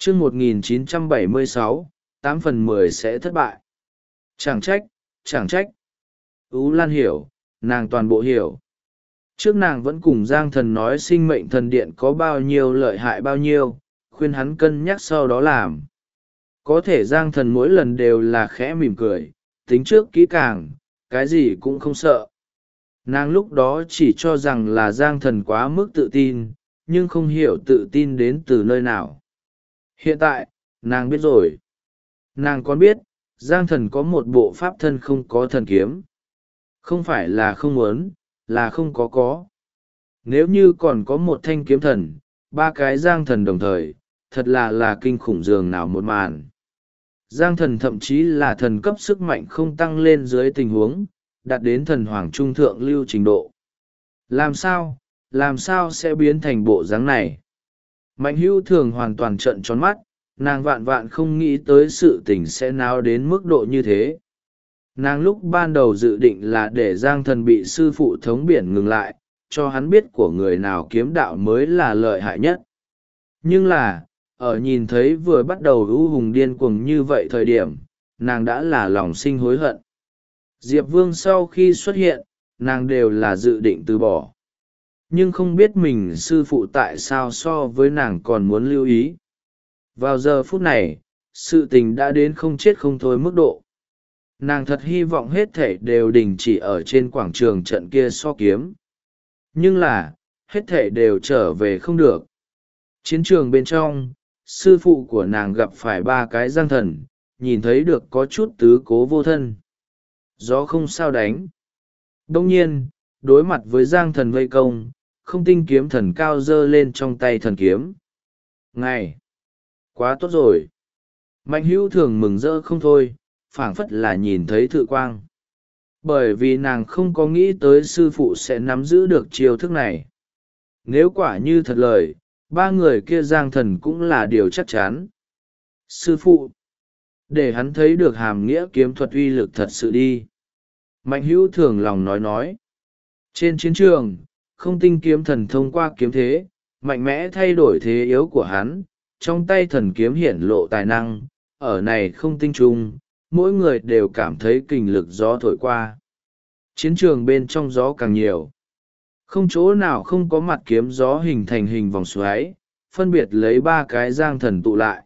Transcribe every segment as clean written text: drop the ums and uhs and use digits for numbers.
chương 1976, 8/10 sẽ thất bại. Chẳng trách, chẳng trách. Ú Lan hiểu, nàng toàn bộ hiểu. Trước nàng vẫn cùng Giang Thần nói sinh mệnh thần điện có bao nhiêu lợi hại bao nhiêu, khuyên hắn cân nhắc sau đó làm. Có thể Giang Thần mỗi lần đều là khẽ mỉm cười, tính trước kỹ càng, cái gì cũng không sợ. Nàng lúc đó chỉ cho rằng là Giang Thần quá mức tự tin, nhưng không hiểu tự tin đến từ nơi nào. Hiện tại, nàng biết rồi. Nàng còn biết, Giang Thần có một bộ pháp thân không có thần kiếm. Không phải là không muốn, là không có. Nếu như còn có một thanh kiếm thần, ba cái Giang Thần đồng thời, thật là kinh khủng dường nào một màn. Giang Thần thậm chí là thần cấp sức mạnh không tăng lên dưới tình huống, đạt đến thần hoàng trung thượng lưu trình độ. Làm sao sẽ biến thành bộ dáng này? Mạnh Hữu Thường hoàn toàn trợn tròn mắt, nàng vạn vạn không nghĩ tới sự tình sẽ náo đến mức độ như thế. Nàng lúc ban đầu dự định là để Giang Thần bị sư phụ thống biển ngừng lại, cho hắn biết của người nào kiếm đạo mới là lợi hại nhất. Nhưng là, ở nhìn thấy vừa bắt đầu ưu hùng điên cuồng như vậy thời điểm, nàng đã là lòng sinh hối hận. Diệp Vương sau khi xuất hiện, nàng đều là dự định từ bỏ. Nhưng không biết mình sư phụ tại sao so với nàng còn muốn lưu ý. Vào giờ phút này, sự tình đã đến không chết không thôi mức độ. Nàng thật hy vọng hết thảy đều đình chỉ ở trên quảng trường trận kia so kiếm. Nhưng là, hết thảy đều trở về không được. Chiến trường bên trong, sư phụ của nàng gặp phải ba cái Giang Thần, nhìn thấy được có chút tứ cố vô thân. Gió không sao đánh. Đông nhiên, đối mặt với Giang Thần vây công, Không Tinh kiếm thần cao giơ lên trong tay thần kiếm. Ngày! Quá tốt rồi! Mạnh Hữu Thường mừng rỡ không thôi, phảng phất là nhìn thấy thự quang. Bởi vì nàng không có nghĩ tới sư phụ sẽ nắm giữ được chiêu thức này. Nếu quả như thật lời, ba người kia Giang Thần cũng là điều chắc chắn. Sư phụ! Để hắn thấy được hàm nghĩa kiếm thuật uy lực thật sự đi. Mạnh Hữu Thường lòng nói. Trên chiến trường, Không Tinh kiếm thần thông qua kiếm thế, mạnh mẽ thay đổi thế yếu của hắn, trong tay thần kiếm hiển lộ tài năng, ở này Không Tinh trung, mỗi người đều cảm thấy kình lực gió thổi qua. Chiến trường bên trong gió càng nhiều. Không chỗ nào không có mặt kiếm gió hình thành hình vòng xoáy, phân biệt lấy ba cái Giang Thần tụ lại.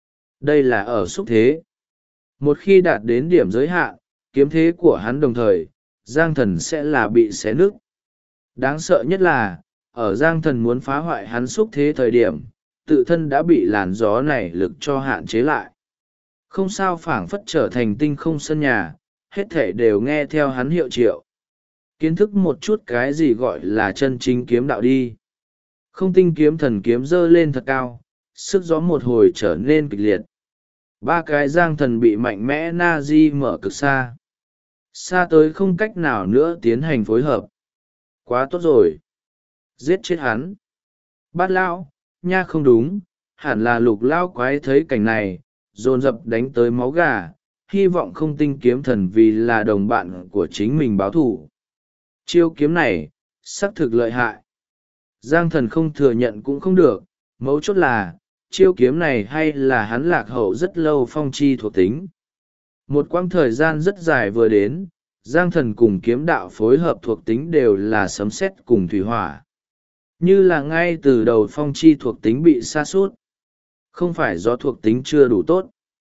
Đây là ở xúc thế. Một khi đạt đến điểm giới hạn, kiếm thế của hắn đồng thời, Giang Thần sẽ là bị xé nứt. Đáng sợ nhất là, ở Giang Thần muốn phá hoại hắn xúc thế thời điểm, tự thân đã bị làn gió này lực cho hạn chế lại. Không sao phảng phất trở thành tinh không sân nhà, hết thể đều nghe theo hắn hiệu triệu. Kiến thức một chút cái gì gọi là chân chính kiếm đạo đi. Không Tinh kiếm thần kiếm giơ lên thật cao, sức gió một hồi trở nên kịch liệt. Ba cái Giang Thần bị mạnh mẽ na di mở cực xa. Xa tới không cách nào nữa tiến hành phối hợp. Quá tốt rồi. Giết chết hắn. Bát lão, nha không đúng, hẳn là Lục lão quái thấy cảnh này, dồn dập đánh tới máu gà, hy vọng Không Tinh kiếm thần vì là đồng bạn của chính mình báo thù. Chiêu kiếm này, xác thực lợi hại. Giang Thần không thừa nhận cũng không được, mấu chốt là, chiêu kiếm này hay là hắn lạc hậu rất lâu phong chi thuộc tính. Một quãng thời gian rất dài vừa đến, Giang Thần cùng kiếm đạo phối hợp thuộc tính đều là sấm sét cùng thủy hỏa. Như là ngay từ đầu phong chi thuộc tính bị sa sút. Không phải do thuộc tính chưa đủ tốt,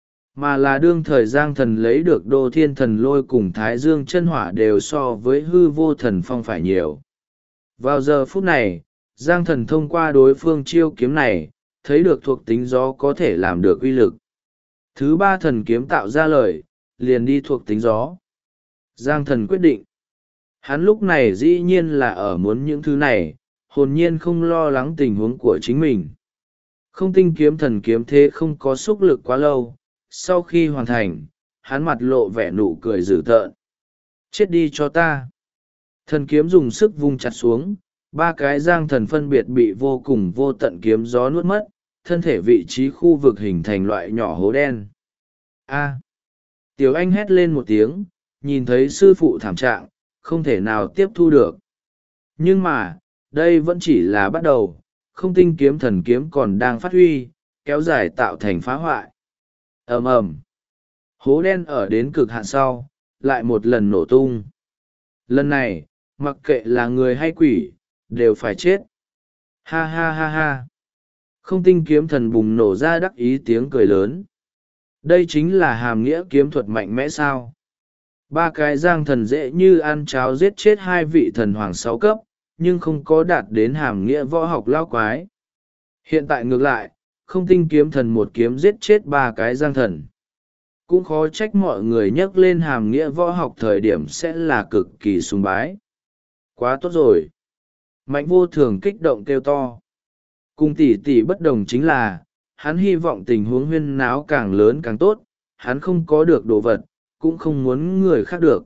mà là đương thời Giang Thần lấy được Đô Thiên Thần Lôi cùng Thái Dương chân hỏa đều so với hư vô thần phong phải nhiều. Vào giờ phút này, Giang Thần thông qua đối phương chiêu kiếm này, thấy được thuộc tính gió có thể làm được uy lực. Thứ ba thần kiếm tạo ra lời, liền đi thuộc tính gió. Giang Thần quyết định. Hắn lúc này dĩ nhiên là ở muốn những thứ này, hồn nhiên không lo lắng tình huống của chính mình. Không Tinh kiếm thần kiếm thế không có xúc lực quá lâu, sau khi hoàn thành, hắn mặt lộ vẻ nụ cười dữ tợn. Chết đi cho ta. Thần kiếm dùng sức vung chặt xuống, ba cái Giang Thần phân biệt bị vô cùng vô tận kiếm gió nuốt mất, thân thể vị trí khu vực hình thành loại nhỏ hố đen. A. Tiểu Anh hét lên một tiếng, nhìn thấy sư phụ thảm trạng, không thể nào tiếp thu được. Nhưng mà, đây vẫn chỉ là bắt đầu, Không Tinh kiếm thần kiếm còn đang phát huy, kéo dài tạo thành phá hoại. Ầm ầm, hố đen ở đến cực hạn sau lại một lần nổ tung. Lần này mặc kệ là người hay quỷ đều phải chết. Ha ha ha ha. Không tinh kiếm thần bùng nổ ra đắc ý tiếng cười lớn. Đây chính là hàm nghĩa kiếm thuật mạnh mẽ sao? Ba cái giang thần dễ như ăn cháo giết chết hai vị thần hoàng 6 cấp, nhưng không có đạt đến hàm nghĩa võ học lao quái. Hiện tại ngược lại, không tinh kiếm thần một kiếm giết chết ba cái giang thần. Cũng khó trách mọi người nhắc lên hàm nghĩa võ học thời điểm sẽ là cực kỳ sùng bái. Quá tốt rồi. Mạnh vô thường kích động kêu to. Cùng tỷ tỷ bất đồng chính là, hắn hy vọng tình huống huyên náo càng lớn càng tốt, hắn không có được đồ vật, cũng không muốn người khác được.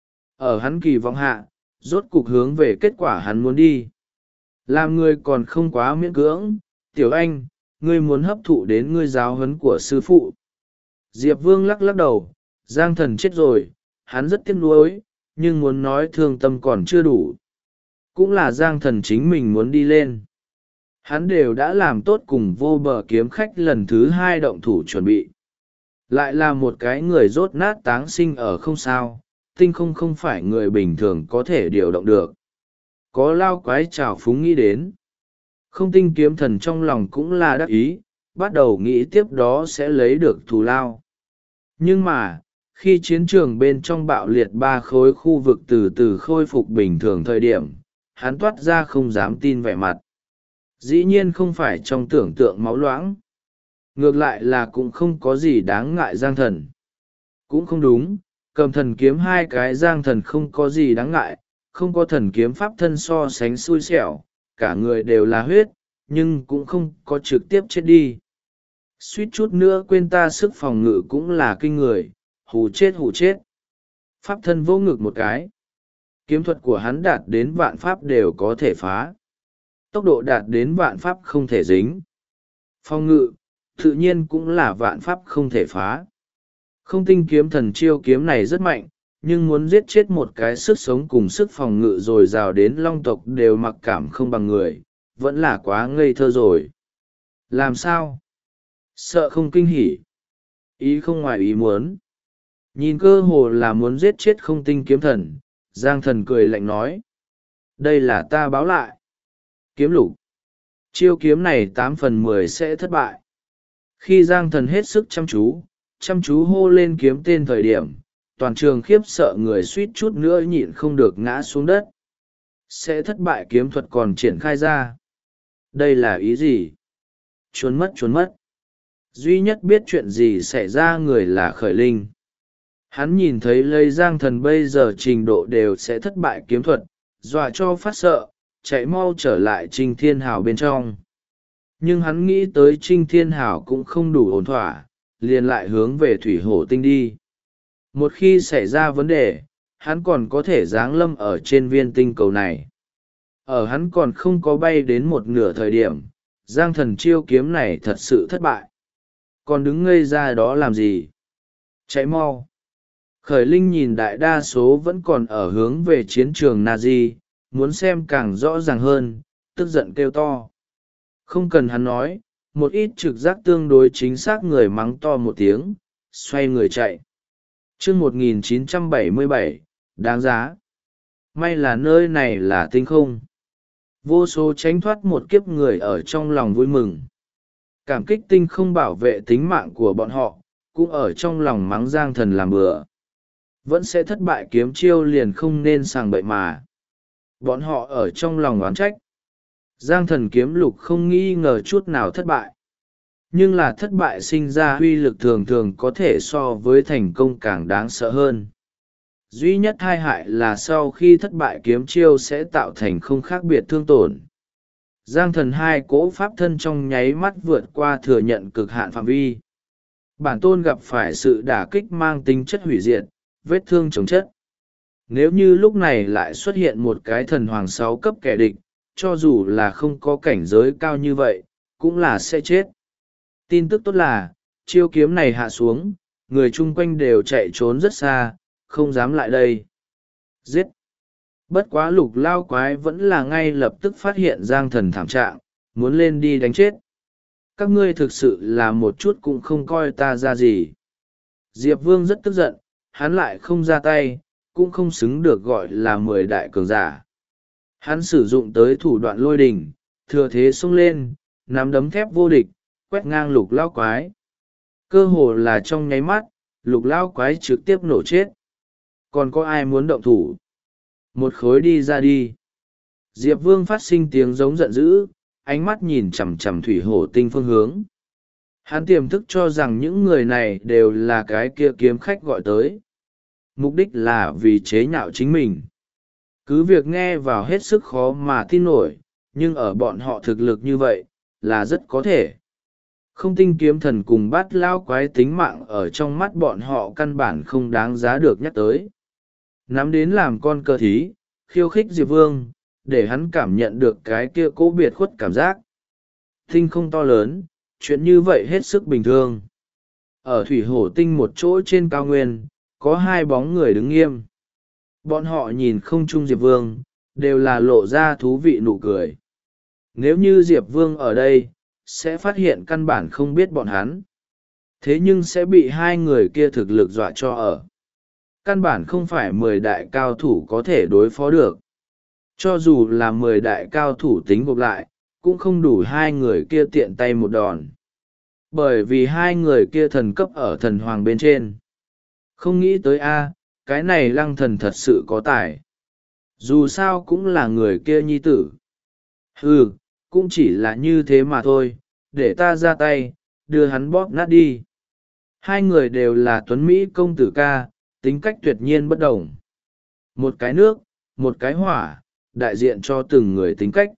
Ở hắn kỳ vọng hạ, rốt cục hướng về kết quả hắn muốn đi. Làm người còn không quá miễn cưỡng, tiểu anh, ngươi muốn hấp thụ đến ngươi giáo huấn của sư phụ. Diệp Vương lắc lắc đầu, Giang thần chết rồi, hắn rất tiếc nuối, nhưng muốn nói thương tâm còn chưa đủ. Cũng là Giang thần chính mình muốn đi lên. Hắn đều đã làm tốt cùng vô bờ kiếm khách lần thứ 2 động thủ chuẩn bị. Lại là một cái người rốt nát táng sinh ở không sao, tinh không phải người bình thường có thể điều động được. Có lao quái trào phúng nghĩ đến. Không tinh kiếm thần trong lòng cũng là đắc ý, bắt đầu nghĩ tiếp đó sẽ lấy được thù lao. Nhưng mà, khi chiến trường bên trong bạo liệt 3 khối khu vực từ từ khôi phục bình thường thời điểm, hắn toát ra không dám tin vẻ mặt. Dĩ nhiên không phải trong tưởng tượng máu loãng. Ngược lại là cũng không có gì đáng ngại giang thần. Cũng không đúng, cầm thần kiếm 2 cái giang thần không có gì đáng ngại, không có thần kiếm pháp thân so sánh xui xẻo, cả người đều là huyết, nhưng cũng không có trực tiếp chết đi. Suýt chút nữa quên ta sức phòng ngự cũng là kinh người, hù chết hù chết. Pháp thân vô ngực một cái. Kiếm thuật của hắn đạt đến vạn pháp đều có thể phá. Tốc độ đạt đến vạn pháp không thể dính. Phòng ngự, tự nhiên cũng là vạn pháp không thể phá. Không tinh kiếm thần chiêu kiếm này rất mạnh, nhưng muốn giết chết một cái sức sống cùng sức phòng ngự dồi dào đến long tộc đều mặc cảm không bằng người, vẫn là quá ngây thơ rồi. Làm sao? Sợ không kinh hỉ. Ý không ngoài ý muốn. Nhìn cơ hồ là muốn giết chết không tinh kiếm thần, Giang thần cười lạnh nói. Đây là ta báo lại. Kiếm lục. Chiêu kiếm này 8 phần 10 sẽ thất bại. Khi Giang thần hết sức chăm chú hô lên kiếm tên thời điểm, toàn trường khiếp sợ người suýt chút nữa nhịn không được ngã xuống đất. Sẽ thất bại kiếm thuật còn triển khai ra. Đây là ý gì? Trốn mất. Duy nhất biết chuyện gì xảy ra người là Khởi Linh. Hắn nhìn thấy lấy Giang thần bây giờ trình độ đều sẽ thất bại kiếm thuật, dọa cho phát sợ, chạy mau trở lại Trinh Thiên Hào bên trong. Nhưng hắn nghĩ tới Trinh Thiên Hào cũng không đủ ổn thỏa, liền lại hướng về Thủy Hổ Tinh đi. Một khi xảy ra vấn đề, hắn còn có thể giáng lâm ở trên viên tinh cầu này. Ở hắn còn không có bay đến một nửa thời điểm, Giang thần chiêu kiếm này thật sự thất bại. Còn đứng ngây ra đó làm gì? Chạy mau. Khởi Linh nhìn đại đa số vẫn còn ở hướng về chiến trường Nazi, muốn xem càng rõ ràng hơn, tức giận kêu to. Không cần hắn nói, một ít trực giác tương đối chính xác người mắng to một tiếng, xoay người chạy. chương 1977, đáng giá. May là nơi này là tinh không. Vô số tránh thoát một kiếp người ở trong lòng vui mừng. Cảm kích tinh không bảo vệ tính mạng của bọn họ, cũng ở trong lòng mắng Giang thần làm bừa. Vẫn sẽ thất bại kiếm chiêu liền không nên sàng bậy mà. Bọn họ ở trong lòng oán trách. Giang thần kiếm lục không nghi ngờ chút nào thất bại. Nhưng là thất bại sinh ra uy lực thường thường có thể so với thành công càng đáng sợ hơn. Duy nhất tai hại là sau khi thất bại kiếm chiêu sẽ tạo thành không khác biệt thương tổn. Giang thần 2 cỗ pháp thân trong nháy mắt vượt qua thừa nhận cực hạn phạm vi. Bản tôn gặp phải sự đả kích mang tính chất hủy diệt, vết thương chồng chất. Nếu như lúc này lại xuất hiện một cái thần hoàng 6 cấp kẻ địch, cho dù là không có cảnh giới cao như vậy, cũng là sẽ chết. Tin tức tốt là, chiêu kiếm này hạ xuống, người chung quanh đều chạy trốn rất xa, không dám lại đây. Giết! Bất quá lục lao quái vẫn là ngay lập tức phát hiện Giang thần thảm trạng, muốn lên đi đánh chết. Các ngươi thực sự là một chút cũng không coi ta ra gì. Diệp Vương rất tức giận, hắn lại không ra tay, cũng không xứng được gọi là 10 đại cường giả. Hắn sử dụng tới thủ đoạn lôi đình, thừa thế xông lên, nắm đấm thép vô địch, quét ngang Lục Lao Quái. Cơ hồ là trong nháy mắt, Lục Lao Quái trực tiếp nổ chết. Còn có ai muốn động thủ? Một khối đi ra đi. Diệp Vương phát sinh tiếng giống giận dữ, ánh mắt nhìn chằm chằm thủy hổ tinh phương hướng. Hắn tiềm thức cho rằng những người này đều là cái kia kiếm khách gọi tới. Mục đích là vì chế nhạo chính mình. Cứ việc nghe vào hết sức khó mà tin nổi, nhưng ở bọn họ thực lực như vậy, là rất có thể. Không tinh kiếm thần cùng Bát Lao Quái tính mạng ở trong mắt bọn họ căn bản không đáng giá được nhắc tới. Nắm đến làm con cờ thí, khiêu khích Diệp Vương, để hắn cảm nhận được cái kia cố biệt khuất cảm giác. Tinh không to lớn, chuyện như vậy hết sức bình thường. Ở thủy hổ tinh một chỗ trên cao nguyên, có hai bóng người đứng nghiêm. Bọn họ nhìn không chung Diệp Vương, đều là lộ ra thú vị nụ cười. Nếu như Diệp Vương ở đây, sẽ phát hiện căn bản không biết bọn hắn. Thế nhưng sẽ bị hai người kia thực lực dọa cho ở. Căn bản không phải 10 đại cao thủ có thể đối phó được. Cho dù là 10 đại cao thủ tính gộp lại, cũng không đủ hai người kia tiện tay một đòn. Bởi vì hai người kia thần cấp ở thần hoàng bên trên. Không nghĩ tới cái này Lăng Thần thật sự có tài. Dù sao cũng là người kia nhi tử. Cũng chỉ là như thế mà thôi, để ta ra tay, đưa hắn bóp nát đi. Hai người đều là tuấn Mỹ công tử ca, tính cách tuyệt nhiên bất đồng. Một cái nước, một cái hỏa, đại diện cho từng người tính cách.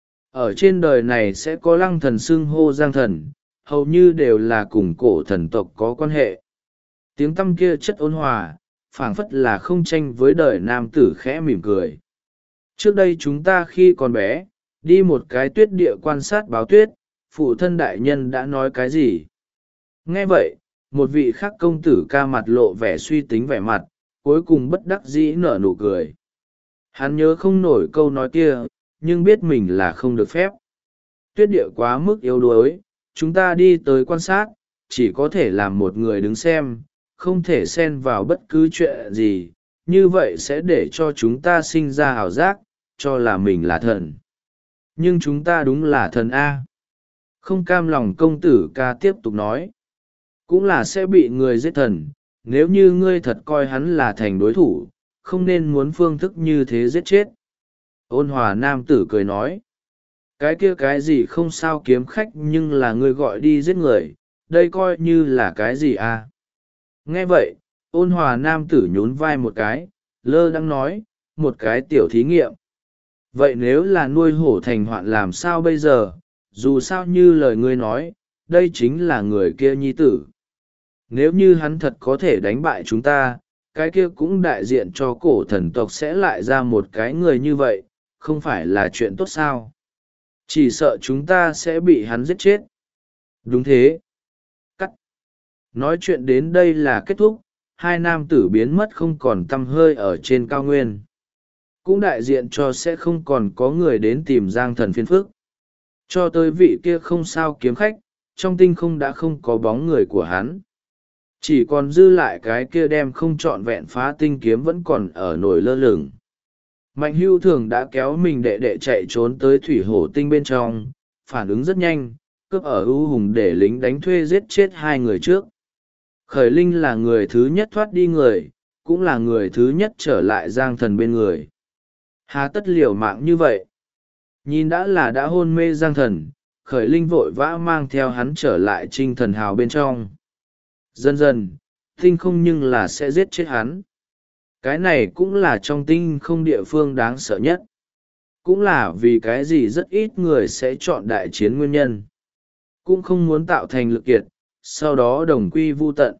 Ở trên đời này sẽ có Lăng Thần xưng hô Giang Thần, hầu như đều là cùng cổ thần tộc có quan hệ. Tiếng tăm kia chất ôn hòa, phảng phất là không tranh với đời nam tử khẽ mỉm cười. Trước đây chúng ta khi còn bé, đi một cái tuyết địa quan sát báo tuyết, phụ thân đại nhân đã nói cái gì? Nghe vậy, một vị khác công tử ca mặt lộ vẻ suy tính vẻ mặt, cuối cùng bất đắc dĩ nở nụ cười. Hắn nhớ không nổi câu nói kia, nhưng biết mình là không được phép. Tuyết địa quá mức yếu đuối, chúng ta đi tới quan sát, chỉ có thể làm một người đứng xem, không thể xen vào bất cứ chuyện gì, như vậy sẽ để cho chúng ta sinh ra ảo giác, cho là mình là thần. Nhưng chúng ta đúng là thần A. Không cam lòng công tử ca tiếp tục nói. Cũng là sẽ bị người giết thần, nếu như ngươi thật coi hắn là thành đối thủ, không nên muốn phương thức như thế giết chết. Ôn hòa nam tử cười nói. Cái kia cái gì không sao kiếm khách nhưng là ngươi gọi đi giết người, đây coi như là cái gì à? Nghe vậy, ôn hòa nam tử nhún vai một cái, lơ đãng nói, một cái tiểu thí nghiệm. Vậy nếu là nuôi hổ thành hoạn làm sao bây giờ, dù sao như lời ngươi nói, đây chính là người kia nhi tử. Nếu như hắn thật có thể đánh bại chúng ta, cái kia cũng đại diện cho cổ thần tộc sẽ lại ra một cái người như vậy, không phải là chuyện tốt sao? Chỉ sợ chúng ta sẽ bị hắn giết chết. Đúng thế. Cắt. Nói chuyện đến đây là kết thúc, hai nam tử biến mất không còn tăm hơi ở trên cao nguyên. Cũng đại diện cho sẽ không còn có người đến tìm Giang Thần phiền phức. Cho tới vị kia không sao kiếm khách, trong tinh không đã không có bóng người của hắn. Chỉ còn dư lại cái kia đem không trọn vẹn phá tinh kiếm vẫn còn ở nổi lơ lửng. Mạnh Hưu Thường đã kéo mình đệ đệ chạy trốn tới thủy hổ tinh bên trong, phản ứng rất nhanh, cướp ở ưu hùng để lính đánh thuê giết chết hai người trước. Khởi Linh là người thứ nhất thoát đi người, cũng là người thứ nhất trở lại Giang Thần bên người. Hà tất liều mạng như vậy? Nhìn đã hôn mê Giang Thần, Khởi Linh vội vã mang theo hắn trở lại Trinh Thần Hào bên trong. Dần dần, tinh không nhưng là sẽ giết chết hắn. Cái này cũng là trong tinh không địa phương đáng sợ nhất. Cũng là vì cái gì rất ít người sẽ chọn đại chiến nguyên nhân. Cũng không muốn tạo thành lực kiệt, sau đó đồng quy vu tận.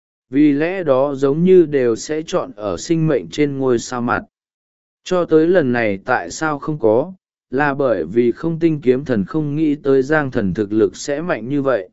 Vì lẽ đó giống như đều sẽ chọn ở sinh mệnh trên ngôi sao mặt. Cho tới lần này tại sao không có, là bởi vì không tinh kiếm thần không nghĩ tới Giang Thần thực lực sẽ mạnh như vậy.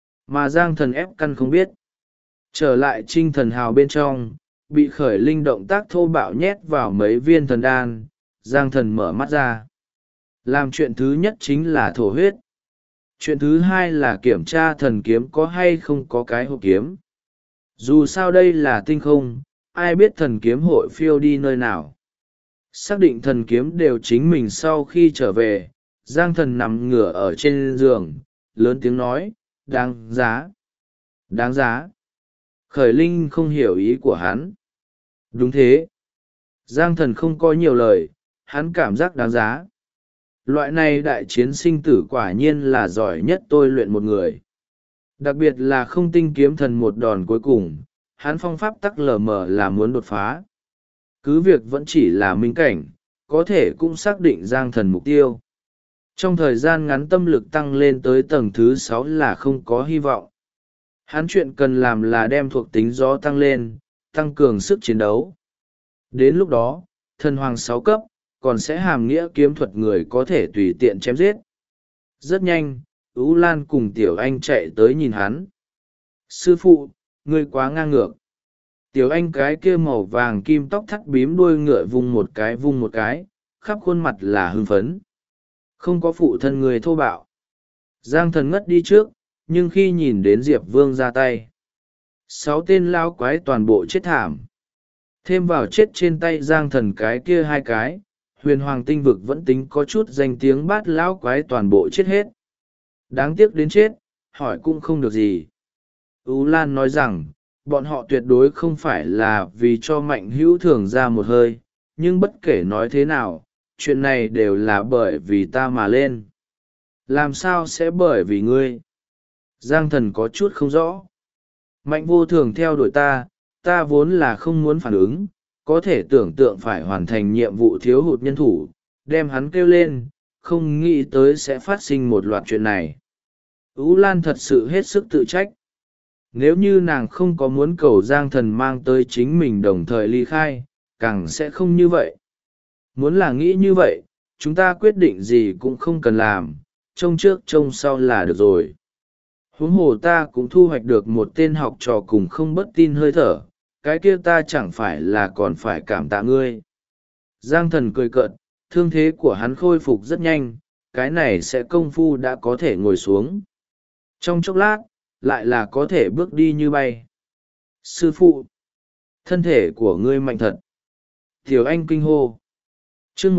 Mà Giang Thần ép căn không biết. Trở lại Trinh Thần Hào bên trong, bị Khởi Linh động tác thô bạo nhét vào mấy viên thần đan, Giang Thần mở mắt ra. Làm chuyện thứ nhất chính là thổ huyết. Chuyện thứ hai là kiểm tra thần kiếm có hay không có cái hộp kiếm. Dù sao đây là tinh không, ai biết thần kiếm hội phiêu đi nơi nào. Xác định thần kiếm đều chính mình sau khi trở về, Giang Thần nằm ngửa ở trên giường, lớn tiếng nói, đáng giá. Đáng giá. Khởi Linh không hiểu ý của hắn. Đúng thế. Giang Thần không có nhiều lời, hắn cảm giác đáng giá. Loại này đại chiến sinh tử quả nhiên là giỏi nhất tôi luyện một người. Đặc biệt là không tinh kiếm thần một đòn cuối cùng, hắn phong pháp tắc lờ mờ là muốn đột phá. Cứ việc vẫn chỉ là minh cảnh, có thể cũng xác định Giang Thần mục tiêu. Trong thời gian ngắn tâm lực tăng lên tới tầng thứ 6 là không có hy vọng. Hắn chuyện cần làm là đem thuộc tính gió tăng lên, tăng cường sức chiến đấu. Đến lúc đó, thần hoàng 6 cấp, còn sẽ hàm nghĩa kiếm thuật người có thể tùy tiện chém giết. Rất nhanh, Ú Lan cùng Tiểu Anh chạy tới nhìn hắn. Sư phụ, ngươi quá ngang ngược. Tiểu Anh cái kia màu vàng kim tóc thắt bím đuôi ngựa vung một cái, khắp khuôn mặt là hưng phấn. Không có phụ thân người thô bạo. Giang Thần ngất đi trước, nhưng khi nhìn đến Diệp Vương ra tay, 6 tên lao quái toàn bộ chết thảm. Thêm vào chết trên tay Giang Thần cái kia 2 cái, huyền hoàng tinh vực vẫn tính có chút danh tiếng bát lão quái toàn bộ chết hết. Đáng tiếc đến chết, hỏi cũng không được gì. Ú Lan nói rằng, bọn họ tuyệt đối không phải là vì cho Mạnh Hữu Thường ra một hơi, nhưng bất kể nói thế nào, chuyện này đều là bởi vì ta mà lên. Làm sao sẽ bởi vì ngươi? Giang Thần có chút không rõ. Mạnh Vô Thường theo đuổi ta vốn là không muốn phản ứng, có thể tưởng tượng phải hoàn thành nhiệm vụ thiếu hụt nhân thủ, đem hắn kêu lên, không nghĩ tới sẽ phát sinh một loạt chuyện này. Ú Lan thật sự hết sức tự trách. Nếu như nàng không có muốn cầu Giang Thần mang tới chính mình đồng thời ly khai, càng sẽ không như vậy. Muốn là nghĩ như vậy, chúng ta quyết định gì cũng không cần làm, trông trước trông sau là được rồi. Huống hồ ta cũng thu hoạch được một tên học trò cùng không bất tin hơi thở, cái kia ta chẳng phải là còn phải cảm tạ ngươi. Giang Thần cười cợt, thương thế của hắn khôi phục rất nhanh, cái này sẽ công phu đã có thể ngồi xuống. Trong chốc lát, lại là có thể bước đi như bay. Sư phụ, thân thể của ngươi mạnh thật. Tiểu Anh kinh hô. Chương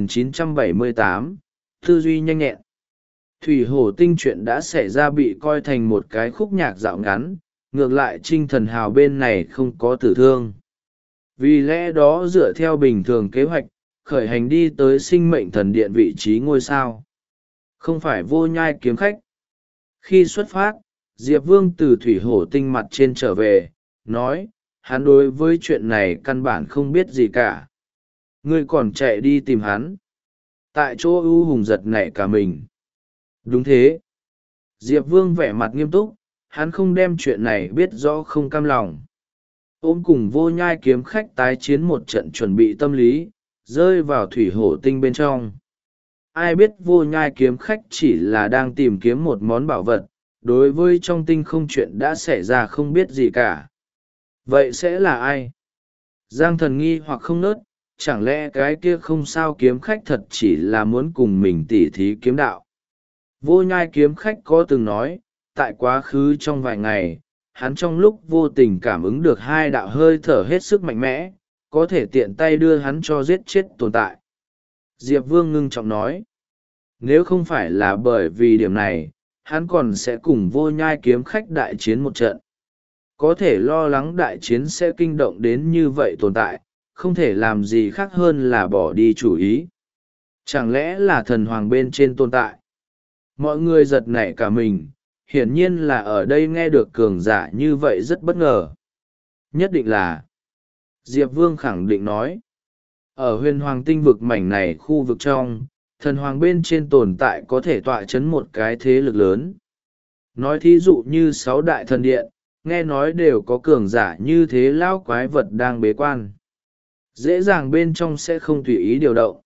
1978, tư duy nhanh nhẹn. Thủy Hổ Tinh chuyện đã xảy ra bị coi thành một cái khúc nhạc dạo ngắn, ngược lại Trinh Thần Hào bên này không có tử thương. Vì lẽ đó dựa theo bình thường kế hoạch, khởi hành đi tới sinh mệnh thần điện vị trí ngôi sao. Không phải Vô Nhai kiếm khách. Khi xuất phát, Diệp Vương từ Thủy Hổ Tinh mặt trên trở về, nói, hắn đối với chuyện này căn bản không biết gì cả. Ngươi còn chạy đi tìm hắn. Tại chỗ ưu hùng giật nảy cả mình. Đúng thế. Diệp Vương vẻ mặt nghiêm túc, hắn không đem chuyện này biết rõ không cam lòng. Ôm cùng Vô Nhai kiếm khách tái chiến một trận chuẩn bị tâm lý, rơi vào Thủy Hổ Tinh bên trong. Ai biết Vô Nhai kiếm khách chỉ là đang tìm kiếm một món bảo vật, đối với trong tinh không chuyện đã xảy ra không biết gì cả. Vậy sẽ là ai? Giang Thần nghi hoặc không nớt, chẳng lẽ cái kia không sao kiếm khách thật chỉ là muốn cùng mình tỉ thí kiếm đạo. Vô Nhai kiếm khách có từng nói, tại quá khứ trong vài ngày, hắn trong lúc vô tình cảm ứng được 2 đạo hơi thở hết sức mạnh mẽ, có thể tiện tay đưa hắn cho giết chết tồn tại. Diệp Vương ngưng trọng nói, nếu không phải là bởi vì điểm này, hắn còn sẽ cùng Vô Nhai kiếm khách đại chiến một trận. Có thể lo lắng đại chiến sẽ kinh động đến như vậy tồn tại, không thể làm gì khác hơn là bỏ đi chủ ý. Chẳng lẽ là thần hoàng bên trên tồn tại? Mọi người giật nảy cả mình, hiển nhiên là ở đây nghe được cường giả như vậy rất bất ngờ. Nhất định là, Diệp Vương khẳng định nói, ở huyền hoàng tinh vực mảnh này khu vực trong, thần hoàng bên trên tồn tại có thể tọa chấn một cái thế lực lớn. Nói thí dụ như 6 đại thần điện, nghe nói đều có cường giả như thế lão quái vật đang bế quan. Dễ dàng bên trong sẽ không tùy ý điều động.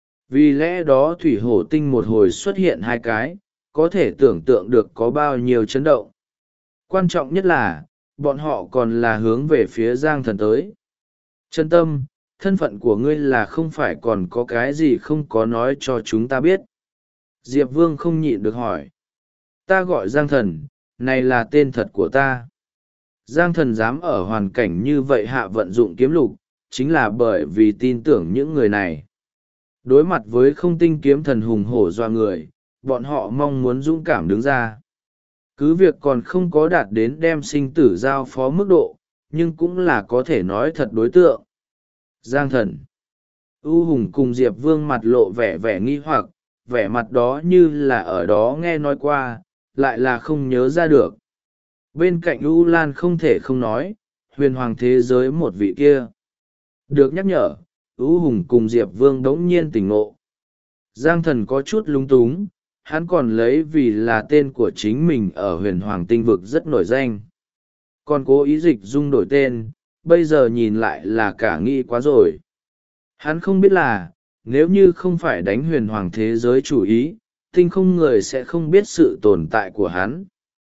Vì lẽ đó Thủy Hổ Tinh một hồi xuất hiện 2 cái, có thể tưởng tượng được có bao nhiêu chấn động. Quan trọng nhất là, bọn họ còn là hướng về phía Giang Thần tới. Chân tâm, thân phận của ngươi là không phải còn có cái gì không có nói cho chúng ta biết. Diệp Vương không nhịn được hỏi. Ta gọi Giang Thần, này là tên thật của ta. Giang Thần dám ở hoàn cảnh như vậy hạ vận dụng kiếm lục, chính là bởi vì tin tưởng những người này. Đối mặt với không tinh kiếm thần hùng hổ doa người, bọn họ mong muốn dũng cảm đứng ra. Cứ việc còn không có đạt đến đem sinh tử giao phó mức độ, nhưng cũng là có thể nói thật đối tượng. Giang Thần. U Hùng cùng Diệp Vương mặt lộ vẻ vẻ nghi hoặc, vẻ mặt đó như là ở đó nghe nói qua, lại là không nhớ ra được. Bên cạnh U Lan không thể không nói, huyền hoàng thế giới một vị kia. Được nhắc nhở, U Hùng cùng Diệp Vương đống nhiên tỉnh ngộ. Giang Thần có chút lúng túng, hắn còn lấy vì là tên của chính mình ở huyền hoàng tinh vực rất nổi danh. Còn cố ý dịch dung đổi tên, bây giờ nhìn lại là cả nghĩ quá rồi. Hắn không biết là, nếu như không phải đánh huyền hoàng thế giới chủ ý, tinh không người sẽ không biết sự tồn tại của hắn.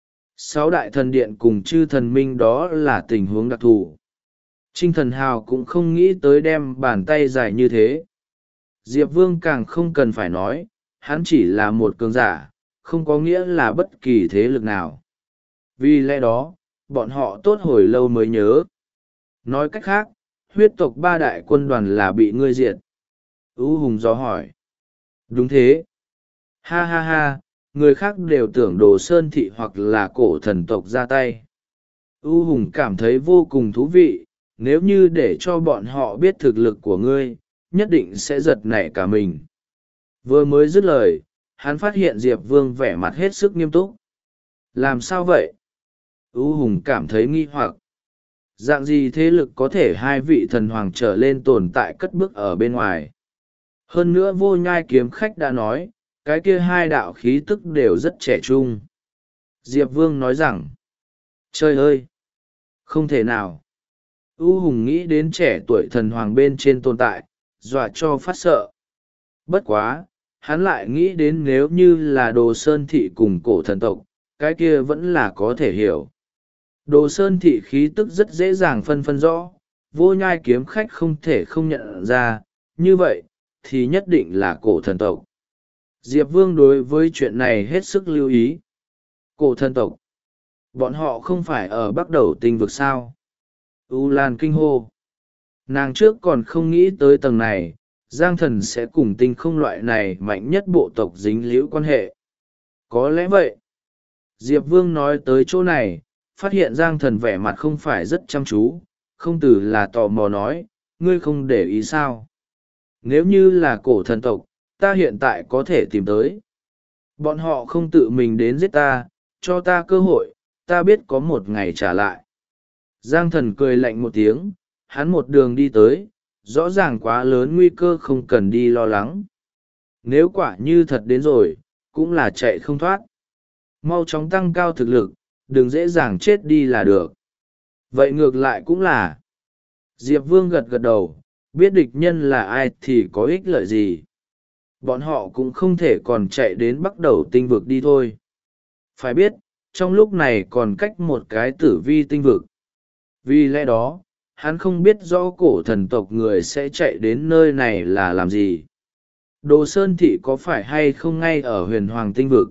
6 đại thần điện cùng chư thần minh đó là tình huống đặc thù. Trinh Thần Hào cũng không nghĩ tới đem bàn tay dài như thế. Diệp Vương càng không cần phải nói, hắn chỉ là một cường giả, không có nghĩa là bất kỳ thế lực nào. Vì lẽ đó, bọn họ tốt hồi lâu mới nhớ. Nói cách khác, huyết tộc 3 đại quân đoàn là bị ngươi diệt. U Hùng dò hỏi. Đúng thế. Ha ha ha, người khác đều tưởng Đồ Sơn Thị hoặc là cổ thần tộc ra tay. U Hùng cảm thấy vô cùng thú vị, nếu như để cho bọn họ biết thực lực của ngươi, nhất định sẽ giật nảy cả mình. Vừa mới dứt lời, hắn phát hiện Diệp Vương vẻ mặt hết sức nghiêm túc. Làm sao vậy? U Hùng cảm thấy nghi hoặc. Dạng gì thế lực có thể 2 vị thần hoàng trở lên tồn tại cất bước ở bên ngoài? Hơn nữa Vô Nhai kiếm khách đã nói, cái kia 2 đạo khí tức đều rất trẻ trung. Diệp Vương nói rằng, trời ơi! Không thể nào! U Hùng nghĩ đến trẻ tuổi thần hoàng bên trên tồn tại, dọa cho phát sợ. Bất quá, hắn lại nghĩ đến nếu như là Đồ Sơn Thị cùng cổ thần tộc, cái kia vẫn là có thể hiểu. Đồ Sơn Thị khí tức rất dễ dàng phân rõ, Vô Nhai kiếm khách không thể không nhận ra, như vậy, thì nhất định là cổ thần tộc. Diệp Vương đối với chuyện này hết sức lưu ý. Cổ thần tộc. Bọn họ không phải ở Bắc Đầu tinh vực sao? U Lan kinh hô. Nàng trước còn không nghĩ tới tầng này, Giang Thần sẽ cùng tinh không loại này mạnh nhất bộ tộc dính liễu quan hệ. Có lẽ vậy. Diệp Vương nói tới chỗ này, phát hiện Giang Thần vẻ mặt không phải rất chăm chú, không từ là tò mò nói, ngươi không để ý sao? Nếu như là cổ thần tộc, ta hiện tại có thể tìm tới. Bọn họ không tự mình đến giết ta, cho ta cơ hội, ta biết có một ngày trả lại. Giang Thần cười lạnh một tiếng, hắn một đường đi tới, rõ ràng quá lớn nguy cơ không cần đi lo lắng. Nếu quả như thật đến rồi, cũng là chạy không thoát. Mau chóng tăng cao thực lực, đừng dễ dàng chết đi là được. Vậy ngược lại cũng là. Diệp Vương gật gật đầu, biết địch nhân là ai thì có ích lợi gì. Bọn họ cũng không thể còn chạy đến Bắc Đầu tinh vực đi thôi. Phải biết, trong lúc này còn cách một cái tử vi tinh vực. Vì lẽ đó, hắn không biết rõ cổ thần tộc người sẽ chạy đến nơi này là làm gì. Đồ Sơn Thị có phải hay không ngay ở huyền hoàng tinh vực?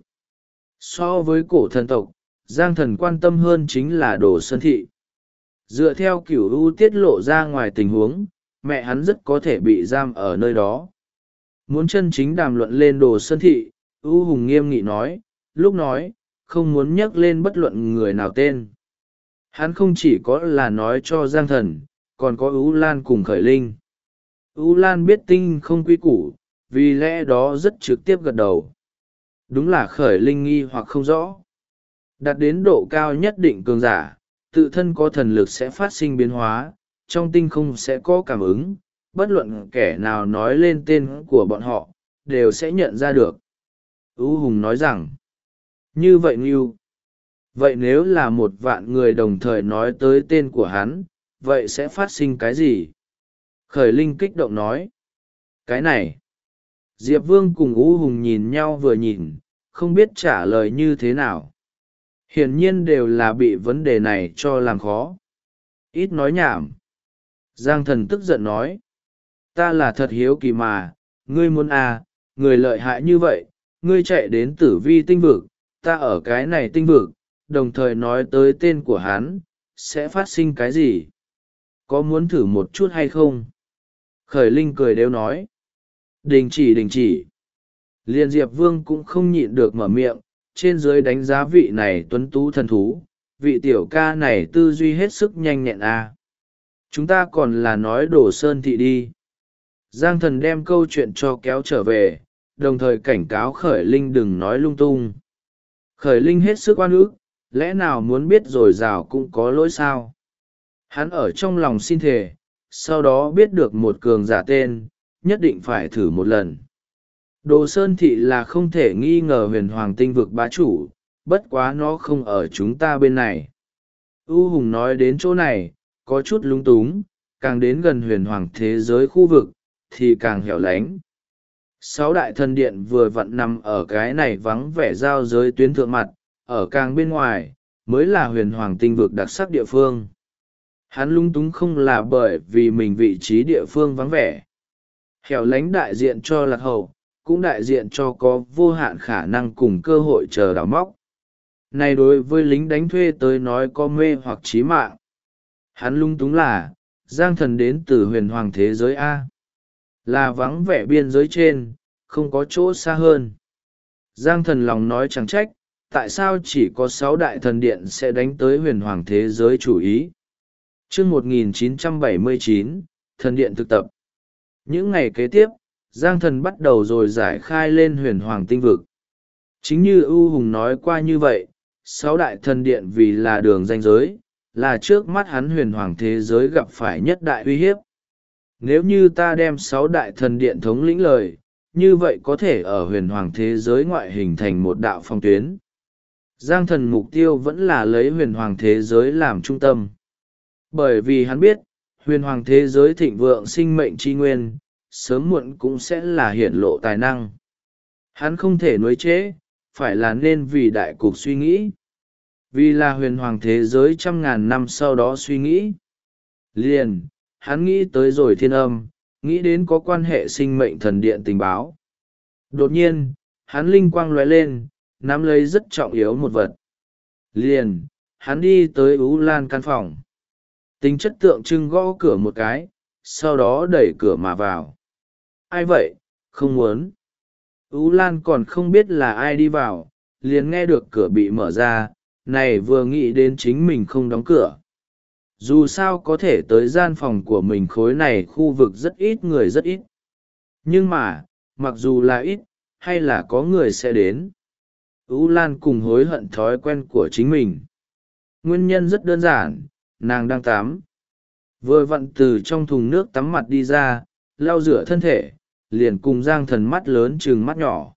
So với cổ thần tộc, Giang Thần quan tâm hơn chính là Đồ Sơn Thị. Dựa theo cửu u tiết lộ ra ngoài tình huống, mẹ hắn rất có thể bị giam ở nơi đó. Muốn chân chính đàm luận lên Đồ Sơn Thị, U Hùng nghiêm nghị nói, lúc nói, không muốn nhắc lên bất luận người nào tên. Hắn không chỉ có là nói cho Giang Thần, còn có U Lan cùng Khởi Linh. U Lan biết tinh không quy củ, vì lẽ đó rất trực tiếp gật đầu. Đúng là Khởi Linh nghi hoặc không rõ. Đạt đến độ cao nhất định cường giả, tự thân có thần lực sẽ phát sinh biến hóa, trong tinh không sẽ có cảm ứng, bất luận kẻ nào nói lên tên của bọn họ, đều sẽ nhận ra được. U Hùng nói rằng, như vậy Ngưu. Vậy nếu là 1.000.000 người đồng thời nói tới tên của hắn, vậy sẽ phát sinh cái gì? Khởi Linh kích động nói. Cái này. Diệp Vương cùng U Hùng nhìn nhau vừa nhìn, không biết trả lời như thế nào. Hiển nhiên đều là bị vấn đề này cho làm khó. Ít nói nhảm. Giang Thần tức giận nói. Ta là thật hiếu kỳ mà, ngươi muốn à, người lợi hại như vậy, ngươi chạy đến tử vi tinh vực, ta ở cái này tinh vực, đồng thời nói tới tên của hắn, sẽ phát sinh cái gì? Có muốn thử một chút hay không? Khởi Linh cười đếu nói. Đình chỉ đình chỉ. Liên Diệp Vương cũng không nhịn được mở miệng, trên dưới đánh giá vị này tuấn tú thần thú, vị tiểu ca này tư duy hết sức nhanh nhẹn à. Chúng ta còn là nói Đồ Sơn Thị đi. Giang Thần đem câu chuyện cho kéo trở về, đồng thời cảnh cáo Khởi Linh đừng nói lung tung. Khởi Linh hết sức oan ức, lẽ nào muốn biết rồi rào cũng có lỗi sao? Hắn ở trong lòng xin thề, sau đó biết được một cường giả tên, nhất định phải thử một lần. Đồ Sơn Thị là không thể nghi ngờ huyền hoàng tinh vực bá chủ, bất quá nó không ở chúng ta bên này. U Hùng nói đến chỗ này, có chút lung túng, càng đến gần huyền hoàng thế giới khu vực, thì càng hẻo lánh. 6 đại thần điện vừa vặn nằm ở cái này vắng vẻ giao giới tuyến thượng mặt, ở càng bên ngoài, mới là huyền hoàng tinh vực đặc sắc địa phương. Hắn lung túng không là bởi vì mình vị trí địa phương vắng vẻ. Hẻo lánh đại diện cho lạc hậu, cũng đại diện cho có vô hạn khả năng cùng cơ hội chờ đào móc. Này đối với lính đánh thuê tới nói có mê hoặc chí mạng. Hắn lung túng là, Giang Thần đến từ huyền hoàng thế giới A. Là vắng vẻ biên giới trên, không có chỗ xa hơn. Giang Thần lòng nói chẳng trách, tại sao chỉ có 6 đại thần điện sẽ đánh tới huyền hoàng thế giới chủ ý. Chương 1979, thần điện thực tập. Những ngày kế tiếp, Giang Thần bắt đầu rồi giải khai lên huyền hoàng tinh vực. Chính như U Hùng nói qua như vậy, 6 đại thần điện vì là đường ranh giới, là trước mắt hắn huyền hoàng thế giới gặp phải nhất đại uy hiếp. Nếu như ta đem 6 đại thần điện thống lĩnh lời, như vậy có thể ở huyền hoàng thế giới ngoại hình thành một đạo phong tuyến. Giang Thần mục tiêu vẫn là lấy huyền hoàng thế giới làm trung tâm. Bởi vì hắn biết, huyền hoàng thế giới thịnh vượng sinh mệnh tri nguyên, sớm muộn cũng sẽ là hiển lộ tài năng. Hắn không thể nuối chế, phải là nên vì đại cục suy nghĩ. Vì là huyền hoàng thế giới trăm ngàn năm sau đó suy nghĩ. Liền, hắn nghĩ tới rồi thiên âm, nghĩ đến có quan hệ sinh mệnh thần điện tình báo. Đột nhiên, hắn linh quang lóe lên, nắm lấy rất trọng yếu một vật. Liền, hắn đi tới Ú Lan căn phòng. Tính chất tượng trưng gõ cửa một cái, sau đó đẩy cửa mà vào. Ai vậy, không muốn. Ú Lan còn không biết là ai đi vào, liền nghe được cửa bị mở ra, này vừa nghĩ đến chính mình không đóng cửa. Dù sao có thể tới gian phòng của mình khối này khu vực rất ít người rất ít. Nhưng mà, mặc dù là ít, hay là có người sẽ đến. Ú Lan cùng hối hận thói quen của chính mình. Nguyên nhân rất đơn giản, nàng đang tắm. Vừa vặn từ trong thùng nước tắm mặt đi ra, lau rửa thân thể, liền cùng Giang Thần mắt lớn trừng mắt nhỏ.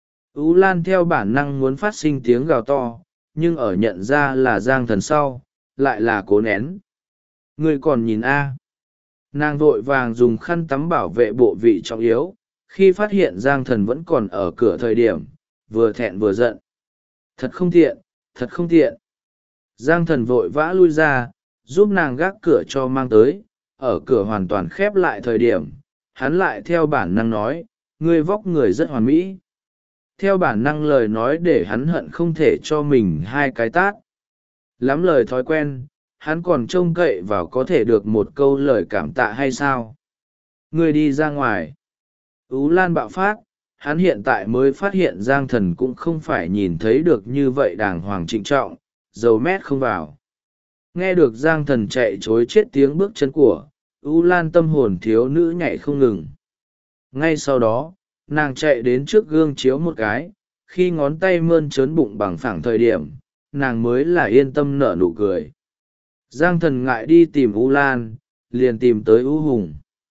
Ú Lan theo bản năng muốn phát sinh tiếng gào to, nhưng ở nhận ra là Giang Thần sau, lại là cố nén. Người còn nhìn A. Nàng vội vàng dùng khăn tắm bảo vệ bộ vị trọng yếu, khi phát hiện Giang Thần vẫn còn ở cửa thời điểm, vừa thẹn vừa giận. Thật không tiện, thật không tiện. Giang Thần vội vã lui ra, giúp nàng gác cửa cho mang tới, ở cửa hoàn toàn khép lại thời điểm, hắn lại theo bản năng nói, ngươi vóc người rất hoàn mỹ. Theo bản năng lời nói để hắn hận không thể cho mình 2 cái tát. Lắm lời thói quen, hắn còn trông cậy vào có thể được một câu lời cảm tạ hay sao. Ngươi đi ra ngoài. Ú Lan bạo phát, hắn hiện tại mới phát hiện Giang Thần cũng không phải nhìn thấy được như vậy đàng hoàng trịnh trọng, dầu mét không vào. Nghe được Giang Thần chạy chối chết tiếng bước chân của, Ú Lan tâm hồn thiếu nữ nhảy không ngừng. Ngay sau đó, nàng chạy đến trước gương chiếu một cái, khi ngón tay mơn trớn bụng bằng phẳng thời điểm, nàng mới là yên tâm nở nụ cười. Giang Thần ngại đi tìm U Lan, liền tìm tới U Hùng.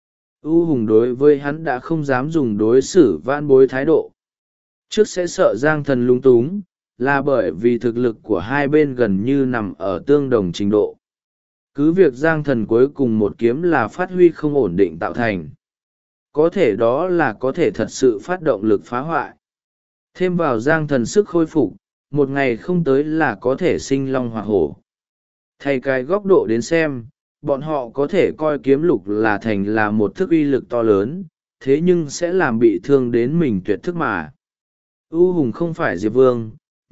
U Hùng đối với hắn đã không dám dùng đối xử vãn bối thái độ. Trước sẽ sợ Giang Thần lung túng, là bởi vì thực lực của hai bên gần như nằm ở tương đồng trình độ. Cứ việc Giang Thần cuối cùng một kiếm là phát huy không ổn định tạo thành. Có thể đó là có thể thật sự phát động lực phá hoại. Thêm vào Giang Thần sức khôi phục, một ngày không tới là có thể sinh long hỏa hổ. Thay cái góc độ đến xem, bọn họ có thể coi kiếm lục là thành là một thức uy lực to lớn, thế nhưng sẽ làm bị thương đến mình tuyệt thức mà. U Hùng không phải Diệp Vương,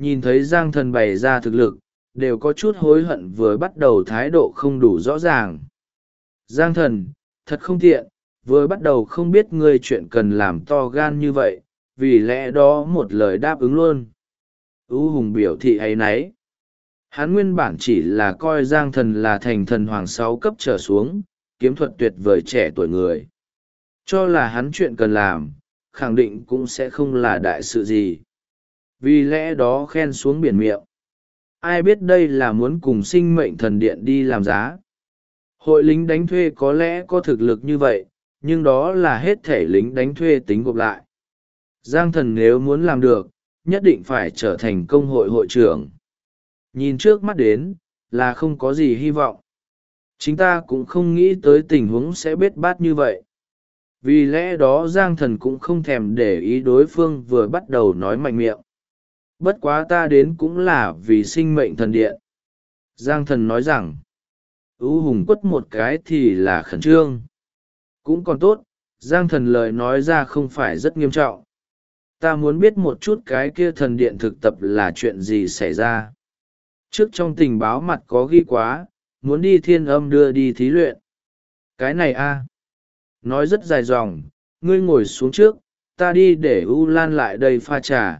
nhìn thấy Giang Thần bày ra thực lực, đều có chút hối hận vừa bắt đầu thái độ không đủ rõ ràng. Giang Thần, thật không tiện, vừa bắt đầu không biết ngươi chuyện cần làm to gan như vậy, vì lẽ đó một lời đáp ứng luôn. U Hùng biểu thị áy náy. Hắn nguyên bản chỉ là coi Giang Thần là thành thần hoàng 6 cấp trở xuống, kiếm thuật tuyệt vời trẻ tuổi người. Cho là hắn chuyện cần làm, khẳng định cũng sẽ không là đại sự gì. Vì lẽ đó khen xuống biển miệng. Ai biết đây là muốn cùng sinh mệnh thần điện đi làm giá. Hội lính đánh thuê có lẽ có thực lực như vậy, nhưng đó là hết thể lính đánh thuê tính gộp lại. Giang Thần nếu muốn làm được, nhất định phải trở thành công hội hội trưởng. Nhìn trước mắt đến, là không có gì hy vọng. Chính ta cũng không nghĩ tới tình huống sẽ bết bát như vậy. Vì lẽ đó Giang Thần cũng không thèm để ý đối phương vừa bắt đầu nói mạnh miệng. Bất quá ta đến cũng là vì sinh mệnh thần điện. Giang Thần nói rằng, U Hùng quất một cái thì là khẩn trương. Cũng còn tốt, Giang Thần lời nói ra không phải rất nghiêm trọng. Ta muốn biết một chút cái kia thần điện thực tập là chuyện gì xảy ra. Trước trong tình báo mặt có ghi quá, muốn đi Thiên Âm đưa đi thí luyện. Cái này a, nói rất dài dòng, ngươi ngồi xuống trước, ta đi để U Lan lại đây pha trà.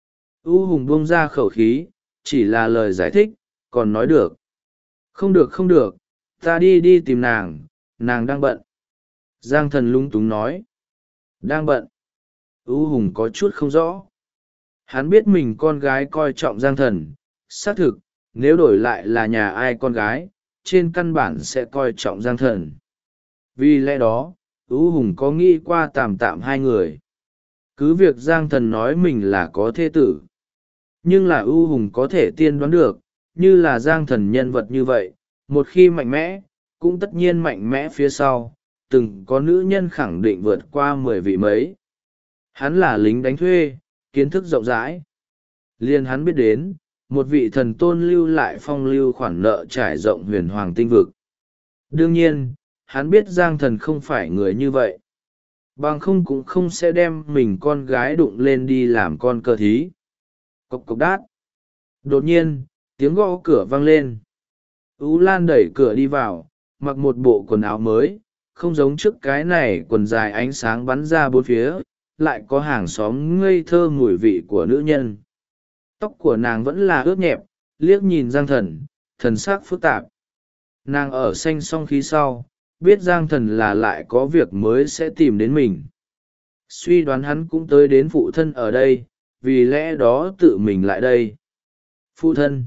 U Hùng buông ra khẩu khí, chỉ là lời giải thích, còn nói được. Không được không được, ta đi tìm nàng đang bận. Giang Thần lung túng nói. Đang bận. U Hùng có chút không rõ. Hắn biết mình con gái coi trọng Giang Thần, xác thực, nếu đổi lại là nhà ai con gái, trên căn bản sẽ coi trọng Giang Thần. Vì lẽ đó, U Hùng có nghĩ qua tạm tạm hai người. Cứ việc Giang Thần nói mình là có thê tử. Nhưng là U Hùng có thể tiên đoán được, như là Giang Thần nhân vật như vậy, một khi mạnh mẽ, cũng tất nhiên mạnh mẽ phía sau, từng có nữ nhân khẳng định vượt qua 10 vị mấy. Hắn là lính đánh thuê, kiến thức rộng rãi. Liên hắn biết đến, một vị thần tôn lưu lại phong lưu khoản nợ trải rộng huyền hoàng tinh vực. Đương nhiên, hắn biết Giang Thần không phải người như vậy. Bằng không cũng không sẽ đem mình con gái đụng lên đi làm con cờ thí. Cộc cộc đát. Đột nhiên, tiếng gõ cửa vang lên. Ú Lan đẩy cửa đi vào, mặc một bộ quần áo mới, không giống trước cái này quần dài ánh sáng bắn ra bốn phía, lại có hàng xóm ngây thơ mùi vị của nữ nhân. Tóc của nàng vẫn là ướt nhẹp, liếc nhìn Giang Thần, thần sắc phức tạp. Nàng ở xanh song khí sau, biết Giang Thần là lại có việc mới sẽ tìm đến mình. Suy đoán hắn cũng tới đến phụ thân ở đây, vì lẽ đó tự mình lại đây. Phụ thân.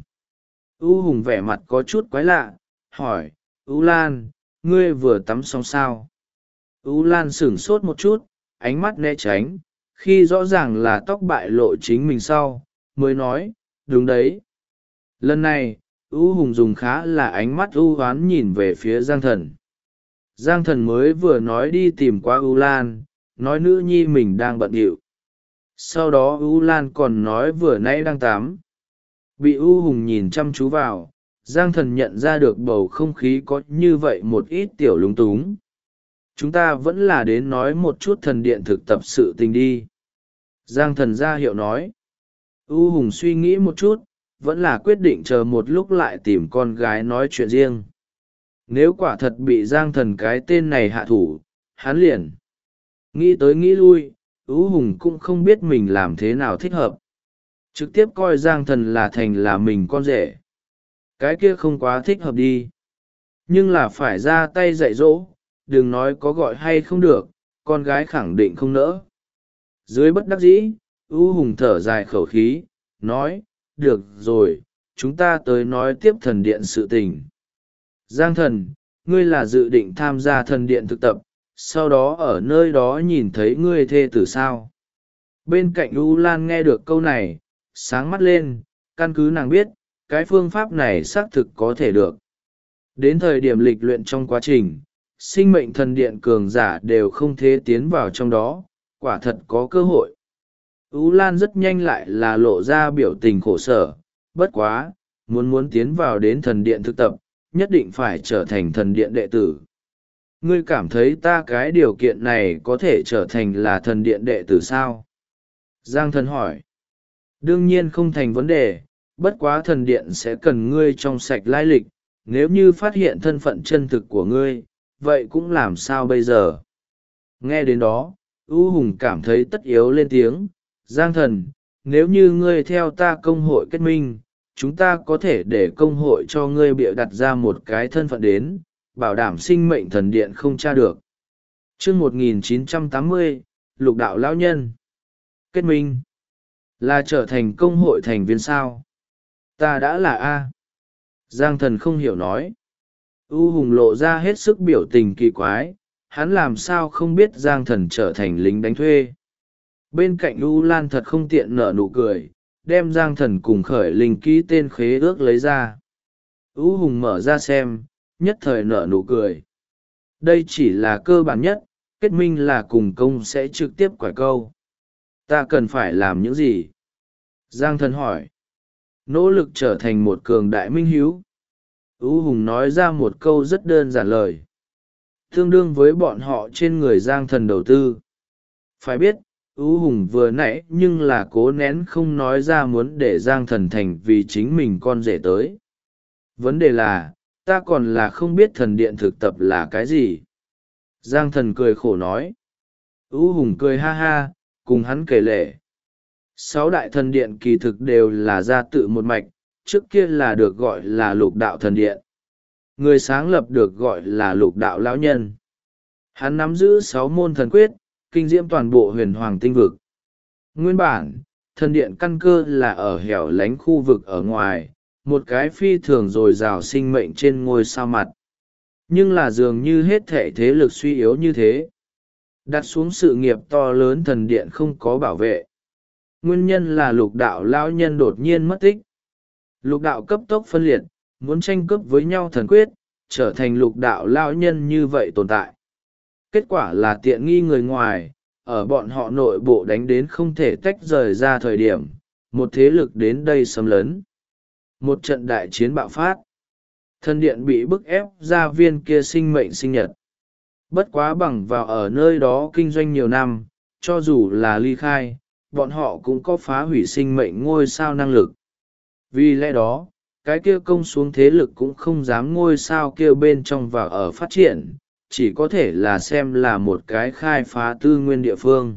U Hùng vẻ mặt có chút quái lạ, hỏi, U Lan, ngươi vừa tắm xong sao? U Lan sửng sốt một chút, ánh mắt né tránh, khi rõ ràng là tóc bại lộ chính mình sau, mới nói, đúng đấy. Lần này, U Hùng dùng khá là ánh mắt u hoán nhìn về phía Giang Thần. Giang Thần mới vừa nói đi tìm qua U Lan, nói nữ nhi mình đang bận rộn. Sau đó U Lan còn nói vừa nãy đang tắm. Bị U Hùng nhìn chăm chú vào, Giang Thần nhận ra được bầu không khí có như vậy một ít tiểu lúng túng. Chúng ta vẫn là đến nói một chút thần điện thực tập sự tình đi. Giang Thần ra hiệu nói. U Hùng suy nghĩ một chút, vẫn là quyết định chờ một lúc lại tìm con gái nói chuyện riêng. Nếu quả thật bị Giang Thần cái tên này hạ thủ, hắn liền. Nghĩ tới nghĩ lui, U Hùng cũng không biết mình làm thế nào thích hợp. Trực tiếp coi Giang Thần là thành là mình con rể. Cái kia không quá thích hợp đi. Nhưng là phải ra tay dạy dỗ, đừng nói có gọi hay không được, con gái khẳng định không nỡ. Dưới bất đắc dĩ, U Hùng thở dài khẩu khí, nói, được rồi, chúng ta tới nói tiếp thần điện sự tình. Giang Thần, ngươi là dự định tham gia thần điện thực tập, sau đó ở nơi đó nhìn thấy ngươi thê tử sao? Bên cạnh U Lan nghe được câu này, sáng mắt lên, căn cứ nàng biết, cái phương pháp này xác thực có thể được. Đến thời điểm lịch luyện trong quá trình, sinh mệnh thần điện cường giả đều không thể tiến vào trong đó, quả thật có cơ hội. U Lan rất nhanh lại là lộ ra biểu tình khổ sở, bất quá, muốn tiến vào đến thần điện thực tập, nhất định phải trở thành thần điện đệ tử. Ngươi cảm thấy ta cái điều kiện này có thể trở thành là thần điện đệ tử sao? Giang Thần hỏi. Đương nhiên không thành vấn đề, bất quá thần điện sẽ cần ngươi trong sạch lai lịch, nếu như phát hiện thân phận chân thực của ngươi, vậy cũng làm sao bây giờ? Nghe đến đó, U Hùng cảm thấy tất yếu lên tiếng, Giang thần, nếu như ngươi theo ta công hội kết minh, chúng ta có thể để công hội cho ngươi bịa đặt ra một cái thân phận đến, bảo đảm sinh mệnh thần điện không tra được. Chương 1980, Lục đạo lão nhân. Kết minh là trở thành công hội thành viên sao? Ta đã là A. Giang thần không hiểu nói. U Hùng lộ ra hết sức biểu tình kỳ quái, hắn làm sao không biết Giang thần trở thành lính đánh thuê. Bên cạnh U Lan thật không tiện nở nụ cười, đem Giang thần cùng khởi linh ký tên khế ước lấy ra. U Hùng mở ra xem, nhất thời nở nụ cười. Đây chỉ là cơ bản nhất, kết minh là cùng công sẽ trực tiếp quải câu. Ta cần phải làm những gì? Giang thần hỏi. Nỗ lực trở thành một cường đại minh hiếu. U Hùng nói ra một câu rất đơn giản lời. Tương đương với bọn họ trên người Giang thần đầu tư. Phải biết, U Hùng vừa nãy nhưng là cố nén không nói ra muốn để Giang thần thành vì chính mình con rể tới. Vấn đề là, ta còn là không biết thần điện thực tập là cái gì. Giang thần cười khổ nói. U Hùng cười ha ha, cùng hắn kể lể. 6 đại thần điện kỳ thực đều là gia tự một mạch, trước kia là được gọi là lục đạo thần điện. Người sáng lập được gọi là lục đạo lão nhân. Hắn nắm giữ 6 môn thần quyết, kinh diễm toàn bộ huyền hoàng tinh vực. Nguyên bản, thần điện căn cơ là ở hẻo lánh khu vực ở ngoài, một cái phi thường dồi dào sinh mệnh trên ngôi sao mặt. Nhưng là dường như hết thể thế lực suy yếu như thế. Đặt xuống sự nghiệp to lớn thần điện không có bảo vệ. Nguyên nhân là lục đạo lão nhân đột nhiên mất tích. Lục đạo cấp tốc phân liệt, muốn tranh cướp với nhau thần quyết, trở thành lục đạo lão nhân như vậy tồn tại. Kết quả là tiện nghi người ngoài, ở bọn họ nội bộ đánh đến không thể tách rời ra thời điểm, một thế lực đến đây xâm lấn. Một trận đại chiến bạo phát. Thần điện bị bức ép ra viên kia sinh mệnh sinh nhật. Bất quá bằng vào ở nơi đó kinh doanh nhiều năm, cho dù là ly khai, bọn họ cũng có phá hủy sinh mệnh ngôi sao năng lực. Vì lẽ đó, cái kia công xuống thế lực cũng không dám ngôi sao kia bên trong vào ở phát triển, chỉ có thể là xem là một cái khai phá tư nguyên địa phương.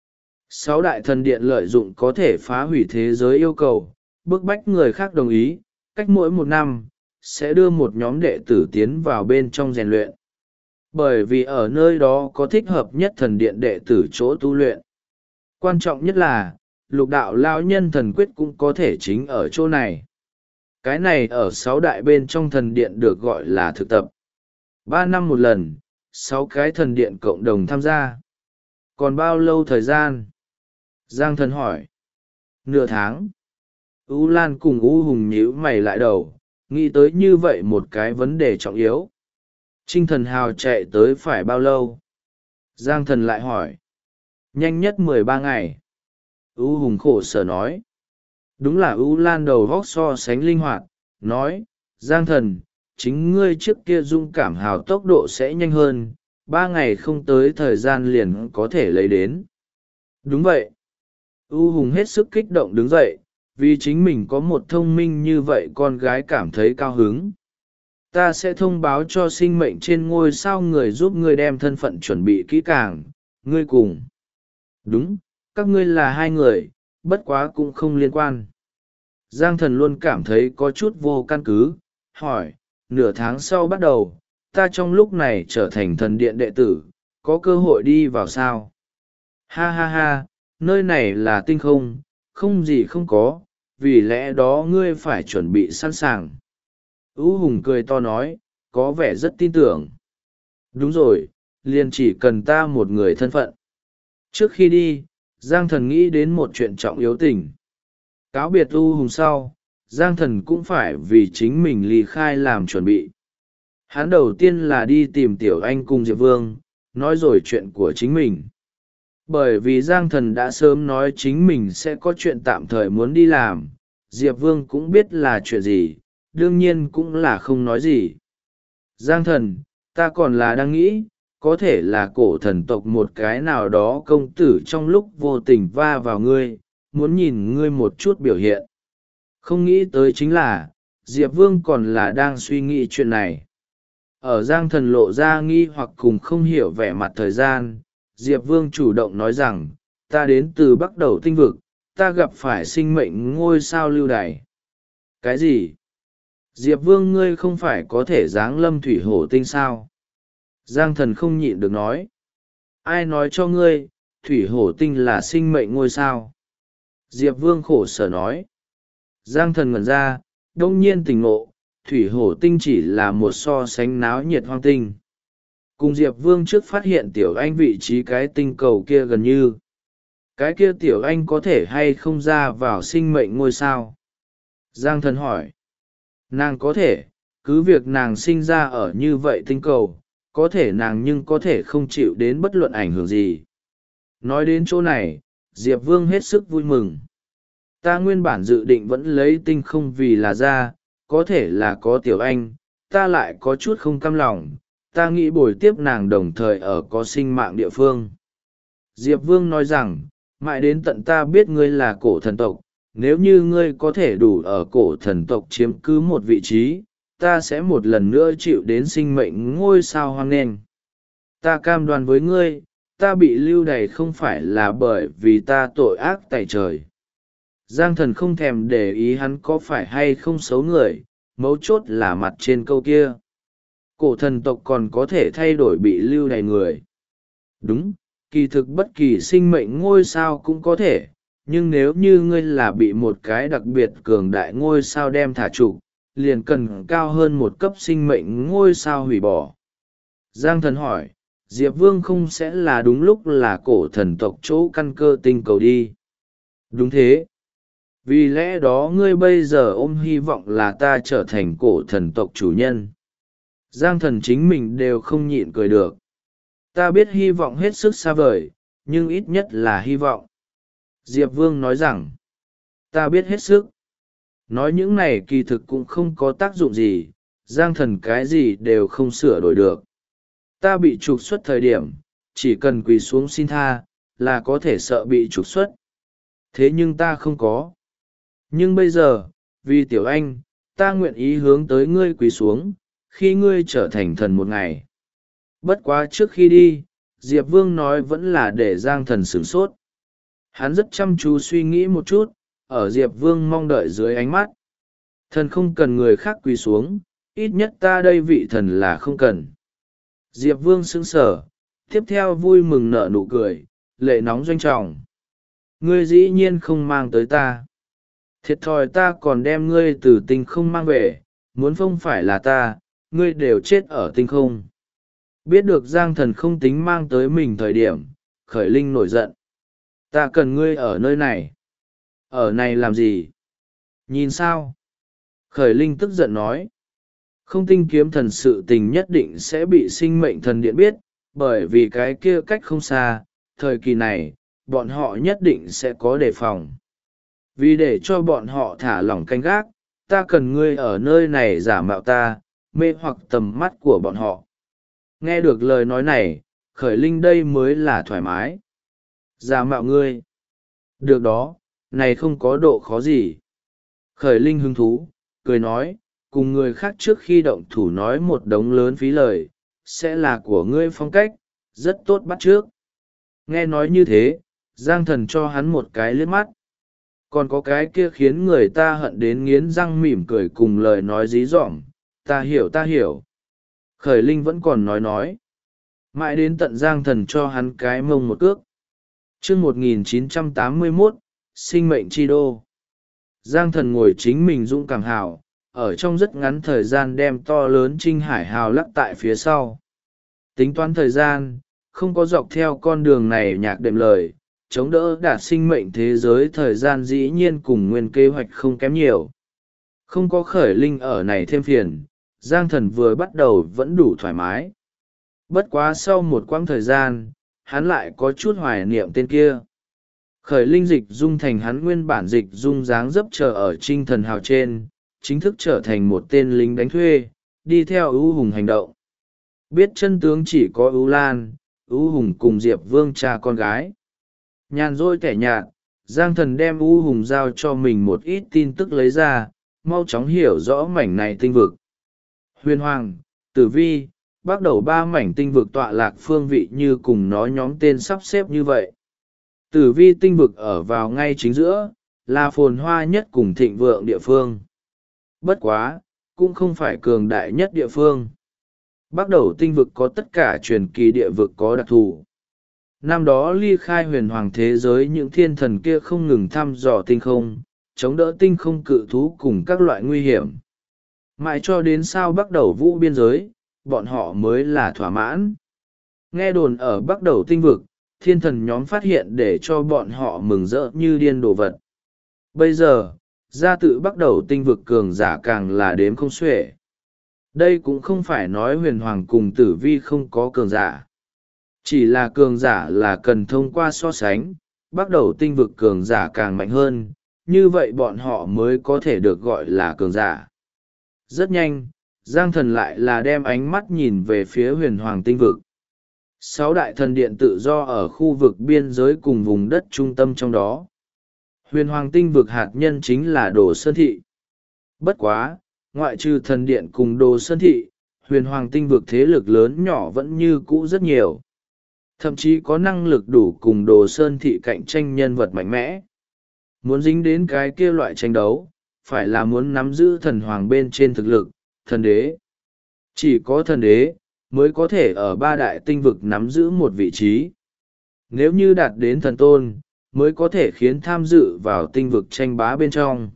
6 đại thần điện lợi dụng có thể phá hủy thế giới yêu cầu, bức bách người khác đồng ý, cách mỗi 1 năm, sẽ đưa một nhóm đệ tử tiến vào bên trong rèn luyện. Bởi vì ở nơi đó có thích hợp nhất thần điện đệ tử chỗ tu luyện. Quan trọng nhất là, lục đạo lão nhân thần quyết cũng có thể chính ở chỗ này. Cái này ở 6 đại bên trong thần điện được gọi là thực tập. 3 năm một lần, 6 cái thần điện cộng đồng tham gia. Còn bao lâu thời gian? Giang thần hỏi. Nửa tháng. U Lan cùng U Hùng nhíu mày lại đầu, nghĩ tới như vậy một cái vấn đề trọng yếu. Trinh thần hào chạy tới phải bao lâu? Giang thần lại hỏi. Nhanh nhất 13 ngày. U Hùng khổ sở nói. Đúng là U Lan đầu vóc so sánh linh hoạt, nói, Giang thần, chính ngươi trước kia dung cảm hào tốc độ sẽ nhanh hơn, 3 ngày không tới thời gian liền có thể lấy đến. Đúng vậy. U Hùng hết sức kích động đứng dậy, vì chính mình có một thông minh như vậy con gái cảm thấy cao hứng. Ta sẽ thông báo cho sinh mệnh trên ngôi sao người giúp ngươi đem thân phận chuẩn bị kỹ càng, ngươi cùng. Đúng, các ngươi là 2 người, bất quá cũng không liên quan. Giang thần luôn cảm thấy có chút vô căn cứ, hỏi, nửa tháng sau bắt đầu, ta trong lúc này trở thành thần điện đệ tử, có cơ hội đi vào sao? Ha ha ha, nơi này là tinh không, không gì không có, vì lẽ đó ngươi phải chuẩn bị sẵn sàng. U Hùng cười to nói, có vẻ rất tin tưởng. Đúng rồi, liền chỉ cần ta một người thân phận. Trước khi đi, Giang thần nghĩ đến một chuyện trọng yếu tình. Cáo biệt U Hùng sau, Giang thần cũng phải vì chính mình ly khai làm chuẩn bị. Hắn đầu tiên là đi tìm Tiểu Anh cùng Diệp Vương, nói rồi chuyện của chính mình. Bởi vì Giang thần đã sớm nói chính mình sẽ có chuyện tạm thời muốn đi làm, Diệp Vương cũng biết là chuyện gì, đương nhiên cũng là không nói gì. Giang thần, ta còn là đang nghĩ, có thể là cổ thần tộc một cái nào đó công tử trong lúc vô tình va vào ngươi, muốn nhìn ngươi một chút biểu hiện. Không nghĩ tới chính là, Diệp Vương còn là đang suy nghĩ chuyện này. Ở Giang Thần lộ ra nghi hoặc cùng không hiểu vẻ mặt thời gian, Diệp Vương chủ động nói rằng, ta đến từ Bắc Đầu tinh vực, ta gặp phải sinh mệnh ngôi sao lưu đày. Cái gì? Diệp Vương ngươi không phải có thể giáng lâm thủy hổ tinh sao? Giang Thần không nhịn được nói. Ai nói cho ngươi, thủy hổ tinh là sinh mệnh ngôi sao? Diệp Vương khổ sở nói. Giang Thần ngẩn ra, đông nhiên tỉnh ngộ, thủy hổ tinh chỉ là một so sánh náo nhiệt hoang tinh. Cùng Diệp Vương trước phát hiện Tiểu Anh vị trí cái tinh cầu kia gần như. Cái kia Tiểu Anh có thể hay không ra vào sinh mệnh ngôi sao? Giang Thần hỏi. Nàng có thể, cứ việc nàng sinh ra ở như vậy tinh cầu, có thể nàng nhưng có thể không chịu đến bất luận ảnh hưởng gì. Nói đến chỗ này, Diệp Vương hết sức vui mừng. Ta nguyên bản dự định vẫn lấy tinh không vì là ra, có thể là có Tiểu Anh, ta lại có chút không cam lòng, ta nghĩ bồi tiếp nàng đồng thời ở có sinh mạng địa phương. Diệp Vương nói rằng, mãi đến tận ta biết ngươi là cổ thần tộc, nếu như ngươi có thể đủ ở cổ thần tộc chiếm cứ một vị trí, ta sẽ một lần nữa chịu đến sinh mệnh ngôi sao hoang nghênh. Ta cam đoan với ngươi, ta bị lưu đày không phải là bởi vì ta tội ác tày trời. Giang Thần không thèm để ý hắn có phải hay không xấu người, mấu chốt là mặt trên câu kia. Cổ thần tộc còn có thể thay đổi bị lưu đày người. Đúng, kỳ thực bất kỳ sinh mệnh ngôi sao cũng có thể, nhưng nếu như ngươi là bị một cái đặc biệt cường đại ngôi sao đem thả trụ, liền cần cao hơn một cấp sinh mệnh ngôi sao hủy bỏ. Giang Thần hỏi, Diệp Vương không sẽ là đúng lúc là cổ thần tộc chỗ căn cơ tinh cầu đi? Đúng thế. Vì lẽ đó ngươi bây giờ ôm hy vọng là ta trở thành cổ thần tộc chủ nhân. Giang Thần chính mình đều không nhịn cười được. Ta biết hy vọng hết sức xa vời, nhưng ít nhất là hy vọng. Diệp Vương nói rằng, ta biết hết sức. Nói những này kỳ thực cũng không có tác dụng gì, Giang Thần cái gì đều không sửa đổi được. Ta bị trục xuất thời điểm, chỉ cần quỳ xuống xin tha, là có thể sợ bị trục xuất. Thế nhưng ta không có. Nhưng bây giờ, vì Tiểu Anh, ta nguyện ý hướng tới ngươi quỳ xuống, khi ngươi trở thành thần một ngày. Bất quá trước khi đi, Diệp Vương nói vẫn là để Giang Thần sửng sốt. Hắn rất chăm chú suy nghĩ một chút, ở Diệp Vương mong đợi dưới ánh mắt. Thần không cần người khác quỳ xuống, ít nhất ta đây vị thần là không cần. Diệp Vương sững sờ, tiếp theo vui mừng nở nụ cười, lệ nóng doanh trọng. Ngươi dĩ nhiên không mang tới ta. Thiệt thòi ta còn đem ngươi từ tinh không mang về, muốn không phải là ta, ngươi đều chết ở tinh không. Biết được Giang Thần không tính mang tới mình thời điểm, Khởi Linh nổi giận. Ta cần ngươi ở nơi này. Ở này làm gì? Nhìn sao? Khởi Linh tức giận nói. Không tinh kiếm thần sự tình nhất định sẽ bị sinh mệnh thần điện biết, bởi vì cái kia cách không xa, thời kỳ này, bọn họ nhất định sẽ có đề phòng. Vì để cho bọn họ thả lỏng canh gác, ta cần ngươi ở nơi này giả mạo ta, mê hoặc tầm mắt của bọn họ. Nghe được lời nói này, Khởi Linh đây mới là thoải mái. Giả mạo ngươi. Được đó, này không có độ khó gì. Khởi Linh hứng thú, cười nói, cùng người khác trước khi động thủ nói một đống lớn phí lời, sẽ là của ngươi phong cách, rất tốt bắt trước. Nghe nói như thế, Giang Thần cho hắn một cái liếc mắt. Còn có cái kia khiến người ta hận đến nghiến răng mỉm cười cùng lời nói dí dỏm, ta hiểu ta hiểu. Khởi Linh vẫn còn nói. Mãi đến tận Giang Thần cho hắn cái mông một cước. Chương 1981, sinh mệnh chi đô. Giang Thần ngồi chính mình dũng cảm hào, ở trong rất ngắn thời gian đem to lớn Trinh Hải hào lắc tại phía sau. Tính toán thời gian, không có dọc theo con đường này nhạc đệm lời, chống đỡ đạt sinh mệnh thế giới thời gian dĩ nhiên cùng nguyên kế hoạch không kém nhiều. Không có Khởi Linh ở này thêm phiền, Giang Thần vừa bắt đầu vẫn đủ thoải mái. Bất quá sau một quãng thời gian, hắn lại có chút hoài niệm tên kia. Khởi Linh dịch dung thành hắn nguyên bản dịch dung dáng dấp chờ ở Trinh Thần Hào trên, chính thức trở thành một tên lính đánh thuê, đi theo ưu hùng hành động. Biết chân tướng chỉ có ưu lan, ưu hùng cùng Diệp Vương cha con gái. Nhàn rỗi tẻ nhạt, Giang Thần đem U Hùng giao cho mình một ít tin tức lấy ra, mau chóng hiểu rõ mảnh này tinh vực. Huyền Hoàng, Tử Vi, bắt đầu 3 mảnh tinh vực tọa lạc phương vị như cùng nó nhóm tên sắp xếp như vậy. Tử Vi tinh vực ở vào ngay chính giữa, là phồn hoa nhất cùng thịnh vượng địa phương. Bất quá, cũng không phải cường đại nhất địa phương. Bắt đầu tinh vực có tất cả truyền kỳ địa vực có đặc thù. Năm đó ly khai huyền hoàng thế giới, những thiên thần kia không ngừng thăm dò tinh không, chống đỡ tinh không cự thú cùng các loại nguy hiểm. Mãi cho đến sau bắt đầu vũ biên giới, bọn họ mới là thỏa mãn. Nghe đồn ở bắt đầu tinh vực, thiên thần nhóm phát hiện để cho bọn họ mừng rỡ như điên đồ vật. Bây giờ, gia tự bắt đầu tinh vực cường giả càng là đếm không xuể. Đây cũng không phải nói huyền hoàng cùng tử vi không có cường giả. Chỉ là cường giả là cần thông qua so sánh, bắt đầu tinh vực cường giả càng mạnh hơn, như vậy bọn họ mới có thể được gọi là cường giả. Rất nhanh, Giang Thần lại là đem ánh mắt nhìn về phía huyền hoàng tinh vực. 6 đại thần điện tự do ở khu vực biên giới cùng vùng đất trung tâm trong đó. Huyền hoàng tinh vực hạt nhân chính là Đồ Sơn Thị. Bất quá, ngoại trừ thần điện cùng Đồ Sơn Thị, huyền hoàng tinh vực thế lực lớn nhỏ vẫn như cũ rất nhiều. Thậm chí có năng lực đủ cùng Đồ Sơn Thị cạnh tranh nhân vật mạnh mẽ. Muốn dính đến cái kia loại tranh đấu, phải là muốn nắm giữ thần hoàng bên trên thực lực, thần đế. Chỉ có thần đế, mới có thể ở 3 đại tinh vực nắm giữ một vị trí. Nếu như đạt đến thần tôn, mới có thể khiến tham dự vào tinh vực tranh bá bên trong.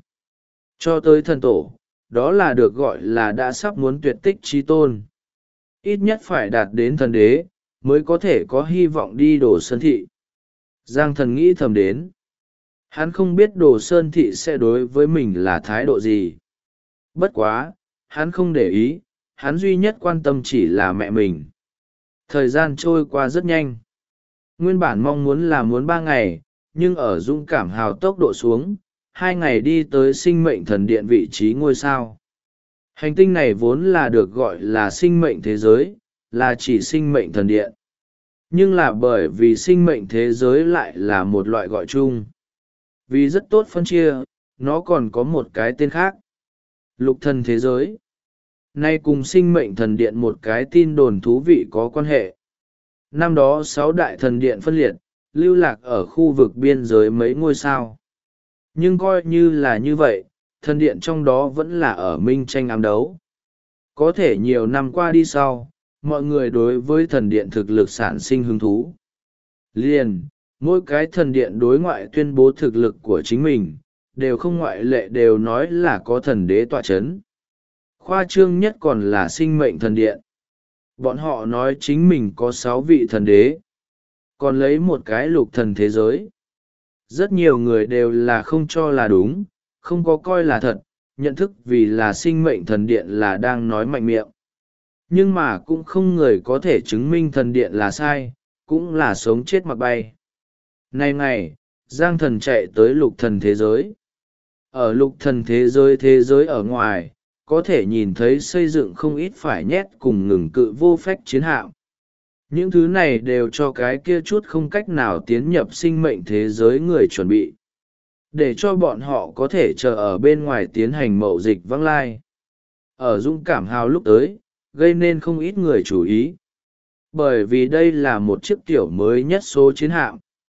Cho tới thần tổ, đó là được gọi là đã sắp muốn tuyệt tích chí tôn. Ít nhất phải đạt đến thần đế, mới có thể có hy vọng đi Đồ Sơn Thị. Giang Thần nghĩ thầm đến. Hắn không biết Đồ Sơn Thị sẽ đối với mình là thái độ gì. Bất quá, hắn không để ý, hắn duy nhất quan tâm chỉ là mẹ mình. Thời gian trôi qua rất nhanh. Nguyên bản mong muốn là muốn 3 ngày, nhưng ở dũng cảm hào tốc độ xuống, 2 ngày đi tới sinh mệnh thần điện vị trí ngôi sao. Hành tinh này vốn là được gọi là sinh mệnh thế giới, là chỉ sinh mệnh thần điện. Nhưng là bởi vì sinh mệnh thế giới lại là một loại gọi chung. Vì rất tốt phân chia, nó còn có một cái tên khác. Lục thần thế giới. Nay cùng sinh mệnh thần điện một cái tin đồn thú vị có quan hệ. Năm đó 6 đại thần điện phân liệt, lưu lạc ở khu vực biên giới mấy ngôi sao. Nhưng coi như là như vậy, thần điện trong đó vẫn là ở minh tranh ám đấu. Có thể nhiều năm qua đi sau, mọi người đối với thần điện thực lực sản sinh hứng thú. Liền, mỗi cái thần điện đối ngoại tuyên bố thực lực của chính mình, đều không ngoại lệ đều nói là có thần đế tọa chấn. Khoa trương nhất còn là sinh mệnh thần điện. Bọn họ nói chính mình có 6 vị thần đế, còn lấy một cái lục thần thế giới. Rất nhiều người đều là không cho là đúng, không có coi là thật, nhận thức vì là sinh mệnh thần điện là đang nói mạnh miệng. Nhưng mà cũng không người có thể chứng minh thần điện là sai, cũng là sống chết mặc bay. Nay ngày, Giang Thần chạy tới lục thần thế giới. Ở lục thần thế giới ở ngoài, có thể nhìn thấy xây dựng không ít phải nhét cùng ngừng cự vô phách chiến hạm. Những thứ này đều cho cái kia chút không cách nào tiến nhập sinh mệnh thế giới người chuẩn bị. Để cho bọn họ có thể chờ ở bên ngoài tiến hành mậu dịch vãng lai. Ở dũng cảm hào lúc tới, gây nên không ít người chú ý. Bởi vì đây là một chiếc kiểu mới nhất số chiến hạm.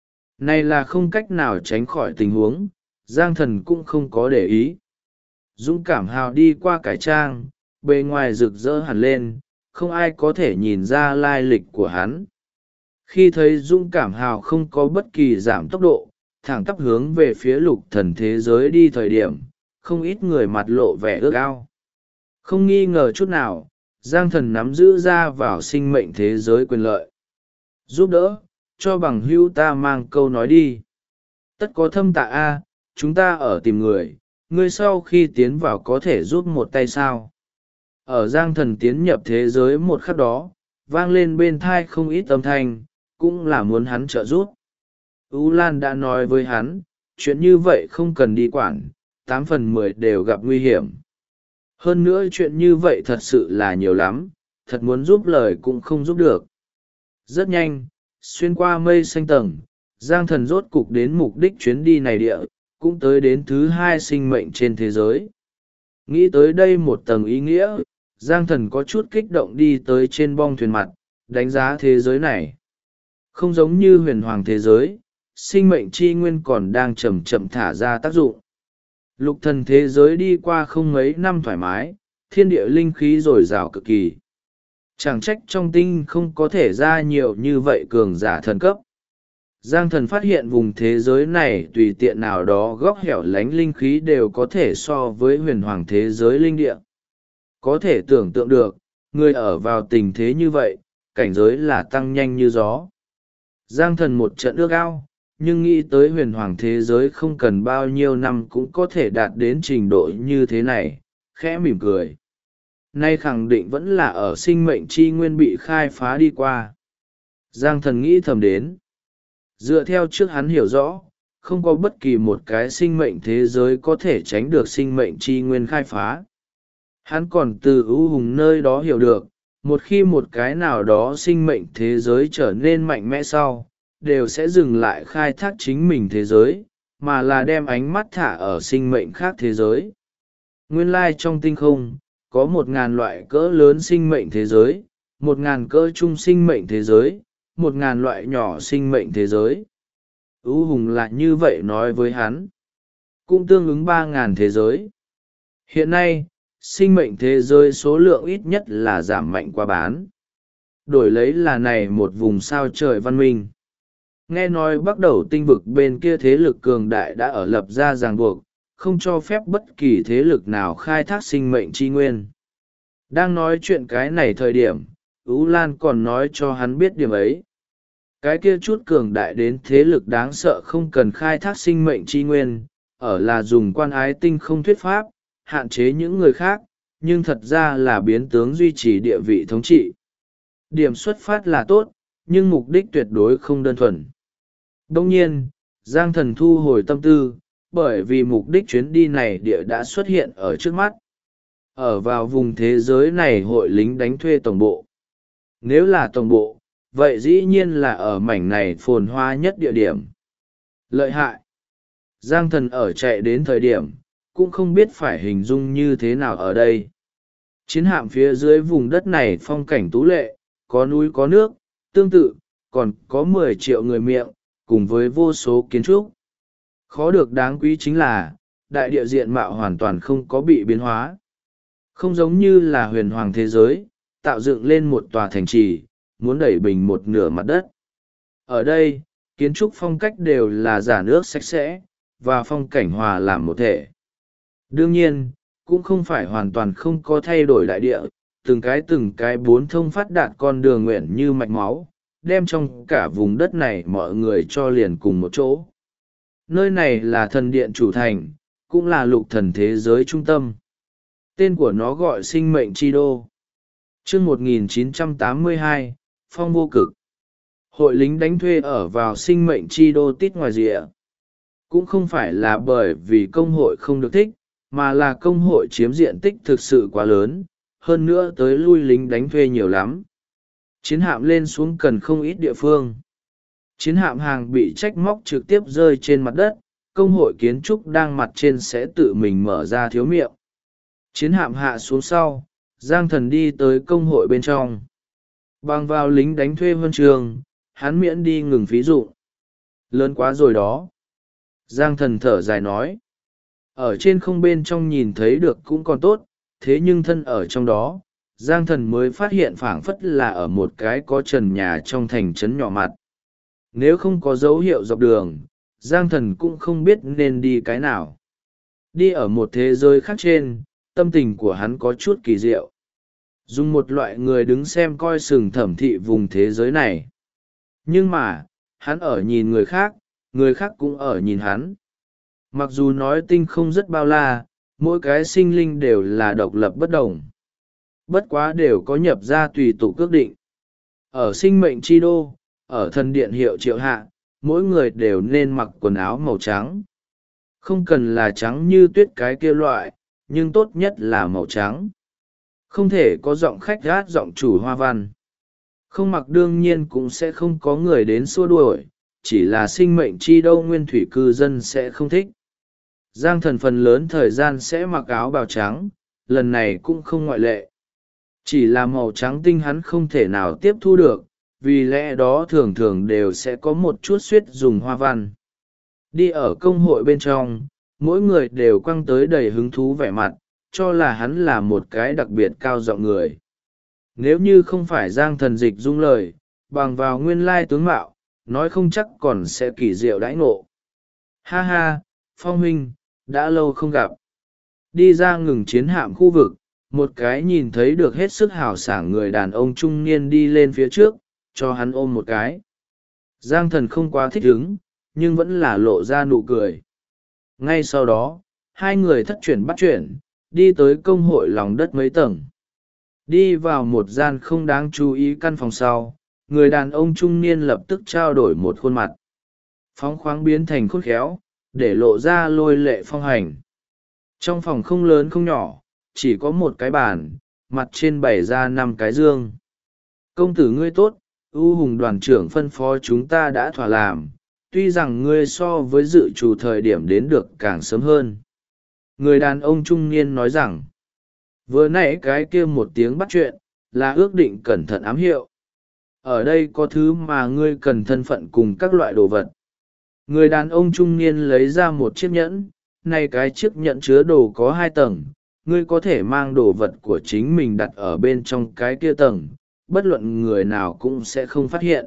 Này là không cách nào tránh khỏi tình huống, Giang Thần cũng không có để ý. Dũng cảm hào đi qua cải trang, bề ngoài rực rỡ hẳn lên, không ai có thể nhìn ra lai lịch của hắn. Khi thấy dũng cảm hào không có bất kỳ giảm tốc độ, thẳng tắp hướng về phía lục thần thế giới đi thời điểm, không ít người mặt lộ vẻ ước ao. Không nghi ngờ chút nào, Giang Thần nắm giữ ra vào sinh mệnh thế giới quyền lợi. Giúp đỡ, cho bằng hữu ta mang câu nói đi. Tất có thâm tạ a, chúng ta ở tìm người, ngươi sau khi tiến vào có thể giúp một tay sao. Ở Giang Thần tiến nhập thế giới một khắc đó, vang lên bên thai không ít âm thanh, cũng là muốn hắn trợ giúp. U Lan đã nói với hắn, chuyện như vậy không cần đi quản, 8 phần 10 đều gặp nguy hiểm. Hơn nữa chuyện như vậy thật sự là nhiều lắm, thật muốn giúp lời cũng không giúp được. Rất nhanh, xuyên qua mây xanh tầng, Giang thần rốt cục đến mục đích chuyến đi này địa, cũng tới đến thứ hai sinh mệnh trên thế giới. Nghĩ tới đây một tầng ý nghĩa, Giang thần có chút kích động đi tới trên bong thuyền mặt, đánh giá thế giới này. Không giống như huyền hoàng thế giới, sinh mệnh chi nguyên còn đang chậm chậm thả ra tác dụng. Lục thần thế giới đi qua không mấy năm thoải mái, thiên địa linh khí dồi dào cực kỳ. Chẳng trách trong tinh không có thể ra nhiều như vậy cường giả thần cấp. Giang thần phát hiện vùng thế giới này tùy tiện nào đó góc hẻo lánh linh khí đều có thể so với huyền hoàng thế giới linh địa. Có thể tưởng tượng được, người ở vào tình thế như vậy, cảnh giới là tăng nhanh như gió. Giang thần một trận ước ao, nhưng nghĩ tới huyền hoàng thế giới không cần bao nhiêu năm cũng có thể đạt đến trình độ như thế này, khẽ mỉm cười. Nay khẳng định vẫn là ở sinh mệnh chi nguyên bị khai phá đi qua. Giang thần nghĩ thầm đến. Dựa theo trước hắn hiểu rõ, không có bất kỳ một cái sinh mệnh thế giới có thể tránh được sinh mệnh chi nguyên khai phá. Hắn còn từ ưu hùng nơi đó hiểu được, một khi một cái nào đó sinh mệnh thế giới trở nên mạnh mẽ sau, đều sẽ dừng lại khai thác chính mình thế giới, mà là đem ánh mắt thả ở sinh mệnh khác thế giới. Nguyên lai trong tinh không, có 1.000 loại cỡ lớn sinh mệnh thế giới, 1.000 cỡ trung sinh mệnh thế giới, 1.000 loại nhỏ sinh mệnh thế giới. Ú hùng lại như vậy nói với hắn. Cũng tương ứng 3.000 thế giới. Hiện nay, sinh mệnh thế giới số lượng ít nhất là giảm mạnh qua bán. Đổi lấy là này một vùng sao trời văn minh. Nghe nói bắt đầu tinh vực bên kia thế lực cường đại đã ở lập ra ràng buộc, không cho phép bất kỳ thế lực nào khai thác sinh mệnh chi nguyên. Đang nói chuyện cái này thời điểm, Ú Lan còn nói cho hắn biết điểm ấy. Cái kia chút cường đại đến thế lực đáng sợ không cần khai thác sinh mệnh chi nguyên, ở là dùng quan ái tinh không thuyết pháp, hạn chế những người khác, nhưng thật ra là biến tướng duy trì địa vị thống trị. Điểm xuất phát là tốt, nhưng mục đích tuyệt đối không đơn thuần. Đồng nhiên, Giang thần thu hồi tâm tư, bởi vì mục đích chuyến đi này địa đã xuất hiện ở trước mắt. Ở vào vùng thế giới này hội lính đánh thuê tổng bộ. Nếu là tổng bộ, vậy dĩ nhiên là ở mảnh này phồn hoa nhất địa điểm. Lợi hại. Giang thần ở chạy đến thời điểm, cũng không biết phải hình dung như thế nào ở đây. Chiến hạm phía dưới vùng đất này phong cảnh tú lệ, có núi có nước, tương tự, còn có 10 triệu người miệng, cùng với vô số kiến trúc. Khó được đáng quý chính là, đại địa diện mạo hoàn toàn không có bị biến hóa. Không giống như là huyền hoàng thế giới, tạo dựng lên một tòa thành trì, muốn đẩy bình một nửa mặt đất. Ở đây, kiến trúc phong cách đều là giả nước sạch sẽ, và phong cảnh hòa làm một thể. Đương nhiên, cũng không phải hoàn toàn không có thay đổi đại địa, từng cái bốn thông phát đạt con đường nguyện như mạch máu, đem trong cả vùng đất này mọi người cho liền cùng một chỗ. Nơi này là thần điện chủ thành, cũng là lục thần thế giới trung tâm. Tên của nó gọi sinh mệnh chi đô. Chương 1982, Phong vô cực. Hội lính đánh thuê ở vào sinh mệnh chi đô tít ngoài rìa. Cũng không phải là bởi vì công hội không được thích, mà là công hội chiếm diện tích thực sự quá lớn, hơn nữa tới lui lính đánh thuê nhiều lắm. Chiến hạm lên xuống cần không ít địa phương. Chiến hạm hàng bị trách móc trực tiếp rơi trên mặt đất, công hội kiến trúc đang mặt trên sẽ tự mình mở ra thiếu miệng. Chiến hạm hạ xuống sau, Giang thần đi tới công hội bên trong. Bằng vào lính đánh thuê huân trường, hắn miễn đi ngừng phí dụ. Lớn quá rồi đó. Giang thần thở dài nói. Ở trên không bên trong nhìn thấy được cũng còn tốt, thế nhưng thân ở trong đó, Giang thần mới phát hiện phảng phất là ở một cái có trần nhà trong thành trấn nhỏ mặt. Nếu không có dấu hiệu dọc đường, Giang thần cũng không biết nên đi cái nào. Đi ở một thế giới khác trên, tâm tình của hắn có chút kỳ diệu. Dùng một loại người đứng xem coi sừng thẩm thị vùng thế giới này. Nhưng mà, hắn ở nhìn người khác cũng ở nhìn hắn. Mặc dù nói tinh không rất bao la, mỗi cái sinh linh đều là độc lập bất đồng. Bất quá đều có nhập ra tùy tục ước định. Ở sinh mệnh chi đô, ở thần điện hiệu triệu hạ, mỗi người đều nên mặc quần áo màu trắng. Không cần là trắng như tuyết cái kia loại, nhưng tốt nhất là màu trắng. Không thể có giọng khách gát giọng chủ hoa văn. Không mặc đương nhiên cũng sẽ không có người đến xua đuổi, chỉ là sinh mệnh chi đô nguyên thủy cư dân sẽ không thích. Giang Thần phần lớn thời gian sẽ mặc áo bào trắng, lần này cũng không ngoại lệ. Chỉ là màu trắng tinh hắn không thể nào tiếp thu được, vì lẽ đó thường thường đều sẽ có một chút suýt dùng hoa văn. Đi ở công hội bên trong, mỗi người đều quăng tới đầy hứng thú vẻ mặt, cho là hắn là một cái đặc biệt cao giọng người. Nếu như không phải Giang Thần dịch dung lời, bằng vào nguyên lai tướng mạo, nói không chắc còn sẽ kỳ diệu đãi ngộ. Ha ha, Phong huynh, đã lâu không gặp. Đi ra ngừng chiến hạm khu vực, một cái nhìn thấy được hết sức hào sảng người đàn ông trung niên đi lên phía trước, cho hắn ôm một cái. Giang Thần không quá thích ứng, nhưng vẫn là lộ ra nụ cười. Ngay sau đó, hai người thất chuyển bắt chuyển, đi tới công hội lòng đất mấy tầng. Đi vào một gian không đáng chú ý căn phòng sau, người đàn ông trung niên lập tức trao đổi một khuôn mặt. Phóng khoáng biến thành khôn khéo, để lộ ra lôi lệ phong hành. Trong phòng không lớn không nhỏ, chỉ có một cái bàn, mặt trên bày ra 5 cái dương. Công tử ngươi tốt, ưu hùng đoàn trưởng phân phó chúng ta đã thỏa làm, tuy rằng ngươi so với dự trù thời điểm đến được càng sớm hơn. Người đàn ông trung niên nói rằng, vừa nãy cái kia một tiếng bắt chuyện, là ước định cẩn thận ám hiệu. Ở đây có thứ mà ngươi cần thân phận cùng các loại đồ vật. Người đàn ông trung niên lấy ra một chiếc nhẫn, này cái chiếc nhẫn chứa đồ có 2 tầng, ngươi có thể mang đồ vật của chính mình đặt ở bên trong cái kia tầng, bất luận người nào cũng sẽ không phát hiện.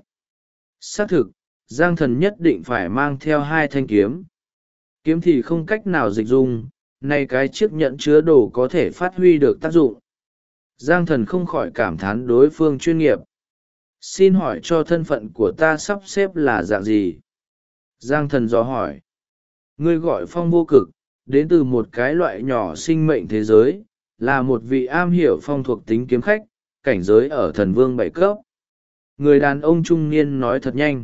Xác thực, Giang Thần nhất định phải mang theo 2 thanh kiếm. Kiếm thì không cách nào dịch dung, này cái chiếc nhẫn chứa đồ có thể phát huy được tác dụng. Giang Thần không khỏi cảm thán đối phương chuyên nghiệp. Xin hỏi cho thân phận của ta sắp xếp là dạng gì? Giang Thần dò hỏi. Ngươi gọi Phong Vô Cực, đến từ một cái loại nhỏ sinh mệnh thế giới, là một vị am hiểu phong thuộc tính kiếm khách, cảnh giới ở thần vương 7 cấp. Người đàn ông trung niên nói thật nhanh.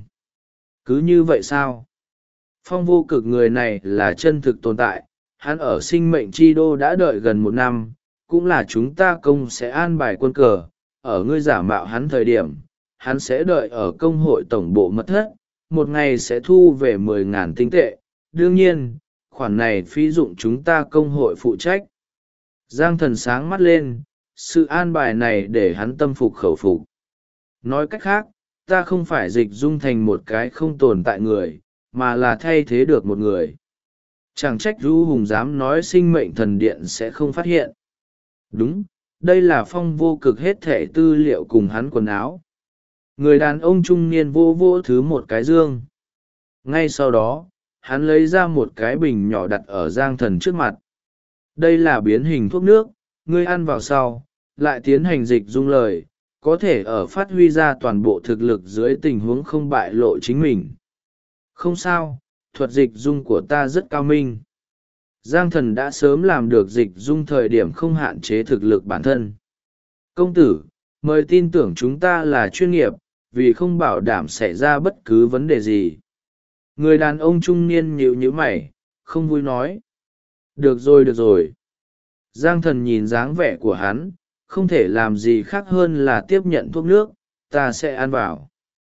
Cứ như vậy sao? Phong Vô Cực người này là chân thực tồn tại, hắn ở sinh mệnh chi đô đã đợi gần 1 năm, cũng là chúng ta công sẽ an bài quân cờ, ở ngươi giả mạo hắn thời điểm, hắn sẽ đợi ở công hội tổng bộ mật thất, một ngày sẽ thu về 10.000 tinh tệ, đương nhiên, khoản này phí dụng chúng ta công hội phụ trách. Giang Thần sáng mắt lên, sự an bài này để hắn tâm phục khẩu phục. Nói cách khác, ta không phải dịch dung thành một cái không tồn tại người, mà là thay thế được một người. Chẳng trách Du Hùng dám nói sinh mệnh thần điện sẽ không phát hiện. Đúng, đây là Phong Vô Cực hết thẻ tư liệu cùng hắn quần áo. Người đàn ông trung niên vô vô thứ một cái dương. Ngay sau đó, hắn lấy ra một cái bình nhỏ đặt ở Giang Thần trước mặt. Đây là biến hình thuốc nước, ngươi ăn vào sau, lại tiến hành dịch dung lời, có thể ở phát huy ra toàn bộ thực lực dưới tình huống không bại lộ chính mình. Không sao, thuật dịch dung của ta rất cao minh. Giang Thần đã sớm làm được dịch dung thời điểm không hạn chế thực lực bản thân. Công tử, mời tin tưởng chúng ta là chuyên nghiệp, vì không bảo đảm xảy ra bất cứ vấn đề gì. Người đàn ông trung niên nhíu nhíu mày, không vui nói. Được rồi được rồi. Giang Thần nhìn dáng vẻ của hắn, không thể làm gì khác hơn là tiếp nhận thuốc nước, ta sẽ ăn vào.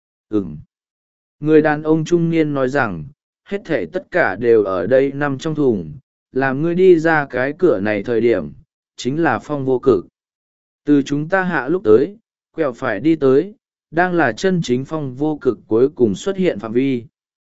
Ừm. Người đàn ông trung niên nói rằng, hết thể tất cả đều ở đây nằm trong thùng, làm ngươi đi ra cái cửa này thời điểm, chính là Phong Vô Cực. Từ chúng ta hạ lúc tới, quẹo phải đi tới, đang là chân chính Phong Vô Cực cuối cùng xuất hiện phạm vi.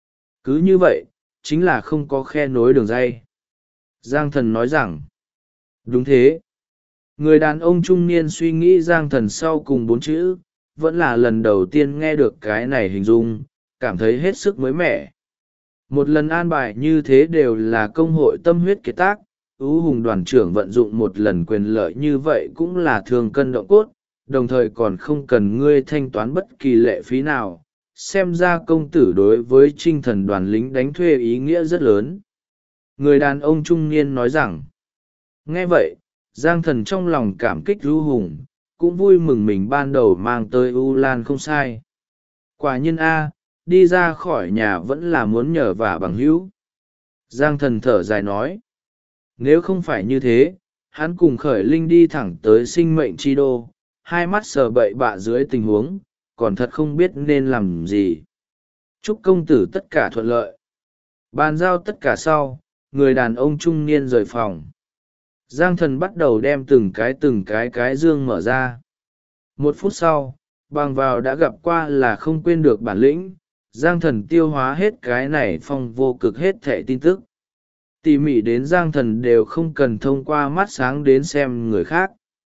Cứ như vậy, chính là không có khe nối đường dây. Giang Thần nói rằng, đúng thế. Người đàn ông trung niên suy nghĩ Giang Thần sau cùng 4 chữ, vẫn là lần đầu tiên nghe được cái này hình dung, cảm thấy hết sức mới mẻ. Một lần an bài như thế đều là công hội tâm huyết kiệt tác, ưu hùng đoàn trưởng vận dụng một lần quyền lợi như vậy cũng là thường cân động cốt, đồng thời còn không cần ngươi thanh toán bất kỳ lệ phí nào. Xem ra công tử đối với Trinh Thần đoàn lính đánh thuê ý nghĩa rất lớn. Người đàn ông trung niên nói rằng, nghe vậy, Giang Thần trong lòng cảm kích ưu hùng, cũng vui mừng mình ban đầu mang tới U Lan không sai. Quả nhiên A, đi ra khỏi nhà vẫn là muốn nhờ vả bằng hữu. Giang Thần thở dài nói, nếu không phải như thế, hắn cùng Khởi Linh đi thẳng tới sinh mệnh chi đô, hai mắt sờ bậy bạ dưới tình huống, còn thật không biết nên làm gì. Chúc công tử tất cả thuận lợi. Bàn giao tất cả sau, người đàn ông trung niên rời phòng. Giang Thần bắt đầu đem từng cái dương mở ra. 1 phút sau, bằng vào đã gặp qua là không quên được bản lĩnh. Giang Thần tiêu hóa hết cái này Phong Vô Cực hết thảy tin tức. Tỉ mỉ đến Giang Thần đều không cần thông qua mắt sáng đến xem người khác.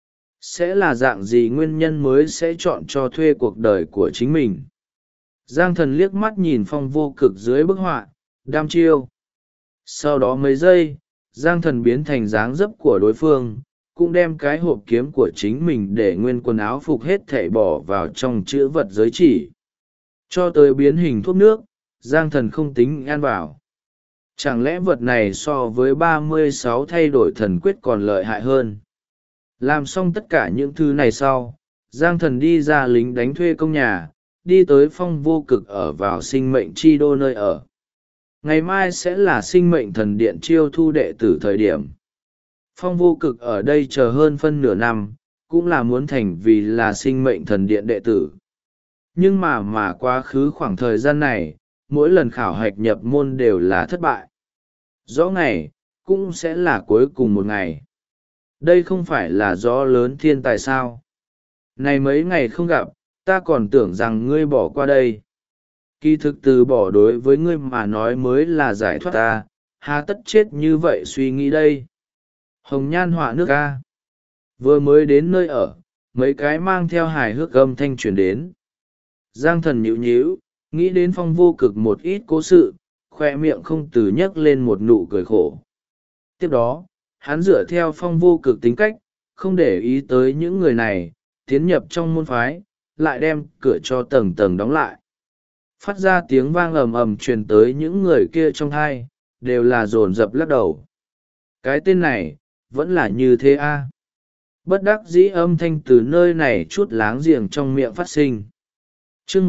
Sẽ là dạng gì nguyên nhân mới sẽ chọn cho thuê cuộc đời của chính mình. Giang Thần liếc mắt nhìn Phong Vô Cực dưới bức họa, đăm chiêu. Sau đó mấy giây, Giang Thần biến thành dáng dấp của đối phương, cũng đem cái hộp kiếm của chính mình để nguyên quần áo phục hết thảy bỏ vào trong chữ vật giới chỉ. Cho tới biến hình thuốc nước, Giang Thần không tính ăn vào. Chẳng lẽ vật này so với 36 thay đổi thần quyết còn lợi hại hơn? Làm xong tất cả những thứ này sau, Giang Thần đi ra lính đánh thuê công nhà, đi tới Phong Vô Cực ở vào sinh mệnh chi đô nơi ở. Ngày mai sẽ là sinh mệnh thần điện chiêu thu đệ tử thời điểm. Phong Vô Cực ở đây chờ hơn phân nửa năm, cũng là muốn thành vì là sinh mệnh thần điện đệ tử. Nhưng mà quá khứ khoảng thời gian này, mỗi lần khảo hạch nhập môn đều là thất bại. Rõ ngày, cũng sẽ là cuối cùng một ngày. Đây không phải là gió lớn thiên tài sao? Này mấy ngày không gặp, ta còn tưởng rằng ngươi bỏ qua đây. Kỳ thực từ bỏ đối với ngươi mà nói mới là giải thoát ta, hà tất chết như vậy suy nghĩ đây. Hồng nhan họa nước ca. Vừa mới đến nơi ở, mấy cái mang theo hài hước âm thanh truyền đến. Giang Thần nhíu nhíu, nghĩ đến Phong Vô Cực một ít cố sự, khoe miệng không từ nhấc lên một nụ cười khổ. Tiếp đó, hắn dựa theo Phong Vô Cực tính cách, không để ý tới những người này, tiến nhập trong môn phái, lại đem cửa cho tầng tầng đóng lại. Phát ra tiếng vang ầm ầm truyền tới những người kia trong thai, đều là dồn dập lắc đầu. Cái tên này, vẫn là như thế a. Bất đắc dĩ âm thanh từ nơi này chút láng giềng trong miệng phát sinh. Chương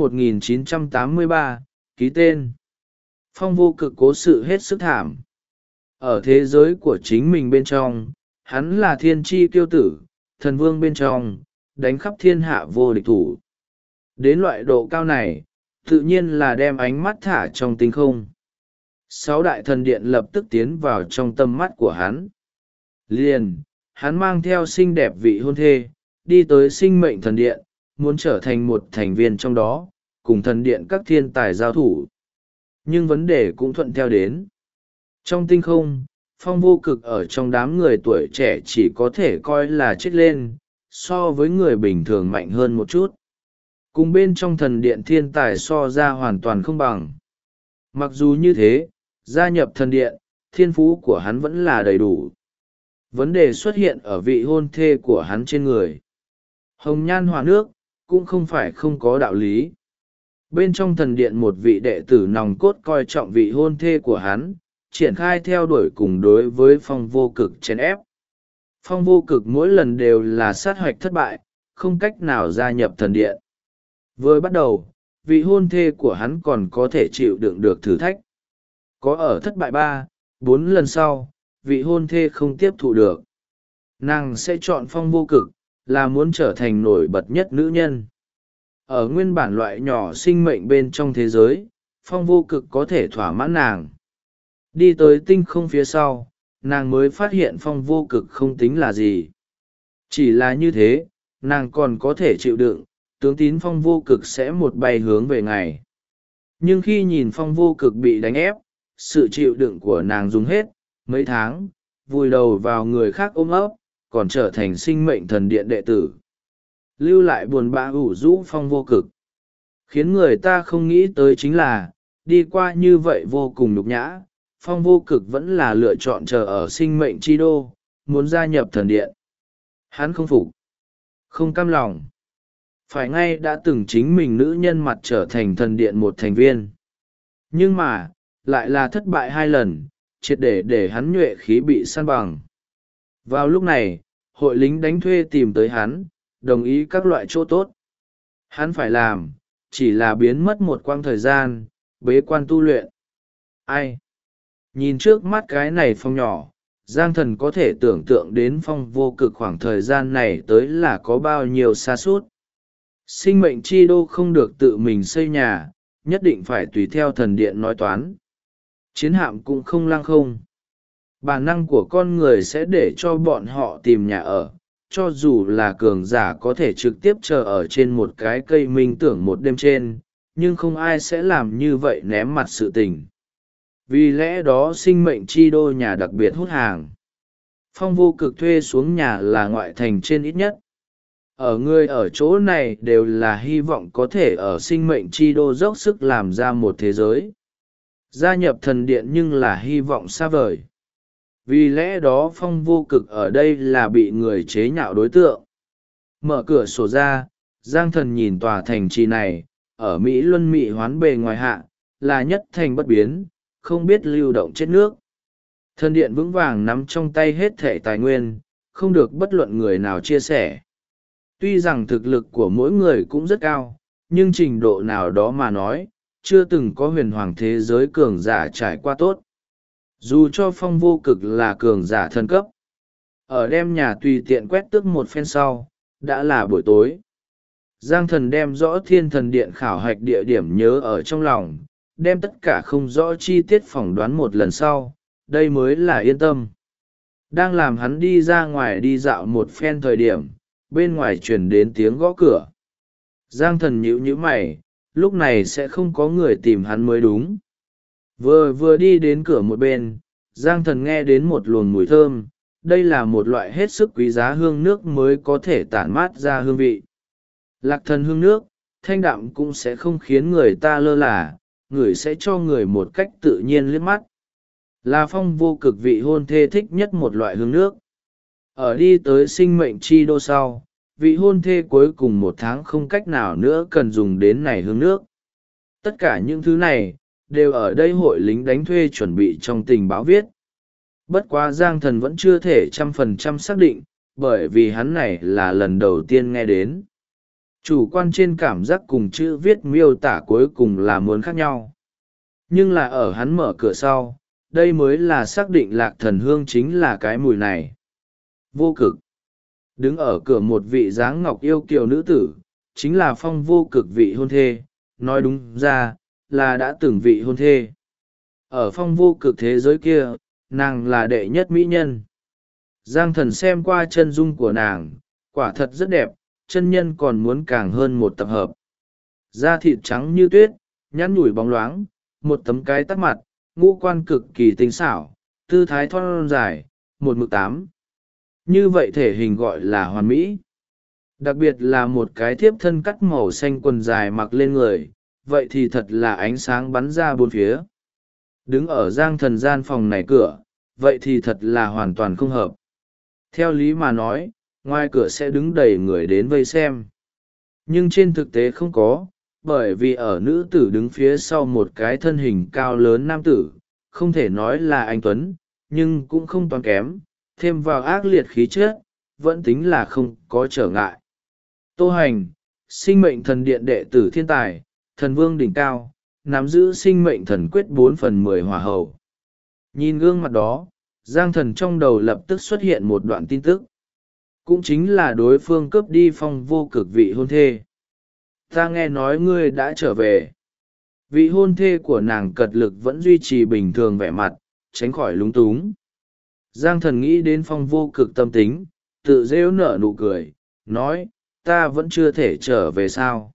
1983, ký tên. Phong Vô Cực cố sự hết sức thảm. Ở thế giới của chính mình bên trong, hắn là thiên tri kiêu tử, thần vương bên trong, đánh khắp thiên hạ vô địch thủ. Đến loại độ cao này, tự nhiên là đem ánh mắt thả trong tinh không. 6 đại thần điện lập tức tiến vào trong tâm mắt của hắn. Liền, hắn mang theo xinh đẹp vị hôn thê, đi tới sinh mệnh thần điện, muốn trở thành một thành viên trong đó, cùng thần điện các thiên tài giao thủ. Nhưng vấn đề cũng thuận theo đến. Trong tinh không, Phong Vô Cực ở trong đám người tuổi trẻ chỉ có thể coi là chết lên, so với người bình thường mạnh hơn một chút. Cùng bên trong thần điện thiên tài so ra hoàn toàn không bằng. Mặc dù như thế, gia nhập thần điện, thiên phú của hắn vẫn là đầy đủ. Vấn đề xuất hiện ở vị hôn thê của hắn trên người. Hồng nhan họa nước, cũng không phải không có đạo lý. Bên trong thần điện một vị đệ tử nòng cốt coi trọng vị hôn thê của hắn, triển khai theo đuổi cùng đối với Phong Vô Cực chèn ép. Phong Vô Cực mỗi lần đều là sát hoạch thất bại, không cách nào gia nhập thần điện. Vừa bắt đầu, vị hôn thê của hắn còn có thể chịu đựng được thử thách. Có ở thất bại 3, 4 lần sau, vị hôn thê không tiếp thụ được. Nàng sẽ chọn Phong Vô Cực, là muốn trở thành nổi bật nhất nữ nhân. Ở nguyên bản loại nhỏ sinh mệnh bên trong thế giới, Phong Vô Cực có thể thỏa mãn nàng. Đi tới tinh không phía sau, nàng mới phát hiện Phong Vô Cực không tính là gì. Chỉ là như thế, nàng còn có thể chịu đựng, tướng tín Phong Vô Cực sẽ một bay hướng về ngày. Nhưng khi nhìn Phong Vô Cực bị đánh ép, sự chịu đựng của nàng dùng hết, mấy tháng, vùi đầu vào người khác ôm ấp, còn trở thành sinh mệnh thần điện đệ tử. Lưu lại buồn bã ủ rũ Phong Vô Cực. Khiến người ta không nghĩ tới chính là, đi qua như vậy vô cùng nhục nhã, Phong Vô Cực vẫn là lựa chọn chờ ở sinh mệnh chi đô, muốn gia nhập thần điện. Hắn không phục, không cam lòng. Phải ngay đã từng chính mình nữ nhân mặt trở thành thần điện một thành viên. Nhưng mà, lại là thất bại 2 lần, triệt để hắn nhuệ khí bị san bằng. Vào lúc này, hội lính đánh thuê tìm tới hắn, đồng ý các loại chỗ tốt. Hắn phải làm, chỉ là biến mất một quãng thời gian, bế quan tu luyện. Ai? Nhìn trước mắt cái này Phong nhỏ, Giang Thần có thể tưởng tượng đến Phong Vô Cực khoảng thời gian này tới là có bao nhiêu xa suốt. Sinh mệnh chi đô không được tự mình xây nhà, nhất định phải tùy theo thần điện nói toán. Chiến hạm cũng không lăng không. Bản năng của con người sẽ để cho bọn họ tìm nhà ở, cho dù là cường giả có thể trực tiếp chờ ở trên một cái cây minh tưởng một đêm trên, nhưng không ai sẽ làm như vậy ném mặt sự tình. Vì lẽ đó sinh mệnh chi đô nhà đặc biệt hút hàng. Phong Vô Cực thuê xuống nhà là ngoại thành trên ít nhất. Ở người ở chỗ này đều là hy vọng có thể ở sinh mệnh chi đô dốc sức làm ra một thế giới. Gia nhập thần điện nhưng là hy vọng xa vời. Vì lẽ đó Phong Vô Cực ở đây là bị người chế nhạo đối tượng. Mở cửa sổ ra, Giang Thần nhìn tòa thành trì này, ở Mỹ Luân Mỹ hoán bề ngoài hạ, là nhất thành bất biến, không biết lưu động chết nước. Thần điện vững vàng nắm trong tay hết thảy tài nguyên, không được bất luận người nào chia sẻ. Tuy rằng thực lực của mỗi người cũng rất cao, nhưng trình độ nào đó mà nói, chưa từng có huyền hoàng thế giới cường giả trải qua tốt. Dù cho Phong Vô Cực là cường giả thân cấp. Ở đem nhà tùy tiện quét tước một phen sau, đã là buổi tối. Giang Thần đem rõ Thiên Thần Điện khảo hạch địa điểm nhớ ở trong lòng, đem tất cả không rõ chi tiết phỏng đoán một lần sau, đây mới là yên tâm. Đang làm hắn đi ra ngoài đi dạo một phen thời điểm, bên ngoài truyền đến tiếng gõ cửa. Giang Thần nhíu nhíu mày, lúc này sẽ không có người tìm hắn mới đúng. Vừa đi đến cửa một bên, Giang Thần nghe đến một luồng mùi thơm, đây là một loại hết sức quý giá hương nước mới có thể tản mát ra hương vị. Lạc thần hương nước, thanh đạm cũng sẽ không khiến người ta lơ là, người sẽ cho người một cách tự nhiên liếc mắt. Là Phong Vô Cực vị hôn thê thích nhất một loại hương nước. Ở đi tới sinh mệnh chi đô sau, vị hôn thê cuối cùng một tháng không cách nào nữa cần dùng đến này hương nước. Tất cả những thứ này, đều ở đây hội lính đánh thuê chuẩn bị trong tình báo viết. Bất quá Giang Thần vẫn chưa thể 100% xác định, bởi vì hắn này là lần đầu tiên nghe đến. Chủ quan trên cảm giác cùng chữ viết miêu tả cuối cùng là muốn khác nhau. Nhưng là ở hắn mở cửa sau, đây mới là xác định lạc thần hương chính là cái mùi này. Vô Cực. Đứng ở cửa một vị dáng ngọc yêu kiều nữ tử, chính là Phong Vô Cực vị hôn thê, nói đúng ra, là đã từng vị hôn thê. Ở Phong Vô Cực thế giới kia, nàng là đệ nhất mỹ nhân. Giang Thần xem qua chân dung của nàng, quả thật rất đẹp, chân nhân còn muốn càng hơn một tập hợp. Da thịt trắng như tuyết, nhăn nhủi bóng loáng, một tấm cái tắt mặt, ngũ quan cực kỳ tinh xảo, tư thái thon dài, 1m8. Như vậy thể hình gọi là hoàn mỹ. Đặc biệt là một cái thiếp thân cắt màu xanh quần dài mặc lên người, vậy thì thật là ánh sáng bắn ra bốn phía. Đứng ở Giang Thần gian phòng này cửa, vậy thì thật là hoàn toàn không hợp. Theo lý mà nói, ngoài cửa sẽ đứng đầy người đến vây xem. Nhưng trên thực tế không có, bởi vì ở nữ tử đứng phía sau một cái thân hình cao lớn nam tử, không thể nói là anh Tuấn, nhưng cũng không toán kém, thêm vào ác liệt khí chất, vẫn tính là không có trở ngại. Tô Hành, sinh mệnh thần điện đệ tử thiên tài, thần vương đỉnh cao, nắm giữ sinh mệnh thần quyết 4/10 hỏa hầu. Nhìn gương mặt đó, Giang Thần trong đầu lập tức xuất hiện một đoạn tin tức. Cũng chính là đối phương cướp đi Phong Vô Cực vị hôn thê. Ta nghe nói ngươi đã trở về. Vị hôn thê của nàng cật lực vẫn duy trì bình thường vẻ mặt, tránh khỏi lúng túng. Giang Thần nghĩ đến Phong Vô Cực tâm tính, tự rêu nở nụ cười, nói, ta vẫn chưa thể trở về sao.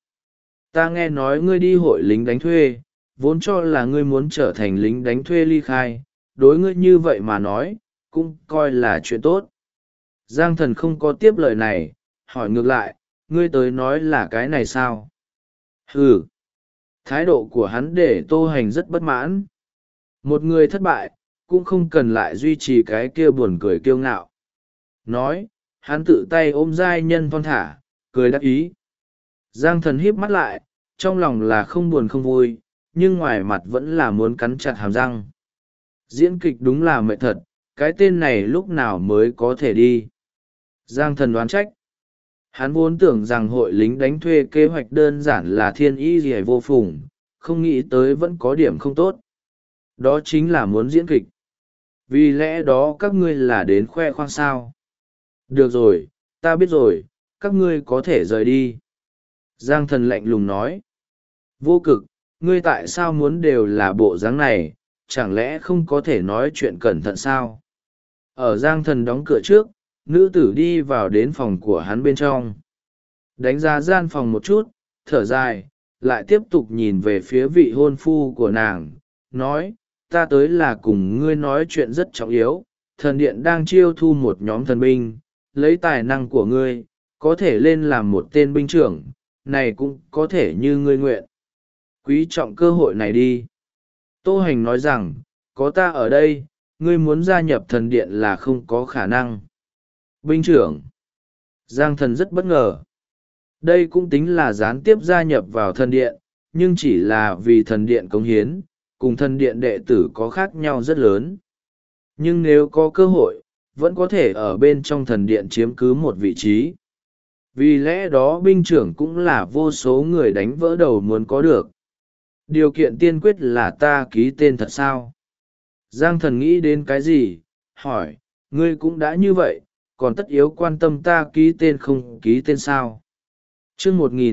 Ta nghe nói ngươi đi hội lính đánh thuê, vốn cho là ngươi muốn trở thành lính đánh thuê ly khai, đối ngươi như vậy mà nói, cũng coi là chuyện tốt. Giang Thần không có tiếp lời này, hỏi ngược lại, ngươi tới nói là cái này sao? Ừ. Thái độ của hắn để Tô Hành rất bất mãn. Một người thất bại, cũng không cần lại duy trì cái kia buồn cười kiêu ngạo. Nói, hắn tự tay ôm giai nhân thon thả, cười đắc ý. Giang Thần híp mắt lại, trong lòng là không buồn không vui, nhưng ngoài mặt vẫn là muốn cắn chặt hàm răng. Diễn kịch đúng là mệt thật, cái tên này lúc nào mới có thể đi. Giang Thần đoán trách. Hắn vốn tưởng rằng hội lính đánh thuê kế hoạch đơn giản là thiên ý gì vô phùng, không nghĩ tới vẫn có điểm không tốt. Đó chính là muốn diễn kịch. Vì lẽ đó các ngươi là đến khoe khoang sao. Được rồi, ta biết rồi, các ngươi có thể rời đi. Giang Thần lạnh lùng nói. Vô Cực, ngươi tại sao muốn đều là bộ dáng này, chẳng lẽ không có thể nói chuyện cẩn thận sao? Ở Giang Thần đóng cửa trước, nữ tử đi vào đến phòng của hắn bên trong. Đánh giá gian phòng một chút, thở dài, lại tiếp tục nhìn về phía vị hôn phu của nàng, nói, ta tới là cùng ngươi nói chuyện rất trọng yếu. Thần điện đang chiêu thu một nhóm thần binh, lấy tài năng của ngươi, có thể lên làm một tên binh trưởng, này cũng có thể như ngươi nguyện. Quý trọng cơ hội này đi. Tô Hành nói rằng, có ta ở đây, ngươi muốn gia nhập thần điện là không có khả năng. Binh trưởng. Giang Thần rất bất ngờ. Đây cũng tính là gián tiếp gia nhập vào thần điện, nhưng chỉ là vì thần điện cống hiến, cùng thần điện đệ tử có khác nhau rất lớn. Nhưng nếu có cơ hội, vẫn có thể ở bên trong thần điện chiếm cứ một vị trí. Vì lẽ đó binh trưởng cũng là vô số người đánh vỡ đầu muốn có được. Điều kiện tiên quyết là ta ký tên thật sao? Giang Thần nghĩ đến cái gì? Hỏi, ngươi cũng đã như vậy, còn tất yếu quan tâm ta ký tên không ký tên sao? Chương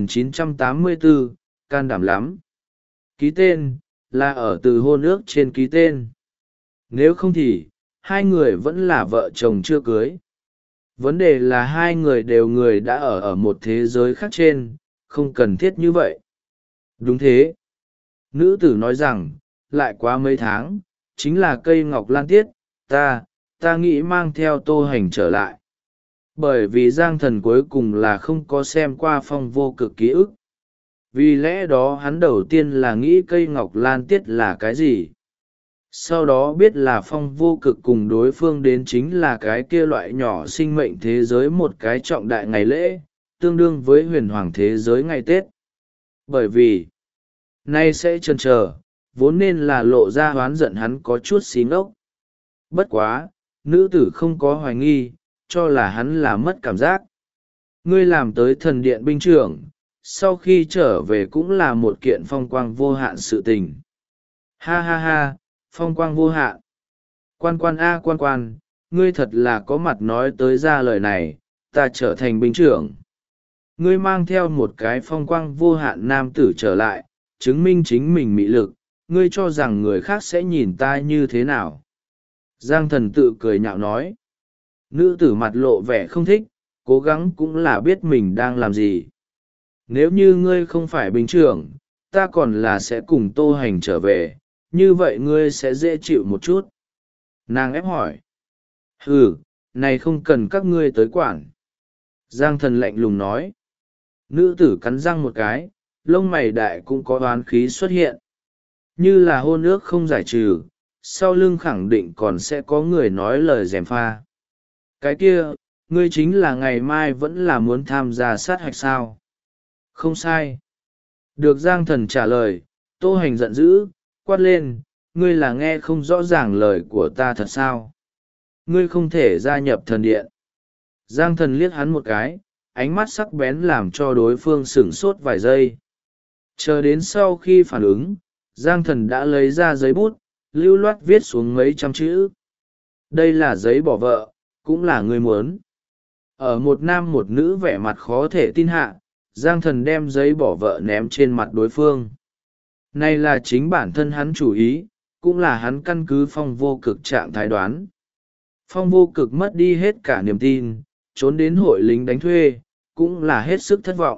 1984, can đảm lắm. Ký tên, là ở từ hôn ước trên ký tên. Nếu không thì, hai người vẫn là vợ chồng chưa cưới. Vấn đề là hai người đều người đã ở một thế giới khác trên, không cần thiết như vậy. Đúng thế. Nữ tử nói rằng, lại quá mấy tháng, chính là cây ngọc lan tiết, ta nghĩ mang theo Tô Hành trở lại. Bởi vì Giang Thần cuối cùng là không có xem qua Phong Vô Cực ký ức. Vì lẽ đó hắn đầu tiên là nghĩ cây ngọc lan tiết là cái gì. Sau đó biết là Phong Vô Cực cùng đối phương đến chính là cái kia loại nhỏ sinh mệnh thế giới một cái trọng đại ngày lễ, tương đương với huyền hoàng thế giới ngày Tết. Bởi vì, nay sẽ chần chờ, vốn nên là lộ ra oán giận hắn có chút xí ngốc. Bất quá, nữ tử không có hoài nghi, cho là hắn là mất cảm giác. Ngươi làm tới thần điện binh trưởng, sau khi trở về cũng là một kiện phong quang vô hạn sự tình. Ha ha ha, phong quang vô hạn. Quan quan a quan quan, ngươi thật là có mặt nói tới ra lời này, ta trở thành binh trưởng. Ngươi mang theo một cái phong quang vô hạn nam tử trở lại, chứng minh chính mình mị lực, ngươi cho rằng người khác sẽ nhìn ta như thế nào? Giang Thần tự cười nhạo nói. Nữ tử mặt lộ vẻ không thích, cố gắng cũng là biết mình đang làm gì. Nếu như ngươi không phải binh trưởng, ta còn là sẽ cùng Tô Hành trở về, như vậy ngươi sẽ dễ chịu một chút. Nàng ép hỏi. Ừ, này không cần các ngươi tới quản. Giang Thần lạnh lùng nói. Nữ tử cắn răng một cái, lông mày đại cũng có oán khí xuất hiện. Như là hôn ước không giải trừ, sau lưng khẳng định còn sẽ có người nói lời gièm pha. Cái kia, ngươi chính là ngày mai vẫn là muốn tham gia sát hạch sao? Không sai. Được Giang Thần trả lời, Tô Hành giận dữ, quát lên, ngươi là nghe không rõ ràng lời của ta thật sao? Ngươi không thể gia nhập thần điện. Giang Thần liếc hắn một cái, ánh mắt sắc bén làm cho đối phương sửng sốt vài giây. Chờ đến sau khi phản ứng, Giang Thần đã lấy ra giấy bút, lưu loát viết xuống mấy trăm chữ. Đây là giấy bỏ vợ, cũng là ngươi muốn. Ở một nam một nữ vẻ mặt khó thể tin hạ, Giang Thần đem giấy bỏ vợ ném trên mặt đối phương. Này là chính bản thân hắn chủ ý, cũng là hắn căn cứ Phong Vô Cực trạng thái đoán. Phong Vô Cực mất đi hết cả niềm tin, trốn đến hội lính đánh thuê, cũng là hết sức thất vọng.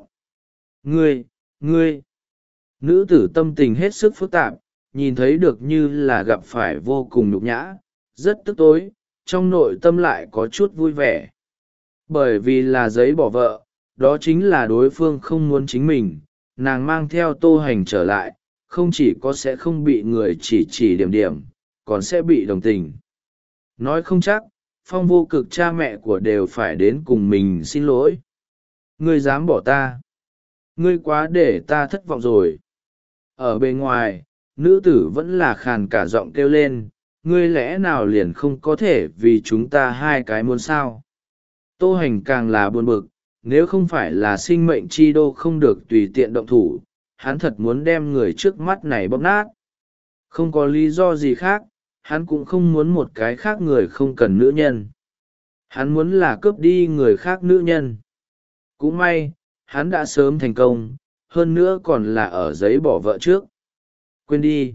Ngươi! Nữ tử tâm tình hết sức phức tạp, nhìn thấy được như là gặp phải vô cùng nhục nhã, rất tức tối, trong nội tâm lại có chút vui vẻ. Bởi vì là giấy bỏ vợ, đó chính là đối phương không muốn chính mình, nàng mang theo Tô Hành trở lại, không chỉ có sẽ không bị người chỉ điểm, còn sẽ bị đồng tình. Nói không chắc, Phong Vô Cực cha mẹ của đều phải đến cùng mình xin lỗi. Ngươi dám bỏ ta? Ngươi quá để ta thất vọng rồi. Ở bên ngoài, nữ tử vẫn là khàn cả giọng kêu lên, ngươi lẽ nào liền không có thể vì chúng ta hai cái muốn sao? Tô Hành càng là buồn bực, nếu không phải là sinh mệnh chi đô không được tùy tiện động thủ, hắn thật muốn đem người trước mắt này bóp nát. Không có lý do gì khác, hắn cũng không muốn một cái khác người không cần nữ nhân. Hắn muốn là cướp đi người khác nữ nhân. Cũng may, hắn đã sớm thành công, hơn nữa còn là ở giấy bỏ vợ trước. Quên đi.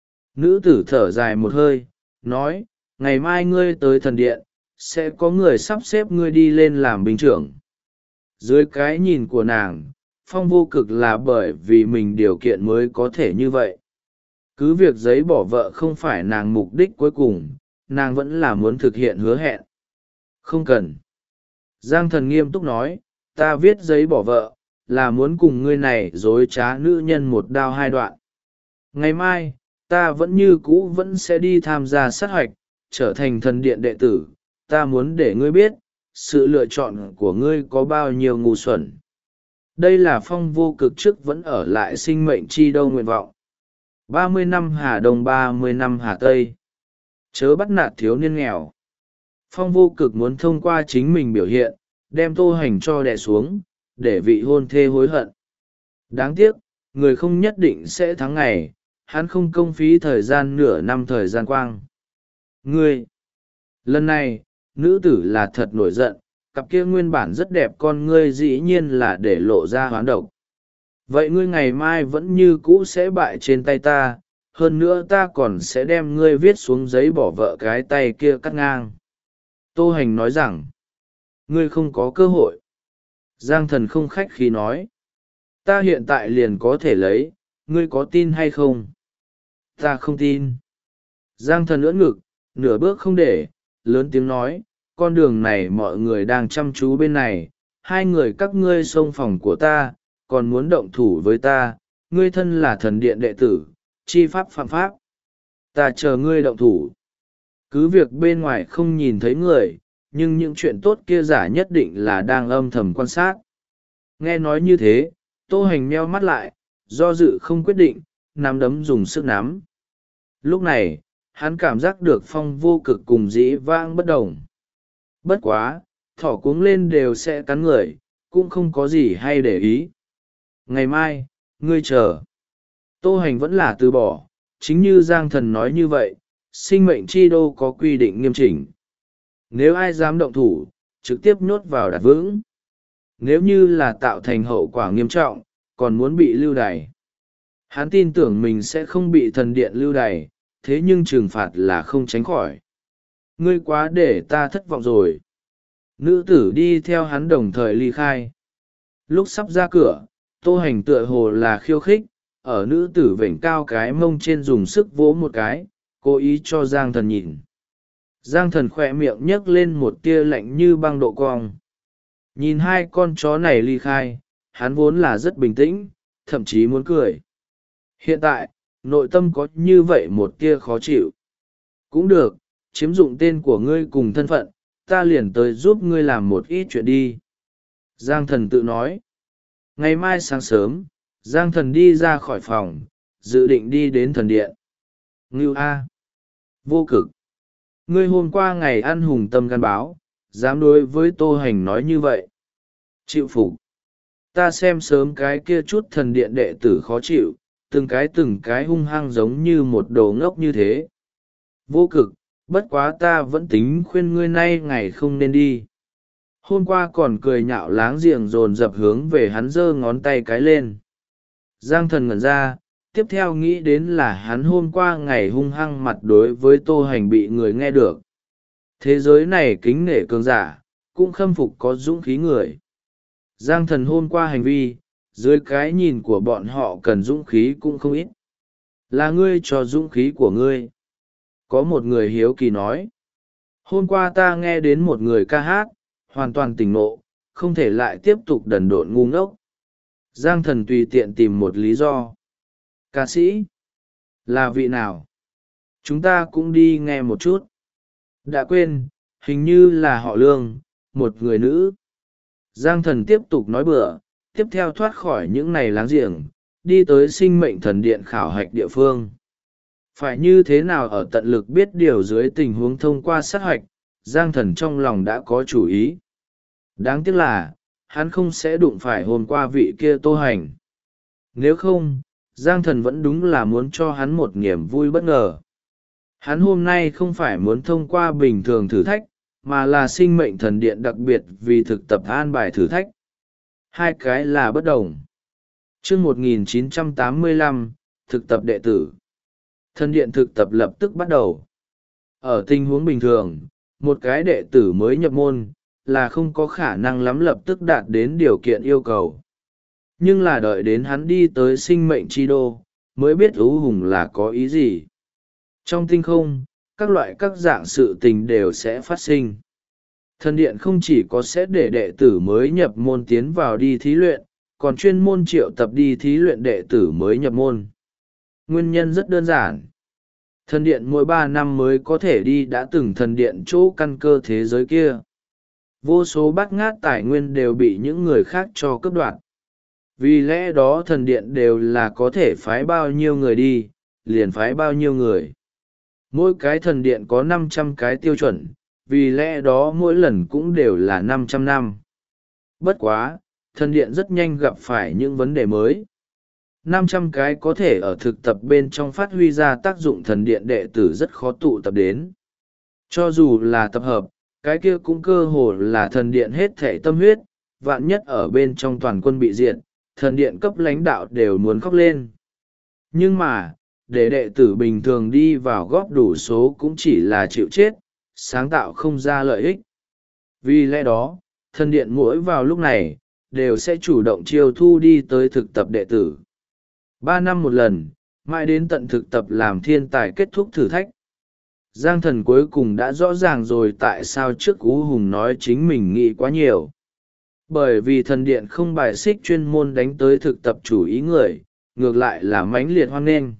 Nữ tử thở dài một hơi, nói, ngày mai ngươi tới thần điện, sẽ có người sắp xếp ngươi đi lên làm binh trưởng. Dưới cái nhìn của nàng, Phong Vô Cực là bởi vì mình điều kiện mới có thể như vậy. Cứ việc giấy bỏ vợ không phải nàng mục đích cuối cùng, nàng vẫn là muốn thực hiện hứa hẹn. Không cần. Giang Thần nghiêm túc nói, ta viết giấy bỏ vợ, là muốn cùng ngươi này dối trá nữ nhân một đao hai đoạn. Ngày mai, ta vẫn như cũ vẫn sẽ đi tham gia sát hoạch, trở thành thần điện đệ tử. Ta muốn để ngươi biết, sự lựa chọn của ngươi có bao nhiêu ngu xuẩn. Đây là Phong Vô Cực trước vẫn ở lại sinh mệnh chi đâu nguyện vọng. 30 năm Hà Đông 30 năm Hà Tây. Chớ bắt nạt thiếu niên nghèo. Phong Vô Cực muốn thông qua chính mình biểu hiện, đem Tô Hành cho đè xuống, để vị hôn thê hối hận. Đáng tiếc, người không nhất định sẽ thắng ngày, hắn không công phí thời gian nửa năm thời gian quang. Ngươi! Lần này, nữ tử là thật nổi giận, cặp kia nguyên bản rất đẹp con ngươi dĩ nhiên là để lộ ra hoán độc. Vậy ngươi ngày mai vẫn như cũ sẽ bại trên tay ta, hơn nữa ta còn sẽ đem ngươi viết xuống giấy bỏ vợ cái tay kia cắt ngang. Tô Hành nói rằng, ngươi không có cơ hội. Giang Thần không khách khí nói, ta hiện tại liền có thể lấy, ngươi có tin hay không? Ta không tin. Giang Thần ưỡn ngực, nửa bước không để, lớn tiếng nói, con đường này mọi người đang chăm chú bên này, hai người các ngươi xông phòng của ta, còn muốn động thủ với ta, ngươi thân là thần điện đệ tử, chi pháp phạm pháp. Ta chờ ngươi động thủ. Cứ việc bên ngoài không nhìn thấy người, nhưng những chuyện tốt kia giả nhất định là đang âm thầm quan sát. Nghe nói như thế, Tô Hành meo mắt lại, do dự không quyết định, nắm đấm dùng sức nắm. Lúc này, hắn cảm giác được Phong Vô Cực cùng dĩ vãng bất đồng. Bất quá, thỏ cuống lên đều sẽ cắn người, cũng không có gì hay để ý. Ngày mai, ngươi chờ. Tô Hành vẫn là từ bỏ, chính như Giang Thần nói như vậy, sinh mệnh chi đô có quy định nghiêm chỉnh. Nếu ai dám động thủ, trực tiếp nhốt vào đặt vững. Nếu như là tạo thành hậu quả nghiêm trọng, còn muốn bị lưu đày. Hắn tin tưởng mình sẽ không bị thần điện lưu đày, thế nhưng trừng phạt là không tránh khỏi. Ngươi quá để ta thất vọng rồi. Nữ tử đi theo hắn đồng thời ly khai. Lúc sắp ra cửa, Tô Hành tựa hồ là khiêu khích, ở nữ tử vểnh cao cái mông trên dùng sức vỗ một cái, cố ý cho Giang Thần nhìn. Giang Thần khỏe miệng nhấc lên một tia lạnh như băng độ cong. Nhìn hai con chó này ly khai, hắn vốn là rất bình tĩnh, thậm chí muốn cười. Hiện tại, nội tâm có như vậy một tia khó chịu. Cũng được, chiếm dụng tên của ngươi cùng thân phận, ta liền tới giúp ngươi làm một ít chuyện đi. Giang Thần tự nói. Ngày mai sáng sớm, Giang Thần đi ra khỏi phòng, dự định đi đến thần điện. Ngưu A. Vô Cực. Ngươi hôm qua ngày ăn hùng tâm gan báo, dám đối với Tô Hành nói như vậy. Chịu phục. Ta xem sớm cái kia chút thần điện đệ tử khó chịu, từng cái hung hăng giống như một đồ ngốc như thế. Vô Cực, bất quá ta vẫn tính khuyên ngươi nay ngày không nên đi. Hôm qua còn cười nhạo láng giềng dồn dập hướng về hắn giơ ngón tay cái lên. Giang Thần ngẩn ra, tiếp theo nghĩ đến là hắn hôm qua ngày hung hăng mặt đối với Tô Hành bị người nghe được. Thế giới này kính nể cường giả, cũng khâm phục có dũng khí người. Giang Thần hôm qua hành vi, dưới cái nhìn của bọn họ cần dũng khí cũng không ít. Là ngươi cho dũng khí của ngươi. Có một người hiếu kỳ nói. Hôm qua ta nghe đến một người ca hát, hoàn toàn tỉnh nộ, không thể lại tiếp tục đần độn ngu ngốc. Giang Thần tùy tiện tìm một lý do. Ca sĩ? Là vị nào? Chúng ta cũng đi nghe một chút. Đã quên, hình như là họ Lương, một người nữ. Giang Thần tiếp tục nói bừa, tiếp theo thoát khỏi những này láng giềng, đi tới sinh mệnh thần điện khảo hạch địa phương. Phải như thế nào ở tận lực biết điều dưới tình huống thông qua sát hoạch, Giang Thần trong lòng đã có chủ ý. Đáng tiếc là, hắn không sẽ đụng phải hôm qua vị kia Tô Hành. Nếu không, Giang Thần vẫn đúng là muốn cho hắn một niềm vui bất ngờ. Hắn hôm nay không phải muốn thông qua bình thường thử thách, mà là sinh mệnh thần điện đặc biệt vì thực tập an bài thử thách. Hai cái là bất đồng. Chương 1985, thực tập đệ tử. Thần điện thực tập lập tức bắt đầu. Ở tình huống bình thường, một cái đệ tử mới nhập môn là không có khả năng lắm lập tức đạt đến điều kiện yêu cầu. Nhưng là đợi đến hắn đi tới sinh mệnh chi đô, mới biết ưu hùng là có ý gì. Trong tinh không, các dạng sự tình đều sẽ phát sinh. Thần điện không chỉ có sẽ để đệ tử mới nhập môn tiến vào đi thí luyện, còn chuyên môn triệu tập đi thí luyện đệ tử mới nhập môn. Nguyên nhân rất đơn giản. Thần điện mỗi 3 năm mới có thể đi đã từng thần điện chỗ căn cơ thế giới kia. Vô số bát ngát tài nguyên đều bị những người khác cho cướp đoạt. Vì lẽ đó thần điện đều là có thể phái bao nhiêu người đi, liền phái bao nhiêu người. Mỗi cái thần điện có 500 cái tiêu chuẩn, vì lẽ đó mỗi lần cũng đều là 500 năm. Bất quá, thần điện rất nhanh gặp phải những vấn đề mới. 500 cái có thể ở thực tập bên trong phát huy ra tác dụng thần điện đệ tử rất khó tụ tập đến. Cho dù là tập hợp, cái kia cũng cơ hồ là thần điện hết thể tâm huyết, vạn nhất ở bên trong toàn quân bị diệt, thần điện cấp lãnh đạo đều muốn khóc lên. Nhưng mà, để đệ tử bình thường đi vào góp đủ số cũng chỉ là chịu chết, sáng tạo không ra lợi ích. Vì lẽ đó, thần điện mỗi vào lúc này, đều sẽ chủ động chiêu thu đi tới thực tập đệ tử. 3 năm một lần, mãi đến tận thực tập làm thiên tài kết thúc thử thách. Giang Thần cuối cùng đã rõ ràng rồi tại sao trước Ú Hùng nói chính mình nghĩ quá nhiều. Bởi vì thần điện không bài xích chuyên môn đánh tới thực tập chủ ý người, ngược lại là mãnh liệt hoan nghênh.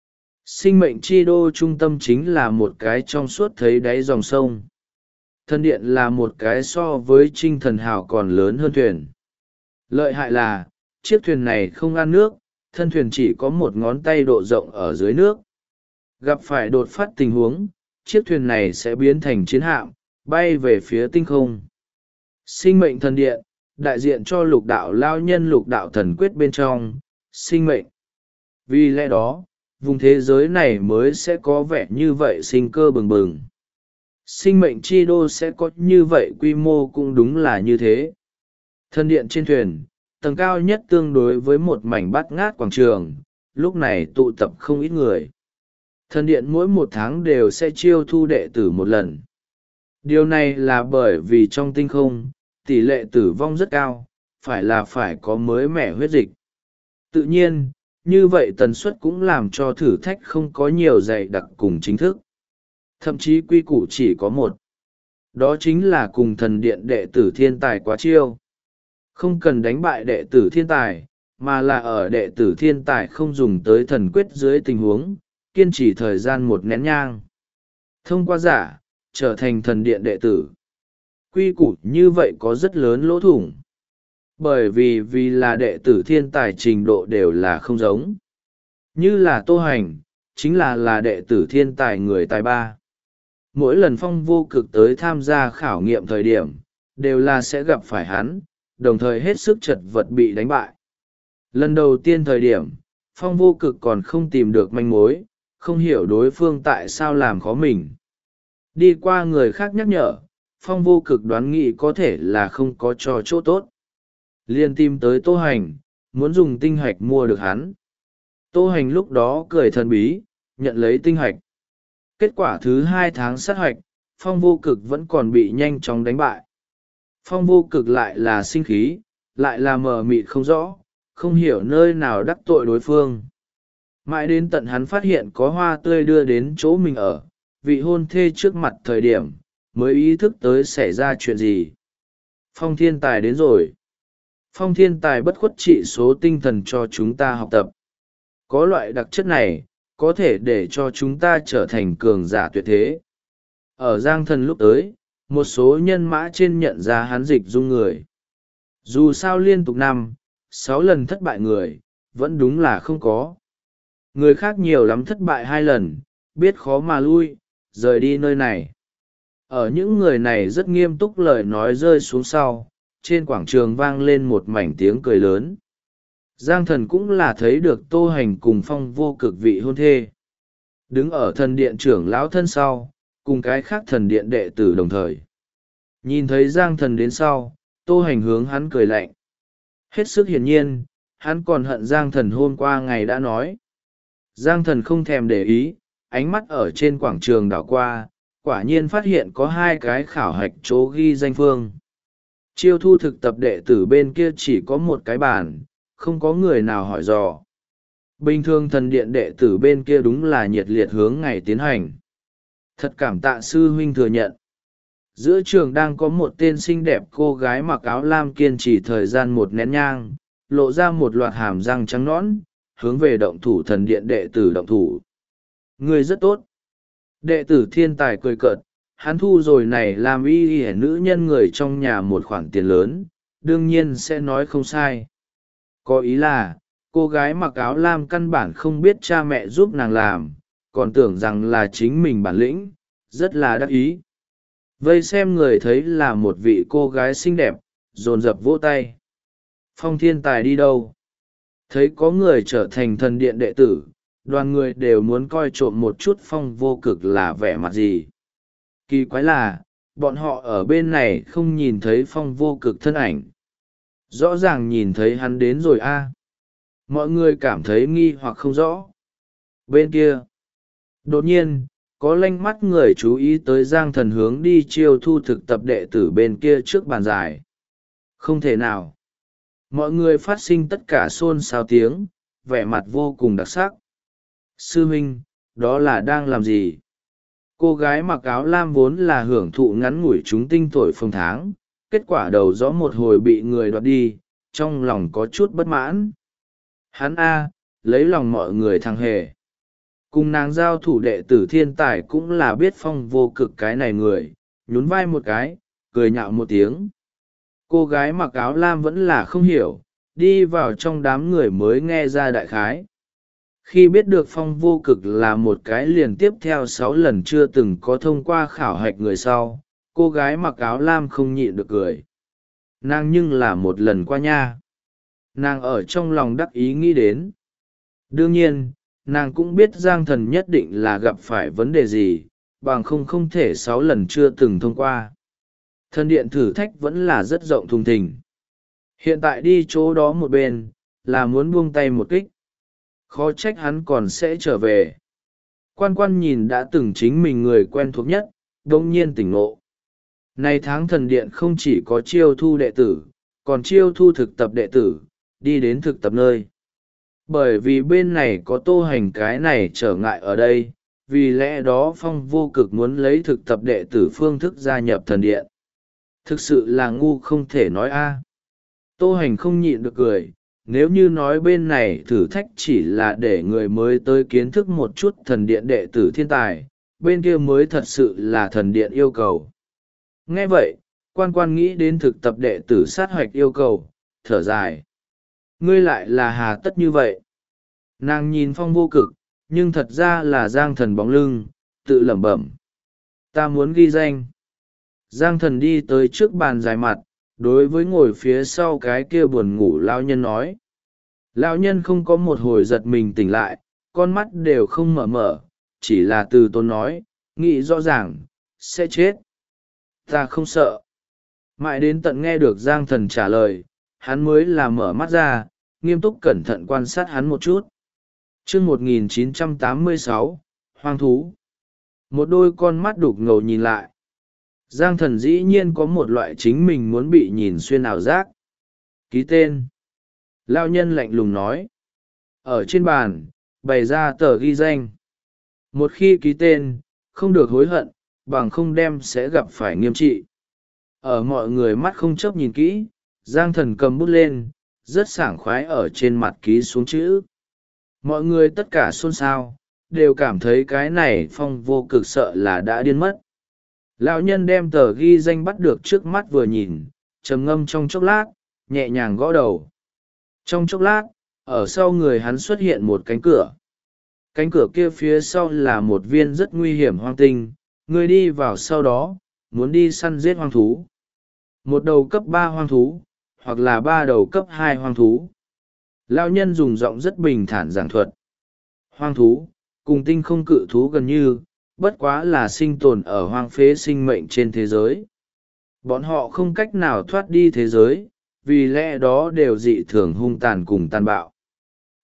Sinh mệnh chi đô trung tâm chính là một cái trong suốt thấy đáy dòng sông. Thần điện là một cái so với Trinh Thần Hào còn lớn hơn thuyền. Lợi hại là, chiếc thuyền này không ăn nước, thân thuyền chỉ có một ngón tay độ rộng ở dưới nước. Gặp phải đột phát tình huống, chiếc thuyền này sẽ biến thành chiến hạm, bay về phía tinh không. Sinh mệnh thần điện, đại diện cho lục đạo lao nhân lục đạo thần quyết bên trong, sinh mệnh. Vì lẽ đó, vùng thế giới này mới sẽ có vẻ như vậy sinh cơ bừng bừng. Sinh mệnh chi đô sẽ có như vậy quy mô cũng đúng là như thế. Thần điện trên thuyền, tầng cao nhất tương đối với một mảnh bát ngát quảng trường, lúc này tụ tập không ít người. Thần điện mỗi 1 tháng đều sẽ chiêu thu đệ tử một lần. Điều này là bởi vì trong tinh không, tỷ lệ tử vong rất cao, phải có mới mẻ huyết dịch. Tự nhiên, như vậy tần suất cũng làm cho thử thách không có nhiều dày đặc cùng chính thức. Thậm chí quy củ chỉ có một. Đó chính là cùng thần điện đệ tử thiên tài quá chiêu. Không cần đánh bại đệ tử thiên tài, mà là ở đệ tử thiên tài không dùng tới thần quyết dưới tình huống, kiên trì thời gian 1 nén nhang. Thông qua giả, trở thành thần điện đệ tử. Quy củ như vậy có rất lớn lỗ thủng. Bởi vì là đệ tử thiên tài trình độ đều là không giống. Như là Tô Hành, chính là đệ tử thiên tài người tài ba. Mỗi lần Phong Vô Cực tới tham gia khảo nghiệm thời điểm, đều là sẽ gặp phải hắn, đồng thời hết sức chật vật bị đánh bại. Lần đầu tiên thời điểm, Phong Vô Cực còn không tìm được manh mối, không hiểu đối phương tại sao làm khó mình. Đi qua người khác nhắc nhở, Phong Vô Cực đoán nghĩ có thể là không có cho chỗ tốt. Liên tìm tới Tô Hành, muốn dùng tinh hạch mua được hắn. Tô Hành lúc đó cười thần bí, nhận lấy tinh hạch. Kết quả thứ 2 tháng sát hoạch, Phong Vô Cực vẫn còn bị nhanh chóng đánh bại. Phong Vô Cực lại là sinh khí, lại là mờ mịt không rõ, không hiểu nơi nào đắc tội đối phương. Mãi đến tận hắn phát hiện có hoa tươi đưa đến chỗ mình ở, vị hôn thê trước mặt thời điểm, mới ý thức tới xảy ra chuyện gì. Phong thiên tài đến rồi. Phong thiên tài bất khuất trị số tinh thần cho chúng ta học tập. Có loại đặc chất này, có thể để cho chúng ta trở thành cường giả tuyệt thế. Ở Giang Thần lúc tới, một số nhân mã trên nhận ra hắn dịch dung người. Dù sao liên tục 5-6 lần thất bại người, vẫn đúng là không có. Người khác nhiều lắm thất bại 2 lần, biết khó mà lui, rời đi nơi này. Ở những người này rất nghiêm túc lời nói rơi xuống sau, trên quảng trường vang lên một mảnh tiếng cười lớn. Giang Thần cũng là thấy được Tô Hành cùng Phong Vô Cực vị hôn thê. Đứng ở thần điện trưởng lão thân sau, cùng cái khác thần điện đệ tử đồng thời. Nhìn thấy Giang Thần đến sau, Tô Hành hướng hắn cười lạnh. Hết sức hiển nhiên, hắn còn hận Giang Thần hôm qua ngày đã nói. Giang Thần không thèm để ý, ánh mắt ở trên quảng trường đảo qua, quả nhiên phát hiện có hai cái khảo hạch chỗ ghi danh phương. Chiêu thu thực tập đệ tử bên kia chỉ có một cái bàn, không có người nào hỏi dò. Bình thường thần điện đệ tử bên kia đúng là nhiệt liệt hướng ngày tiến hành. Thật cảm tạ sư huynh thừa nhận. Giữa trường đang có một tên xinh đẹp cô gái mặc áo lam kiên trì thời gian một nén nhang, lộ ra một loạt hàm răng trắng nõn, hướng về động thủ thần điện đệ tử động thủ. Người rất tốt. Đệ tử thiên tài cười cợt, hắn thu rồi này làm y nữ nhân người trong nhà một khoản tiền lớn, đương nhiên sẽ nói không sai. Có ý là, cô gái mặc áo lam căn bản không biết cha mẹ giúp nàng làm, còn tưởng rằng là chính mình bản lĩnh, rất là đắc ý. Vây xem người thấy là một vị cô gái xinh đẹp, dồn dập vỗ tay. Phong thiên tài đi đâu? Thấy có người trở thành thần điện đệ tử, đoàn người đều muốn coi trộm một chút Phong vô cực là vẻ mặt gì. Kỳ quái là, bọn họ ở bên này không nhìn thấy Phong vô cực thân ảnh. Rõ ràng nhìn thấy hắn đến rồi a. Mọi người cảm thấy nghi hoặc không rõ. Bên kia, đột nhiên, có lanh mắt người chú ý tới Giang Thần hướng đi chiêu thu thực tập đệ tử bên kia trước bàn giải. Không thể nào. Mọi người phát sinh tất cả xôn xao tiếng, vẻ mặt vô cùng đặc sắc. Sư huynh, đó là đang làm gì? Cô gái mặc áo lam vốn là hưởng thụ ngắn ngủi chúng tinh thổi phồng tháng, kết quả đầu rõ một hồi bị người đoạt đi, trong lòng có chút bất mãn. Hắn A, lấy lòng mọi người thằng hề. Cùng nàng giao thủ đệ tử thiên tài cũng là biết Phong vô cực cái này người, nhún vai một cái, cười nhạo một tiếng. Cô gái mặc áo lam vẫn là không hiểu, đi vào trong đám người mới nghe ra đại khái. Khi biết được Phong vô cực là một cái liền tiếp theo 6 lần chưa từng có thông qua khảo hạch người sau, cô gái mặc áo lam không nhịn được cười. Nàng nhưng là một lần qua nha. Nàng ở trong lòng đắc ý nghĩ đến. Đương nhiên, nàng cũng biết Giang Thần nhất định là gặp phải vấn đề gì, bằng không thể 6 lần chưa từng thông qua. Thần điện thử thách vẫn là rất rộng thùng thình. Hiện tại đi chỗ đó một bên, là muốn buông tay một kích. Khó trách hắn còn sẽ trở về. Quan quan nhìn đã từng chính mình người quen thuộc nhất, đông nhiên tỉnh ngộ. Này tháng thần điện không chỉ có chiêu thu đệ tử, còn chiêu thu thực tập đệ tử, đi đến thực tập nơi. Bởi vì bên này có Tô Hành cái này trở ngại ở đây, vì lẽ đó Phong vô cực muốn lấy thực tập đệ tử phương thức gia nhập thần điện. Thực sự là ngu không thể nói a. Tô Hành không nhịn được cười, nếu như nói bên này thử thách chỉ là để người mới tới kiến thức một chút thần điện đệ tử thiên tài, bên kia mới thật sự là thần điện yêu cầu. Nghe vậy, quan quan nghĩ đến thực tập đệ tử sát hoạch yêu cầu, thở dài. Ngươi lại là hà tất như vậy. Nàng nhìn Phong vô cực, nhưng thật ra là Giang Thần bóng lưng, tự lẩm bẩm. Ta muốn ghi danh. Giang Thần đi tới trước bàn dài mặt, đối với ngồi phía sau cái kia buồn ngủ lão nhân nói. Lão nhân không có một hồi giật mình tỉnh lại, con mắt đều không mở mở, chỉ là từ tốn nói, nghĩ rõ ràng, sẽ chết. Ta không sợ. Mãi đến tận nghe được Giang Thần trả lời, hắn mới là mở mắt ra, nghiêm túc cẩn thận quan sát hắn một chút. Chương 1986, Hoang thú. Một đôi con mắt đục ngầu nhìn lại. Giang Thần dĩ nhiên có một loại chính mình muốn bị nhìn xuyên ảo giác. Ký tên. Lão nhân lạnh lùng nói. Ở trên bàn, bày ra tờ ghi danh. Một khi ký tên, không được hối hận, bằng không đem sẽ gặp phải nghiêm trị. Ở mọi người mắt không chớp nhìn kỹ, Giang Thần cầm bút lên, rất sảng khoái ở trên mặt ký xuống chữ. Mọi người tất cả xôn xao, đều cảm thấy cái này Phong vô cực sợ là đã điên mất. Lão nhân đem tờ ghi danh bắt được trước mắt vừa nhìn, trầm ngâm trong chốc lát, nhẹ nhàng gõ đầu. Trong chốc lát, ở sau người hắn xuất hiện một cánh cửa. Cánh cửa kia phía sau là một viên rất nguy hiểm hoang tinh, người đi vào sau đó, muốn đi săn giết hoang thú. Một đầu cấp 3 hoang thú, hoặc là 3 đầu cấp 2 hoang thú. Lão nhân dùng giọng rất bình thản giảng thuật. Hoang thú, cùng tinh không cự thú gần như, bất quá là sinh tồn ở hoang phế sinh mệnh trên thế giới. Bọn họ không cách nào thoát đi thế giới, vì lẽ đó đều dị thường hung tàn cùng tàn bạo.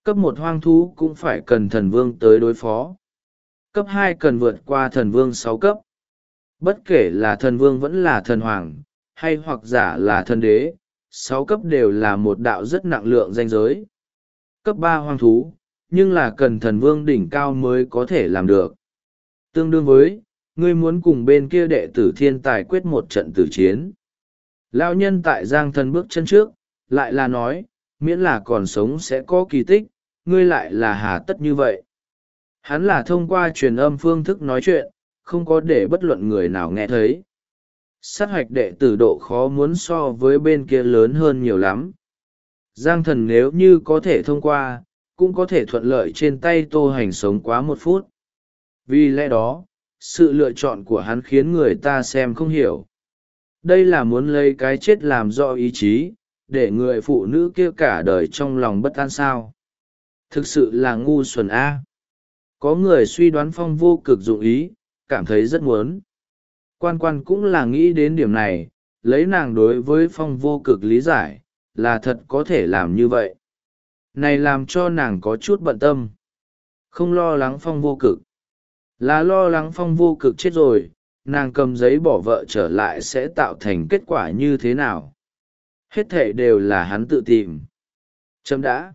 Cấp 1 hoang thú cũng phải cần thần vương tới đối phó. Cấp 2 cần vượt qua thần vương 6 cấp. Bất kể là thần vương vẫn là thần hoàng, hay hoặc giả là thần đế, 6 cấp đều là một đạo rất nặng lượng danh giới. Cấp 3 hoang thú, nhưng là cần thần vương đỉnh cao mới có thể làm được. Tương đương với, ngươi muốn cùng bên kia đệ tử thiên tài quyết một trận tử chiến. Lão nhân tại Giang Thần bước chân trước, lại là nói, miễn là còn sống sẽ có kỳ tích, ngươi lại là hà tất như vậy. Hắn là thông qua truyền âm phương thức nói chuyện, không có để bất luận người nào nghe thấy. Sát hoạch đệ tử độ khó muốn so với bên kia lớn hơn nhiều lắm. Giang Thần nếu như có thể thông qua, cũng có thể thuận lợi trên tay Tô Hành sống quá 1 phút. Vì lẽ đó, sự lựa chọn của hắn khiến người ta xem không hiểu. Đây là muốn lấy cái chết làm do ý chí, để người phụ nữ kia cả đời trong lòng bất an sao. Thực sự là ngu xuẩn a. Có người suy đoán Phong Vô Cực dụng ý, cảm thấy rất muốn. Quan Quan cũng là nghĩ đến điểm này, lấy nàng đối với Phong Vô Cực lý giải, là thật có thể làm như vậy. Này làm cho nàng có chút bận tâm. Không lo lắng Phong Vô Cực, là lo lắng Phong Vô Cực chết rồi, nàng cầm giấy bỏ vợ trở lại sẽ tạo thành kết quả như thế nào. Hết thệ đều là hắn tự tìm. Chấm đã.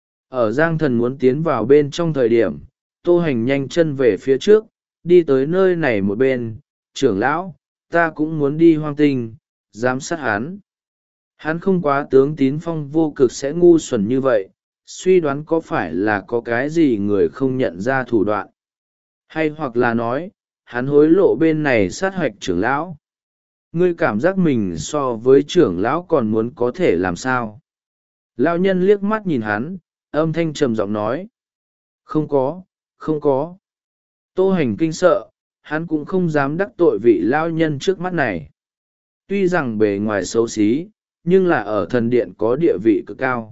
Ở Giang Thần muốn tiến vào bên trong thời điểm, Tô Hành nhanh chân về phía trước, đi tới nơi này một bên. Trưởng lão, ta cũng muốn đi Hoang Tinh, giám sát hắn. Hắn không quá tướng tín Phong Vô Cực sẽ ngu xuẩn như vậy, suy đoán có phải là có cái gì người không nhận ra thủ đoạn. Hay hoặc là nói, hắn hối lộ bên này sát hoạch trưởng lão. Ngươi cảm giác mình so với trưởng lão còn muốn có thể làm sao? Lão nhân liếc mắt nhìn hắn, âm thanh trầm giọng nói. Không có, không có. Tô Hành kinh sợ, hắn cũng không dám đắc tội vị lão nhân trước mắt này. Tuy rằng bề ngoài xấu xí, nhưng là ở thần điện có địa vị cực cao.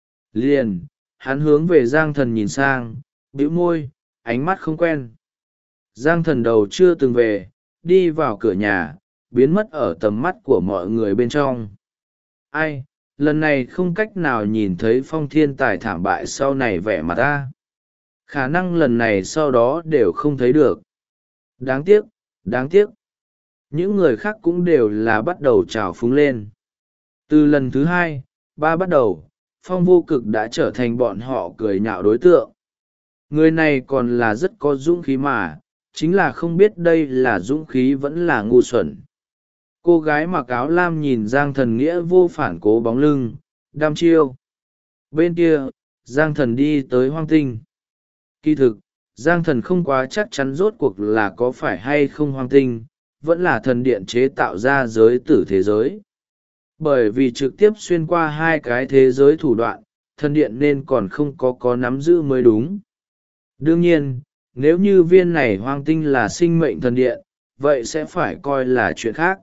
Liền, hắn hướng về Giang Thần nhìn sang, bĩu môi, ánh mắt không quen. Giang Thần đầu chưa từng về, đi vào cửa nhà, biến mất ở tầm mắt của mọi người bên trong. Ai, lần này không cách nào nhìn thấy Phong thiên tài thảm bại sau này vẻ mặt ta. Khả năng lần này sau đó đều không thấy được. Đáng tiếc, đáng tiếc. Những người khác cũng đều là bắt đầu trào phúng lên. Từ lần thứ 2, 3 bắt đầu, Phong Vô Cực đã trở thành bọn họ cười nhạo đối tượng. Người này còn là rất có dũng khí mà, chính là không biết đây là dũng khí vẫn là ngu xuẩn. Cô gái mặc áo lam nhìn Giang Thần nghĩa vô phản cố bóng lưng, đăm chiêu. Bên kia, Giang Thần đi tới Hoang Tinh. Kỳ thực, Giang Thần không quá chắc chắn rốt cuộc là có phải hay không Hoang Tinh, vẫn là thần điện chế tạo ra giới tử thế giới. Bởi vì trực tiếp xuyên qua 2 cái thế giới thủ đoạn, thần điện nên còn không có nắm giữ mới đúng. Đương nhiên, nếu như viên này Hoang Tinh là sinh mệnh thần điện, vậy sẽ phải coi là chuyện khác.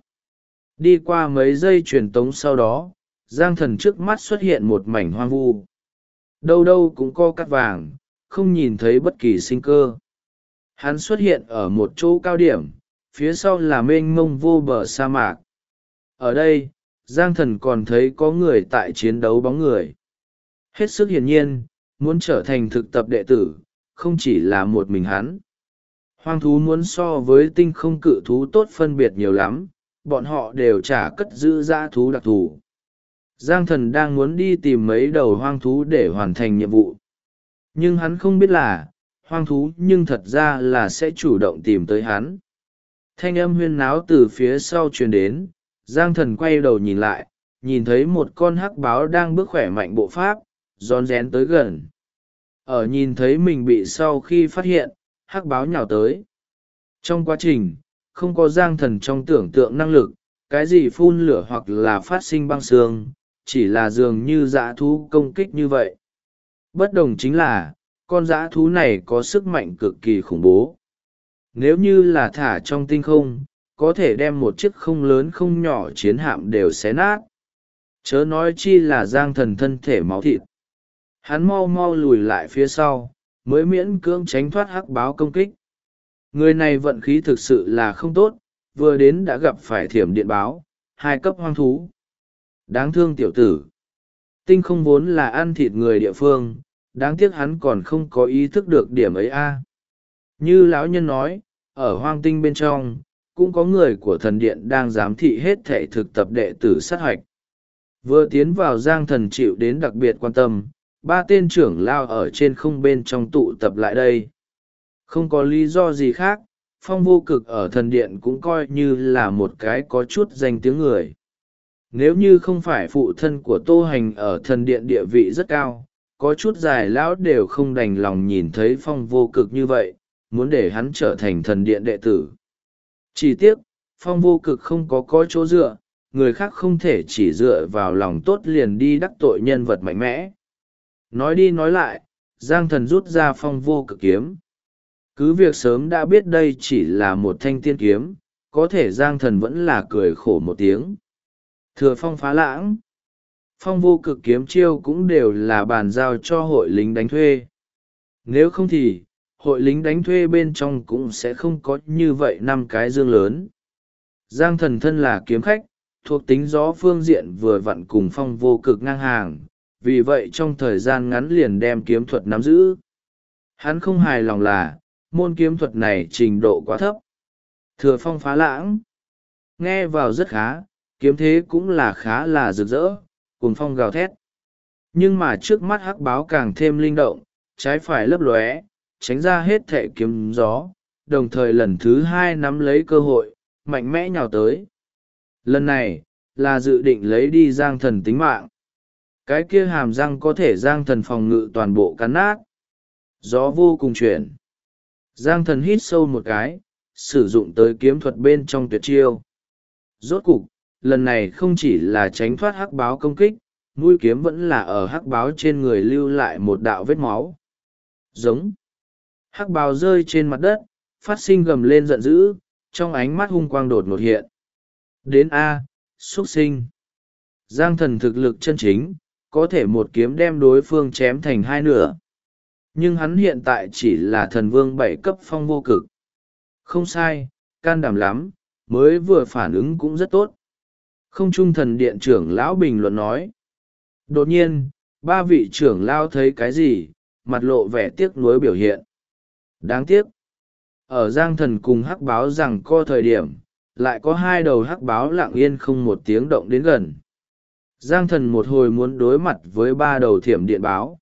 Đi qua mấy giây truyền tống sau đó, Giang Thần trước mắt xuất hiện một mảnh hoang vu. Đâu đâu cũng có cát vàng, không nhìn thấy bất kỳ sinh cơ. Hắn xuất hiện ở một chỗ cao điểm, phía sau là mênh mông vô bờ sa mạc. Ở đây, Giang Thần còn thấy có người tại chiến đấu bóng người. Hết sức hiển nhiên, muốn trở thành thực tập đệ tử, không chỉ là một mình hắn. Hoang thú muốn so với tinh không cự thú tốt phân biệt nhiều lắm, bọn họ đều chả cất giữ dã thú đặc thù. Giang Thần đang muốn đi tìm mấy đầu hoang thú để hoàn thành nhiệm vụ. Nhưng hắn không biết là, hoang thú nhưng thật ra là sẽ chủ động tìm tới hắn. Thanh âm huyên náo từ phía sau truyền đến, Giang Thần quay đầu nhìn lại, nhìn thấy một con hắc báo đang bước khỏe mạnh bộ pháp, rón rén tới gần. Ở nhìn thấy mình bị sau khi phát hiện, hắc báo nhào tới. Trong quá trình, không có Giang Thần trong tưởng tượng năng lực, cái gì phun lửa hoặc là phát sinh băng xương, chỉ là dường như dã thú công kích như vậy. Bất đồng chính là, con dã thú này có sức mạnh cực kỳ khủng bố. Nếu như là thả trong tinh không, có thể đem một chiếc không lớn không nhỏ chiến hạm đều xé nát. Chớ nói chi là Giang Thần thân thể máu thịt. Hắn mau mau lùi lại phía sau, mới miễn cưỡng tránh thoát hắc báo công kích. Người này vận khí thực sự là không tốt, vừa đến đã gặp phải thiểm điện báo, 2 cấp hoang thú. Đáng thương tiểu tử. Tinh không vốn là ăn thịt người địa phương, đáng tiếc hắn còn không có ý thức được điểm ấy Như lão nhân nói, ở hoang tinh bên trong cũng có người của thần điện đang giám thị hết thảy thực tập đệ tử sát hoạch. Vừa tiến vào, Giang Thần chịu đến đặc biệt quan tâm, 3 tên trưởng lao ở trên không bên trong tụ tập lại đây. Không có lý do gì khác, Phong Vô Cực ở thần điện cũng coi như là một cái có chút danh tiếng người. Nếu như không phải phụ thân của Tô Hành ở thần điện địa vị rất cao, có chút dài lão đều không đành lòng nhìn thấy Phong Vô Cực như vậy, muốn để hắn trở thành thần điện đệ tử. Chỉ tiếc, Phong Vô Cực không có chỗ dựa, người khác không thể chỉ dựa vào lòng tốt liền đi đắc tội nhân vật mạnh mẽ. Nói đi nói lại, Giang Thần rút ra Phong Vô Cực kiếm. Cứ việc sớm đã biết đây chỉ là một thanh tiên kiếm, có thể Giang Thần vẫn là cười khổ một tiếng. Thừa phong phá lãng. Phong Vô Cực kiếm chiêu cũng đều là bàn giao cho hội lính đánh thuê. Nếu không thì, hội lính đánh thuê bên trong cũng sẽ không có như vậy 5 cái dương lớn. Giang Thần thân là kiếm khách, thuộc tính gió phương diện vừa vặn cùng Phong Vô Cực ngang hàng, vì vậy trong thời gian ngắn liền đem kiếm thuật nắm giữ. Hắn không hài lòng là, môn kiếm thuật này trình độ quá thấp. Thừa phong phá lãng. Nghe vào rất khá, kiếm thế cũng là khá là rực rỡ, cùng phong gào thét. Nhưng mà trước mắt hắc báo càng thêm linh động, trái phải lấp lóe, tránh ra hết thệ kiếm gió, đồng thời lần thứ 2 nắm lấy cơ hội, mạnh mẽ nhào tới. Lần này, là dự định lấy đi Giang Thần tính mạng. Cái kia hàm răng có thể Giang Thần phòng ngự toàn bộ cắn nát. Gió vô cùng chuyển. Giang Thần hít sâu một cái, sử dụng tới kiếm thuật bên trong tuyệt chiêu. Rốt cục, lần này không chỉ là tránh thoát hắc báo công kích, mũi kiếm vẫn là ở hắc báo trên người lưu lại một đạo vết máu. Giống. Hắc báo rơi trên mặt đất, phát sinh gầm lên giận dữ, trong ánh mắt hung quang đột ngột hiện. Đến xuất sinh. Giang Thần thực lực chân chính, có thể một kiếm đem đối phương chém thành 2 nửa. Nhưng hắn hiện tại chỉ là thần vương 7 cấp Phong Vô Cực. Không sai, can đảm lắm, mới vừa phản ứng cũng rất tốt. Không trung thần điện trưởng lão bình luận nói. Đột nhiên, 3 vị trưởng lão thấy cái gì, mặt lộ vẻ tiếc nuối biểu hiện. Đáng tiếc. Ở Giang Thần cùng hắc báo rằng co thời điểm, lại có 2 đầu hắc báo lặng yên không một tiếng động đến gần. Giang Thần một hồi muốn đối mặt với 3 đầu thiểm điện báo.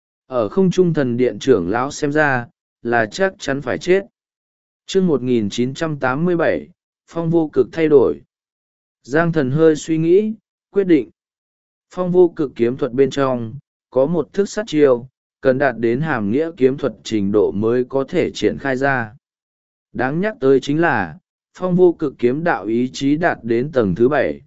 Ở không trung thần điện trưởng lão xem ra, là chắc chắn phải chết. Chương 1987, Phong Vô Cực thay đổi. Giang Thần hơi suy nghĩ, quyết định. Phong Vô Cực kiếm thuật bên trong, có một thức sát chiêu, cần đạt đến hàm nghĩa kiếm thuật trình độ mới có thể triển khai ra. Đáng nhắc tới chính là, Phong Vô Cực kiếm đạo ý chí đạt đến tầng thứ 7.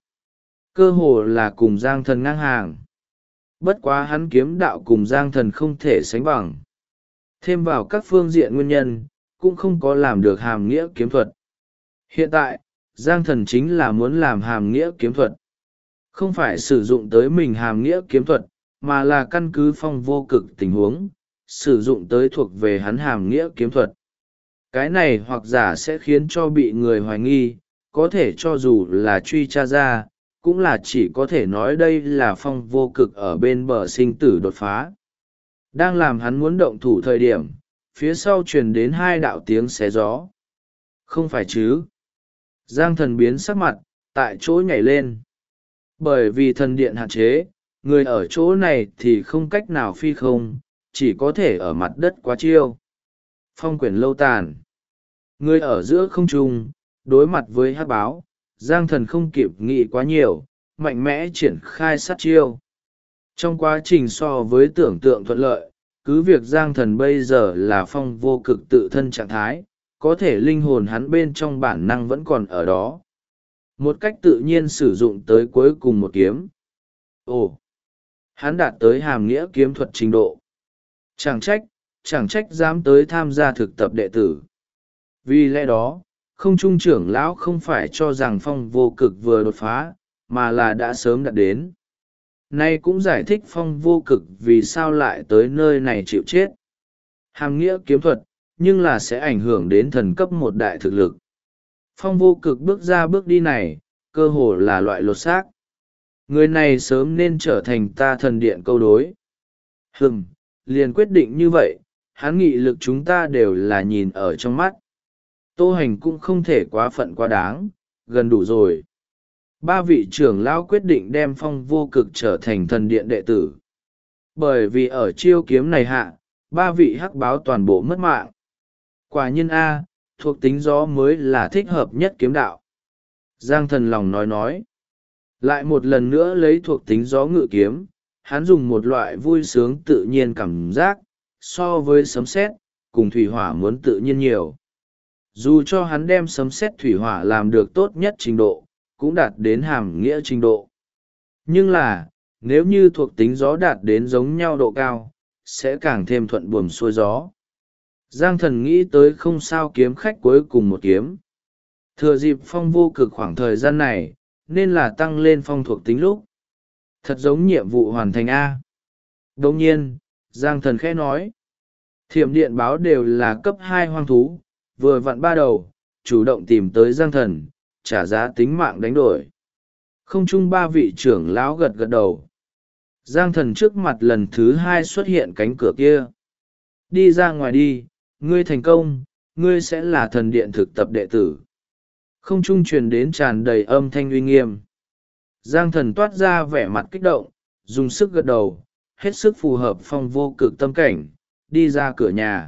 Cơ hồ là cùng Giang Thần ngang hàng. Bất quá hắn kiếm đạo cùng Giang Thần không thể sánh bằng. Thêm vào các phương diện nguyên nhân, cũng không có làm được hàm nghĩa kiếm thuật. Hiện tại, Giang Thần chính là muốn làm hàm nghĩa kiếm thuật. Không phải sử dụng tới mình hàm nghĩa kiếm thuật, mà là căn cứ Phong Vô Cực tình huống, sử dụng tới thuộc về hắn hàm nghĩa kiếm thuật. Cái này hoặc giả sẽ khiến cho bị người hoài nghi, có thể cho dù là truy tra ra, cũng là chỉ có thể nói đây là Phong Vô Cực ở bên bờ sinh tử đột phá. Đang làm hắn muốn động thủ thời điểm, phía sau truyền đến 2 đạo tiếng xé gió. Không phải chứ? Giang Thần biến sắc mặt, tại chỗ nhảy lên. Bởi vì thần điện hạn chế, người ở chỗ này thì không cách nào phi không, chỉ có thể ở mặt đất quá chiêu. Phong quyển lâu tàn. Người ở giữa không trung, đối mặt với hắc báo, Giang Thần không kịp nghĩ quá nhiều, mạnh mẽ triển khai sát chiêu. Trong quá trình so với tưởng tượng thuận lợi, cứ việc Giang Thần bây giờ là Phong Vô Cực tự thân trạng thái, có thể linh hồn hắn bên trong bản năng vẫn còn ở đó. Một cách tự nhiên sử dụng tới cuối cùng một kiếm. Ồ! Hắn đạt tới hàm nghĩa kiếm thuật trình độ. Chẳng trách dám tới tham gia thực tập đệ tử. Vì lẽ đó, không trung trưởng lão không phải cho rằng Phong Vô Cực vừa đột phá, mà là đã sớm đạt đến. Nay cũng giải thích Phong Vô Cực vì sao lại tới nơi này chịu chết. Hàm nghĩa kiếm thuật, nhưng là sẽ ảnh hưởng đến thần cấp 1 đại thực lực. Phong Vô Cực bước ra bước đi này, cơ hồ là loại lột xác. Người này sớm nên trở thành ta thần điện câu đối. liền quyết định như vậy, hắn nghị lực chúng ta đều là nhìn ở trong mắt. Tô Hành cũng không thể quá phận quá đáng, gần đủ rồi. Ba vị trưởng lão quyết định đem Phong Vô Cực trở thành thần điện đệ tử. Bởi vì ở chiêu kiếm này hạ, ba vị hắc báo toàn bộ mất mạng. Quả nhiên A, thuộc tính gió mới là thích hợp nhất kiếm đạo. Giang Thần lòng nói. Lại một lần nữa lấy thuộc tính gió ngự kiếm, hắn dùng một loại vui sướng tự nhiên cảm giác, so với sấm sét cùng thủy hỏa muốn tự nhiên nhiều. Dù cho hắn đem sấm sét thủy hỏa làm được tốt nhất trình độ, cũng đạt đến hàm nghĩa trình độ. Nhưng là, nếu như thuộc tính gió đạt đến giống nhau độ cao, sẽ càng thêm thuận buồm xuôi gió. Giang Thần nghĩ tới không sao kiếm khách cuối cùng một kiếm. Thừa dịp Phong Vô Cực khoảng thời gian này, nên là tăng lên phong thuộc tính lúc. Thật giống nhiệm vụ hoàn thành A. Đồng nhiên, Giang Thần khẽ nói. Thiểm điện báo đều là cấp 2 hoang thú, vừa vặn ba đầu, chủ động tìm tới Giang Thần, trả giá tính mạng đánh đổi. Không chung ba vị trưởng lão gật gật đầu. Giang Thần trước mặt lần thứ 2 xuất hiện cánh cửa kia. Đi ra ngoài đi, ngươi thành công, ngươi sẽ là thần điện thực tập đệ tử. Không trung truyền đến tràn đầy âm thanh uy nghiêm. Giang Thần toát ra vẻ mặt kích động, dùng sức gật đầu, hết sức phù hợp Phong Vô Cực tâm cảnh, đi ra cửa nhà.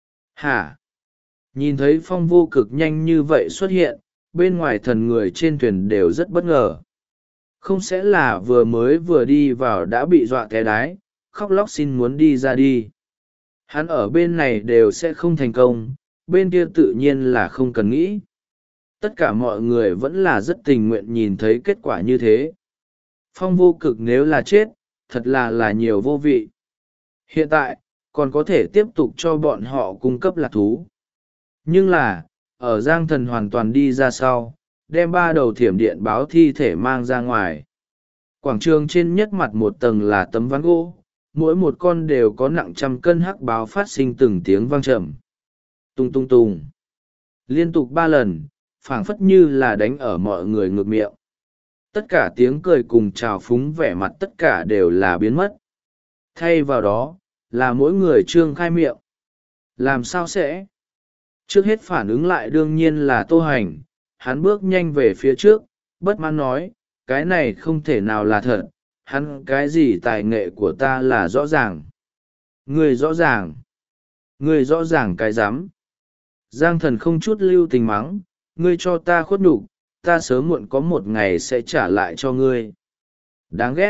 Hả? Nhìn thấy Phong Vô Cực nhanh như vậy xuất hiện, bên ngoài thần người trên thuyền đều rất bất ngờ. Không sẽ là vừa đi vào đã bị dọa té đái, khóc lóc xin muốn đi ra đi. Hắn ở bên này đều sẽ không thành công, bên kia tự nhiên là không cần nghĩ. Tất cả mọi người vẫn là rất tình nguyện nhìn thấy kết quả như thế. Phong Vô Cực nếu là chết, thật là nhiều vô vị. Hiện tại, còn có thể tiếp tục cho bọn họ cung cấp lạc thú. Nhưng là, ở Giang Thần hoàn toàn đi ra sau, đem ba đầu thiểm điện báo thi thể mang ra ngoài. Quảng trường trên nhất mặt một tầng là tấm ván gỗ, mỗi một con đều có nặng trăm cân hắc báo phát sinh từng tiếng vang trầm. Tung tung tung. Liên tục 3 lần, phảng phất như là đánh ở mọi người ngược miệng. Tất cả tiếng cười cùng trào phúng vẻ mặt tất cả đều là biến mất. Thay vào đó, là mỗi người trương khai miệng. Làm sao sẽ? Trước hết phản ứng lại đương nhiên là Tô Hành, hắn bước nhanh về phía trước, bất mãn nói, cái này không thể nào là thật, hắn cái gì tài nghệ của ta là rõ ràng. Người rõ ràng. Người rõ ràng cái rắm. Giang Thần không chút lưu tình mắng, ngươi cho ta khuất nhục, ta sớm muộn có một ngày sẽ trả lại cho ngươi. Đáng ghét.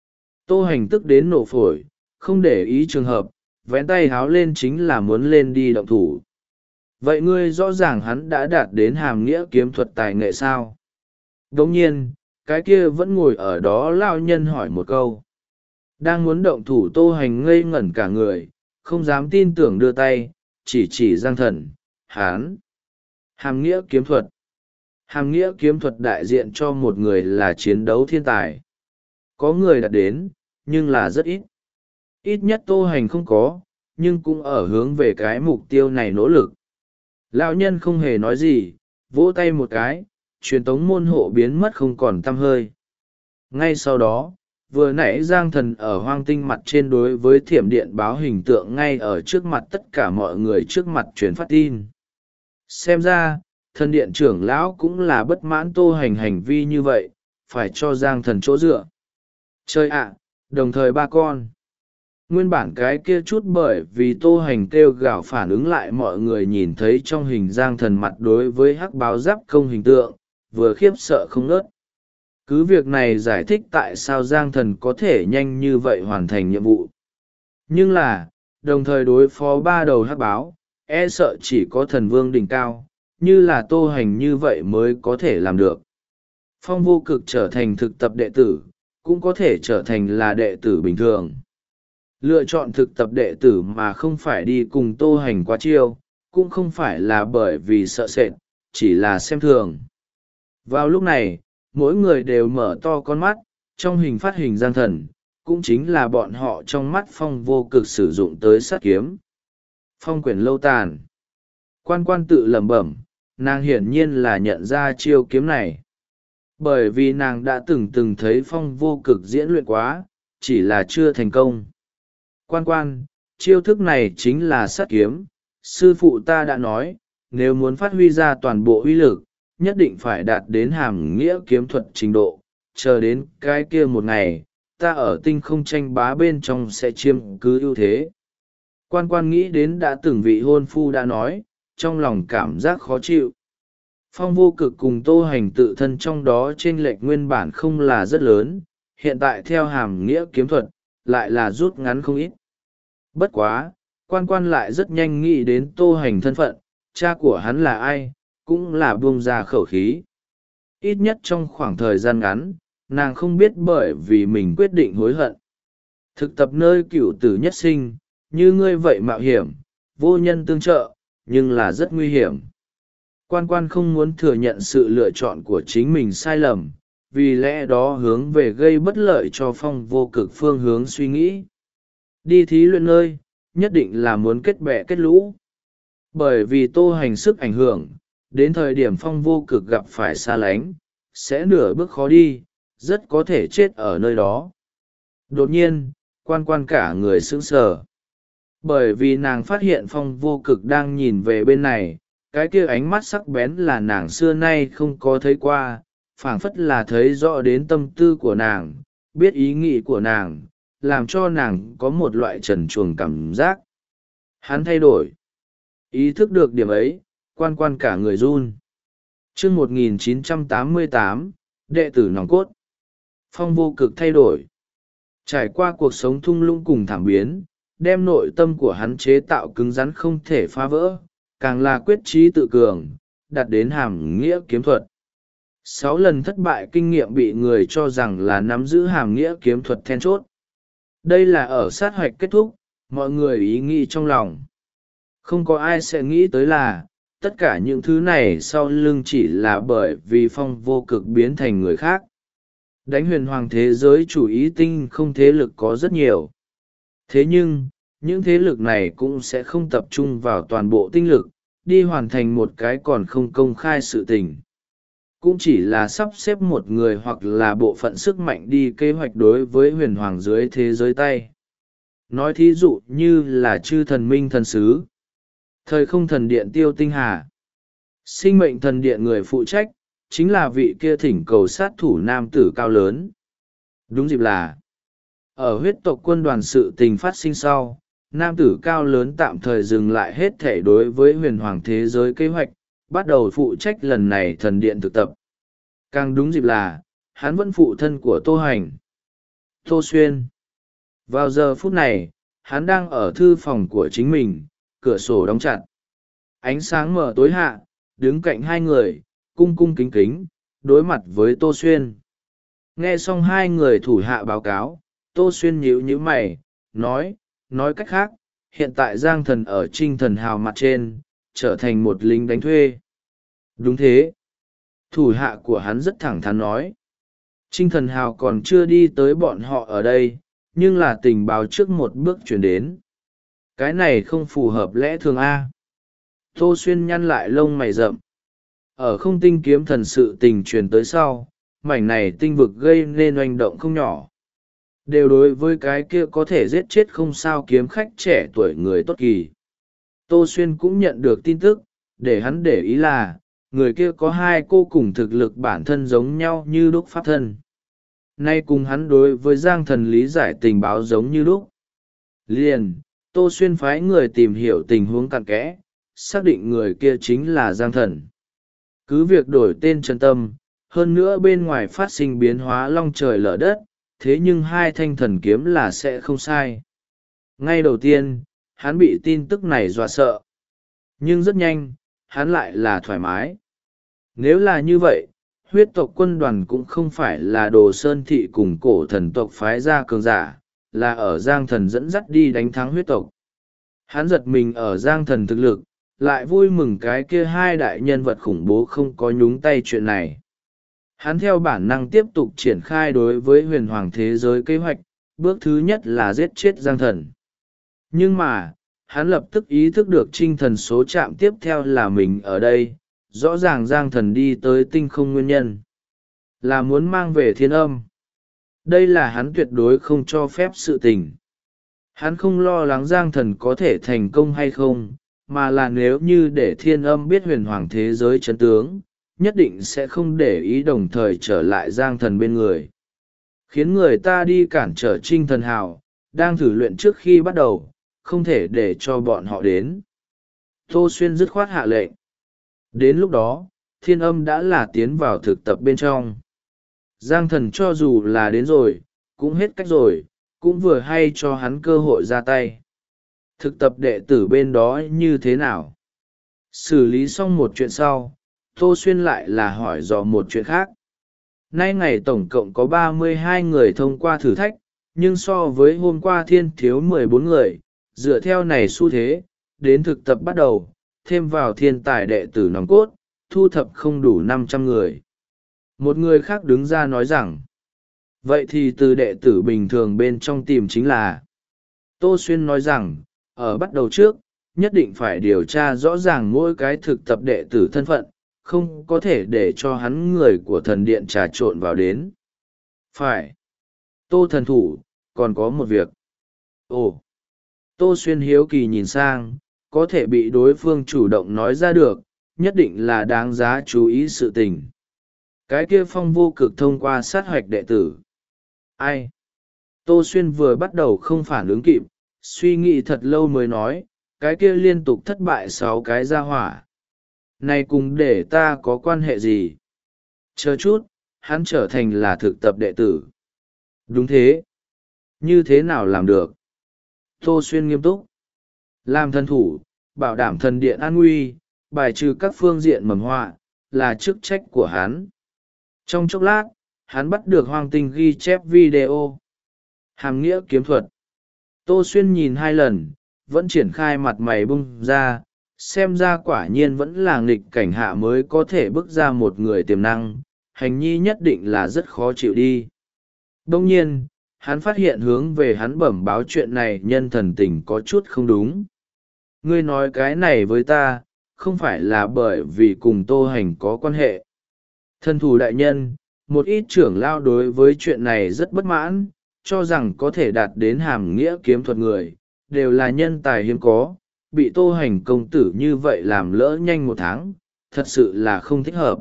Tô Hành tức đến nổ phổi, không để ý trường hợp, vén tay háo lên chính là muốn lên đi động thủ. Vậy ngươi rõ ràng hắn đã đạt đến hàm nghĩa kiếm thuật tài nghệ sao? Đồng nhiên, cái kia vẫn ngồi ở đó lao nhân hỏi một câu. Đang muốn động thủ Tô Hành ngây ngẩn cả người, không dám tin tưởng đưa tay, chỉ Giang Thần, hán. Hàm nghĩa kiếm thuật. Hàm nghĩa kiếm thuật đại diện cho một người là chiến đấu thiên tài. Có người đạt đến, nhưng là rất ít. Ít nhất Tô Hành không có, nhưng cũng ở hướng về cái mục tiêu này nỗ lực. Lão nhân không hề nói gì, vỗ tay một cái, truyền tống môn hộ biến mất không còn tăm hơi. Ngay sau đó, vừa nãy Giang Thần ở hoang tinh mặt trên đối với thiểm điện báo hình tượng ngay ở trước mặt tất cả mọi người trước mặt truyền phát tin. Xem ra, thần điện trưởng lão cũng là bất mãn Tô Hành hành vi như vậy, phải cho Giang Thần chỗ dựa. Chơi ạ, đồng thời 3 con. Nguyên bản cái kia chút bởi vì Tô Hành kêu gào phản ứng lại mọi người nhìn thấy trong hình Giang Thần mặt đối với hắc báo giáp công hình tượng, vừa khiếp sợ không ngớt. Cứ việc này giải thích tại sao Giang Thần có thể nhanh như vậy hoàn thành nhiệm vụ. Nhưng là, đồng thời đối phó 3 đầu hắc báo, e sợ chỉ có thần vương đỉnh cao, như là Tô Hành như vậy mới có thể làm được. Phong Vô Cực trở thành thực tập đệ tử, cũng có thể trở thành là đệ tử bình thường. Lựa chọn thực tập đệ tử mà không phải đi cùng Tô Hành quá chiêu, cũng không phải là bởi vì sợ sệt, chỉ là xem thường. Vào lúc này, mỗi người đều mở to con mắt, trong hình phát hình Giang Thần, cũng chính là bọn họ trong mắt Phong Vô Cực sử dụng tới sát kiếm. Phong quyển lâu tàn. Quan quan tự lẩm bẩm, nàng hiển nhiên là nhận ra chiêu kiếm này. Bởi vì nàng đã từng thấy Phong Vô Cực diễn luyện quá, chỉ là chưa thành công. Quan quan, chiêu thức này chính là sát kiếm. Sư phụ ta đã nói, nếu muốn phát huy ra toàn bộ uy lực, nhất định phải đạt đến hàm nghĩa kiếm thuật trình độ. Chờ đến cái kia một ngày, ta ở tinh không tranh bá bên trong sẽ chiếm cứ ưu thế. Quan quan nghĩ đến đã từng vị hôn phu đã nói, trong lòng cảm giác khó chịu. Phong Vô Cực cùng Tô Hành tự thân trong đó chênh lệch nguyên bản không là rất lớn, hiện tại theo hàm nghĩa kiếm thuật, lại là rút ngắn không ít. Bất quá, quan quan lại rất nhanh nghĩ đến Tô Hành thân phận, cha của hắn là ai, cũng là buông ra khẩu khí. Ít nhất trong khoảng thời gian ngắn, nàng không biết bởi vì mình quyết định hối hận. Thực tập nơi cửu tử nhất sinh, như ngươi vậy mạo hiểm, vô nhân tương trợ, nhưng là rất nguy hiểm. Quan quan không muốn thừa nhận sự lựa chọn của chính mình sai lầm, vì lẽ đó hướng về gây bất lợi cho Phong Vô Cực phương hướng suy nghĩ. Đi thí luyện nơi, nhất định là muốn kết bè kết lũ. Bởi vì Tô Hành sức ảnh hưởng, đến thời điểm Phong Vô Cực gặp phải xa lánh, sẽ nửa bước khó đi, rất có thể chết ở nơi đó. Đột nhiên, quan quan cả người sững sờ. Bởi vì nàng phát hiện Phong Vô Cực đang nhìn về bên này, cái kia ánh mắt sắc bén là nàng xưa nay không có thấy qua, phảng phất là thấy rõ đến tâm tư của nàng, biết ý nghĩ của nàng, làm cho nàng có một loại trần truồng cảm giác. Hắn thay đổi. Ý thức được điểm ấy, quan quan cả người run. Chương 1988, đệ tử nòng cốt. Phong Vô Cực thay đổi. Trải qua cuộc sống thung lũng cùng thảm biến, đem nội tâm của hắn chế tạo cứng rắn không thể phá vỡ, càng là quyết chí tự cường, đạt đến hàm nghĩa kiếm thuật. 6 lần thất bại kinh nghiệm bị người cho rằng là nắm giữ hàm nghĩa kiếm thuật then chốt. Đây là ở sát hoạch kết thúc, mọi người ý nghĩ trong lòng. Không có ai sẽ nghĩ tới là, tất cả những thứ này sau lưng chỉ là bởi vì Phong Vô Cực biến thành người khác. Đánh huyền hoàng thế giới chủ ý tinh không thế lực có rất nhiều. Thế nhưng, những thế lực này cũng sẽ không tập trung vào toàn bộ tinh lực, đi hoàn thành một cái còn không công khai sự tình. Cũng chỉ là sắp xếp một người hoặc là bộ phận sức mạnh đi kế hoạch đối với huyền hoàng dưới thế giới tay. Nói thí dụ như là chư thần minh thần sứ, thời không thần điện Tiêu Tinh Hà, sinh mệnh thần điện người phụ trách, chính là vị kia thỉnh cầu sát thủ nam tử cao lớn. Đúng dịp là, ở huyết tộc quân đoàn sự tình phát sinh sau, nam tử cao lớn tạm thời dừng lại hết thể đối với huyền hoàng thế giới kế hoạch, bắt đầu phụ trách lần này thần điện thực tập. Càng đúng dịp là, hắn vẫn phụ thân của Tô Hành. Tô Xuyên. Vào giờ phút này, hắn đang ở thư phòng của chính mình, cửa sổ đóng chặt. Ánh sáng mở tối hạ, đứng cạnh hai người, cung cung kính kính, đối mặt với Tô Xuyên. Nghe xong hai người thủ hạ báo cáo, Tô Xuyên nhíu nhíu mày, nói cách khác, hiện tại Giang Thần ở Trinh Thần Hào mặt trên, trở thành một lính đánh thuê. Đúng thế. Thủ hạ của hắn rất thẳng thắn nói. Trinh Thần Hào còn chưa đi tới bọn họ ở đây, nhưng là tình báo trước một bước chuyển đến. Cái này không phù hợp lẽ thường A. Tô Xuyên nhăn lại lông mày rậm. Ở không tinh kiếm thần sự tình truyền tới sau, mảnh này tinh vực gây nên oanh động không nhỏ. Đều đối với cái kia có thể giết chết không sao kiếm khách trẻ tuổi người tốt kỳ. Tô Xuyên cũng nhận được tin tức, để hắn để ý là, người kia có hai cô cùng thực lực bản thân giống nhau như đúc pháp thân. Nay cùng hắn đối với Giang Thần lý giải tình báo giống như đúc. Liền, Tô Xuyên phái người tìm hiểu tình huống cặn kẽ, xác định người kia chính là Giang Thần. Cứ việc đổi tên Trần Tâm, hơn nữa bên ngoài phát sinh biến hóa long trời lở đất, thế nhưng hai thanh thần kiếm là sẽ không sai. Ngay đầu tiên, hắn bị tin tức này dọa sợ. Nhưng rất nhanh, hắn lại là thoải mái. Nếu là như vậy, huyết tộc quân đoàn cũng không phải là Đồ Sơn Thị cùng cổ thần tộc phái ra cường giả, là ở Giang Thần dẫn dắt đi đánh thắng huyết tộc. Hắn giật mình ở Giang Thần thực lực, lại vui mừng cái kia hai đại nhân vật khủng bố không có nhúng tay chuyện này. Hắn theo bản năng tiếp tục triển khai đối với huyền hoàng thế giới kế hoạch, bước thứ nhất là giết chết Giang Thần. Nhưng mà, hắn lập tức ý thức được Trinh Thần số chạm tiếp theo là mình ở đây, rõ ràng Giang Thần đi tới tinh không nguyên nhân, là muốn mang về thiên âm. Đây là hắn tuyệt đối không cho phép sự tình. Hắn không lo lắng Giang Thần có thể thành công hay không, mà là nếu như để Thiên Âm biết huyền hoàng thế giới chân tướng, nhất định sẽ không để ý, đồng thời trở lại Giang Thần bên người. Khiến người ta đi cản trở Trinh Thần Hào, đang thử luyện trước khi bắt đầu, không thể để cho bọn họ đến. Tô Xuyên dứt khoát hạ lệnh. Đến lúc đó, Thiên Âm đã là tiến vào thực tập bên trong. Giang Thần cho dù là đến rồi, cũng hết cách rồi, cũng vừa hay cho hắn cơ hội ra tay. Thực tập đệ tử bên đó như thế nào? Xử lý xong một chuyện sau, Tô Xuyên lại là hỏi dò một chuyện khác. Nay ngày tổng cộng có 32 người thông qua thử thách, nhưng so với hôm qua thiên thiếu 14 người, dựa theo này xu thế, đến thực tập bắt đầu, thêm vào thiên tài đệ tử nòng cốt, thu thập không đủ 500 người. Một người khác đứng ra nói rằng, vậy thì từ đệ tử bình thường bên trong tìm chính là. Tô Xuyên nói rằng, ở bắt đầu trước, nhất định phải điều tra rõ ràng mỗi cái thực tập đệ tử thân phận, không có thể để cho hắn người của thần điện trà trộn vào đến. Phải. Tô thần thủ, còn có một việc. Ồ. Tô Xuyên hiếu kỳ nhìn sang, có thể bị đối phương chủ động nói ra được, nhất định là đáng giá chú ý sự tình. Cái kia Phong Vô Cực thông qua sát hoạch đệ tử. Ai? Tô Xuyên vừa bắt đầu không phản ứng kịp, suy nghĩ thật lâu mới nói, cái kia liên tục thất bại 6 cái ra hỏa. Này cùng để ta có quan hệ gì? Chờ chút, hắn trở thành là thực tập đệ tử. Đúng thế. Như thế nào làm được? Tô Xuyên nghiêm túc. Làm thần thủ, bảo đảm thần điện an nguy, bài trừ các phương diện mầm họa, là chức trách của hắn. Trong chốc lát, hắn bắt được Hoàng Tinh ghi chép video. Hàm nghĩa kiếm thuật. Tô Xuyên nhìn 2 lần, vẫn triển khai mặt mày bung ra, xem ra quả nhiên vẫn là nghịch cảnh hạ mới có thể bước ra một người tiềm năng, hành nhi nhất định là rất khó chịu đi. Đông nhiên, hắn phát hiện hướng về hắn bẩm báo chuyện này nhân thần tình có chút không đúng. Ngươi nói cái này với ta, không phải là bởi vì cùng Tô Hành có quan hệ. Thần thủ đại nhân, một ít trưởng lao đối với chuyện này rất bất mãn, cho rằng có thể đạt đến hàm nghĩa kiếm thuật người, đều là nhân tài hiếm có, bị Tô Hành công tử như vậy làm lỡ nhanh 1 tháng, thật sự là không thích hợp.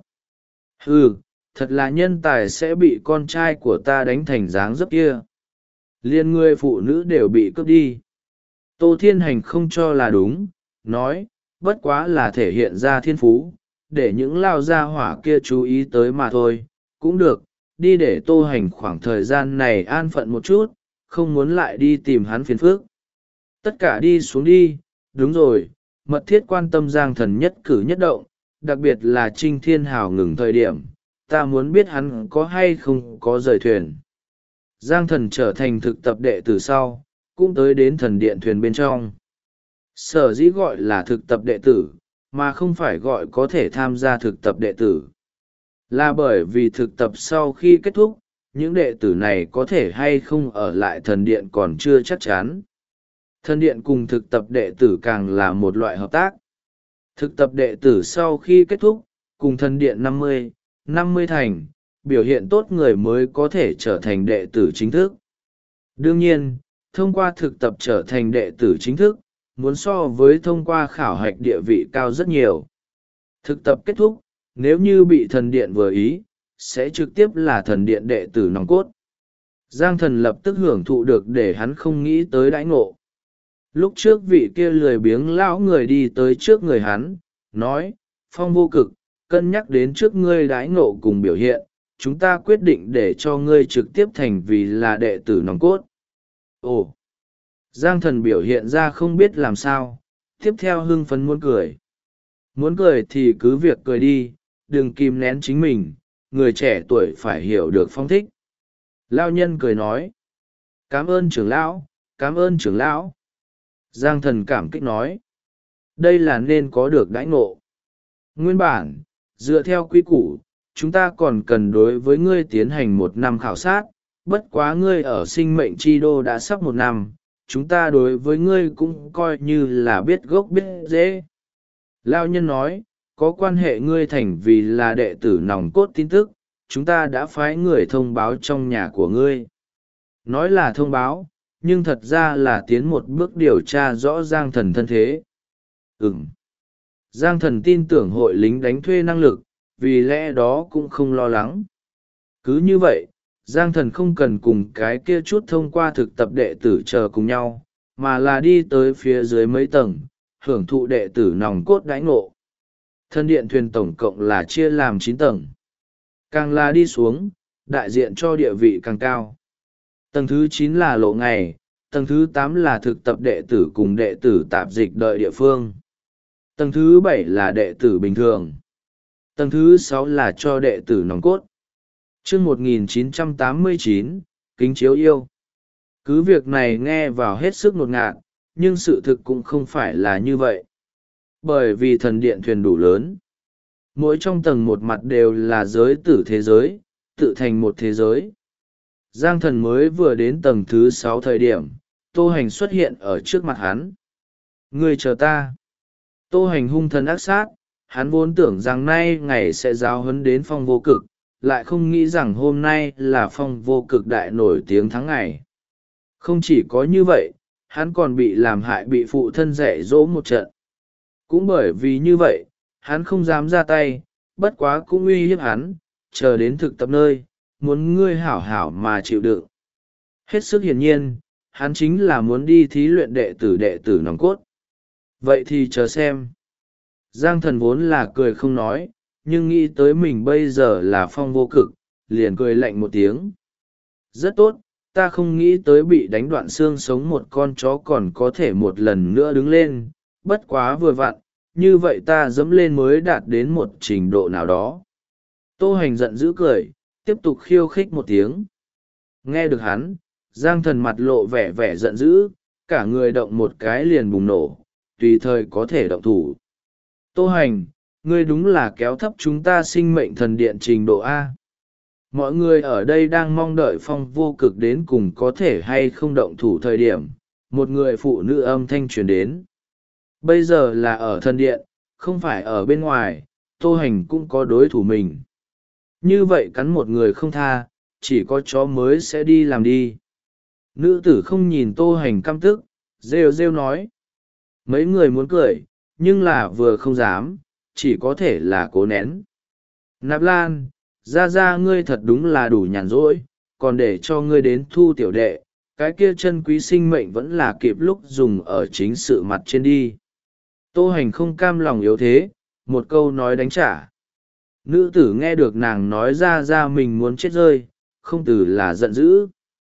Thật là nhân tài sẽ bị con trai của ta đánh thành dáng dấp kia. Liên người phụ nữ đều bị cướp đi. Tô Thiên Hành không cho là đúng, nói, bất quá là thể hiện ra thiên phú, để những lao gia hỏa kia chú ý tới mà thôi, cũng được, đi để Tô Hành khoảng thời gian này an phận một chút, không muốn lại đi tìm hắn phiền phức. Tất cả đi xuống đi, đúng rồi, mật thiết quan tâm Giang Thần nhất cử nhất động, đặc biệt là Trinh Thiên Hào ngừng thời điểm, ta muốn biết hắn có hay không có rời thuyền. Giang Thần trở thành thực tập đệ tử sau, cũng tới đến thần điện thuyền bên trong. Sở dĩ gọi là thực tập đệ tử, mà không phải gọi có thể tham gia thực tập đệ tử. Là bởi vì thực tập sau khi kết thúc, những đệ tử này có thể hay không ở lại thần điện còn chưa chắc chắn. Thần điện cùng thực tập đệ tử càng là một loại hợp tác. Thực tập đệ tử sau khi kết thúc, cùng thần điện 50 thành, biểu hiện tốt người mới có thể trở thành đệ tử chính thức. Đương nhiên, thông qua thực tập trở thành đệ tử chính thức, muốn so với thông qua khảo hạch địa vị cao rất nhiều. Thực tập kết thúc, nếu như bị thần điện vừa ý, sẽ trực tiếp là thần điện đệ tử nòng cốt. Giang Thần lập tức hưởng thụ được để hắn không nghĩ tới đãi ngộ. Lúc trước vị kia lười biếng lão người đi tới trước người hắn, nói, Phong Vô Cực, cân nhắc đến trước ngươi đãi ngộ cùng biểu hiện, chúng ta quyết định để cho ngươi trực tiếp thành vì là đệ tử nòng cốt. Ồ! Giang Thần biểu hiện ra không biết làm sao, tiếp theo hưng phấn muốn cười. Muốn cười thì cứ việc cười đi, đừng kìm nén chính mình, người trẻ tuổi phải hiểu được phong thích. Lao nhân cười nói, cảm ơn trưởng lão, cảm ơn trưởng lão. Giang Thần cảm kích nói, đây là nên có được đãi ngộ. Nguyên bản, dựa theo quy củ, chúng ta còn cần đối với ngươi tiến hành 1 năm khảo sát, bất quá ngươi ở sinh mệnh chi đô đã sắp 1 năm, chúng ta đối với ngươi cũng coi như là biết gốc biết rễ. Lao nhân nói, có quan hệ ngươi thành vì là đệ tử nòng cốt tin tức, chúng ta đã phái người thông báo trong nhà của ngươi. Nói là thông báo, nhưng thật ra là tiến một bước điều tra rõ Giang Thần thân thế. Giang Thần tin tưởng hội lính đánh thuê năng lực, vì lẽ đó cũng không lo lắng. Cứ như vậy, Giang Thần không cần cùng cái kia chút thông qua thực tập đệ tử chờ cùng nhau, mà là đi tới phía dưới mấy tầng, hưởng thụ đệ tử nòng cốt đãi ngộ. Thân điện thuyền tổng cộng là chia làm 9 tầng. Càng là đi xuống, đại diện cho địa vị càng cao. Tầng thứ 9 là lộ ngày, tầng thứ 8 là thực tập đệ tử cùng đệ tử tạp dịch đợi địa phương. Tầng thứ 7 là đệ tử bình thường. Tầng thứ 6 là cho đệ tử nòng cốt. Chương 1989, Kính chiếu yêu. Cứ việc này nghe vào hết sức ngột ngạt, nhưng sự thực cũng không phải là như vậy. Bởi vì thần điện thuyền đủ lớn. Mỗi trong tầng một mặt đều là giới tử thế giới, tự thành một thế giới. Giang Thần mới vừa đến tầng thứ 6 thời điểm, Tô Hành xuất hiện ở trước mặt hắn. Ngươi chờ ta. Tô Hành hung thần ác sát, hắn vốn tưởng rằng nay ngày sẽ giáo huấn đến Phong Vô Cực, lại không nghĩ rằng hôm nay là Phong Vô Cực đại nổi tiếng tháng ngày. Không chỉ có như vậy, hắn còn bị làm hại, bị phụ thân dạy dỗ một trận. Cũng bởi vì như vậy, hắn không dám ra tay, bất quá cũng uy hiếp hắn, chờ đến thực tập nơi, muốn ngươi hảo hảo mà chịu đựng. Hết sức hiển nhiên, hắn chính là muốn đi thí luyện đệ tử nòng cốt. Vậy thì chờ xem. Giang Thần vốn là cười không nói, nhưng nghĩ tới mình bây giờ là Phong Vô Cực, liền cười lạnh một tiếng. Rất tốt, ta không nghĩ tới bị đánh đoạn xương sống một con chó còn có thể một lần nữa đứng lên, bất quá vừa vặn, như vậy ta dẫm lên mới đạt đến một trình độ nào đó. Tô Hành giận dữ cười, tiếp tục khiêu khích một tiếng. Nghe được hắn, Giang Thần mặt lộ vẻ vẻ giận dữ, cả người động một cái liền bùng nổ, tùy thời có thể động thủ. Tô Hành, ngươi đúng là kéo thấp chúng ta sinh mệnh thần điện trình độ A. Mọi người ở đây đang mong đợi Phong Vô Cực đến cùng có thể hay không động thủ thời điểm, một người phụ nữ âm thanh truyền đến. Bây giờ là ở thần điện, không phải ở bên ngoài, Tô Hành cũng có đối thủ mình. Như vậy cắn một người không tha, chỉ có chó mới sẽ đi làm đi. Nữ tử không nhìn Tô Hành căm tức, rêu rêu nói. Mấy người muốn cười, nhưng là vừa không dám, chỉ có thể là cố nén. Nạp Lan, ra ngươi thật đúng là đủ nhàn rỗi, còn để cho ngươi đến thu tiểu đệ, cái kia chân quý sinh mệnh vẫn là kịp lúc dùng ở chính sự mặt trên đi. Tô Hành không cam lòng yếu thế, một câu nói đánh trả. Nữ tử nghe được nàng nói ra mình muốn chết rơi, không từ là giận dữ.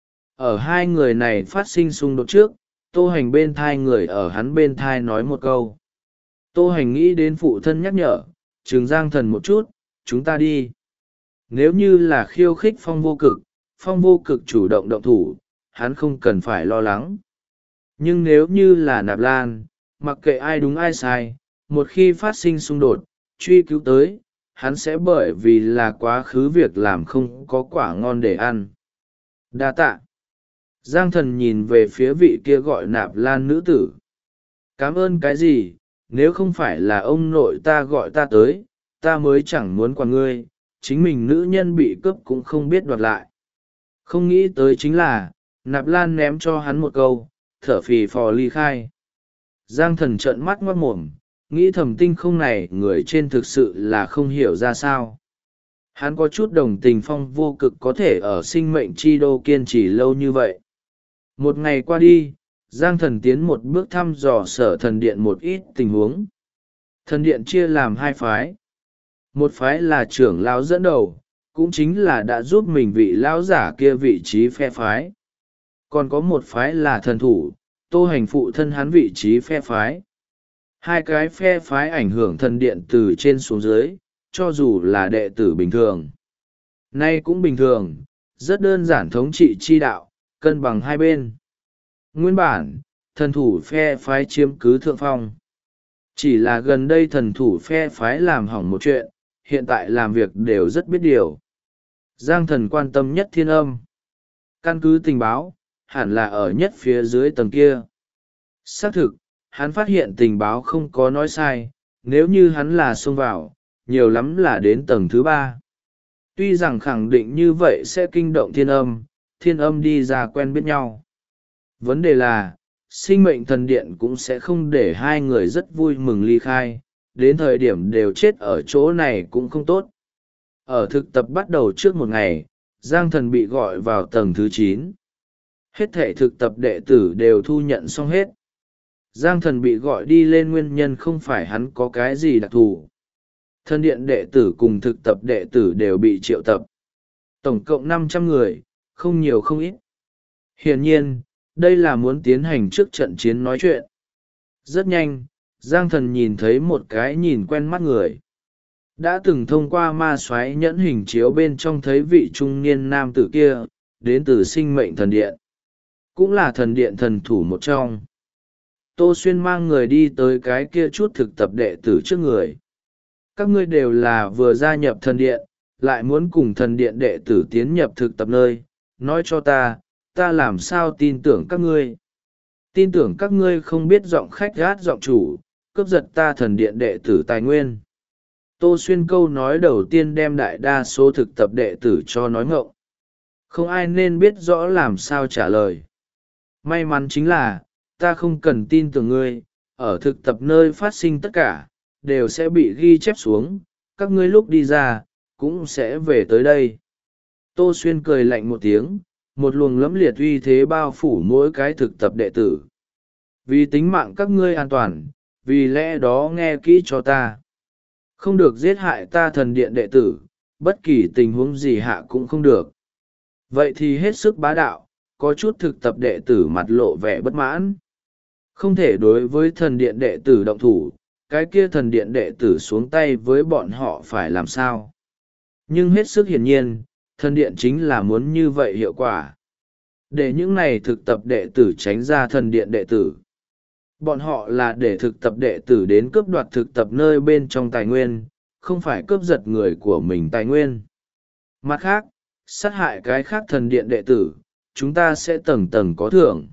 Ở hai người này phát sinh xung đột trước, Tô Hành bên thai người ở hắn bên thai nói một câu. Tô Hành nghĩ đến phụ thân nhắc nhở, trừng Giang Thần một chút, chúng ta đi. Nếu như là khiêu khích Phong Vô Cực chủ động động thủ, hắn không cần phải lo lắng. Nhưng nếu như là Nạp Lan, mặc kệ ai đúng ai sai, một khi phát sinh xung đột, truy cứu tới, hắn sẽ bởi vì là quá khứ việc làm không có quả ngon để ăn. Đa tạ. Giang Thần nhìn về phía vị kia gọi Nạp Lan nữ tử. Cảm ơn cái gì, nếu không phải là ông nội ta gọi ta tới, ta mới chẳng muốn quản ngươi, chính mình nữ nhân bị cướp cũng không biết đoạt lại. Không nghĩ tới chính là, Nạp Lan ném cho hắn một câu, thở phì phò ly khai. Giang Thần trợn mắt ngoác mồm, nghĩ thầm tinh không này người trên thực sự là không hiểu ra sao. Hắn có chút đồng tình Phong Vô Cực có thể ở sinh mệnh chi đô kiên trì lâu như vậy. Một ngày qua đi, Giang Thần tiến một bước thăm dò sở thần điện một ít tình huống. Thần điện chia làm hai phái. Một phái là trưởng lão dẫn đầu, cũng chính là đã giúp mình vị lão giả kia vị trí phe phái. Còn có một phái là thần thủ, Tô Hành phụ thân hắn vị trí phe phái. Hai cái phe phái ảnh hưởng thần điện từ trên xuống dưới, cho dù là đệ tử bình thường. Nay cũng bình thường, rất đơn giản thống trị chi đạo, cân bằng hai bên. Nguyên bản, thần thủ phe phái chiếm cứ thượng phong. Chỉ là gần đây thần thủ phe phái làm hỏng một chuyện, hiện tại làm việc đều rất biết điều. Giang Thần quan tâm nhất Thiên Âm. Căn cứ tình báo, hẳn là ở nhất phía dưới tầng kia. Xác thực, hắn phát hiện tình báo không có nói sai, nếu như hắn là xông vào, nhiều lắm là đến tầng thứ 3. Tuy rằng khẳng định như vậy sẽ kinh động Thiên Âm đi ra quen biết nhau. vấn đề là sinh mệnh thần điện cũng sẽ không để hai người rất vui mừng ly khai, đến thời điểm đều chết ở chỗ này cũng không tốt. Ở thực tập bắt đầu trước một ngày, Giang Thần bị gọi vào tầng thứ 9. Hết thể thực tập đệ tử đều thu nhận xong hết. Giang Thần bị gọi đi lên nguyên nhân không phải hắn có cái gì đặc thù. Thần điện đệ tử cùng thực tập đệ tử đều bị triệu tập. Tổng cộng 500 người, không nhiều không ít. Hiển nhiên, đây là muốn tiến hành trước trận chiến nói chuyện. Rất nhanh, Giang Thần nhìn thấy một cái nhìn quen mắt người. Đã từng thông qua ma soái nhẫn hình chiếu bên trong thấy vị trung niên nam tử kia, đến từ sinh mệnh thần điện. Cũng là thần điện thần thủ một trong. Tô Xuyên mang người đi tới cái kia chút thực tập đệ tử trước người. Các ngươi đều là vừa gia nhập thần điện, lại muốn cùng thần điện đệ tử tiến nhập thực tập nơi. Nói cho ta làm sao tin tưởng các ngươi. Tin tưởng các ngươi không biết giọng khách gát giọng chủ, cướp giật ta thần điện đệ tử tài nguyên. Tô Xuyên câu nói đầu tiên đem đại đa số thực tập đệ tử cho nói ngộng. Không ai nên biết rõ làm sao trả lời. May mắn chính là, ta không cần tin tưởng ngươi, ở thực tập nơi phát sinh tất cả, đều sẽ bị ghi chép xuống, các ngươi lúc đi ra, cũng sẽ về tới đây. Tô Xuyên cười lạnh một tiếng, một luồng lẫm liệt uy thế bao phủ mỗi cái thực tập đệ tử. Vì tính mạng các ngươi an toàn, vì lẽ đó nghe kỹ cho ta. Không được giết hại ta thần điện đệ tử, bất kỳ tình huống gì hạ cũng không được. Vậy thì hết sức bá đạo, có chút thực tập đệ tử mặt lộ vẻ bất mãn. Không thể đối với thần điện đệ tử động thủ, cái kia thần điện đệ tử xuống tay với bọn họ phải làm sao. Nhưng hết sức hiển nhiên, thần điện chính là muốn như vậy hiệu quả. Để những này thực tập đệ tử tránh ra thần điện đệ tử. Bọn họ là để thực tập đệ tử đến cướp đoạt thực tập nơi bên trong tài nguyên, không phải cướp giật người của mình tài nguyên. Mặt khác, sát hại cái khác thần điện đệ tử, chúng ta sẽ tầng tầng có thưởng.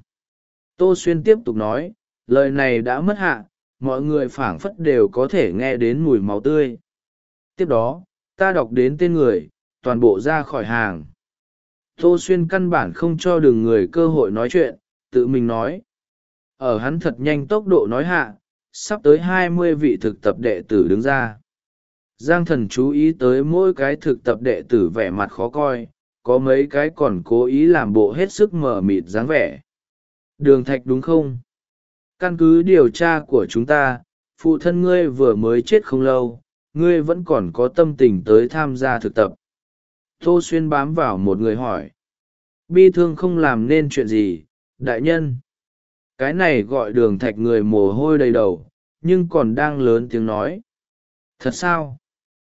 Tô Xuyên tiếp tục nói, lời này đã mất hạ, mọi người phảng phất đều có thể nghe đến mùi máu tươi. Tiếp đó, ta đọc đến tên người, toàn bộ ra khỏi hàng. Tô Xuyên căn bản không cho đường người cơ hội nói chuyện, tự mình nói. Ở hắn thật nhanh tốc độ nói hạ, sắp tới 20 vị thực tập đệ tử đứng ra. Giang Thần chú ý tới mỗi cái thực tập đệ tử vẻ mặt khó coi, có mấy cái còn cố ý làm bộ hết sức mờ mịt dáng vẻ. Đường Thạch đúng không? Căn cứ điều tra của chúng ta, phụ thân ngươi vừa mới chết không lâu, ngươi vẫn còn có tâm tình tới tham gia thực tập. Tô Xuyên bám vào một người hỏi. Bi thương không làm nên chuyện gì, đại nhân. Cái này gọi Đường Thạch người mồ hôi đầy đầu, nhưng còn đang lớn tiếng nói. Thật sao?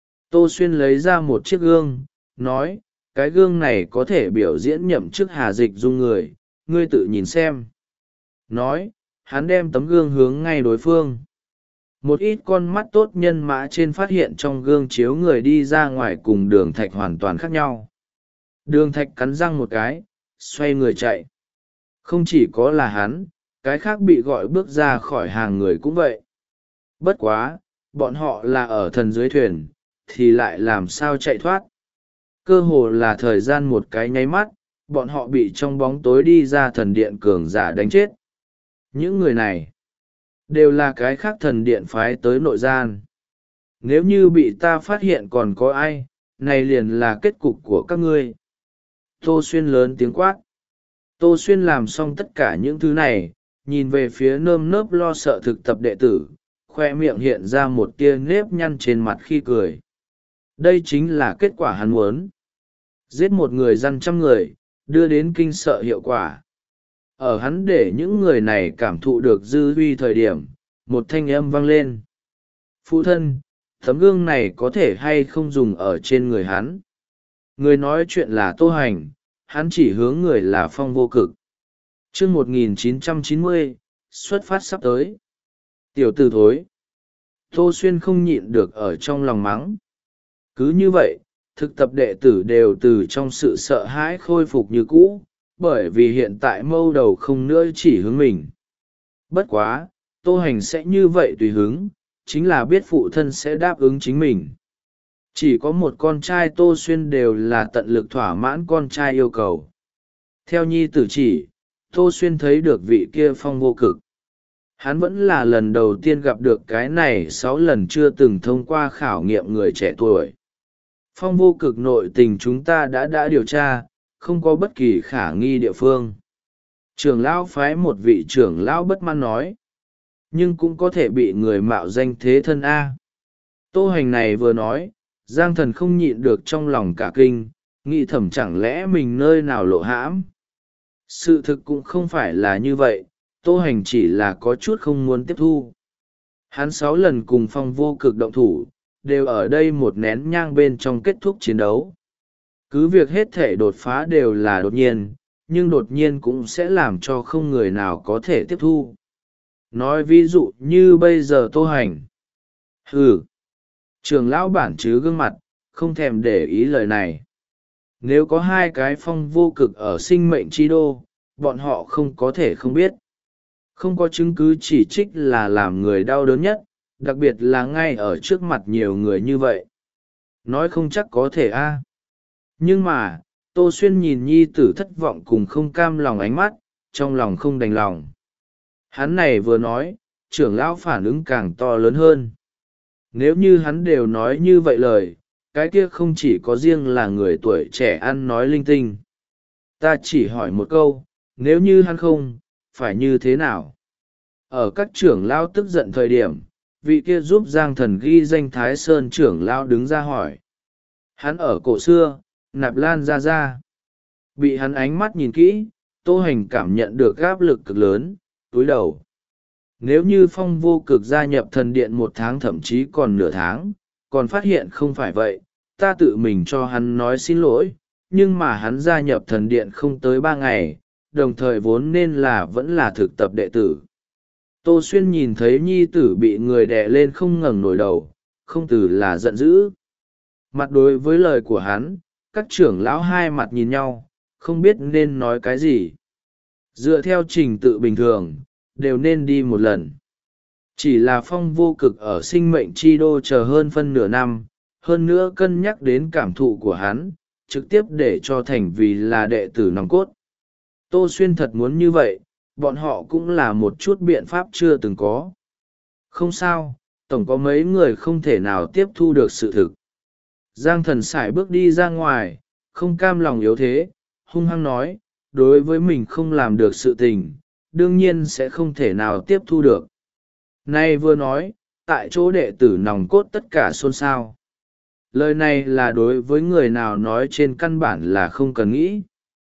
Tô Xuyên lấy ra một chiếc gương, nói, cái gương này có thể biểu diễn nhậm chức Hà Dịch Dung người, ngươi tự nhìn xem. Nói, hắn đem tấm gương hướng ngay đối phương. Một ít con mắt tốt nhân mã trên phát hiện trong gương chiếu người đi ra ngoài cùng Đường Thạch hoàn toàn khác nhau. Đường Thạch cắn răng một cái, xoay người chạy. Không chỉ có là hắn, cái khác bị gọi bước ra khỏi hàng người cũng vậy. Bất quá, bọn họ là ở thần dưới thuyền, thì lại làm sao chạy thoát. Cơ hồ là thời gian một cái nháy mắt, bọn họ bị trong bóng tối đi ra thần điện cường giả đánh chết. Những người này, đều là cái khác thần điện phái tới nội gian. Nếu như bị ta phát hiện còn có ai, này liền là kết cục của các ngươi. Tô Xuyên lớn tiếng quát. Tô Xuyên làm xong tất cả những thứ này, nhìn về phía nơm nớp lo sợ thực tập đệ tử, khoe miệng hiện ra một tia nếp nhăn trên mặt khi cười. Đây chính là kết quả hắn muốn. Giết một người dăn trăm người, đưa đến kinh sợ hiệu quả. Ở hắn để những người này cảm thụ được dư huy thời điểm, một thanh âm vang lên. Phụ thân, tấm gương này có thể hay không dùng ở trên người hắn? Người nói chuyện là Tô Hành, hắn chỉ hướng người là Phong Vô Cực. Chương 1990, xuất phát sắp tới. Tiểu tử thối. Tô Xuyên không nhịn được ở trong lòng mắng. Cứ như vậy, thực tập đệ tử đều từ trong sự sợ hãi khôi phục như cũ, bởi vì hiện tại mâu đầu không nữa chỉ hướng mình. Bất quá, Tô Hành sẽ như vậy tùy hứng, chính là biết phụ thân sẽ đáp ứng chính mình. Chỉ có một con trai Tô Xuyên đều là tận lực thỏa mãn con trai yêu cầu. Theo nhi tử chỉ, Tô Xuyên thấy được vị kia Phong Vô Cực. Hắn vẫn là lần đầu tiên gặp được cái này 6 lần chưa từng thông qua khảo nghiệm người trẻ tuổi. Phong Vô Cực nội tình chúng ta đã điều tra, không có bất kỳ khả nghi địa phương. Trưởng lão phái một vị trưởng lão bất mãn nói. Nhưng cũng có thể bị người mạo danh thế thân A. Tô Hành này vừa nói, Giang Thần không nhịn được trong lòng cả kinh, nghĩ thầm chẳng lẽ mình nơi nào lộ hãm. Sự thực cũng không phải là như vậy, Tô Hành chỉ là có chút không muốn tiếp thu. Hắn 6 lần cùng Phong Vô Cực động thủ, đều ở đây một nén nhang bên trong kết thúc chiến đấu. Cứ việc hết thể đột phá đều là đột nhiên, nhưng đột nhiên cũng sẽ làm cho không người nào có thể tiếp thu. Nói ví dụ như bây giờ Tô Hành. Trường lão bản chứ gương mặt, không thèm để ý lời này. Nếu có 2 cái Phong Vô Cực ở sinh mệnh chi đô, bọn họ không có thể không biết. Không có chứng cứ chỉ trích là làm người đau đớn nhất, đặc biệt là ngay ở trước mặt nhiều người như vậy. Nói không chắc có thể a. Nhưng mà, Tô Xuyên nhìn nhi tử thất vọng cùng không cam lòng ánh mắt, trong lòng không đành lòng. Hắn này vừa nói, trưởng lão phản ứng càng to lớn hơn. Nếu như hắn đều nói như vậy lời, cái kia không chỉ có riêng là người tuổi trẻ ăn nói linh tinh. Ta chỉ hỏi một câu, nếu như hắn không, phải như thế nào? Ở các trưởng lão tức giận thời điểm, vị kia giúp Giang Thần ghi danh Thái Sơn trưởng lão đứng ra hỏi. Hắn ở cổ xưa, Nạp Lan ra ra. Bị hắn ánh mắt nhìn kỹ, Tô Hành cảm nhận được áp lực cực lớn, túi đầu. Nếu như Phong Vô Cực gia nhập thần điện 1 tháng thậm chí còn nửa tháng, còn phát hiện không phải vậy, ta tự mình cho hắn nói xin lỗi, nhưng mà hắn gia nhập thần điện không tới 3 ngày, đồng thời vốn nên là vẫn là thực tập đệ tử. Tô Xuyên nhìn thấy nhi tử bị người đè lên không ngẩng nổi đầu, không từ là giận dữ. Mặt đối với lời của hắn, các trưởng lão hai mặt nhìn nhau, không biết nên nói cái gì. Dựa theo trình tự bình thường, đều nên đi một lần. Chỉ là Phong Vô Cực ở sinh mệnh chi đô chờ hơn phân nửa năm, hơn nữa cân nhắc đến cảm thụ của hắn, trực tiếp để cho thành vì là đệ tử nòng cốt. Tô Xuyên thật muốn như vậy, bọn họ cũng là một chút biện pháp chưa từng có. Không sao, tổng có mấy người không thể nào tiếp thu được sự thực. Giang Thần sải bước đi ra ngoài, không cam lòng yếu thế, hung hăng nói, đối với mình không làm được sự tình, đương nhiên sẽ không thể nào tiếp thu được. Nay vừa nói, tại chỗ đệ tử nòng cốt tất cả xôn xao. Lời này là đối với người nào nói trên căn bản là không cần nghĩ.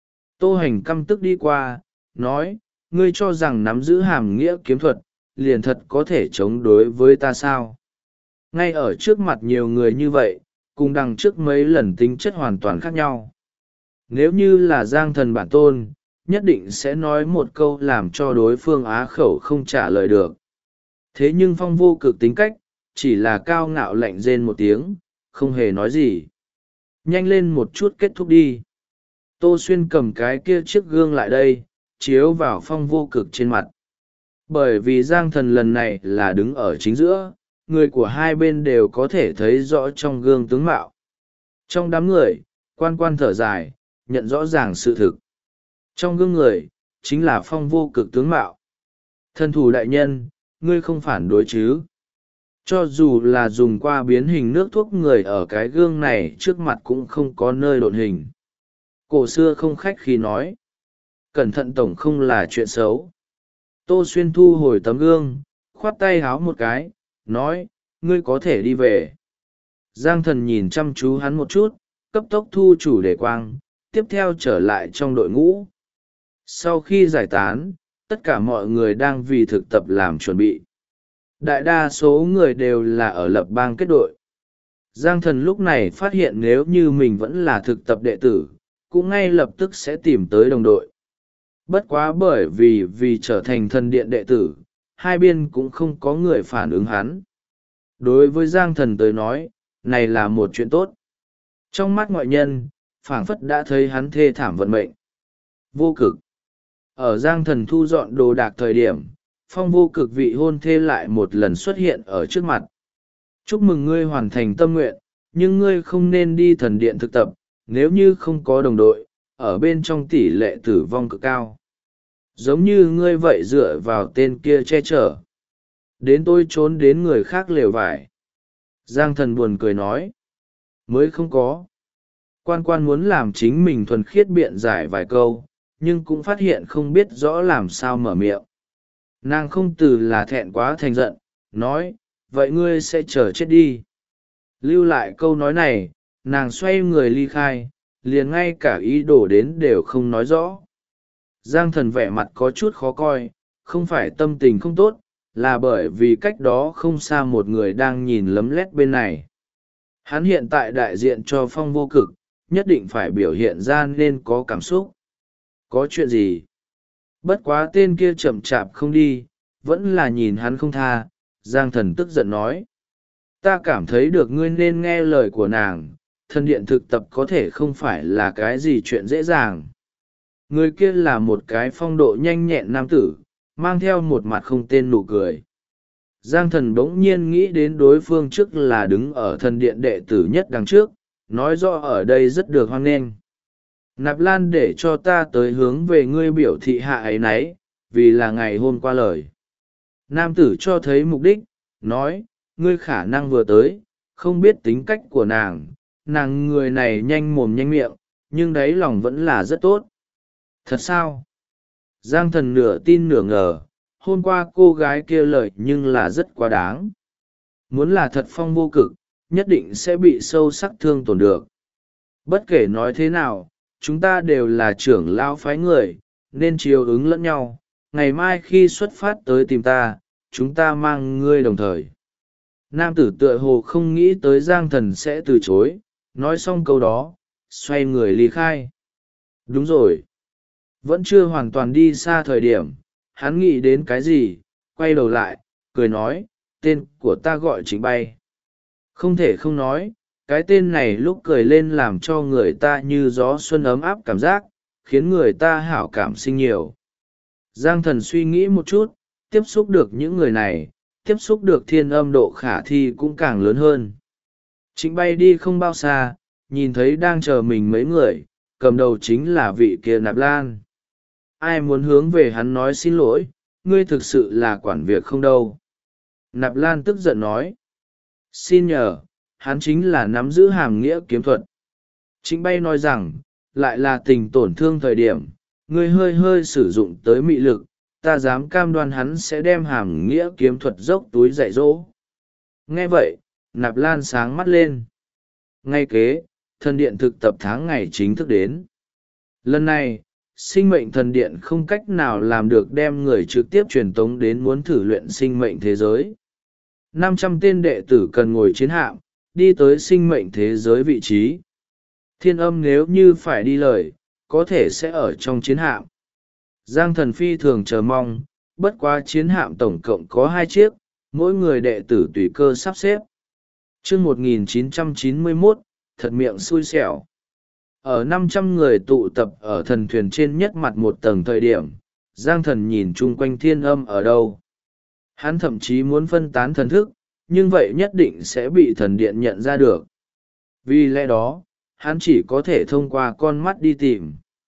Tô Hành căm tức đi qua, nói, ngươi cho rằng nắm giữ hàm nghĩa kiếm thuật, liền thật có thể chống đối với ta sao? Ngay ở trước mặt nhiều người như vậy, cùng đằng trước mấy lần tính chất hoàn toàn khác nhau. Nếu như là Giang Thần bản tôn, nhất định sẽ nói một câu làm cho đối phương á khẩu không trả lời được. Thế nhưng Phong Vô Cực tính cách, chỉ là cao ngạo lạnh rên một tiếng, không hề nói gì. Nhanh lên một chút kết thúc đi. Tô Xuyên cầm cái kia chiếc gương lại đây, chiếu vào Phong Vô Cực trên mặt. Bởi vì Giang Thần lần này là đứng ở chính giữa, người của hai bên đều có thể thấy rõ trong gương tướng mạo. Trong đám người, quan quan thở dài, nhận rõ ràng sự thực. Trong gương người, chính là Phong Vô Cực tướng mạo. Thân thủ đại nhân, ngươi không phản đối chứ? Cho dù là dùng qua biến hình nước thuốc người ở cái gương này trước mặt cũng không có nơi độn hình. Cổ xưa không khách khi nói. Cẩn thận tổng không là chuyện xấu. Tô Xuyên thu hồi tấm gương, khoát tay háo một cái, nói, ngươi có thể đi về. Giang Thần nhìn chăm chú hắn một chút, cấp tốc thu chủ đề quang, tiếp theo trở lại trong đội ngũ. Sau khi giải tán, tất cả mọi người đang vì thực tập làm chuẩn bị. Đại đa số người đều là ở lập bang kết đội. Giang Thần lúc này phát hiện nếu như mình vẫn là thực tập đệ tử, cũng ngay lập tức sẽ tìm tới đồng đội. Bất quá bởi vì trở thành thần điện đệ tử, hai bên cũng không có người phản ứng hắn. Đối với Giang Thần tới nói, này là một chuyện tốt. Trong mắt ngoại nhân, phảng phất đã thấy hắn thê thảm vận mệnh. Vô Cực. Ở Giang Thần thu dọn đồ đạc thời điểm, Phong Vô Cực vị hôn thê lại một lần xuất hiện ở trước mặt. Chúc mừng ngươi hoàn thành tâm nguyện, nhưng ngươi không nên đi thần điện thực tập, nếu như không có đồng đội, ở bên trong tỷ lệ tử vong cực cao. giống như ngươi vậy dựa vào tên kia che chở đến tôi trốn đến người khác lều vải. Giang Thần buồn cười nói. Mới không có. Quan Quan muốn làm chính mình thuần khiết biện giải vài câu, nhưng cũng phát hiện không biết rõ làm sao mở miệng. Nàng không từ là thẹn quá thành giận, nói, vậy ngươi sẽ chờ chết đi. Lưu lại câu nói này, nàng xoay người ly khai, liền ngay cả ý đồ đến đều không nói rõ. Giang Thần vẻ mặt có chút khó coi, không phải tâm tình không tốt, là bởi vì cách đó không xa một người đang nhìn lấm lét bên này. Hắn hiện tại đại diện cho Phong Vô Cực, nhất định phải biểu hiện ra nên có cảm xúc. Có chuyện gì? Bất quá tên kia chậm chạp không đi, vẫn là nhìn hắn không tha. Giang Thần tức giận nói. Ta cảm thấy được ngươi nên nghe lời của nàng, thần điện thực tập có thể không phải là cái gì chuyện dễ dàng. Người kia là một cái phong độ nhanh nhẹn nam tử, mang theo một mặt không tên nụ cười. Giang Thần bỗng nhiên nghĩ đến đối phương trước là đứng ở thần điện đệ tử nhất đằng trước, nói rõ ở đây rất được hoan nghênh. Nạp Lan để cho ta tới hướng về ngươi biểu thị hạ ấy nấy, vì là ngày hôm qua lời. Nam tử cho thấy mục đích, nói, ngươi khả năng vừa tới, không biết tính cách của nàng người này nhanh mồm nhanh miệng, nhưng đáy lòng vẫn là rất tốt. Thật sao? Giang Thần nửa tin nửa ngờ, hôm qua cô gái kia lời nhưng là rất quá đáng. Muốn là thật Phong Vô Cực, nhất định sẽ bị sâu sắc thương tổn được. Bất kể nói thế nào, chúng ta đều là trưởng lão phái người, nên chiều ứng lẫn nhau. Ngày mai khi xuất phát tới tìm ta, chúng ta mang ngươi đồng thời. Nam tử tựa hồ không nghĩ tới Giang Thần sẽ từ chối, nói xong câu đó, xoay người ly khai. Đúng rồi. Vẫn chưa hoàn toàn đi xa thời điểm, hắn nghĩ đến cái gì, quay đầu lại, cười nói, tên của ta gọi Trịnh Bay. Không thể không nói, cái tên này lúc cười lên làm cho người ta như gió xuân ấm áp cảm giác, khiến người ta hảo cảm sinh nhiều. Giang Thần suy nghĩ một chút, tiếp xúc được những người này, tiếp xúc được Thiên Âm độ khả thi cũng càng lớn hơn. Trịnh Bay đi không bao xa, nhìn thấy đang chờ mình mấy người, cầm đầu chính là vị kia Nạp Lan. Ai muốn hướng về hắn nói xin lỗi, ngươi thực sự là quản việc không đâu. Nạp Lan tức giận nói. Xin nhờ, hắn chính là nắm giữ hàm nghĩa kiếm thuật. Trịnh Bay nói rằng, lại là tình tổn thương thời điểm, ngươi hơi hơi sử dụng tới mị lực, ta dám cam đoan hắn sẽ đem hàm nghĩa kiếm thuật dốc túi dạy dỗ. Nghe vậy, Nạp Lan sáng mắt lên. Ngay kế, thần điện thực tập tháng ngày chính thức đến. Lần này, sinh mệnh thần điện không cách nào làm được đem người trực tiếp truyền tống đến muốn thử luyện sinh mệnh thế giới. 500 tên đệ tử cần ngồi chiến hạm, đi tới sinh mệnh thế giới vị trí. Thiên Âm nếu như phải đi lời, có thể sẽ ở trong chiến hạm. Giang Thần phi thường chờ mong, bất quá chiến hạm tổng cộng có 2 chiếc, mỗi người đệ tử tùy cơ sắp xếp. Chương 1991, thật miệng xui xẻo. Ở 500 người tụ tập ở thần thuyền trên nhất mặt một tầng thời điểm, Giang Thần nhìn chung quanh Thiên Âm ở đâu. Hắn thậm chí muốn phân tán thần thức, nhưng vậy nhất định sẽ bị thần điện nhận ra được. Vì lẽ đó, hắn chỉ có thể thông qua con mắt đi tìm.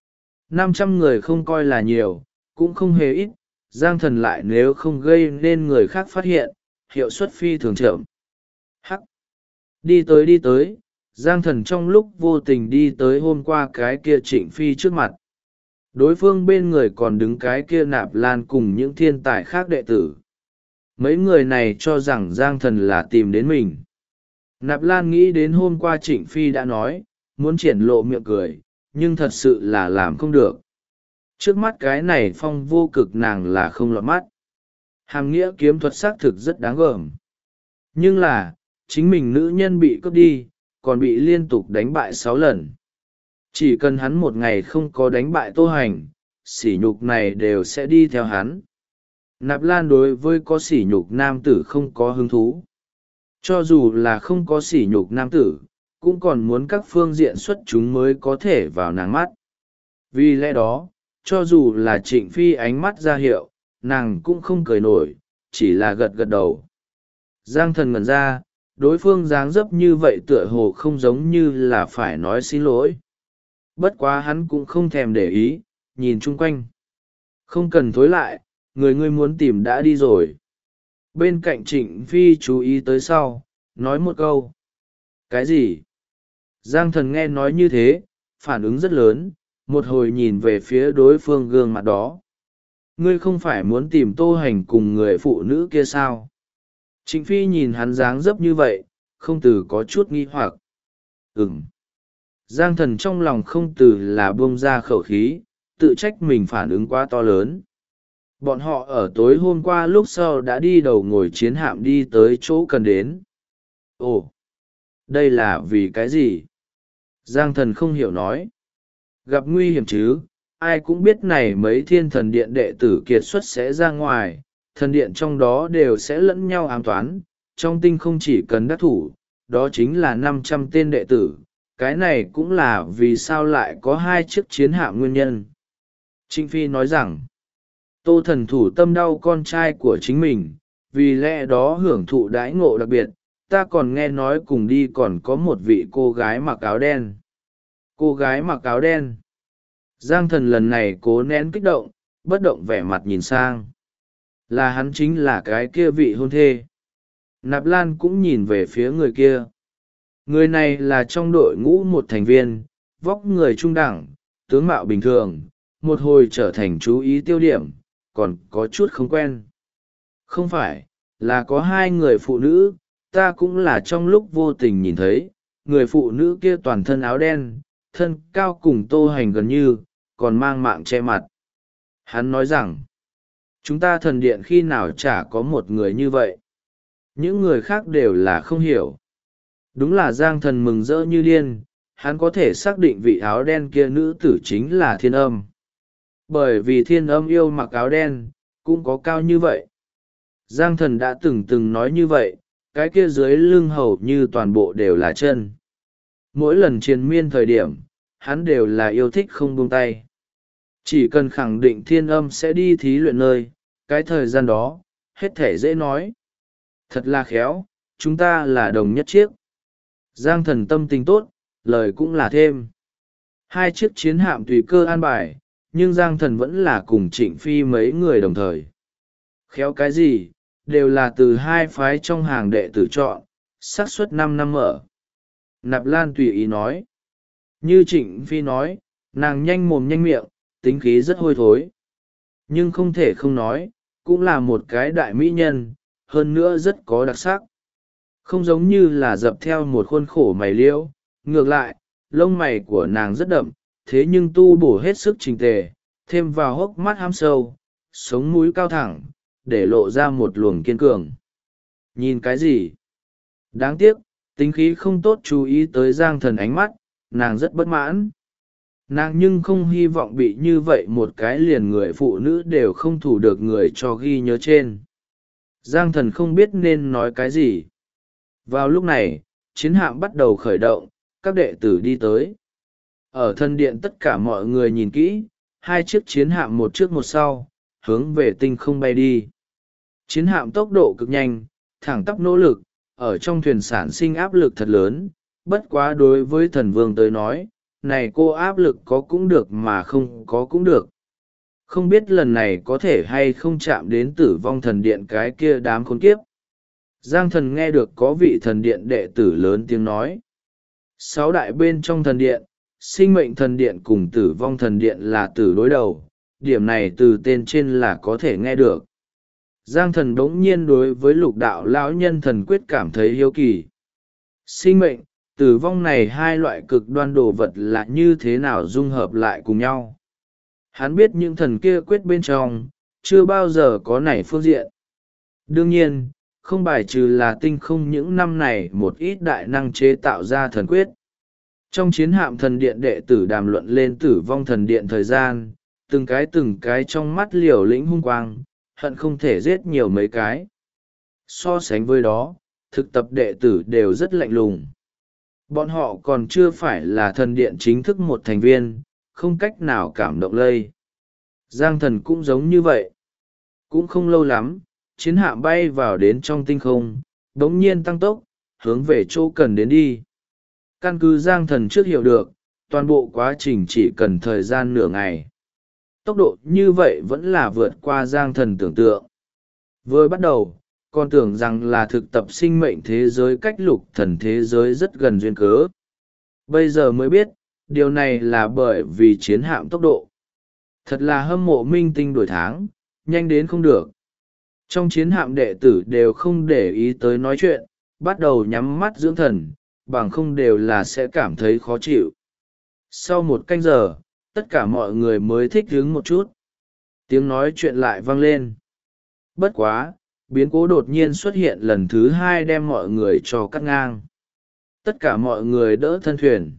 500 người không coi là nhiều, cũng không hề ít, Giang Thần lại nếu không gây nên người khác phát hiện, hiệu suất phi thường chậm. Hắc! Đi tới, Giang Thần trong lúc vô tình đi tới hôm qua cái kia Trịnh Phi trước mặt. Đối phương bên người còn đứng cái kia Nạp Lan cùng những thiên tài khác đệ tử. Mấy người này cho rằng Giang Thần là tìm đến mình. Nạp Lan nghĩ đến hôm qua Trịnh Phi đã nói, muốn triển lộ miệng cười, nhưng thật sự là làm không được. Trước mắt cái này Phong Vô Cực nàng là không lọt mắt. Hàm nghĩa kiếm thuật xác thực rất đáng gờm. Nhưng là, chính mình nữ nhân bị cướp đi, còn bị liên tục đánh bại 6 lần. Chỉ cần hắn một ngày không có đánh bại Tô Hành, sỉ nhục này đều sẽ đi theo hắn. Nạp Lan đối với có sỉ nhục nam tử không có hứng thú. Cho dù là không có sỉ nhục nam tử, cũng còn muốn các phương diện xuất chúng mới có thể vào nàng mắt. Vì lẽ đó, cho dù là Trịnh Phi ánh mắt ra hiệu, nàng cũng không cười nổi, chỉ là gật gật đầu. Giang Thần ngẩn ra, đối phương dáng dấp như vậy tựa hồ không giống như là phải nói xin lỗi. Bất quá hắn cũng không thèm để ý, nhìn chung quanh. Không cần thối lại, người ngươi muốn tìm đã đi rồi. Bên cạnh Trịnh Phi chú ý tới sau, nói một câu. Cái gì? Giang Thần nghe nói như thế, phản ứng rất lớn, một hồi nhìn về phía đối phương gương mặt đó. Ngươi không phải muốn tìm Tô Hành cùng người phụ nữ kia sao? Trịnh Phi nhìn hắn dáng dấp như vậy, không từ có chút nghi hoặc. Ừm. Giang Thần trong lòng không từ là buông ra khẩu khí, tự trách mình phản ứng quá to lớn. Bọn họ ở tối hôm qua lúc sau đã đi đầu ngồi chiến hạm đi tới chỗ cần đến. Ồ, đây là vì cái gì? Giang Thần không hiểu nói. Gặp nguy hiểm chứ, ai cũng biết này mấy thiên thần điện đệ tử kiệt xuất sẽ ra ngoài, thần điện trong đó đều sẽ lẫn nhau ám toán, trong tinh không chỉ cần đắc thủ, đó chính là 500 tên đệ tử, cái này cũng là vì sao lại có 2 chiếc chiến hạm nguyên nhân. Trịnh Phi nói rằng, Tô Thần thủ tâm đau con trai của chính mình, vì lẽ đó hưởng thụ đãi ngộ đặc biệt, ta còn nghe nói cùng đi còn có một vị cô gái mặc áo đen. Cô gái mặc áo đen. Giang Thần lần này cố nén kích động, bất động vẻ mặt nhìn sang. Là hắn chính là cái kia vị hôn thê. Nạp Lan cũng nhìn về phía người kia. Người này là trong đội ngũ một thành viên, vóc người trung đẳng, tướng mạo bình thường, một hồi trở thành chú ý tiêu điểm, còn có chút không quen. Không phải, là có 2 người phụ nữ, ta cũng là trong lúc vô tình nhìn thấy, người phụ nữ kia toàn thân áo đen, thân cao cùng Tô Hành gần như, còn mang mạng che mặt. Hắn nói rằng, chúng ta thần điện khi nào chả có một người như vậy. Những người khác đều là không hiểu. Đúng là Giang Thần mừng rỡ như điên, hắn có thể xác định vị áo đen kia nữ tử chính là Thiên Âm. Bởi vì Thiên Âm yêu mặc áo đen, cũng có cao như vậy. Giang Thần đã từng nói như vậy, cái kia dưới lưng hầu như toàn bộ đều là chân. Mỗi lần triền miên thời điểm, hắn đều là yêu thích không buông tay. Chỉ cần khẳng định Thiên Âm sẽ đi thí luyện nơi, cái thời gian đó, hết thể dễ nói. Thật là khéo, chúng ta là đồng nhất chiếc. Giang Thần tâm tình tốt, lời cũng là thêm. 2 chiếc chiến hạm tùy cơ an bài, nhưng Giang Thần vẫn là cùng Trịnh Phi mấy người đồng thời. Khéo cái gì, đều là từ 2 phái trong hàng đệ tử chọn, xác suất 5 năm mở. Nạp Lan tùy ý nói. Như Trịnh Phi nói, nàng nhanh mồm nhanh miệng, tính khí rất hôi thối. Nhưng không thể không nói, cũng là một cái đại mỹ nhân, hơn nữa rất có đặc sắc. Không giống như là dập theo một khuôn khổ mày liễu, ngược lại, lông mày của nàng rất đậm, thế nhưng tu bổ hết sức trình tề, thêm vào hốc mắt hăm sâu, sống mũi cao thẳng, để lộ ra một luồng kiên cường. Nhìn cái gì? Đáng tiếc, tính khí không tốt chú ý tới Giang Thần ánh mắt, nàng rất bất mãn. Nàng nhưng không hy vọng bị như vậy một cái liền người phụ nữ đều không thủ được người cho ghi nhớ trên. Giang Thần không biết nên nói cái gì. Vào lúc này, chiến hạm bắt đầu khởi động, các đệ tử đi tới. Ở thân điện tất cả mọi người nhìn kỹ, 2 chiếc chiến hạm một trước một sau, hướng về tinh không bay đi. Chiến hạm tốc độ cực nhanh, thẳng tắp nỗ lực, ở trong thuyền sản sinh áp lực thật lớn, bất quá đối với thần vương tới nói, này cô áp lực có cũng được mà không có cũng được. Không biết lần này có thể hay không chạm đến tử vong thần điện cái kia đám khốn kiếp. Giang Thần nghe được có vị thần điện đệ tử lớn tiếng nói. 6 đại bên trong thần điện, sinh mệnh thần điện cùng tử vong thần điện là tử đối đầu, điểm này từ tên trên là có thể nghe được. Giang Thần bỗng nhiên đối với lục đạo lão nhân thần quyết cảm thấy hiếu kỳ. Sinh mệnh, tử vong này 2 loại cực đoan đồ vật là như thế nào dung hợp lại cùng nhau. Hắn biết những thần kia quyết bên trong, chưa bao giờ có nảy phương diện. Đương nhiên, không bài trừ là tinh không những năm này một ít đại năng chế tạo ra thần quyết. Trong chiến hạm thần điện đệ tử đàm luận lên tử vong thần điện thời gian, từng cái trong mắt liều lĩnh hung quang, hận không thể giết nhiều mấy cái. So sánh với đó, thực tập đệ tử đều rất lạnh lùng. Bọn họ còn chưa phải là thần điện chính thức một thành viên, không cách nào cảm động lây. Giang Thần cũng giống như vậy. Cũng không lâu lắm, chiến hạm bay vào đến trong tinh không, đống nhiên tăng tốc, hướng về chỗ cần đến đi. Căn cứ Giang Thần trước hiểu được, toàn bộ quá trình chỉ cần thời gian nửa ngày. Tốc độ như vậy vẫn là vượt qua Giang Thần tưởng tượng. Vừa bắt đầu còn tưởng rằng là thực tập sinh mệnh thế giới cách lục thần thế giới rất gần duyên cớ. Bây giờ mới biết điều này là bởi vì chiến hạm tốc độ. Thật là hâm mộ minh tinh đuổi tháng, nhanh đến không được. Trong chiến hạm đệ tử đều không để ý tới nói chuyện, bắt đầu nhắm mắt dưỡng thần, bằng không đều là sẽ cảm thấy khó chịu. Sau 1 canh giờ, tất cả mọi người mới thích ứng một chút. Tiếng nói chuyện lại vang lên. Bất quá, biến cố đột nhiên xuất hiện lần thứ 2 đem mọi người cho cắt ngang. Tất cả mọi người đỡ thân thuyền,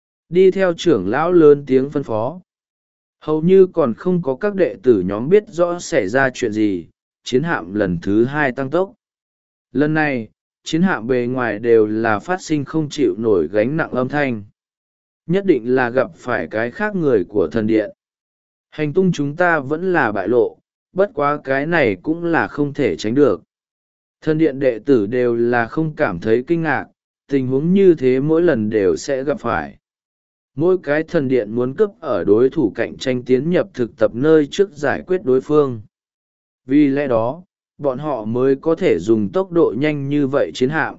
đi theo trưởng lão lớn tiếng phân phó. Hầu như còn không có các đệ tử nhóm biết rõ xảy ra chuyện gì, chiến hạm lần thứ 2 tăng tốc. Lần này, chiến hạm bề ngoài đều là phát sinh không chịu nổi gánh nặng âm thanh. Nhất định là gặp phải cái khác người của thần điện. Hành tung chúng ta vẫn là bại lộ, bất quá cái này cũng là không thể tránh được. Thần điện đệ tử đều là không cảm thấy kinh ngạc, tình huống như thế mỗi lần đều sẽ gặp phải. Mỗi cái thần điện muốn cướp ở đối thủ cạnh tranh tiến nhập thực tập nơi trước giải quyết đối phương. Vì lẽ đó, bọn họ mới có thể dùng tốc độ nhanh như vậy chiến hạm.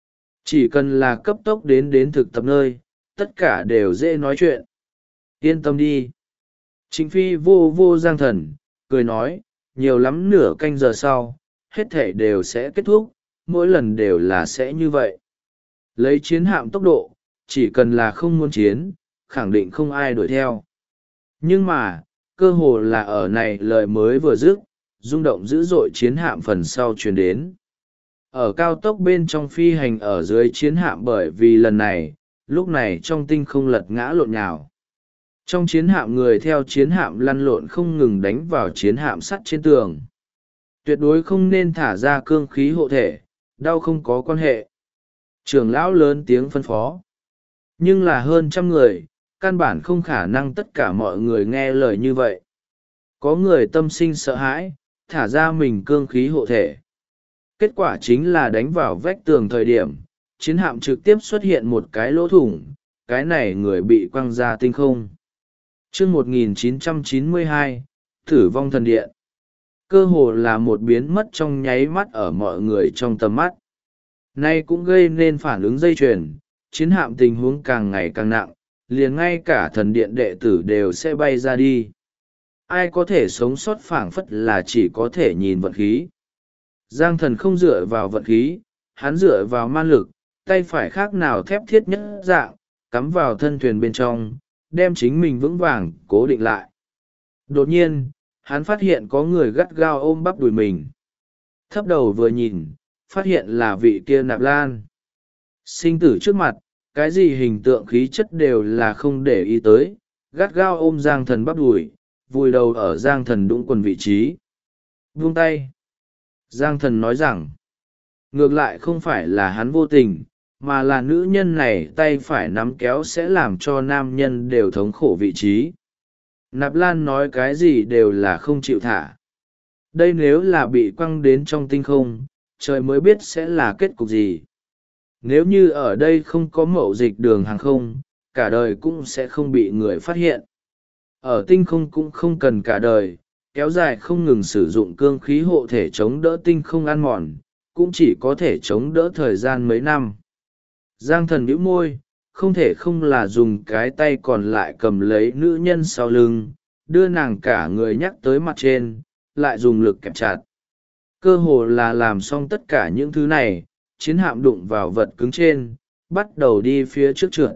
Chỉ cần là cấp tốc đến thực tập nơi, tất cả đều dễ nói chuyện. Yên tâm đi. Trịnh Phi vô Giang Thần, cười nói, nhiều lắm nửa canh giờ sau, hết thể đều sẽ kết thúc, mỗi lần đều là sẽ như vậy. Lấy chiến hạm tốc độ, chỉ cần là không muốn chiến, khẳng định không ai đuổi theo. Nhưng mà, cơ hồ là ở này lời mới vừa dứt, rung động dữ dội chiến hạm phần sau truyền đến. Ở cao tốc bên trong phi hành ở dưới chiến hạm, bởi vì lần này, lúc này trong tinh không lật ngã lộn nhào. Trong chiến hạm người theo chiến hạm lăn lộn không ngừng đánh vào chiến hạm sắt trên tường. Tuyệt đối không nên thả ra cương khí hộ thể, đau không có quan hệ. Trưởng lão lớn tiếng phân phó. Nhưng là hơn 100 người, căn bản không khả năng tất cả mọi người nghe lời như vậy. Có người tâm sinh sợ hãi, thả ra mình cương khí hộ thể. Kết quả chính là đánh vào vách tường thời điểm, chiến hạm trực tiếp xuất hiện một cái lỗ thủng, cái này người bị quăng ra tinh không. Chương 1992, Tử vong thần điện. Cơ hồ là một biến mất trong nháy mắt ở mọi người trong tầm mắt. Nay cũng gây nên phản ứng dây chuyền, chiến hạm tình huống càng ngày càng nặng, liền ngay cả thần điện đệ tử đều sẽ bay ra đi. Ai có thể sống sót phảng phất là chỉ có thể nhìn vận khí. Giang Thần không dựa vào vận khí, hắn dựa vào man lực, tay phải khác nào thép thiết nhất dạng, cắm vào thân thuyền bên trong, đem chính mình vững vàng cố định lại. Đột nhiên, hắn phát hiện có người gắt gao ôm bắp đùi mình. Thấp đầu vừa nhìn, phát hiện là vị kia Nạp Lan. Sinh tử trước mặt, cái gì hình tượng khí chất đều là không để ý tới, gắt gao ôm Giang Thần bắp đùi, vùi đầu ở Giang Thần đũng quần vị trí. Buông tay. Giang Thần nói rằng, ngược lại không phải là hắn vô tình, mà là nữ nhân này tay phải nắm kéo sẽ làm cho nam nhân đều thống khổ vị trí. Nạp Lan nói cái gì đều là không chịu thả. Đây nếu là bị quăng đến trong tinh không, trời mới biết sẽ là kết cục gì. Nếu như ở đây không có mậu dịch đường hàng không, cả đời cũng sẽ không bị người phát hiện. Ở tinh không cũng không cần cả đời, kéo dài không ngừng sử dụng cương khí hộ thể chống đỡ tinh không ăn mòn, cũng chỉ có thể chống đỡ thời gian mấy năm. Giang Thần bĩu môi, không thể không là dùng cái tay còn lại cầm lấy nữ nhân sau lưng, đưa nàng cả người nhắc tới mặt trên, lại dùng lực kẹp chặt. Cơ hồ là làm xong tất cả những thứ này, chiến hạm đụng vào vật cứng trên, bắt đầu đi phía trước trượt.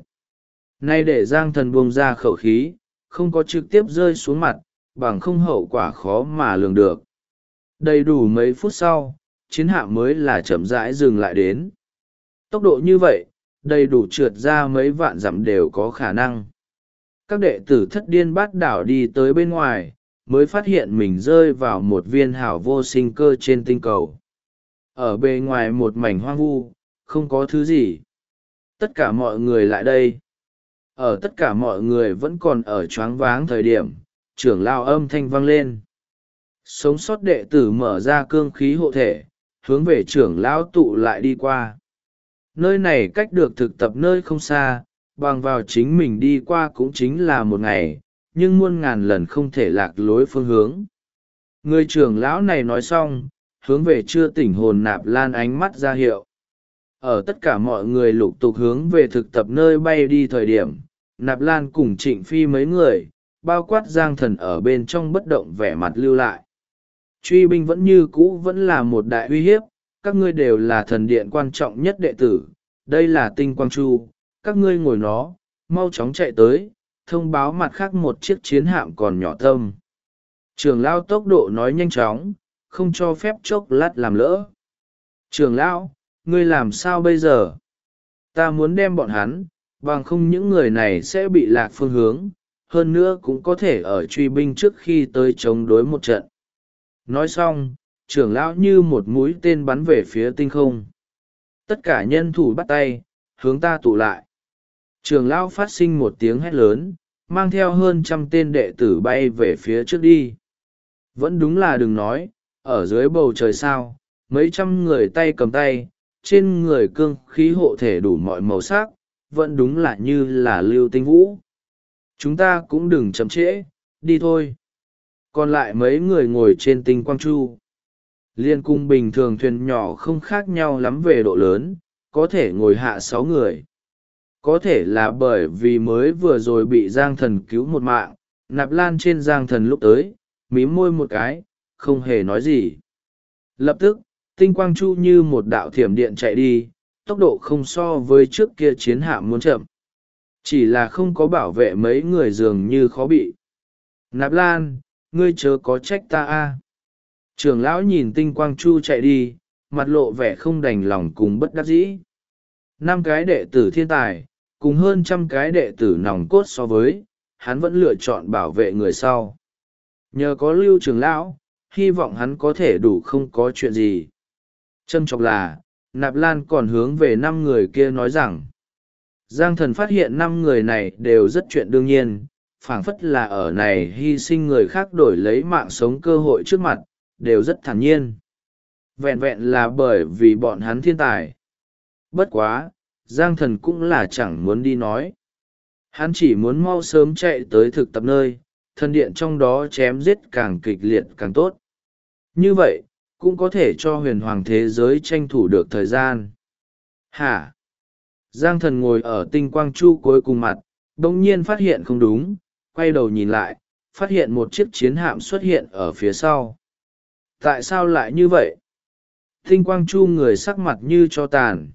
Nay để Giang Thần buông ra khẩu khí, không có trực tiếp rơi xuống mặt, bằng không hậu quả khó mà lường được. Đầy đủ mấy phút sau, chiến hạm mới là chậm rãi dừng lại đến. Tốc độ như vậy, đầy đủ trượt ra mấy vạn dặm đều có khả năng. Các đệ tử thất điên bát đảo đi tới bên ngoài, mới phát hiện mình rơi vào một viên hảo vô sinh cơ trên tinh cầu. Ở bề ngoài một mảnh hoang vu, không có thứ gì. Tất cả mọi người lại đây. Ở tất cả mọi người vẫn còn ở choáng váng thời điểm, trưởng lao âm thanh vang lên. Sống sót đệ tử mở ra cương khí hộ thể, hướng về trưởng lão tụ lại đi qua. Nơi này cách được thực tập nơi không xa, bằng vào chính mình đi qua cũng chính là một ngày, nhưng muôn ngàn lần không thể lạc lối phương hướng. Người trưởng lão này nói xong, hướng về chưa tỉnh hồn Nạp Lan ánh mắt ra hiệu. Ở tất cả mọi người lục tục hướng về thực tập nơi bay đi thời điểm, Nạp Lan cùng Trịnh Phi mấy người, bao quát Giang Thần ở bên trong bất động vẻ mặt lưu lại. Truy binh vẫn như cũ vẫn là một đại uy hiếp, các ngươi đều là thần điện quan trọng nhất đệ tử, đây là Tinh Quang Chu, các ngươi ngồi nó, mau chóng chạy tới, thông báo mặt khác một chiếc chiến hạm còn nhỏ tâm. Trưởng lão tốc độ nói nhanh chóng, không cho phép chốc lát làm lỡ. Trưởng lão, ngươi làm sao bây giờ? Ta muốn đem bọn hắn, bằng không những người này sẽ bị lạc phương hướng, hơn nữa cũng có thể ở truy binh trước khi tới chống đối một trận. Nói xong, trưởng lão như một mũi tên bắn về phía tinh không. Tất cả nhân thủ bắt tay, hướng ta tụ lại. Trưởng lão phát sinh một tiếng hét lớn, mang theo hơn 100 tên đệ tử bay về phía trước đi. Vẫn đúng là đừng nói, ở dưới bầu trời sao, mấy trăm người tay cầm tay, trên người cương khí hộ thể đủ mọi màu sắc, vẫn đúng là như là lưu tinh vũ. Chúng ta cũng đừng chậm trễ, đi thôi. Còn lại mấy người ngồi trên Tinh Quang Chu. Liên cung bình thường thuyền nhỏ không khác nhau lắm về độ lớn, có thể ngồi hạ 6 người. Có thể là bởi vì mới vừa rồi bị Giang Thần cứu một mạng, Nạp Lan trên Giang Thần lúc tới, mím môi một cái, không hề nói gì. Lập tức, Tinh Quang Chu như một đạo thiểm điện chạy đi, tốc độ không so với trước kia chiến hạm muốn chậm. Chỉ là không có bảo vệ mấy người dường như khó bị. Nạp Lan, ngươi chớ có trách ta a. Trưởng lão nhìn Tinh Quang Chu chạy đi, mặt lộ vẻ không đành lòng cùng bất đắc dĩ. 5 cái đệ tử thiên tài, cùng hơn 100 cái đệ tử nòng cốt so với, hắn vẫn lựa chọn bảo vệ người sau. Nhờ có Lưu trưởng lão, hy vọng hắn có thể đủ không có chuyện gì. Châm chọc là, Nạp Lan còn hướng về 5 người kia nói rằng, Giang Thần phát hiện 5 người này đều rất chuyện đương nhiên, phảng phất là ở này hy sinh người khác đổi lấy mạng sống cơ hội trước mặt, đều rất thản nhiên. Vẹn vẹn là bởi vì bọn hắn thiên tài. Bất quá, Giang Thần cũng là chẳng muốn đi nói. Hắn chỉ muốn mau sớm chạy tới thực tập nơi, thần điện trong đó chém giết càng kịch liệt càng tốt. Như vậy, cũng có thể cho huyền hoàng thế giới tranh thủ được thời gian. Hả? Giang Thần ngồi ở Tinh Quang Chu cuối cùng mặt, bỗng nhiên phát hiện không đúng, quay đầu nhìn lại, phát hiện một chiếc chiến hạm xuất hiện ở phía sau. Tại sao lại như vậy? Tinh Quang Chu người sắc mặt như cho tàn.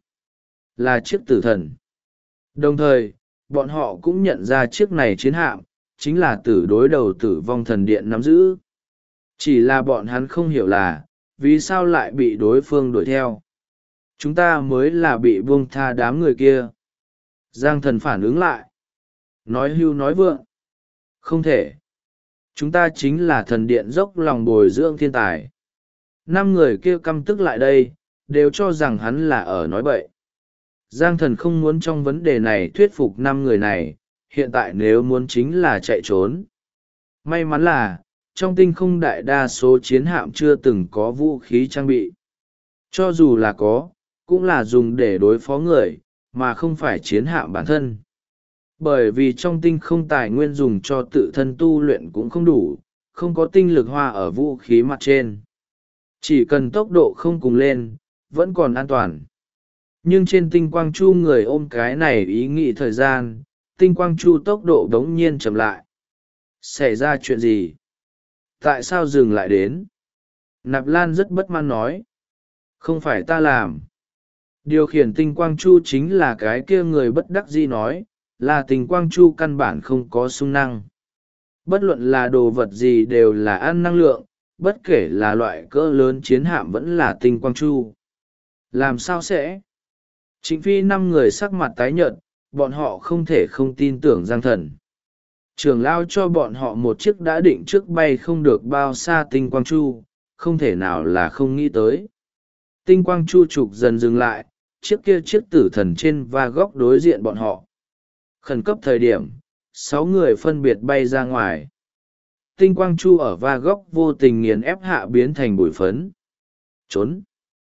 Là chiếc tử thần. Đồng thời, bọn họ cũng nhận ra chiếc này chiến hạm, chính là tử đối đầu tử vong thần điện nắm giữ. Chỉ là bọn hắn không hiểu là, vì sao lại bị đối phương đuổi theo. Chúng ta mới là bị buông tha đám người kia. Giang Thần phản ứng lại. Nói hưu nói vượng. Không thể. Chúng ta chính là thần điện dốc lòng bồi dưỡng thiên tài. 5 người kia căm tức lại đây, đều cho rằng hắn là ở nói bậy. Giang Thần không muốn trong vấn đề này thuyết phục 5 người này, hiện tại nếu muốn chính là chạy trốn. May mắn là, trong tinh không đại đa số chiến hạm chưa từng có vũ khí trang bị. Cho dù là có, cũng là dùng để đối phó người, mà không phải chiến hạm bản thân. Bởi vì trong tinh không tài nguyên dùng cho tự thân tu luyện cũng không đủ, không có tinh lực hoa ở vũ khí mặt trên. Chỉ cần tốc độ không cùng lên, vẫn còn an toàn. Nhưng trên Tinh Quang Chu người ôm cái này ý nghĩ thời gian, Tinh Quang Chu tốc độ đống nhiên chậm lại. Xảy ra chuyện gì? Tại sao dừng lại đến? Nạp Lan rất bất mãn nói. Không phải ta làm. Điều khiển Tinh Quang Chu chính là cái kia người bất đắc dĩ nói, là Tinh Quang Chu căn bản không có xung năng. Bất luận là đồ vật gì đều là ăn năng lượng, bất kể là loại cỡ lớn chiến hạm vẫn là Tinh Quang Chu. Làm sao sẽ? Trịnh Phi 5 người sắc mặt tái nhợt, bọn họ không thể không tin tưởng Giang Thần. Trưởng lao cho bọn họ một chiếc đã định trước bay không được bao xa Tinh Quang Chu, không thể nào là không nghĩ tới. Tinh Quang Chu trục dần dừng lại, chiếc tử thần trên và góc đối diện bọn họ. Khẩn cấp thời điểm, 6 người phân biệt bay ra ngoài. Tinh Quang Chu ở va góc vô tình nghiền ép hạ biến thành bụi phấn. Trốn.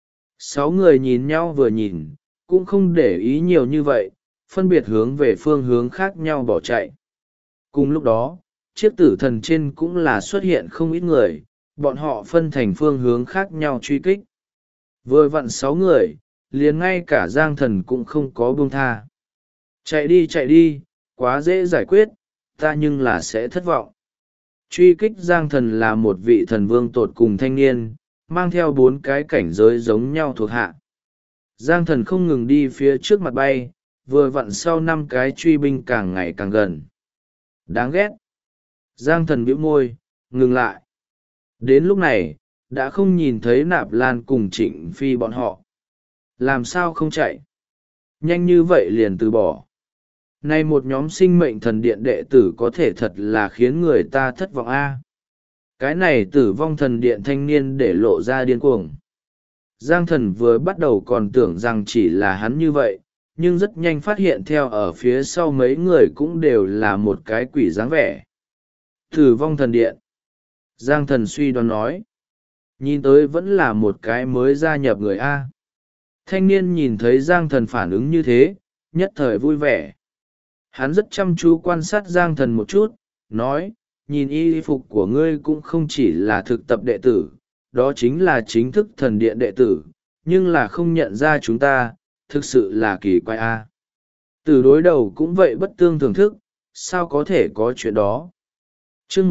6 người nhìn nhau vừa nhìn, cũng không để ý nhiều như vậy, phân biệt hướng về phương hướng khác nhau bỏ chạy. Cùng lúc đó, chiếc tử thần trên cũng là xuất hiện không ít người, bọn họ phân thành phương hướng khác nhau truy kích. Vừa vặn 6 người, liền ngay cả Giang Thần cũng không có buông tha. Chạy đi, quá dễ giải quyết, ta nhưng là sẽ thất vọng. Truy kích Giang Thần là một vị thần vương tột cùng thanh niên, mang theo 4 cái cảnh giới giống nhau thuộc hạ. Giang Thần không ngừng đi phía trước mặt bay, vừa vặn sau 5 cái truy binh càng ngày càng gần. Đáng ghét. Giang Thần bĩu môi, ngừng lại. Đến lúc này, đã không nhìn thấy Nạp Lan cùng Trịnh Phi bọn họ. Làm sao không chạy? Nhanh như vậy liền từ bỏ. Này một nhóm sinh mệnh thần điện đệ tử có thể thật là khiến người ta thất vọng a. Cái này tử vong thần điện thanh niên để lộ ra điên cuồng. Giang Thần vừa bắt đầu còn tưởng rằng chỉ là hắn như vậy, nhưng rất nhanh phát hiện theo ở phía sau mấy người cũng đều là một cái quỷ dáng vẻ. Tử vong thần điện. Giang Thần suy đoán nói. Nhìn tới vẫn là một cái mới gia nhập người A. Thanh niên nhìn thấy Giang Thần phản ứng như thế, nhất thời vui vẻ. Hắn rất chăm chú quan sát Giang Thần một chút, nói, nhìn y phục của ngươi cũng không chỉ là thực tập đệ tử, đó chính là chính thức thần điện đệ tử, nhưng là không nhận ra chúng ta, thực sự là kỳ quái A. Từ đối đầu cũng vậy bất tương thưởng thức, sao có thể có chuyện đó. Chương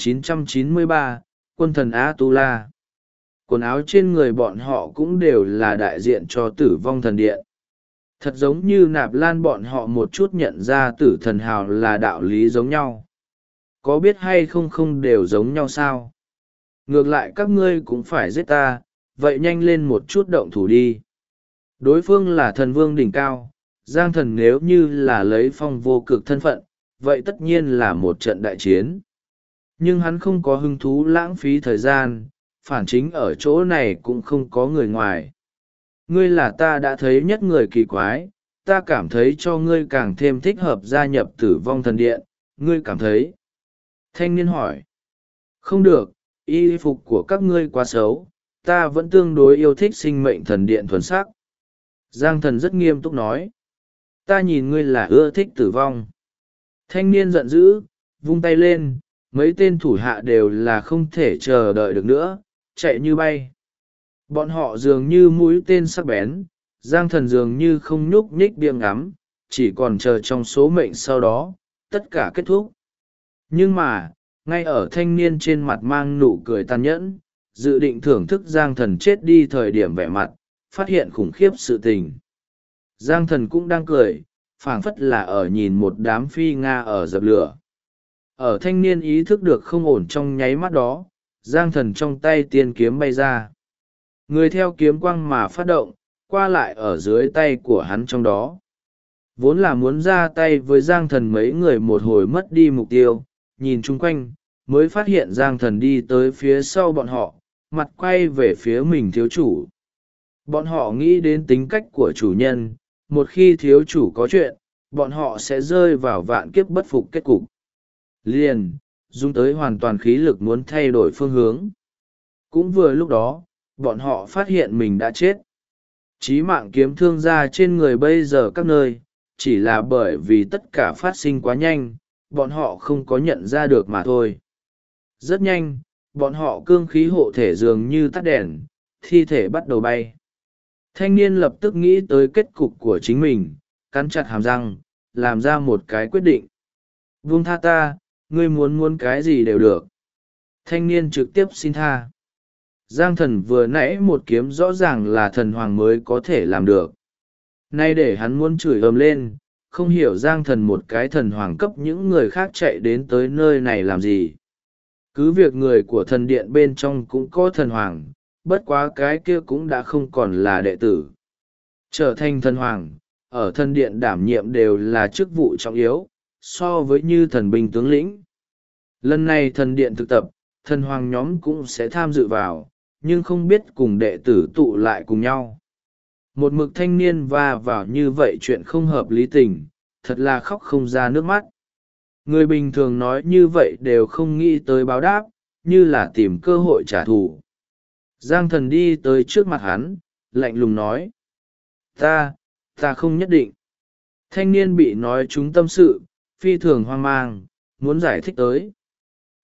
1993, quân thần A-tu-la. Quần áo trên người bọn họ cũng đều là đại diện cho tử vong thần điện. Thật giống như Nạp Lan bọn họ một chút nhận ra tử thần hào là đạo lý giống nhau. Có biết hay không không đều giống nhau sao? Ngược lại các ngươi cũng phải giết ta, vậy nhanh lên một chút động thủ đi. Đối phương là thần vương đỉnh cao, Giang Thần nếu như là lấy phong vô cực thân phận, vậy tất nhiên là một trận đại chiến. Nhưng hắn không có hứng thú lãng phí thời gian, phản chính ở chỗ này cũng không có người ngoài. Ngươi là ta đã thấy nhất người kỳ quái, ta cảm thấy cho ngươi càng thêm thích hợp gia nhập tử vong thần điện, ngươi cảm thấy. Thanh niên hỏi. Không được, y phục của các ngươi quá xấu, ta vẫn tương đối yêu thích sinh mệnh thần điện thuần sắc. Giang Thần rất nghiêm túc nói. Ta nhìn ngươi là ưa thích tử vong. Thanh niên giận dữ, vung tay lên, mấy tên thủ hạ đều là không thể chờ đợi được nữa, chạy như bay. Bọn họ dường như mũi tên sắc bén, Giang Thần dường như không nhúc nhích biếng ngắm, chỉ còn chờ trong số mệnh sau đó, tất cả kết thúc. Nhưng mà, ngay ở thanh niên trên mặt mang nụ cười tàn nhẫn, dự định thưởng thức Giang Thần chết đi thời điểm vẻ mặt, phát hiện khủng khiếp sự tình. Giang Thần cũng đang cười, phảng phất là ở nhìn một đám phi Nga ở dập lửa. Ở thanh niên ý thức được không ổn trong nháy mắt đó, Giang Thần trong tay tiên kiếm bay ra. Người theo kiếm quang mà phát động, qua lại ở dưới tay của hắn trong đó. Vốn là muốn ra tay với Giang Thần mấy người một hồi mất đi mục tiêu, nhìn chung quanh, mới phát hiện Giang Thần đi tới phía sau bọn họ, mặt quay về phía mình thiếu chủ. Bọn họ nghĩ đến tính cách của chủ nhân, một khi thiếu chủ có chuyện, bọn họ sẽ rơi vào vạn kiếp bất phục kết cục. Liền, dùng tới hoàn toàn khí lực muốn thay đổi phương hướng. Cũng vừa lúc đó, bọn họ phát hiện mình đã chết. Chí mạng kiếm thương ra trên người bây giờ các nơi, chỉ là bởi vì tất cả phát sinh quá nhanh, bọn họ không có nhận ra được mà thôi. Rất nhanh, bọn họ cương khí hộ thể dường như tắt đèn, thi thể bắt đầu bay. Thanh niên lập tức nghĩ tới kết cục của chính mình, cắn chặt hàm răng, làm ra một cái quyết định. Buông tha ta, ngươi muốn cái gì đều được. Thanh niên trực tiếp xin tha. Giang Thần vừa nãy một kiếm rõ ràng là thần hoàng mới có thể làm được. Nay để hắn muốn chửi ầm lên, không hiểu Giang Thần một cái thần hoàng cấp những người khác chạy đến tới nơi này làm gì. Cứ việc người của thần điện bên trong cũng có thần hoàng, bất quá cái kia cũng đã không còn là đệ tử. Trở thành thần hoàng, ở thần điện đảm nhiệm đều là chức vụ trọng yếu, so với như thần binh tướng lĩnh. Lần này thần điện thực tập, thần hoàng nhóm cũng sẽ tham dự vào, nhưng không biết cùng đệ tử tụ lại cùng nhau. Một mực thanh niên va vào như vậy chuyện không hợp lý tình, thật là khóc không ra nước mắt. Người bình thường nói như vậy đều không nghĩ tới báo đáp, như là tìm cơ hội trả thù. Giang Thần đi tới trước mặt hắn, lạnh lùng nói. Ta không nhất định. Thanh niên bị nói trúng tâm sự, phi thường hoang mang, muốn giải thích tới.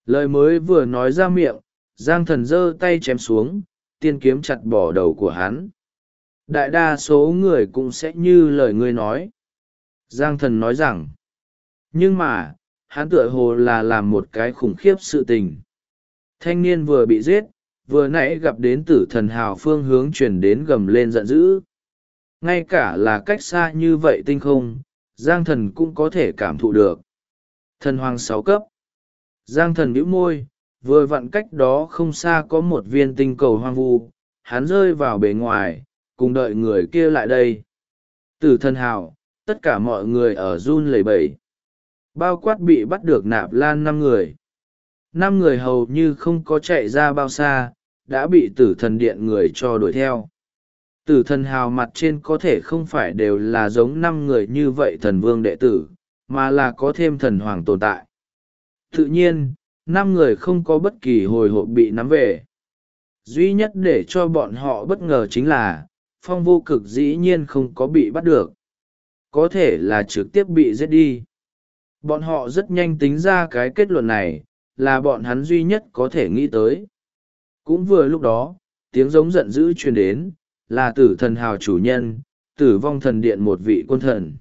Lời mới vừa nói ra miệng, Giang Thần giơ tay chém xuống, tiên kiếm chặt bỏ đầu của hắn. Đại đa số người cũng sẽ như lời ngươi nói. Giang Thần nói rằng, nhưng mà, hắn tựa hồ là làm một cái khủng khiếp sự tình. Thanh niên vừa bị giết, vừa nãy gặp đến Tử Thần Hào phương hướng chuyển đến gầm lên giận dữ. Ngay cả là cách xa như vậy tinh không, Giang Thần cũng có thể cảm thụ được. Thần Hoàng 6 cấp. Giang Thần bĩu môi, vừa vặn cách đó không xa có một viên tinh cầu hoang vu, hắn rơi vào bề ngoài, cùng đợi người kia lại đây. Tử Thần Hào, tất cả mọi người ở run lẩy bẩy. Bao quát bị bắt được Nạp Lan 5 người. 5 người hầu như không có chạy ra bao xa, đã bị Tử Thần Điện người cho đuổi theo. Tử Thần Hào mặt trên có thể không phải đều là giống 5 người như vậy thần vương đệ tử, mà là có thêm thần hoàng tồn tại. Tự nhiên, 5 người không có bất kỳ hồi hộp bị nắm về. Duy nhất để cho bọn họ bất ngờ chính là, Phong Vô Cực dĩ nhiên không có bị bắt được. Có thể là trực tiếp bị giết đi. Bọn họ rất nhanh tính ra cái kết luận này, là bọn hắn duy nhất có thể nghĩ tới. Cũng vừa lúc đó, tiếng giống giận dữ truyền đến, là Tử Thần Hào chủ nhân, Tử Vong Thần Điện một vị quân thần.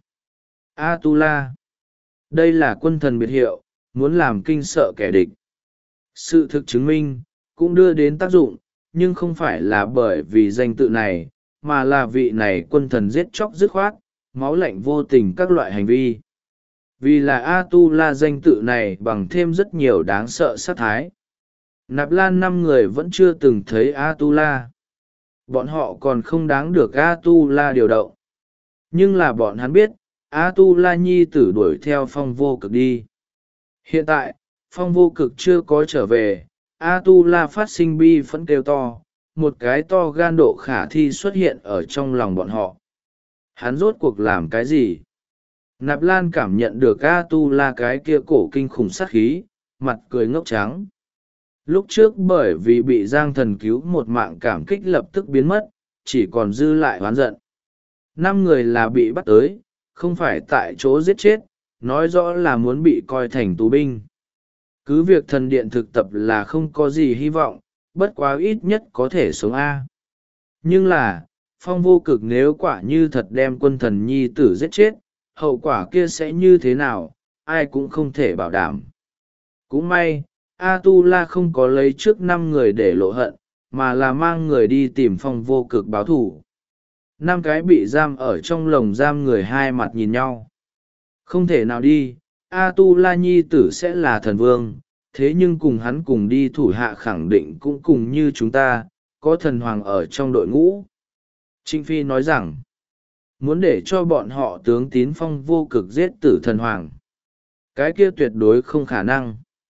Atula. Đây là quân thần biệt hiệu, muốn làm kinh sợ kẻ địch. Sự thực chứng minh, cũng đưa đến tác dụng, nhưng không phải là bởi vì danh tự này, mà là vị này quân thần giết chóc dứt khoát, máu lạnh vô tình các loại hành vi. Vì là Atula danh tự này bằng thêm rất nhiều đáng sợ sát thái. Nạp Lan 5 người vẫn chưa từng thấy Atula. Bọn họ còn không đáng được Atula điều động. Nhưng là bọn hắn biết, Atula nhi tử đuổi theo Phong Vô Cực đi. Hiện tại, Phong Vô Cực chưa có trở về, Atula phát sinh bi phẫn kêu to, một cái to gan độ khả thi xuất hiện ở trong lòng bọn họ. Hắn rốt cuộc làm cái gì? Nạp Lan cảm nhận được Atula cái kia cổ kinh khủng sát khí, mặt cười ngốc trắng. Lúc trước bởi vì bị Giang Thần cứu một mạng cảm kích lập tức biến mất, chỉ còn dư lại oán giận. 5 người là bị bắt tới, không phải tại chỗ giết chết, nói rõ là muốn bị coi thành tù binh. Cứ việc thần điện thực tập là không có gì hy vọng, bất quá ít nhất có thể sống A. Nhưng là, Phong Vô Cực nếu quả như thật đem quân thần nhi tử giết chết, hậu quả kia sẽ như thế nào, ai cũng không thể bảo đảm. Cũng may, Atula không có lấy trước 5 người để lộ hận, mà là mang người đi tìm Phong Vô Cực báo thù. 5 cái bị giam ở trong lồng giam người hai mặt nhìn nhau. Không thể nào đi, Atula nhi tử sẽ là thần vương, thế nhưng cùng hắn cùng đi thủ hạ khẳng định cũng cùng như chúng ta, có thần hoàng ở trong đội ngũ. Trịnh Phi nói rằng, muốn để cho bọn họ tướng tín Phong Vô Cực giết tử thần hoàng. Cái kia tuyệt đối không khả năng.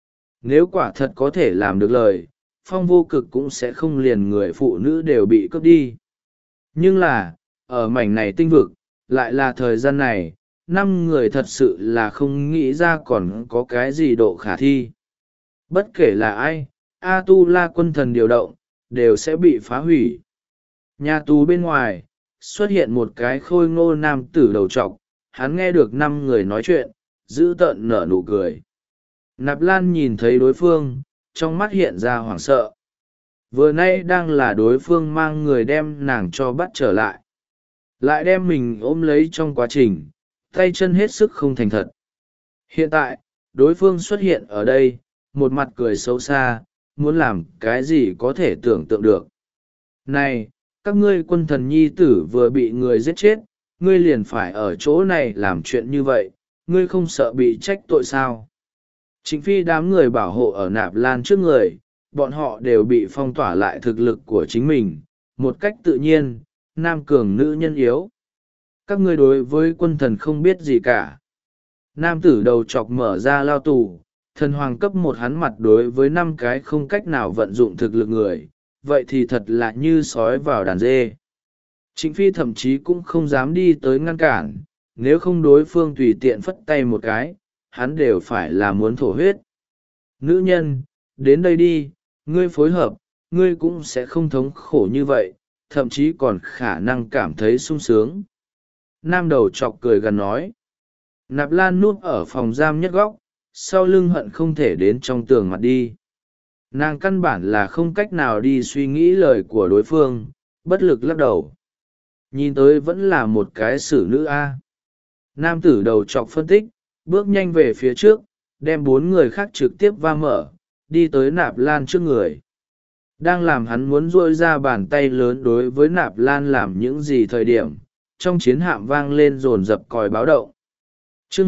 Nếu quả thật có thể làm được lời, Phong Vô Cực cũng sẽ không liền người phụ nữ đều bị cướp đi. Nhưng là, ở mảnh này tinh vực, lại là thời gian này, 5 người thật sự là không nghĩ ra còn có cái gì độ khả thi. Bất kể là ai, Atula quân thần điều động, đều sẽ bị phá hủy. Nhà tù bên ngoài, xuất hiện một cái khôi ngô nam tử đầu trọc, hắn nghe được 5 người nói chuyện, giữ tợn nở nụ cười. Nạp Lan nhìn thấy đối phương, trong mắt hiện ra hoảng sợ. Vừa nay đang là đối phương mang người đem nàng cho bắt trở lại. Lại đem mình ôm lấy trong quá trình, tay chân hết sức không thành thật. Hiện tại, đối phương xuất hiện ở đây, một mặt cười xấu xa, muốn làm cái gì có thể tưởng tượng được. Này, các ngươi quân thần nhi tử vừa bị người giết chết, ngươi liền phải ở chỗ này làm chuyện như vậy, ngươi không sợ bị trách tội sao? Trịnh Phi đám người bảo hộ ở Nạp Lan trước người, bọn họ đều bị phong tỏa lại thực lực của chính mình, một cách tự nhiên, nam cường nữ nhân yếu. Các ngươi đối với quân thần không biết gì cả. Nam tử đầu chọc mở ra lao tù, thần hoàng cấp 1 hắn mặt đối với 5 cái không cách nào vận dụng thực lực người, vậy thì thật là như sói vào đàn dê. Trịnh Phi thậm chí cũng không dám đi tới ngăn cản, nếu không đối phương tùy tiện phất tay một cái, hắn đều phải là muốn thổ huyết. Nữ nhân, đến đây đi, ngươi phối hợp, ngươi cũng sẽ không thống khổ như vậy, thậm chí còn khả năng cảm thấy sung sướng. Nam đầu chọc cười gần nói. Nạp Lan núp ở phòng giam nhất góc, sau lưng hận không thể đến trong tường mặt đi. Nàng căn bản là không cách nào đi suy nghĩ lời của đối phương, bất lực lắc đầu. Nhìn tới vẫn là một cái xử nữ a. Nam tử đầu chọc phân tích, bước nhanh về phía trước, đem 4 người khác trực tiếp va mở, đi tới Nạp Lan trước người. Đang làm hắn muốn duỗi ra bàn tay lớn đối với Nạp Lan làm những gì thời điểm, trong chiến hạm vang lên dồn dập còi báo động. Chương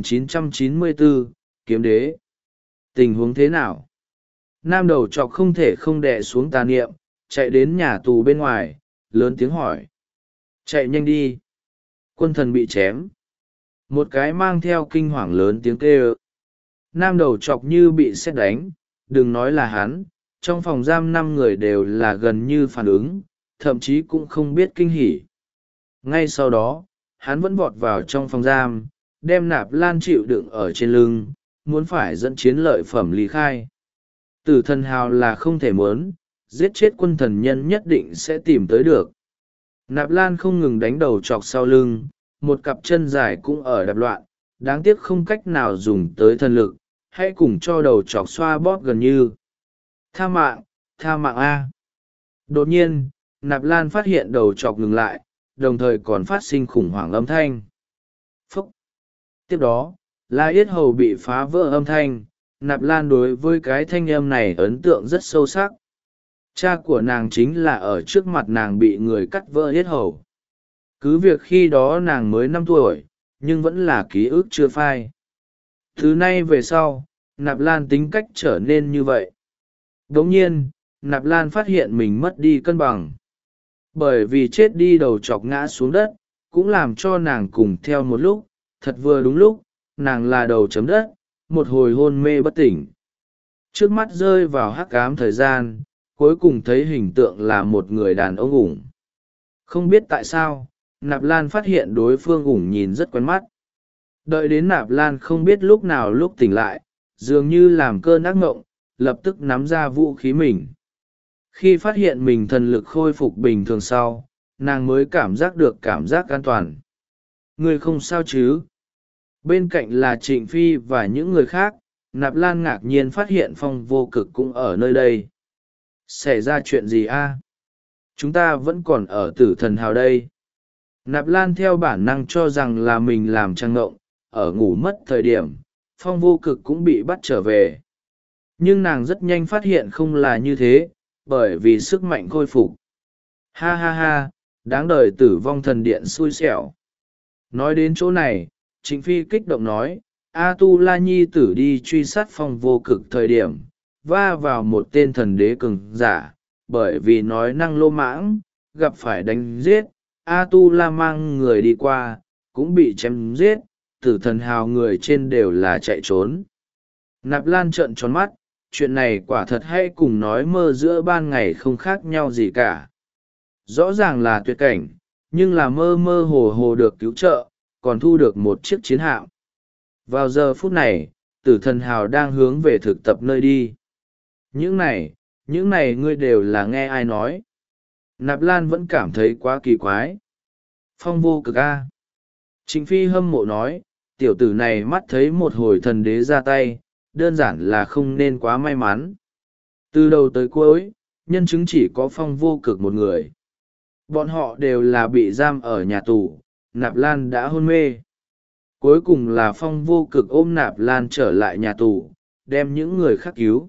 1994, Kiếm Đế. Tình huống thế nào? Nam đầu chọc không thể không đè xuống tà niệm, chạy đến nhà tù bên ngoài, lớn tiếng hỏi. Chạy nhanh đi. Quân thần bị chém. Một cái mang theo kinh hoàng lớn tiếng kêu. Nam đầu chọc như bị sét đánh, đừng nói là hắn, trong phòng giam 5 người đều là gần như phản ứng, thậm chí cũng không biết kinh hỉ. Ngay sau đó, hắn vẫn vọt vào trong phòng giam, đem Nạp Lan chịu đựng ở trên lưng, muốn phải dẫn chiến lợi phẩm ly khai. Tử thần hào là không thể muốn, giết chết quân thần nhân nhất định sẽ tìm tới được. Nạp Lan không ngừng đánh đầu chọc sau lưng, một cặp chân dài cũng ở đạp loạn, đáng tiếc không cách nào dùng tới thần lực, hãy cùng cho đầu chọc xoa bóp gần như. Tha mạng A. Đột nhiên, Nạp Lan phát hiện đầu chọc ngừng lại, đồng thời còn phát sinh khủng hoảng âm thanh. Phúc! Tiếp đó, là yết hầu bị phá vỡ âm thanh. Nạp Lan đối với cái thanh âm này ấn tượng rất sâu sắc. Cha của nàng chính là ở trước mặt nàng bị người cắt vỡ yết hầu. Cứ việc khi đó nàng mới 5 tuổi, nhưng vẫn là ký ức chưa phai. Từ nay về sau, Nạp Lan tính cách trở nên như vậy. Đồng nhiên, Nạp Lan phát hiện mình mất đi cân bằng. Bởi vì chết đi đầu chọc ngã xuống đất, cũng làm cho nàng cùng theo một lúc, thật vừa đúng lúc, nàng là đầu chấm đất, một hồi hôn mê bất tỉnh. Trước mắt rơi vào hắc ám thời gian, cuối cùng thấy hình tượng là một người đàn ông ủng. Không biết tại sao, Nạp Lan phát hiện đối phương ủng nhìn rất quen mắt. Đợi đến Nạp Lan không biết lúc nào lúc tỉnh lại, dường như làm cơn ác ngộng, lập tức nắm ra vũ khí mình. Khi phát hiện mình thần lực khôi phục bình thường sau, nàng mới cảm giác được cảm giác an toàn. Người không sao chứ? Bên cạnh là Trịnh Phi và những người khác, Nạp Lan ngạc nhiên phát hiện Phong Vô Cực cũng ở nơi đây. Xảy ra chuyện gì a? Chúng ta vẫn còn ở Tử Thần Hào đây. Nạp Lan theo bản năng cho rằng là mình làm trăng ngộng, ở ngủ mất thời điểm, Phong Vô Cực cũng bị bắt trở về. Nhưng nàng rất nhanh phát hiện không là như thế, bởi vì sức mạnh khôi phục. Ha ha ha, đáng đời Tử Vong Thần Điện xui xẻo. Nói đến chỗ này, Trịnh Phi kích động nói, A Tu La Nhi tử đi truy sát Phong Vô Cực thời điểm, va vào một tên thần đế cường giả, bởi vì nói năng lô mãng, gặp phải đánh giết, A Tu La mang người đi qua, cũng bị chém giết, Tử Thần Hào người trên đều là chạy trốn. Nạp Lan trợn tròn mắt, chuyện này quả thật hay cùng nói mơ giữa ban ngày không khác nhau gì cả. Rõ ràng là tuyệt cảnh, nhưng là mơ mơ hồ hồ được cứu trợ, còn thu được một chiếc chiến hạm. Vào giờ phút này, Tử Thần Hào đang hướng về thực tập nơi đi. Những này ngươi đều là nghe ai nói. Nạp Lan vẫn cảm thấy quá kỳ quái. Phong Vô Cực a. Trịnh Phi hâm mộ nói, tiểu tử này mắt thấy một hồi thần đế ra tay, đơn giản là không nên quá may mắn. Từ đầu tới cuối, nhân chứng chỉ có Phong Vô Cực một người. Bọn họ đều là bị giam ở nhà tù, Nạp Lan đã hôn mê. Cuối cùng là Phong Vô Cực ôm Nạp Lan trở lại nhà tù, đem những người khác cứu.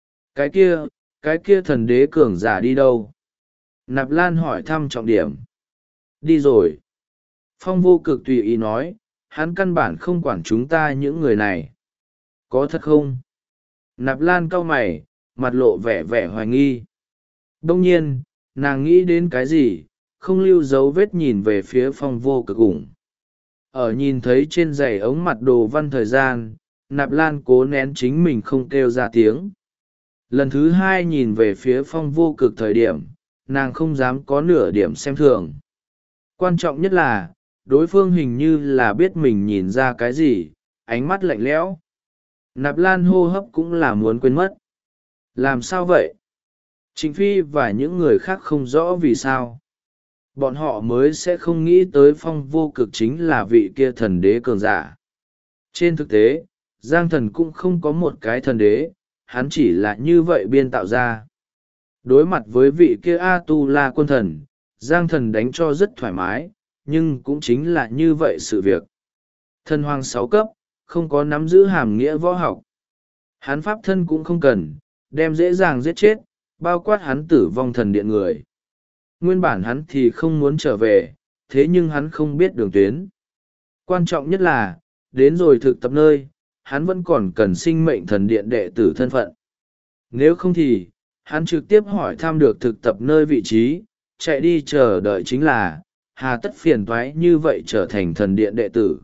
Cái kia thần đế cường giả đi đâu? Nạp Lan hỏi thăm trọng điểm. Đi rồi. Phong Vô Cực tùy ý nói, hắn căn bản không quản chúng ta những người này. Có thật không? Nạp Lan cau mày, mặt lộ vẻ vẻ hoài nghi. Đông nhiên, nàng nghĩ đến cái gì, không lưu dấu vết nhìn về phía Phong Vô Cực ủng. Ở nhìn thấy trên giày ống mặt đồ văn thời gian, Nạp Lan cố nén chính mình không kêu ra tiếng. Lần thứ 2 nhìn về phía Phong Vô Cực thời điểm, nàng không dám có nửa điểm xem thường. Quan trọng nhất là, đối phương hình như là biết mình nhìn ra cái gì, ánh mắt lạnh lẽo. Nạp Lan hô hấp cũng là muốn quên mất. Làm sao vậy? Trịnh Phi và những người khác không rõ vì sao. Bọn họ mới sẽ không nghĩ tới Phong Vô Cực chính là vị kia thần đế cường giả. Trên thực tế, Giang Thần cũng không có một cái thần đế, hắn chỉ là như vậy biên tạo ra. Đối mặt với vị kia A-tu-la quân thần, Giang Thần đánh cho rất thoải mái, nhưng cũng chính là như vậy sự việc. Thần hoàng 6 cấp, không có nắm giữ hàm nghĩa võ học. Hắn pháp thân cũng không cần, đem dễ dàng giết chết, bao quát hắn tử vong thần điện người. Nguyên bản hắn thì không muốn trở về, thế nhưng hắn không biết đường tuyến. Quan trọng nhất là, đến rồi thực tập nơi, hắn vẫn còn cần sinh mệnh thần điện đệ tử thân phận. Nếu không thì, hắn trực tiếp hỏi thăm được thực tập nơi vị trí, chạy đi chờ đợi chính là, hà tất phiền toái như vậy trở thành thần điện đệ tử.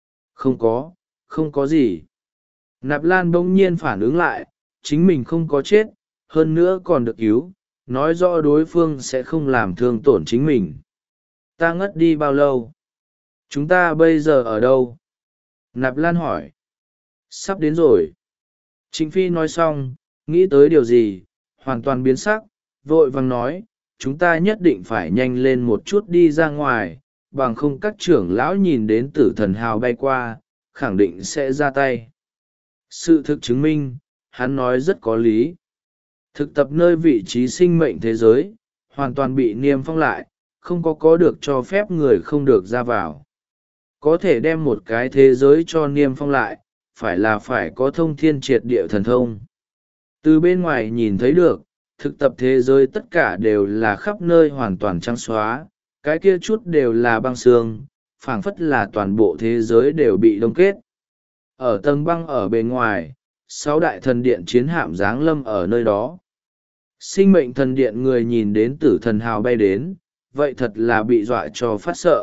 Không có gì. Nạp Lan bỗng nhiên phản ứng lại, chính mình không có chết, hơn nữa còn được cứu, nói rõ đối phương sẽ không làm thương tổn chính mình. Ta ngất đi bao lâu? Chúng ta bây giờ ở đâu? Nạp Lan hỏi. Sắp đến rồi. Trịnh Phi nói xong, nghĩ tới điều gì, hoàn toàn biến sắc, vội vàng nói, chúng ta nhất định phải nhanh lên một chút đi ra ngoài, bằng không các trưởng lão nhìn đến tử thần hào bay qua, khẳng định sẽ ra tay. Sự thực chứng minh, hắn nói rất có lý. Thực tập nơi vị trí sinh mệnh thế giới, hoàn toàn bị niêm phong lại, không có được cho phép người không được ra vào. Có thể đem một cái thế giới cho niêm phong lại, phải có thông thiên triệt địa thần thông. Từ bên ngoài nhìn thấy được, thực tập thế giới tất cả đều là khắp nơi hoàn toàn trắng xóa, cái kia chút đều là băng xương, phảng phất là toàn bộ thế giới đều bị đông kết. Ở tầng băng ở bên ngoài, 6 đại thần điện chiến hạm giáng lâm ở nơi đó. Sinh mệnh thần điện người nhìn đến tử thần hào bay đến, vậy thật là bị dọa cho phát sợ.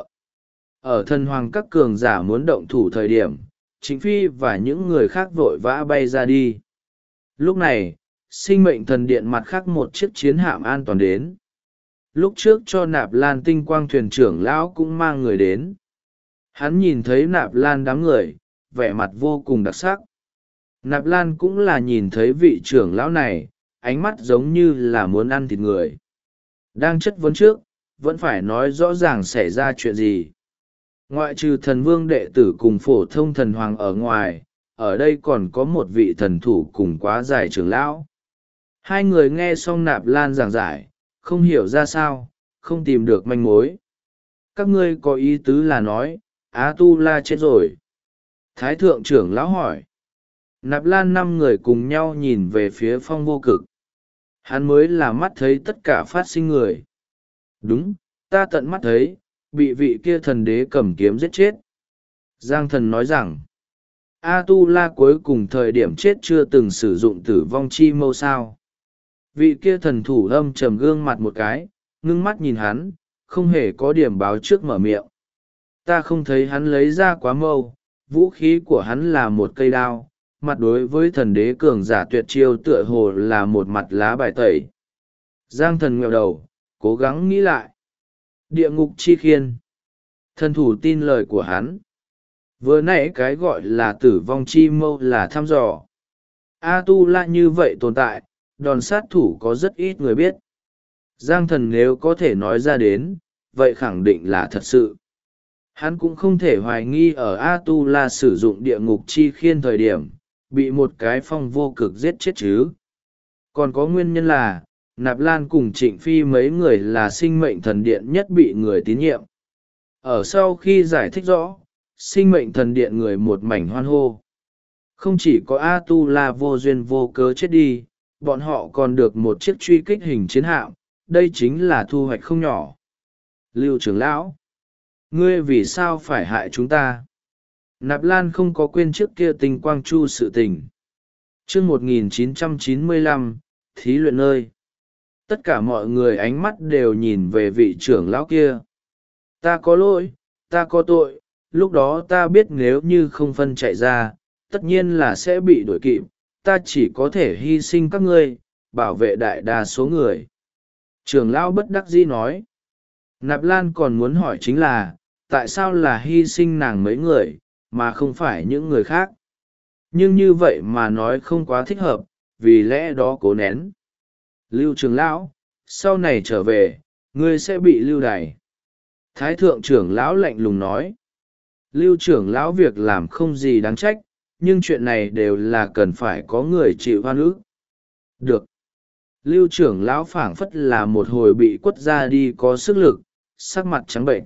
Ở thần hoàng các cường giả muốn động thủ thời điểm, Trịnh Phi và những người khác vội vã bay ra đi. Lúc này, sinh mệnh thần điện mặt khác một chiếc chiến hạm an toàn đến. Lúc trước cho Nạp Lan tinh quang thuyền trưởng lão cũng mang người đến. Hắn nhìn thấy Nạp Lan đám người, vẻ mặt vô cùng đặc sắc. Nạp Lan cũng là nhìn thấy vị trưởng lão này, ánh mắt giống như là muốn ăn thịt người. Đang chất vấn trước, vẫn phải nói rõ ràng xảy ra chuyện gì. Ngoại trừ thần vương đệ tử cùng phổ thông thần hoàng ở ngoài, ở đây còn có một vị thần thủ cùng quá giải trưởng lão. Hai người nghe xong Nạp Lan giảng giải, không hiểu ra sao, không tìm được manh mối. Các ngươi có ý tứ là nói, A-tu-la chết rồi. Thái thượng trưởng lão hỏi. Nạp Lan 5 người cùng nhau nhìn về phía Phong Vô Cực. Hắn mới là mắt thấy tất cả phát sinh người. Đúng, ta tận mắt thấy, bị vị kia thần đế cầm kiếm giết chết. Giang thần nói rằng, A-tu-la cuối cùng thời điểm chết chưa từng sử dụng tử vong chi mâu sao. Vị kia thần thủ âm trầm gương mặt một cái, ngưng mắt nhìn hắn, không hề có điểm báo trước mở miệng. Ta không thấy hắn lấy ra quá mâu, vũ khí của hắn là một cây đao, mặt đối với thần đế cường giả tuyệt chiêu tựa hồ là một mặt lá bài tẩy. Giang thần nghẹo đầu, cố gắng nghĩ lại. Địa ngục chi khiên. Thần thủ tin lời của hắn. Vừa nãy cái gọi là tử vong chi mâu là thăm dò. A-tu-la như vậy tồn tại, đòn sát thủ có rất ít người biết. Giang thần nếu có thể nói ra đến, vậy khẳng định là thật sự. Hắn cũng không thể hoài nghi ở A-tu-la sử dụng địa ngục chi khiên thời điểm, bị một cái Phong Vô Cực giết chết chứ. Còn có nguyên nhân là, Nạp Lan cùng Trịnh Phi mấy người là sinh mệnh thần điện nhất bị người tín nhiệm. Ở sau khi giải thích rõ, sinh mệnh thần điện người một mảnh hoan hô. Không chỉ có A-tu-la vô duyên vô cớ chết đi, bọn họ còn được một chiếc truy kích hình chiến hạm, đây chính là thu hoạch không nhỏ. Lưu trưởng lão, ngươi vì sao phải hại chúng ta? Nạp Lan không có quên trước kia tình quang chu sự tình. Chương 1995, thí luyện nơi. Tất cả mọi người ánh mắt đều nhìn về vị trưởng lão kia. Ta có lỗi, ta có tội, lúc đó ta biết nếu như không phân chạy ra, tất nhiên là sẽ bị đuổi kịp, ta chỉ có thể hy sinh các ngươi, bảo vệ đại đa số người. Trưởng lão bất đắc dĩ nói. Nạp Lan còn muốn hỏi chính là, tại sao là hy sinh nàng mấy người, mà không phải những người khác. Nhưng như vậy mà nói không quá thích hợp, vì lẽ đó cố nén. Lưu trưởng lão, sau này trở về, ngươi sẽ bị lưu đày. Thái thượng trưởng lão lạnh lùng nói. Lưu trưởng lão việc làm không gì đáng trách, nhưng chuyện này đều là cần phải có người chịu oan ức. Được. Lưu trưởng lão phảng phất là một hồi bị quất ra đi có sức lực, sắc mặt trắng bệnh.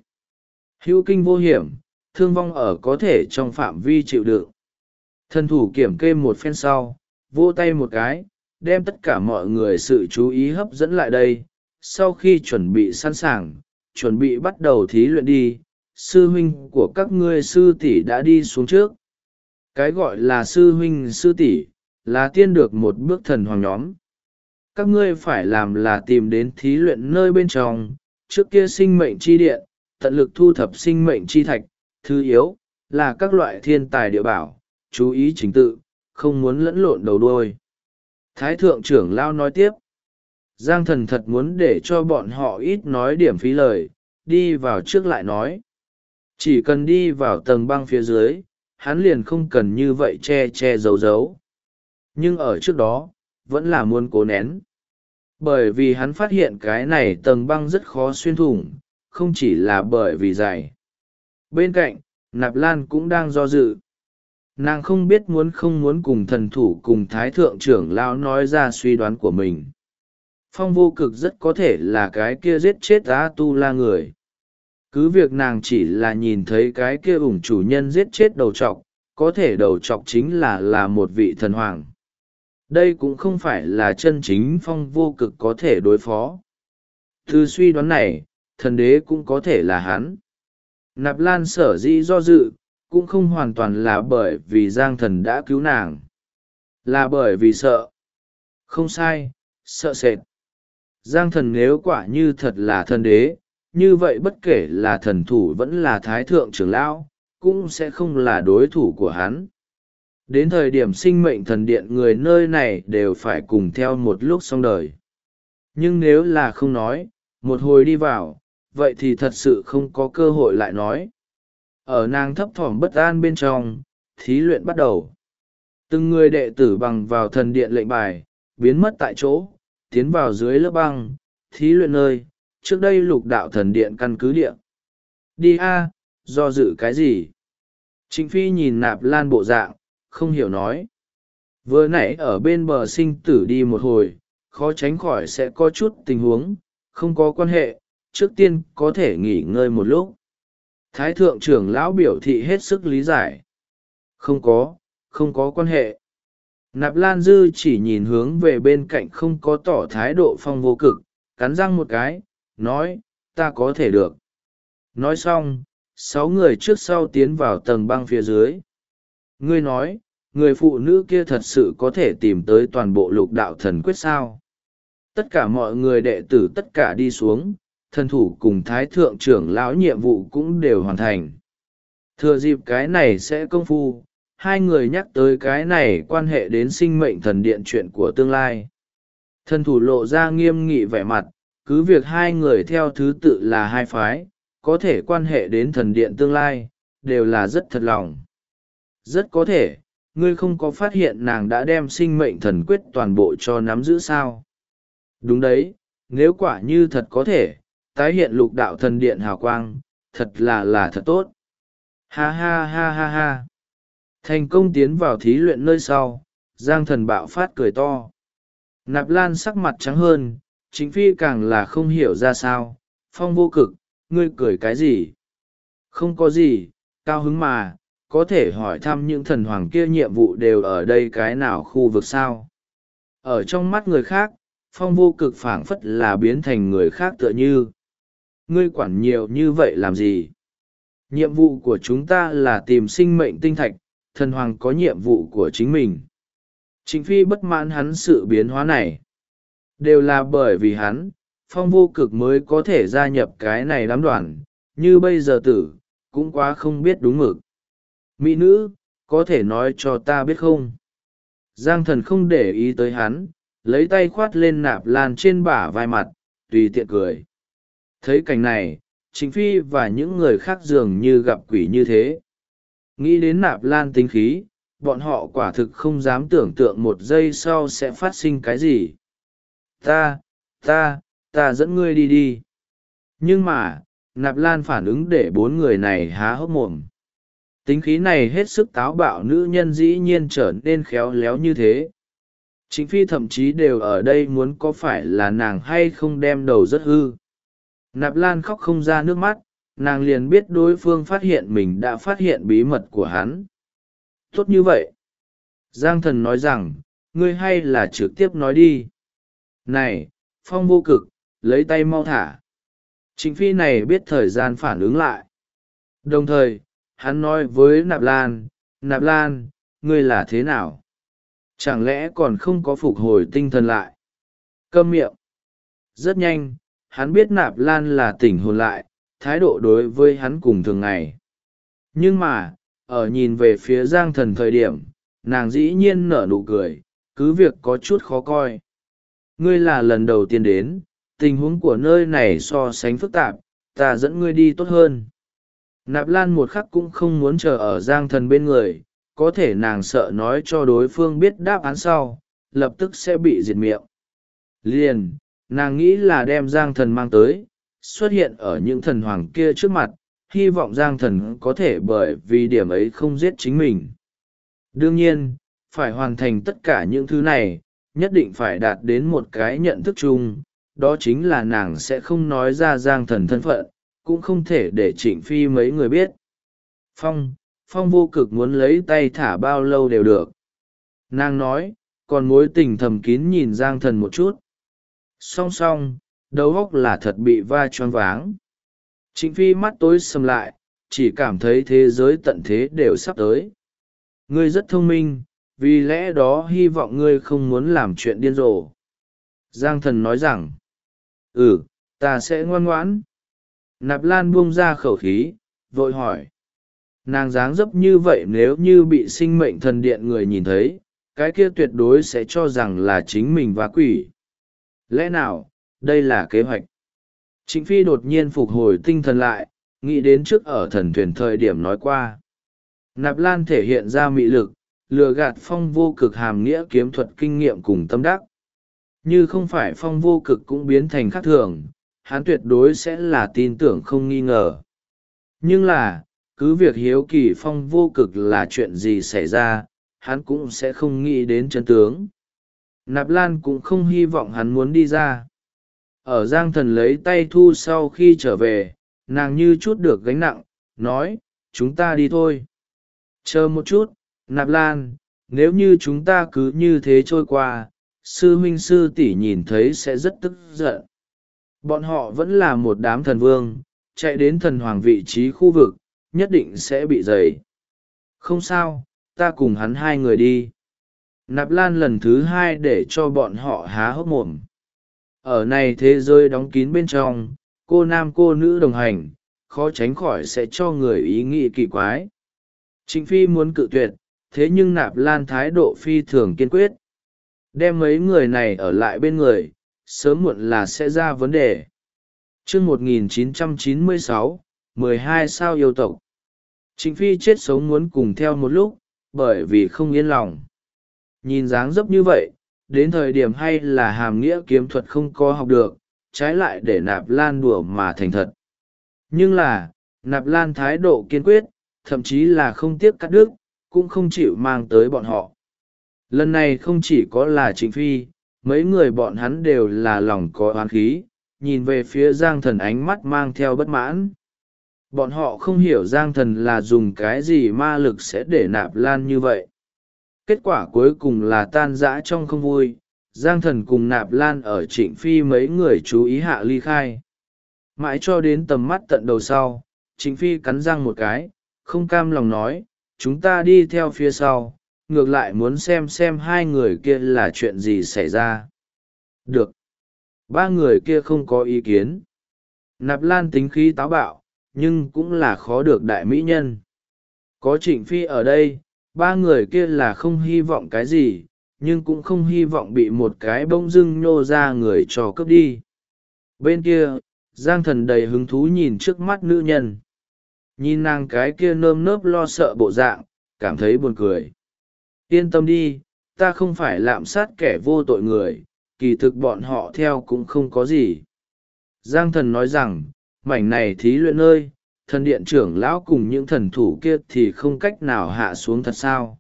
Hữu kinh vô hiểm, thương vong ở có thể trong phạm vi chịu đựng. Thần thủ kiểm kê một phen sau, vỗ tay một cái, đem tất cả mọi người sự chú ý hấp dẫn lại đây. Sau khi chuẩn bị sẵn sàng, chuẩn bị bắt đầu thí luyện đi, sư huynh của các ngươi sư tỷ đã đi xuống trước. Cái gọi là sư huynh sư tỷ là tiên được một bước thần hoàng nhóm. Các ngươi phải làm là tìm đến thí luyện nơi bên trong, trước kia sinh mệnh chi điện, tận lực thu thập sinh mệnh chi thạch, thứ yếu, là các loại thiên tài địa bảo, chú ý chính tự, không muốn lẫn lộn đầu đuôi. Thái thượng trưởng lao nói tiếp, Giang Thần thật muốn để cho bọn họ ít nói điểm phí lời, đi vào trước lại nói. Chỉ cần đi vào tầng băng phía dưới, hắn liền không cần như vậy che che giấu giấu. Nhưng ở trước đó, vẫn là muốn cố nén. Bởi vì hắn phát hiện cái này tầng băng rất khó xuyên thủng, không chỉ là bởi vì dày. Bên cạnh, Nạp Lan cũng đang do dự. Nàng không biết muốn không muốn cùng thần thủ cùng thái thượng trưởng lão nói ra suy đoán của mình. Phong vô cực rất có thể là cái kia giết chết A-tu-la người. Cứ việc nàng chỉ là nhìn thấy cái kia ủng chủ nhân giết chết đầu trọc, có thể đầu trọc chính là một vị thần hoàng. Đây cũng không phải là chân chính phong vô cực có thể đối phó. Từ suy đoán này, thần đế cũng có thể là hắn. Nạp Lan sở dĩ do dự, cũng không hoàn toàn là bởi vì Giang Thần đã cứu nàng. Là bởi vì sợ. Không sai, sợ sệt. Giang Thần nếu quả như thật là thần đế, như vậy bất kể là thần thủ vẫn là thái thượng trưởng lão, cũng sẽ không là đối thủ của hắn. Đến thời điểm sinh mệnh thần điện người nơi này đều phải cùng theo một lúc xong đời. Nhưng nếu là không nói, một hồi đi vào, vậy thì thật sự không có cơ hội lại nói. Ở nàng thấp thỏm bất an bên trong, thí luyện bắt đầu. Từng người đệ tử bằng vào thần điện lệnh bài, biến mất tại chỗ, tiến vào dưới lớp băng, thí luyện nơi, trước đây lục đạo thần điện căn cứ điện. Đi a, do dự cái gì? Trịnh Phi nhìn Nạp Lan bộ dạng, không hiểu nói. Vừa nãy ở bên bờ sinh tử đi một hồi, khó tránh khỏi sẽ có chút tình huống, không có quan hệ, trước tiên có thể nghỉ ngơi một lúc. Thái thượng trưởng lão biểu thị hết sức lý giải. Không có quan hệ. Nạp Lan Dư chỉ nhìn hướng về bên cạnh không có tỏ thái độ phong vô cực, cắn răng một cái, nói, ta có thể được. Nói xong, 6 người trước sau tiến vào tầng băng phía dưới. Ngươi nói, người phụ nữ kia thật sự có thể tìm tới toàn bộ lục đạo thần quyết sao? Tất cả mọi người đệ tử tất cả đi xuống, thần thủ cùng thái thượng trưởng lão nhiệm vụ cũng đều hoàn thành. Thừa dịp cái này sẽ công phu, hai người nhắc tới cái này quan hệ đến sinh mệnh thần điện chuyện của tương lai. Thần thủ lộ ra nghiêm nghị vẻ mặt, cứ việc hai người theo thứ tự là hai phái, có thể quan hệ đến thần điện tương lai, đều là rất thật lòng. Rất có thể, ngươi không có phát hiện nàng đã đem sinh mệnh thần quyết toàn bộ cho nắm giữ sao. Đúng đấy, nếu quả như thật có thể, tái hiện lục đạo thần điện hào quang, thật là thật tốt. Ha ha ha ha ha. Thành công tiến vào thí luyện nơi sau, Giang Thần bạo phát cười to. Nạp Lan sắc mặt trắng hơn, Chính Phi càng là không hiểu ra sao. Phong vô cực, ngươi cười cái gì? Không có gì, cao hứng mà, có thể hỏi thăm những thần hoàng kia nhiệm vụ đều ở đây cái nào khu vực sao? Ở trong mắt người khác, phong vô cực phảng phất là biến thành người khác tựa như. Ngươi quản nhiều như vậy làm gì? Nhiệm vụ của chúng ta là tìm sinh mệnh tinh thạch, thần hoàng có nhiệm vụ của chính mình. Trịnh Phi bất mãn hắn sự biến hóa này. Đều là bởi vì hắn, phong vô cực mới có thể gia nhập cái này đám đoàn, như bây giờ tử, cũng quá không biết đúng mực. Mỹ nữ, có thể nói cho ta biết không? Giang Thần không để ý tới hắn, lấy tay khoát lên Nạp Lan trên bả vai mặt, tùy tiện cười. Thấy cảnh này, Trịnh Phi và những người khác dường như gặp quỷ như thế. Nghĩ đến Nạp Lan tính khí, bọn họ quả thực không dám tưởng tượng một giây sau sẽ phát sinh cái gì. Ta dẫn ngươi đi đi. Nhưng mà, Nạp Lan phản ứng để 4 người này há hốc mồm. Tính khí này hết sức táo bạo nữ nhân dĩ nhiên trở nên khéo léo như thế. Trịnh Phi thậm chí đều ở đây muốn có phải là nàng hay không đem đầu rất hư. Nạp Lan khóc không ra nước mắt, nàng liền biết đối phương phát hiện mình đã phát hiện bí mật của hắn. Tốt như vậy. Giang Thần nói rằng, ngươi hay là trực tiếp nói đi. Này, Phong Vô Cực, lấy tay mau thả. Trịnh Phi này biết thời gian phản ứng lại. Đồng thời, hắn nói với Nạp Lan, ngươi là thế nào? Chẳng lẽ còn không có phục hồi tinh thần lại? Câm miệng. Rất nhanh, hắn biết Nạp Lan là tỉnh hồn lại, thái độ đối với hắn cùng thường ngày. Nhưng mà, ở nhìn về phía Giang Thần thời điểm, nàng dĩ nhiên nở nụ cười, cứ việc có chút khó coi. Ngươi là lần đầu tiên đến, tình huống của nơi này so sánh phức tạp, ta dẫn ngươi đi tốt hơn. Nạp Lan một khắc cũng không muốn chờ ở Giang Thần bên người, có thể nàng sợ nói cho đối phương biết đáp án sau, lập tức sẽ bị diệt miệng. Liền, nàng nghĩ là đem Giang Thần mang tới, xuất hiện ở những thần hoàng kia trước mặt, hy vọng Giang Thần có thể bởi vì điểm ấy không giết chính mình. Đương nhiên, phải hoàn thành tất cả những thứ này, nhất định phải đạt đến một cái nhận thức chung, đó chính là nàng sẽ không nói ra Giang Thần thân phận, cũng không thể để Trịnh Phi mấy người biết. Phong Vô Cực muốn lấy tay thả bao lâu đều được. Nàng nói, còn mối tình thầm kín nhìn Giang Thần một chút. Song song, đầu óc là thật bị va choáng váng. Trịnh Phi mắt tối sầm lại, chỉ cảm thấy thế giới tận thế đều sắp tới. Ngươi rất thông minh, vì lẽ đó hy vọng ngươi không muốn làm chuyện điên rồ. Giang Thần nói rằng, ta sẽ ngoan ngoãn. Nạp Lan buông ra khẩu khí, vội hỏi. Nàng dáng dấp như vậy nếu như bị sinh mệnh thần điện người nhìn thấy, cái kia tuyệt đối sẽ cho rằng là chính mình và quỷ. Lẽ nào, đây là kế hoạch? Trịnh Phi đột nhiên phục hồi tinh thần lại, nghĩ đến trước ở thần thuyền thời điểm nói qua. Nạp Lan thể hiện ra mị lực, lừa gạt Phong Vô Cực hàm nghĩa kiếm thuật kinh nghiệm cùng tâm đắc. Như không phải Phong Vô Cực cũng biến thành khác thường, hắn tuyệt đối sẽ là tin tưởng không nghi ngờ. Nhưng là, cứ việc hiếu kỳ Phong Vô Cực là chuyện gì xảy ra, hắn cũng sẽ không nghĩ đến chân tướng. Nạp Lan cũng không hy vọng hắn muốn đi ra. Ở Giang Thần lấy tay thu sau khi trở về, nàng như chút được gánh nặng, nói, chúng ta đi thôi. Chờ một chút, Nạp Lan, nếu như chúng ta cứ như thế trôi qua, sư huynh sư tỷ nhìn thấy sẽ rất tức giận. Bọn họ vẫn là một đám thần vương, chạy đến thần hoàng vị trí khu vực, nhất định sẽ bị dày. Không sao, ta cùng hắn hai người đi. Nạp Lan lần thứ hai để cho bọn họ há hốc mồm. Ở này thế giới đóng kín bên trong, cô nam cô nữ đồng hành, khó tránh khỏi sẽ cho người ý nghĩ kỳ quái. Trịnh Phi muốn cự tuyệt, thế nhưng Nạp Lan thái độ phi thường kiên quyết. Đem mấy người này ở lại bên người, sớm muộn là sẽ ra vấn đề. Chương 1996, 12 sao yêu tộc. Trịnh Phi chết sống muốn cùng theo một lúc, bởi vì không yên lòng. Nhìn dáng dấp như vậy, đến thời điểm hay là hàm nghĩa kiếm thuật không có học được, trái lại để Nạp Lan đùa mà thành thật. Nhưng là, Nạp Lan thái độ kiên quyết, thậm chí là không tiếc cắt đứt, cũng không chịu mang tới bọn họ. Lần này không chỉ có là Trịnh Phi, mấy người bọn hắn đều là lòng có oán khí, nhìn về phía Giang Thần ánh mắt mang theo bất mãn. Bọn họ không hiểu Giang Thần là dùng cái gì ma lực sẽ để Nạp Lan như vậy. Kết quả cuối cùng là tan rã trong không vui, Giang Thần cùng Nạp Lan ở Trịnh Phi mấy người chú ý hạ ly khai. Mãi cho đến tầm mắt tận đầu sau, Trịnh Phi cắn răng một cái, không cam lòng nói, chúng ta đi theo phía sau, ngược lại muốn xem hai người kia là chuyện gì xảy ra. Được. Ba người kia không có ý kiến. Nạp Lan tính khí táo bạo, nhưng cũng là khó được đại mỹ nhân. Có Trịnh Phi ở đây, ba người kia là không hy vọng cái gì, nhưng cũng không hy vọng bị một cái bông dưng nhô ra người cho cướp đi. Bên kia, Giang Thần đầy hứng thú nhìn trước mắt nữ nhân. Nhìn nàng cái kia nơm nớp lo sợ bộ dạng, cảm thấy buồn cười. Yên tâm đi, ta không phải lạm sát kẻ vô tội người, kỳ thực bọn họ theo cũng không có gì. Giang Thần nói rằng, mảnh này thí luyện nơi, thần điện trưởng lão cùng những thần thủ kia thì không cách nào hạ xuống thật sao?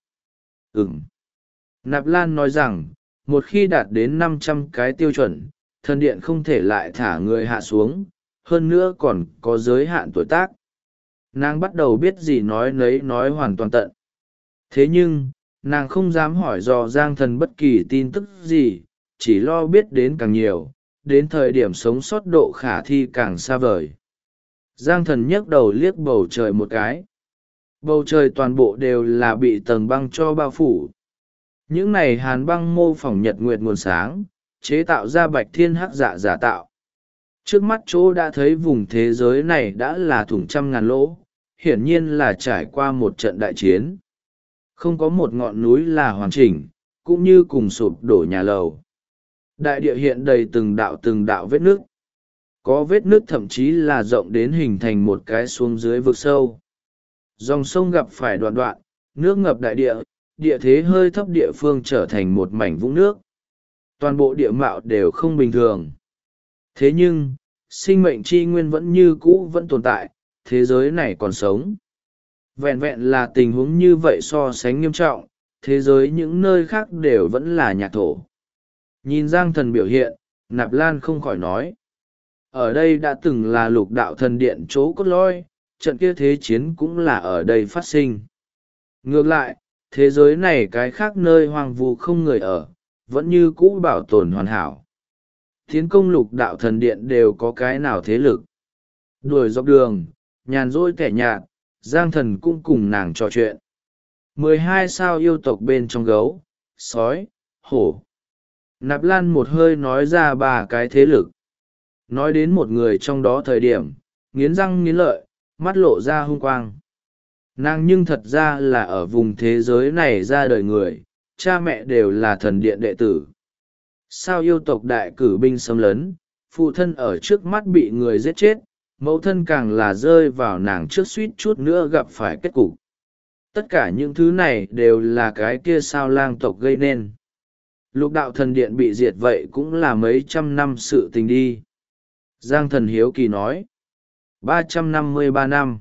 Nạp Lan nói rằng, một khi đạt đến 500 cái tiêu chuẩn, thần điện không thể lại thả người hạ xuống, hơn nữa còn có giới hạn tuổi tác. Nàng bắt đầu biết gì nói nấy nói hoàn toàn tận. Thế nhưng, nàng không dám hỏi dò Giang Thần bất kỳ tin tức gì, chỉ lo biết đến càng nhiều, đến thời điểm sống sót độ khả thi càng xa vời. Giang Thần nhấc đầu liếc bầu trời một cái. Bầu trời toàn bộ đều là bị tầng băng cho bao phủ. Những này hàn băng mô phỏng nhật nguyệt nguồn sáng, chế tạo ra bạch thiên hắc dạ giả tạo. Trước mắt chỗ đã thấy vùng thế giới này đã là thủng trăm ngàn lỗ, hiển nhiên là trải qua một trận đại chiến. Không có một ngọn núi là hoàn chỉnh, cũng như cùng sụp đổ nhà lầu. Đại địa hiện đầy từng đạo vết nước. Có vết nước thậm chí là rộng đến hình thành một cái xuống dưới vực sâu. Dòng sông gặp phải đoạn đoạn, nước ngập đại địa, địa thế hơi thấp địa phương trở thành một mảnh vũng nước. Toàn bộ địa mạo đều không bình thường. Thế nhưng, sinh mệnh chi nguyên vẫn như cũ vẫn tồn tại, thế giới này còn sống. Vẹn vẹn là tình huống như vậy so sánh nghiêm trọng, thế giới những nơi khác đều vẫn là nhạc thổ. Nhìn Giang Thần biểu hiện, Nạp Lan không khỏi nói. Ở đây đã từng là lục đạo thần điện chỗ cốt lõi, trận kia thế chiến cũng là ở đây phát sinh. Ngược lại, thế giới này cái khác nơi hoang vu không người ở, vẫn như cũ bảo tồn hoàn hảo. Tiến công lục đạo thần điện đều có cái nào thế lực. Đuổi dọc đường, nhàn rỗi kẻ nhạt, Giang Thần cũng cùng nàng trò chuyện. 12 sao yêu tộc bên trong gấu, sói, hổ. Nạp Lan một hơi nói ra 3 cái thế lực. Nói đến một người trong đó thời điểm, nghiến răng nghiến lợi, mắt lộ ra hung quang. Nàng nhưng thật ra là ở vùng thế giới này ra đời người, cha mẹ đều là thần điện đệ tử. Sao yêu tộc đại cử binh xâm lấn, phụ thân ở trước mắt bị người giết chết, mẫu thân càng là rơi vào nàng trước suýt chút nữa gặp phải kết cục. Tất cả những thứ này đều là cái kia sao lang tộc gây nên. Lục đạo thần điện bị diệt vậy cũng là mấy trăm năm sự tình đi. Giang Thần hiếu kỳ nói. 353 năm.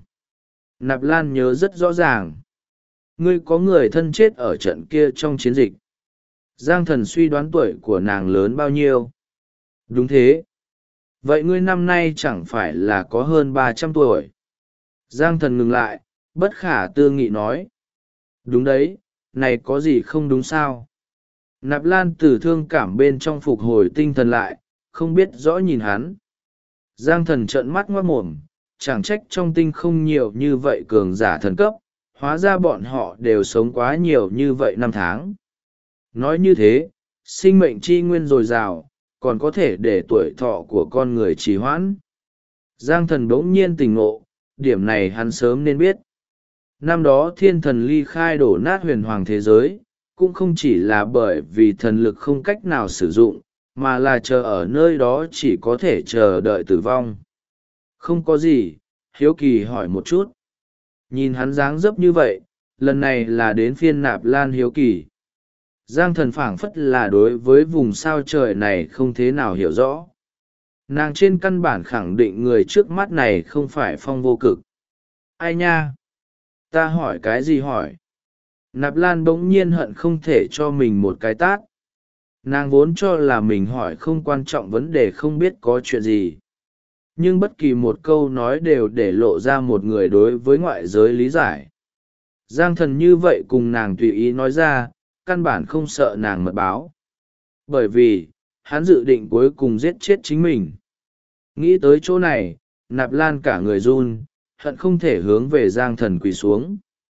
Nạp Lan nhớ rất rõ ràng. Ngươi có người thân chết ở trận kia trong chiến dịch. Giang Thần suy đoán tuổi của nàng lớn bao nhiêu. Đúng thế. Vậy ngươi năm nay chẳng phải là có hơn 300 tuổi. Giang Thần ngừng lại, bất khả tư nghị nói. Đúng đấy, này có gì không đúng sao? Nạp Lan từ thương cảm bên trong phục hồi tinh thần lại, không biết rõ nhìn hắn. Giang Thần trợn mắt ngoác mồm, chẳng trách trong tinh không nhiều như vậy cường giả thần cấp, hóa ra bọn họ đều sống quá nhiều như vậy năm tháng. Nói như thế, sinh mệnh chi nguyên dồi dào, còn có thể để tuổi thọ của con người trì hoãn. Giang Thần bỗng nhiên tỉnh ngộ, điểm này hắn sớm nên biết. Năm đó thiên thần ly khai đổ nát huyền hoàng thế giới, cũng không chỉ là bởi vì thần lực không cách nào sử dụng, mà là chờ ở nơi đó chỉ có thể chờ đợi tử vong. Không có gì, hiếu kỳ hỏi một chút. Nhìn hắn dáng dấp như vậy, lần này là đến phiên Nạp Lan hiếu kỳ. Giang Thần phảng phất là đối với vùng sao trời này không thế nào hiểu rõ. Nàng trên căn bản khẳng định người trước mắt này không phải Phong Vô Cực. Ai nha? Ta hỏi cái gì hỏi? Nạp Lan bỗng nhiên hận không thể cho mình một cái tát. Nàng vốn cho là mình hỏi không quan trọng vấn đề không biết có chuyện gì. Nhưng bất kỳ một câu nói đều để lộ ra một người đối với ngoại giới lý giải. Giang Thần như vậy cùng nàng tùy ý nói ra, căn bản không sợ nàng mật báo. Bởi vì, hắn dự định cuối cùng giết chết chính mình. Nghĩ tới chỗ này, Nạp Lan cả người run, hận không thể hướng về Giang Thần quỳ xuống.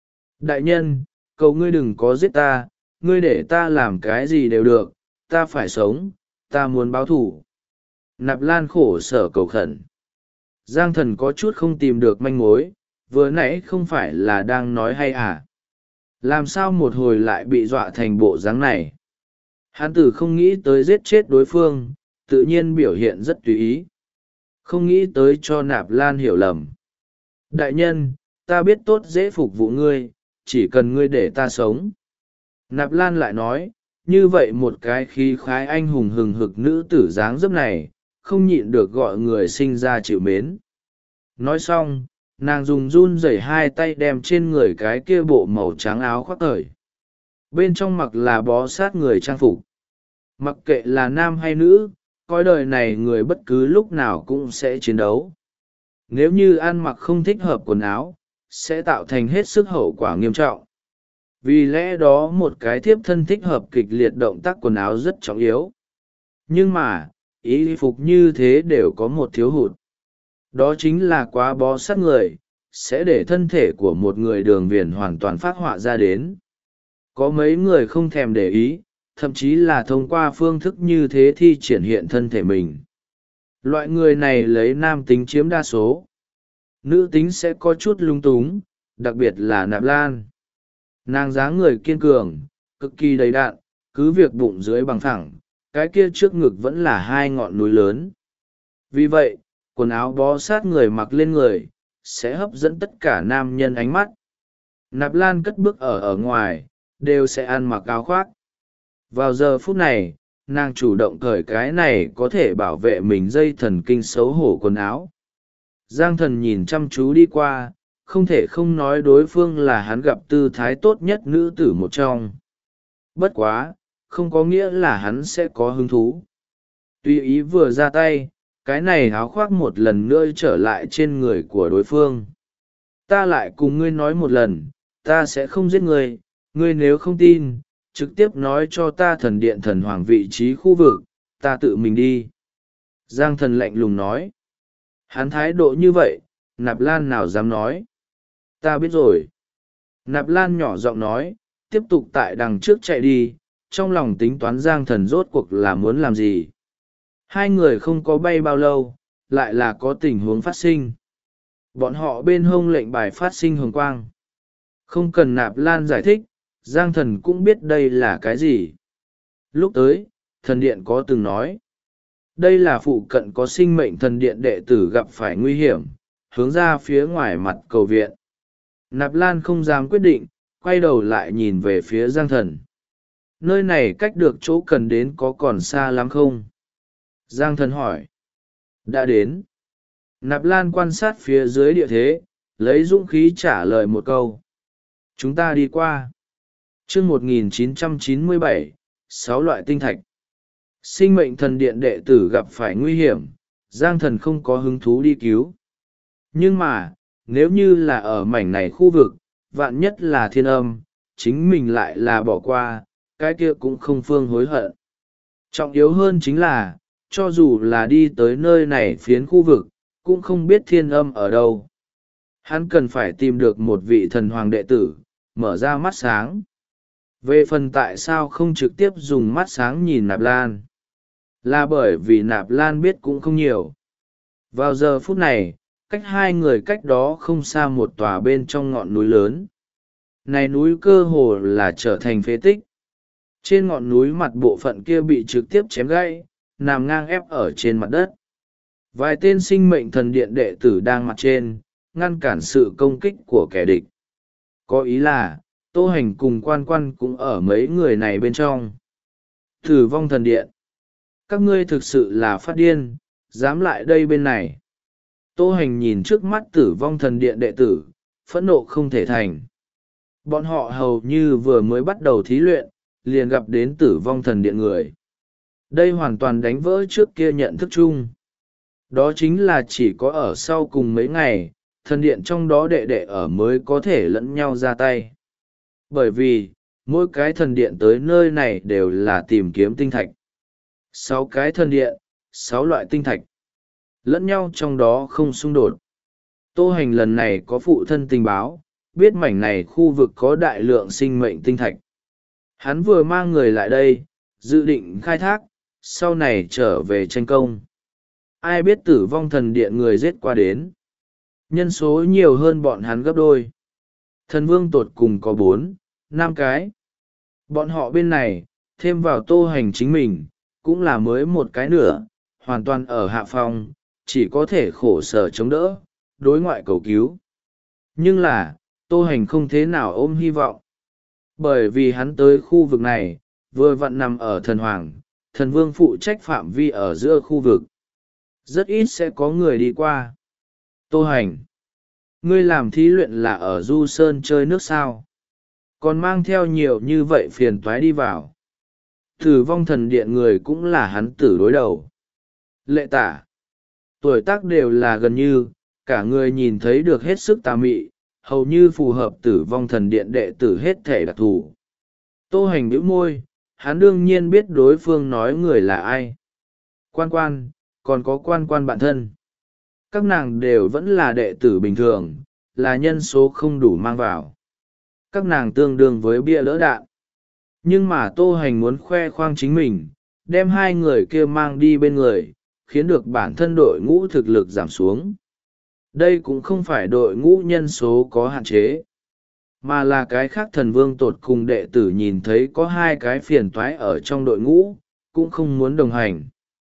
Đại nhân, cầu ngươi đừng có giết ta, ngươi để ta làm cái gì đều được, ta phải sống, ta muốn báo thù. Nạp Lan khổ sở cầu khẩn. Giang Thần có chút không tìm được manh mối, vừa nãy không phải là đang nói hay à? Làm sao một hồi lại bị dọa thành bộ dáng này? Hán tử không nghĩ tới giết chết đối phương, tự nhiên biểu hiện rất tùy ý. Không nghĩ tới cho Nạp Lan hiểu lầm. Đại nhân, ta biết tốt dễ phục vụ ngươi, chỉ cần ngươi để ta sống. Nạp Lan lại nói, như vậy một cái khí khái anh hùng hừng hực nữ tử dáng dấp này, không nhịn được gọi người sinh ra chịu mến. Nói xong, nàng dùng run rẩy hai tay đem trên người cái kia bộ màu trắng áo khoác thời, bên trong mặc là bó sát người trang phục. Mặc kệ là nam hay nữ, coi đời này người bất cứ lúc nào cũng sẽ chiến đấu. Nếu như ăn mặc không thích hợp quần áo, sẽ tạo thành hết sức hậu quả nghiêm trọng. Vì lẽ đó một cái thiếp thân thích hợp kịch liệt động tác quần áo rất trọng yếu. Nhưng mà, y phục như thế đều có một thiếu hụt. Đó chính là quá bó sát người, sẽ để thân thể của một người đường viền hoàn toàn phác họa ra đến. Có mấy người không thèm để ý, thậm chí là thông qua phương thức như thế thi triển hiện thân thể mình. Loại người này lấy nam tính chiếm đa số. Nữ tính sẽ có chút lung túng, đặc biệt là Nạp Lan. Nàng dáng người kiên cường, cực kỳ đầy đặn, cứ việc bụng dưới bằng thẳng, cái kia trước ngực vẫn là hai ngọn núi lớn. Vì vậy, quần áo bó sát người mặc lên người, sẽ hấp dẫn tất cả nam nhân ánh mắt. Nạp Lan cất bước ở ngoài, đều sẽ ăn mặc áo khoác. Vào giờ phút này, nàng chủ động cởi cái này có thể bảo vệ mình dây thần kinh xấu hổ quần áo. Giang Thần nhìn chăm chú đi qua, không thể không nói đối phương là hắn gặp tư thái tốt nhất nữ tử một trong. Bất quá, không có nghĩa là hắn sẽ có hứng thú. Tuy ý vừa ra tay, cái này áo khoác một lần nữa trở lại trên người của đối phương. Ta lại cùng ngươi nói một lần, ta sẽ không giết ngươi, ngươi nếu không tin, trực tiếp nói cho ta thần điện thần hoàng vị trí khu vực, ta tự mình đi. Giang Thần lạnh lùng nói. Hắn thái độ như vậy, Nạp Lan nào dám nói. Ta biết rồi. Nạp Lan nhỏ giọng nói, tiếp tục tại đằng trước chạy đi, trong lòng tính toán Giang Thần rốt cuộc là muốn làm gì. Hai người không có bay bao lâu, lại là có tình huống phát sinh. Bọn họ bên hông lệnh bài phát sinh hồng quang. Không cần Nạp Lan giải thích, Giang Thần cũng biết đây là cái gì. Lúc tới, thần điện có từng nói. Đây là phụ cận có sinh mệnh thần điện đệ tử gặp phải nguy hiểm, hướng ra phía ngoài mặt cầu viện. Nạp Lan không dám quyết định, quay đầu lại nhìn về phía Giang Thần. Nơi này cách được chỗ cần đến có còn xa lắm không? Giang Thần hỏi. Đã đến. Nạp Lan quan sát phía dưới địa thế, lấy dũng khí trả lời một câu. Chúng ta đi qua. Chương 1997, 6 loại tinh thạch. Sinh mệnh thần điện đệ tử gặp phải nguy hiểm, Giang Thần không có hứng thú đi cứu. Nhưng mà, nếu như là ở mảnh này khu vực, vạn nhất là thiên âm, chính mình lại là bỏ qua, cái kia cũng không phương hối hận. Trọng yếu hơn chính là, cho dù là đi tới nơi này phiến khu vực, cũng không biết thiên âm ở đâu. Hắn cần phải tìm được một vị thần hoàng đệ tử, mở ra mắt sáng. Về phần tại sao không trực tiếp dùng mắt sáng nhìn Nạp Lan, là bởi vì Nạp Lan biết cũng không nhiều. Vào giờ phút này, cách hai người cách đó không xa một tòa bên trong ngọn núi lớn. Này núi cơ hồ là trở thành phế tích. Trên ngọn núi mặt bộ phận kia bị trực tiếp chém gãy, nằm ngang ép ở trên mặt đất. Vài tên sinh mệnh thần điện đệ tử đang mặt trên, ngăn cản sự công kích của kẻ địch. Có ý là, Tô Hành cùng Quan Quan cũng ở mấy người này bên trong. Tử vong thần điện. Các ngươi thực sự là phát điên, dám lại đây bên này. Tô Hành nhìn trước mắt tử vong thần điện đệ tử, phẫn nộ không thể thành. Bọn họ hầu như vừa mới bắt đầu thí luyện, liền gặp đến tử vong thần điện người. Đây hoàn toàn đánh vỡ trước kia nhận thức chung. Đó chính là chỉ có ở sau cùng mấy ngày, thần điện trong đó đệ đệ ở mới có thể lẫn nhau ra tay. Bởi vì, mỗi cái thần điện tới nơi này đều là tìm kiếm tinh thạch. 6 cái thần điện, 6 loại tinh thạch. Lẫn nhau trong đó không xung đột. Tô Hành lần này có phụ thân tình báo, biết mảnh này khu vực có đại lượng sinh mệnh tinh thạch. Hắn vừa mang người lại đây, dự định khai thác, sau này trở về tranh công. Ai biết tử vong thần điện người giết qua đến. Nhân số nhiều hơn bọn hắn gấp đôi. Thần vương tột cùng có 4, 5 cái. Bọn họ bên này, thêm vào Tô Hành chính mình, cũng là mới một cái nữa, hoàn toàn ở hạ phòng, chỉ có thể khổ sở chống đỡ, đối ngoại cầu cứu. Nhưng là, Tô Hành không thế nào ôm hy vọng. Bởi vì hắn tới khu vực này, vừa vặn nằm ở thần hoàng, thần vương phụ trách phạm vi ở giữa khu vực. Rất ít sẽ có người đi qua. Tô Hành. Ngươi làm thí luyện là ở Du Sơn chơi nước sao? Còn mang theo nhiều như vậy phiền toái đi vào. Tử vong thần điện người cũng là hắn tử đối đầu. Lệ tả. Tuổi tác đều là gần như, cả người nhìn thấy được hết sức tà mị, hầu như phù hợp tử vong thần điện đệ tử hết thể đặc thù. Tô Hành bĩu môi, hắn đương nhiên biết đối phương nói người là ai. Quan quan, còn có quan quan bạn thân. Các nàng đều vẫn là đệ tử bình thường, là nhân số không đủ mang vào. Các nàng tương đương với bia lỡ đạn. Nhưng mà Tô Hành muốn khoe khoang chính mình, đem hai người kia mang đi bên người, khiến được bản thân đội ngũ thực lực giảm xuống. Đây cũng không phải đội ngũ nhân số có hạn chế, mà là cái khác thần vương tột cùng đệ tử nhìn thấy có hai cái phiền toái ở trong đội ngũ, cũng không muốn đồng hành.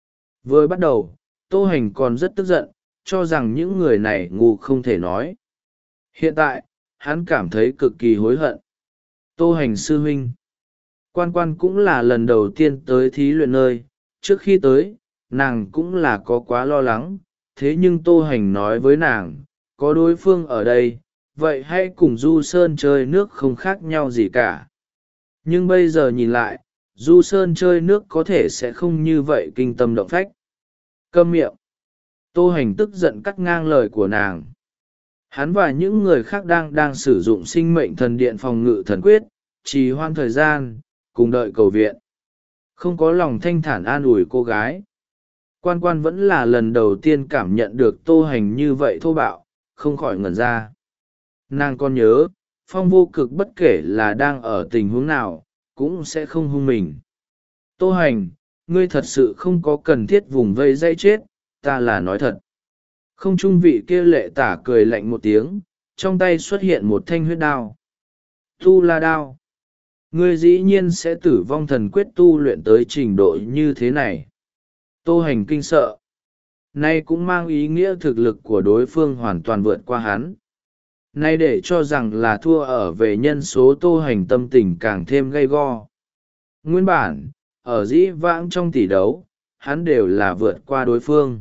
Vừa bắt đầu, Tô Hành còn rất tức giận, cho rằng những người này ngu không thể nói. Hiện tại, hắn cảm thấy cực kỳ hối hận. Tô Hành sư huynh. Quan quan cũng là lần đầu tiên tới thí luyện nơi, trước khi tới, nàng cũng là có quá lo lắng, thế nhưng Tô Hành nói với nàng, có đối phương ở đây, vậy hãy cùng Du Sơn chơi nước không khác nhau gì cả. Nhưng bây giờ nhìn lại, Du Sơn chơi nước có thể sẽ không như vậy kinh tâm động phách. Câm miệng. Tô Hành tức giận cắt ngang lời của nàng. Hắn và những người khác đang sử dụng sinh mệnh thần điện phòng ngự thần quyết, trì hoãn thời gian, cùng đợi cầu viện. Không có lòng thanh thản an ủi cô gái. Quan quan vẫn là lần đầu tiên cảm nhận được Tô Hành như vậy thô bạo, không khỏi ngẩn ra. Nàng còn nhớ, Phong Vô Cực bất kể là đang ở tình huống nào, cũng sẽ không hung mình. Tô Hành, ngươi thật sự không có cần thiết vùng vây dây chết, ta là nói thật. Không trung vị kia lệ tả cười lạnh một tiếng, trong tay xuất hiện một thanh huyết đao. Tu La đao. Ngươi dĩ nhiên sẽ tử vong thần quyết tu luyện tới trình độ như thế này. Tô Hành kinh sợ. Nay cũng mang ý nghĩa thực lực của đối phương hoàn toàn vượt qua hắn. Nay để cho rằng là thua ở về nhân số Tô Hành tâm tình càng thêm gay go. Nguyên bản, ở dĩ vãng trong tỷ đấu, hắn đều là vượt qua đối phương.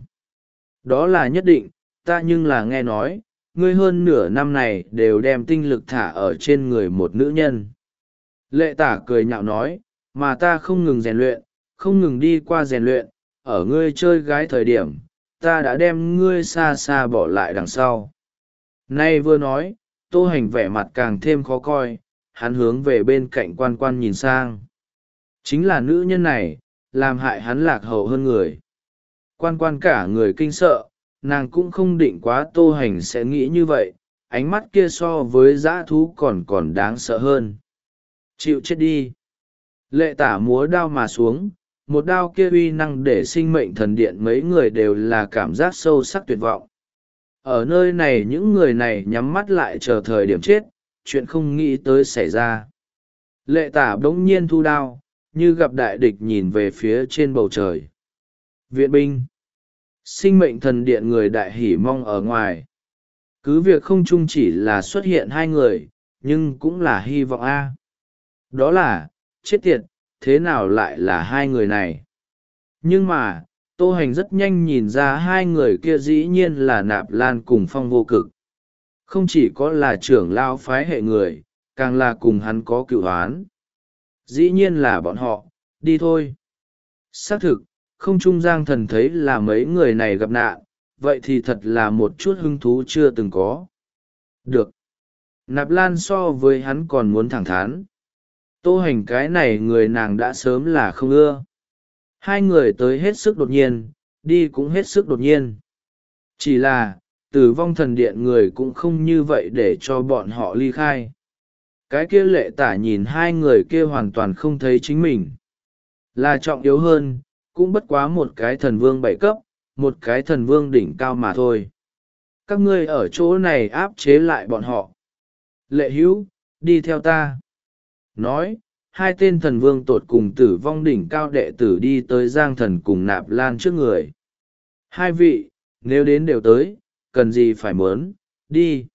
Đó là nhất định, ta nhưng là nghe nói, ngươi hơn nửa năm này đều đem tinh lực thả ở trên người một nữ nhân. Lệ tả cười nhạo nói, mà ta không ngừng rèn luyện, không ngừng đi qua rèn luyện, ở ngươi chơi gái thời điểm, ta đã đem ngươi xa xa bỏ lại đằng sau. Nay vừa nói, Tô Hành vẻ mặt càng thêm khó coi, hắn hướng về bên cạnh quan quan nhìn sang. Chính là nữ nhân này, làm hại hắn lạc hậu hơn người. Quan quan cả người kinh sợ, nàng cũng không định quá Tô Hành sẽ nghĩ như vậy, ánh mắt kia so với dã thú còn đáng sợ hơn. Chịu chết đi. Lệ tả múa đao mà xuống, một đao kia uy năng để sinh mệnh thần điện mấy người đều là cảm giác sâu sắc tuyệt vọng. Ở nơi này những người này nhắm mắt lại chờ thời điểm chết, chuyện không nghĩ tới xảy ra. Lệ tả bỗng nhiên thu đao, như gặp đại địch nhìn về phía trên bầu trời. Viện binh. Sinh mệnh thần điện người đại hỉ mong ở ngoài. Cứ việc không chung chỉ là xuất hiện hai người, nhưng cũng là hy vọng a. Đó là, chết tiệt, thế nào lại là hai người này? Nhưng mà, Tô Hành rất nhanh nhìn ra hai người kia dĩ nhiên là Nạp Lan cùng Phong Vô Cực. Không chỉ có là trưởng lao phái hệ người, càng là cùng hắn có cựu oán. Dĩ nhiên là bọn họ, đi thôi. Xác thực, không trung Giang Thần thấy là mấy người này gặp nạn, vậy thì thật là một chút hứng thú chưa từng có. Được. Nạp Lan so với hắn còn muốn thẳng thắn. Tô Hành cái này người nàng đã sớm là không ưa. Hai người tới hết sức đột nhiên, đi cũng hết sức đột nhiên. Chỉ là, tử vong thần điện người cũng không như vậy để cho bọn họ ly khai. Cái kia lệ tả nhìn hai người kia hoàn toàn không thấy chính mình. Là trọng yếu hơn, cũng bất quá một cái thần vương 7 cấp, một cái thần vương đỉnh cao mà thôi. Các ngươi ở chỗ này áp chế lại bọn họ. Lệ hữu, đi theo ta. Nói, hai tên thần vương tột cùng tử vong đỉnh cao đệ tử đi tới Giang Thần cùng Nạp Lan trước người. Hai vị, nếu đến đều tới, cần gì phải mớn, đi.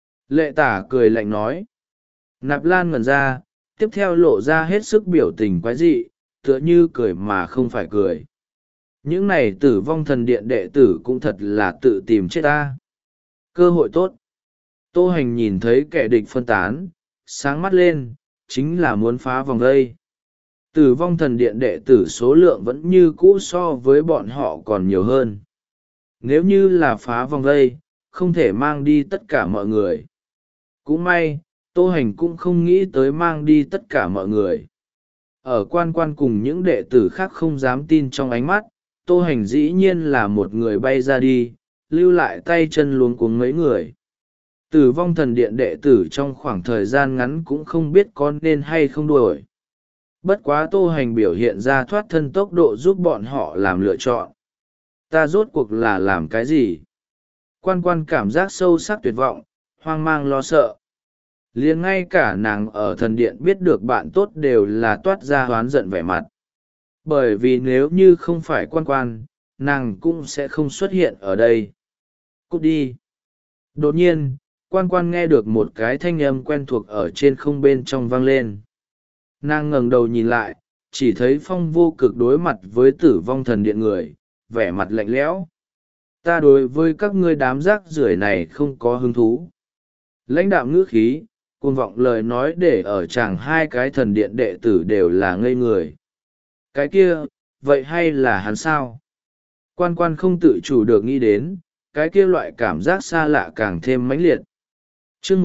Lệ tả cười lạnh nói. Nạp Lan ngẩn ra, tiếp theo lộ ra hết sức biểu tình quái dị, tựa như cười mà không phải cười. Những này tử vong thần điện đệ tử cũng thật là tự tìm chết ta. Cơ hội tốt. Tô Hành nhìn thấy kẻ địch phân tán, sáng mắt lên, chính là muốn phá vòng vây. Tử vong thần điện đệ tử số lượng vẫn như cũ so với bọn họ còn nhiều hơn. Nếu như là phá vòng vây, không thể mang đi tất cả mọi người. Cũng may, Tô Hành cũng không nghĩ tới mang đi tất cả mọi người. Ở quan quan cùng những đệ tử khác không dám tin trong ánh mắt, Tô Hành dĩ nhiên là một người bay ra đi, lưu lại tay chân luống cuống mấy người. Tử vong thần điện đệ tử trong khoảng thời gian ngắn cũng không biết có nên hay không đuổi. Bất quá Tô Hành biểu hiện ra thoát thân tốc độ giúp bọn họ làm lựa chọn. Ta rốt cuộc là làm cái gì? Quan quan cảm giác sâu sắc tuyệt vọng, hoang mang lo sợ. Liền ngay cả nàng ở thần điện biết được bạn tốt đều là toát ra oán giận vẻ mặt. Bởi vì nếu như không phải quan quan, nàng cũng sẽ không xuất hiện ở đây. Cút đi. Đột nhiên, quan quan nghe được một cái thanh âm quen thuộc ở trên không bên trong vang lên. Nàng ngẩng đầu nhìn lại, chỉ thấy Phong Vô Cực đối mặt với tử vong thần điện người, vẻ mặt lạnh lẽo. Ta đối với các ngươi đám rác rưởi này không có hứng thú. Lãnh đạo ngữ khí, cuồng vọng lời nói để ở chàng hai cái thần điện đệ tử đều là ngây người. Cái kia, vậy hay là hắn sao? Quan quan không tự chủ được nghĩ đến, cái kia loại cảm giác xa lạ càng thêm mãnh liệt. Chương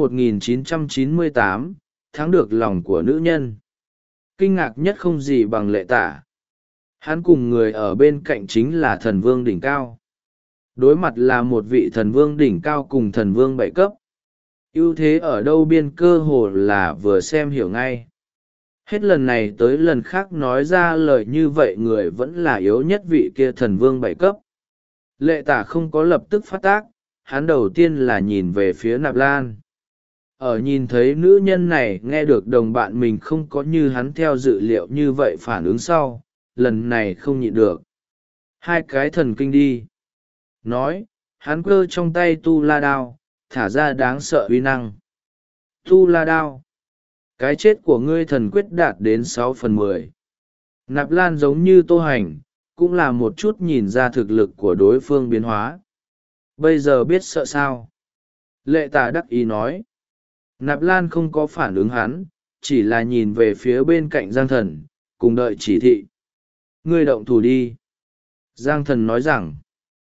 1998, thắng được lòng của nữ nhân. Kinh ngạc nhất không gì bằng Lệ Tả. Hắn cùng người ở bên cạnh chính là thần vương đỉnh cao. Đối mặt là một vị thần vương đỉnh cao cùng thần vương bảy cấp. Ưu thế ở đâu biên cơ hồ là vừa xem hiểu ngay. Hết lần này tới lần khác nói ra lời như vậy người vẫn là yếu nhất vị kia thần vương bảy cấp. Lệ Tả không có lập tức phát tác, hắn đầu tiên là nhìn về phía Nạp Lan. Ở nhìn thấy nữ nhân này nghe được đồng bạn mình không có như hắn theo dự liệu như vậy phản ứng sau, lần này không nhịn được. Hai cái thần kinh đi. Nói, hắn cơ trong tay tu la đao, thả ra đáng sợ uy năng. Tu la đao. Cái chết của ngươi thần quyết đạt đến 6/10. Nạp Lan giống như Tô Hành, cũng là một chút nhìn ra thực lực của đối phương biến hóa. Bây giờ biết sợ sao? Lệ Tả đắc ý nói. Nạp Lan không có phản ứng hắn, chỉ là nhìn về phía bên cạnh Giang Thần, cùng đợi chỉ thị. Ngươi động thủ đi. Giang Thần nói rằng.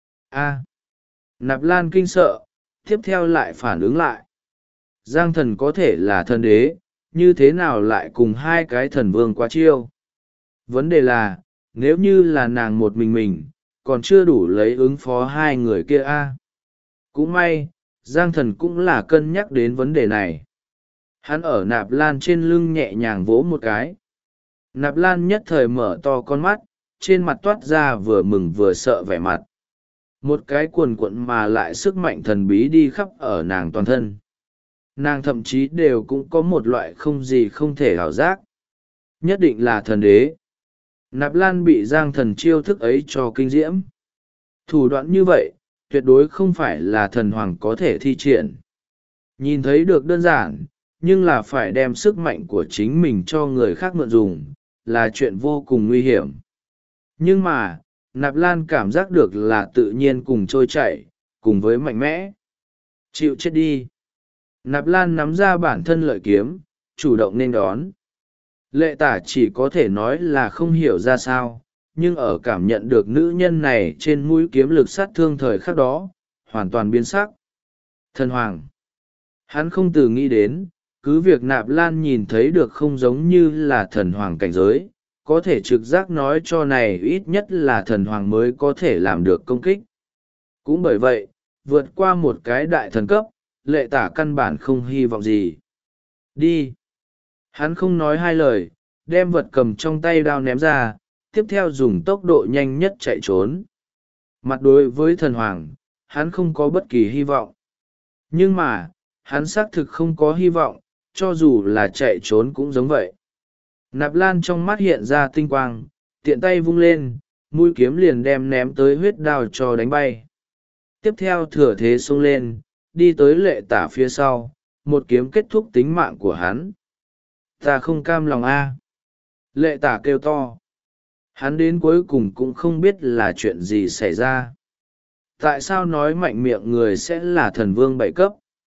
A. Nạp Lan kinh sợ, tiếp theo lại phản ứng lại. Giang Thần có thể là thần đế, như thế nào lại cùng hai cái thần vương quá chiêu? Vấn đề là, nếu như là nàng một mình, còn chưa đủ lấy ứng phó hai người kia a. Cũng may, Giang Thần cũng là cân nhắc đến vấn đề này. Hắn ở Nạp Lan trên lưng nhẹ nhàng vỗ một cái. Nạp Lan nhất thời mở to con mắt, trên mặt toát ra vừa mừng vừa sợ vẻ mặt. Một cái cuồn cuộn mà lại sức mạnh thần bí đi khắp ở nàng toàn thân. Nàng thậm chí đều cũng có một loại không gì không thể ảo giác. Nhất định là thần đế. Nạp Lan bị Giang Thần chiêu thức ấy cho kinh diễm. Thủ đoạn như vậy, tuyệt đối không phải là thần hoàng có thể thi triển. Nhìn thấy được đơn giản, nhưng là phải đem sức mạnh của chính mình cho người khác mượn dùng, là chuyện vô cùng nguy hiểm. Nhưng mà, Nạp Lan cảm giác được là tự nhiên cùng trôi chảy, cùng với mạnh mẽ. Chịu chết đi. Nạp Lan nắm ra bản thân lợi kiếm, chủ động nên đón. Lệ Tả chỉ có thể nói là không hiểu ra sao, nhưng ở cảm nhận được nữ nhân này trên mũi kiếm lực sát thương thời khắc đó, hoàn toàn biến sắc. Thần hoàng. Hắn không từ nghĩ đến, cứ việc Nạp Lan nhìn thấy được không giống như là thần hoàng cảnh giới, có thể trực giác nói cho này ít nhất là thần hoàng mới có thể làm được công kích. Cũng bởi vậy, vượt qua một cái đại thần cấp, Lệ Tả căn bản không hy vọng gì. Đi. Hắn không nói hai lời, đem vật cầm trong tay đao ném ra, tiếp theo dùng tốc độ nhanh nhất chạy trốn. Mặt đối với thần hoàng, hắn không có bất kỳ hy vọng. Nhưng mà, hắn xác thực không có hy vọng, cho dù là chạy trốn cũng giống vậy. Nạp Lan trong mắt hiện ra tinh quang, tiện tay vung lên, mũi kiếm liền đem ném tới huyết đao cho đánh bay. Tiếp theo thừa thế xông lên, đi tới Lệ Tả phía sau, một kiếm kết thúc tính mạng của hắn. Ta không cam lòng a. Lệ Tả kêu to. Hắn đến cuối cùng cũng không biết là chuyện gì xảy ra. Tại sao nói mạnh miệng người sẽ là thần vương bảy cấp?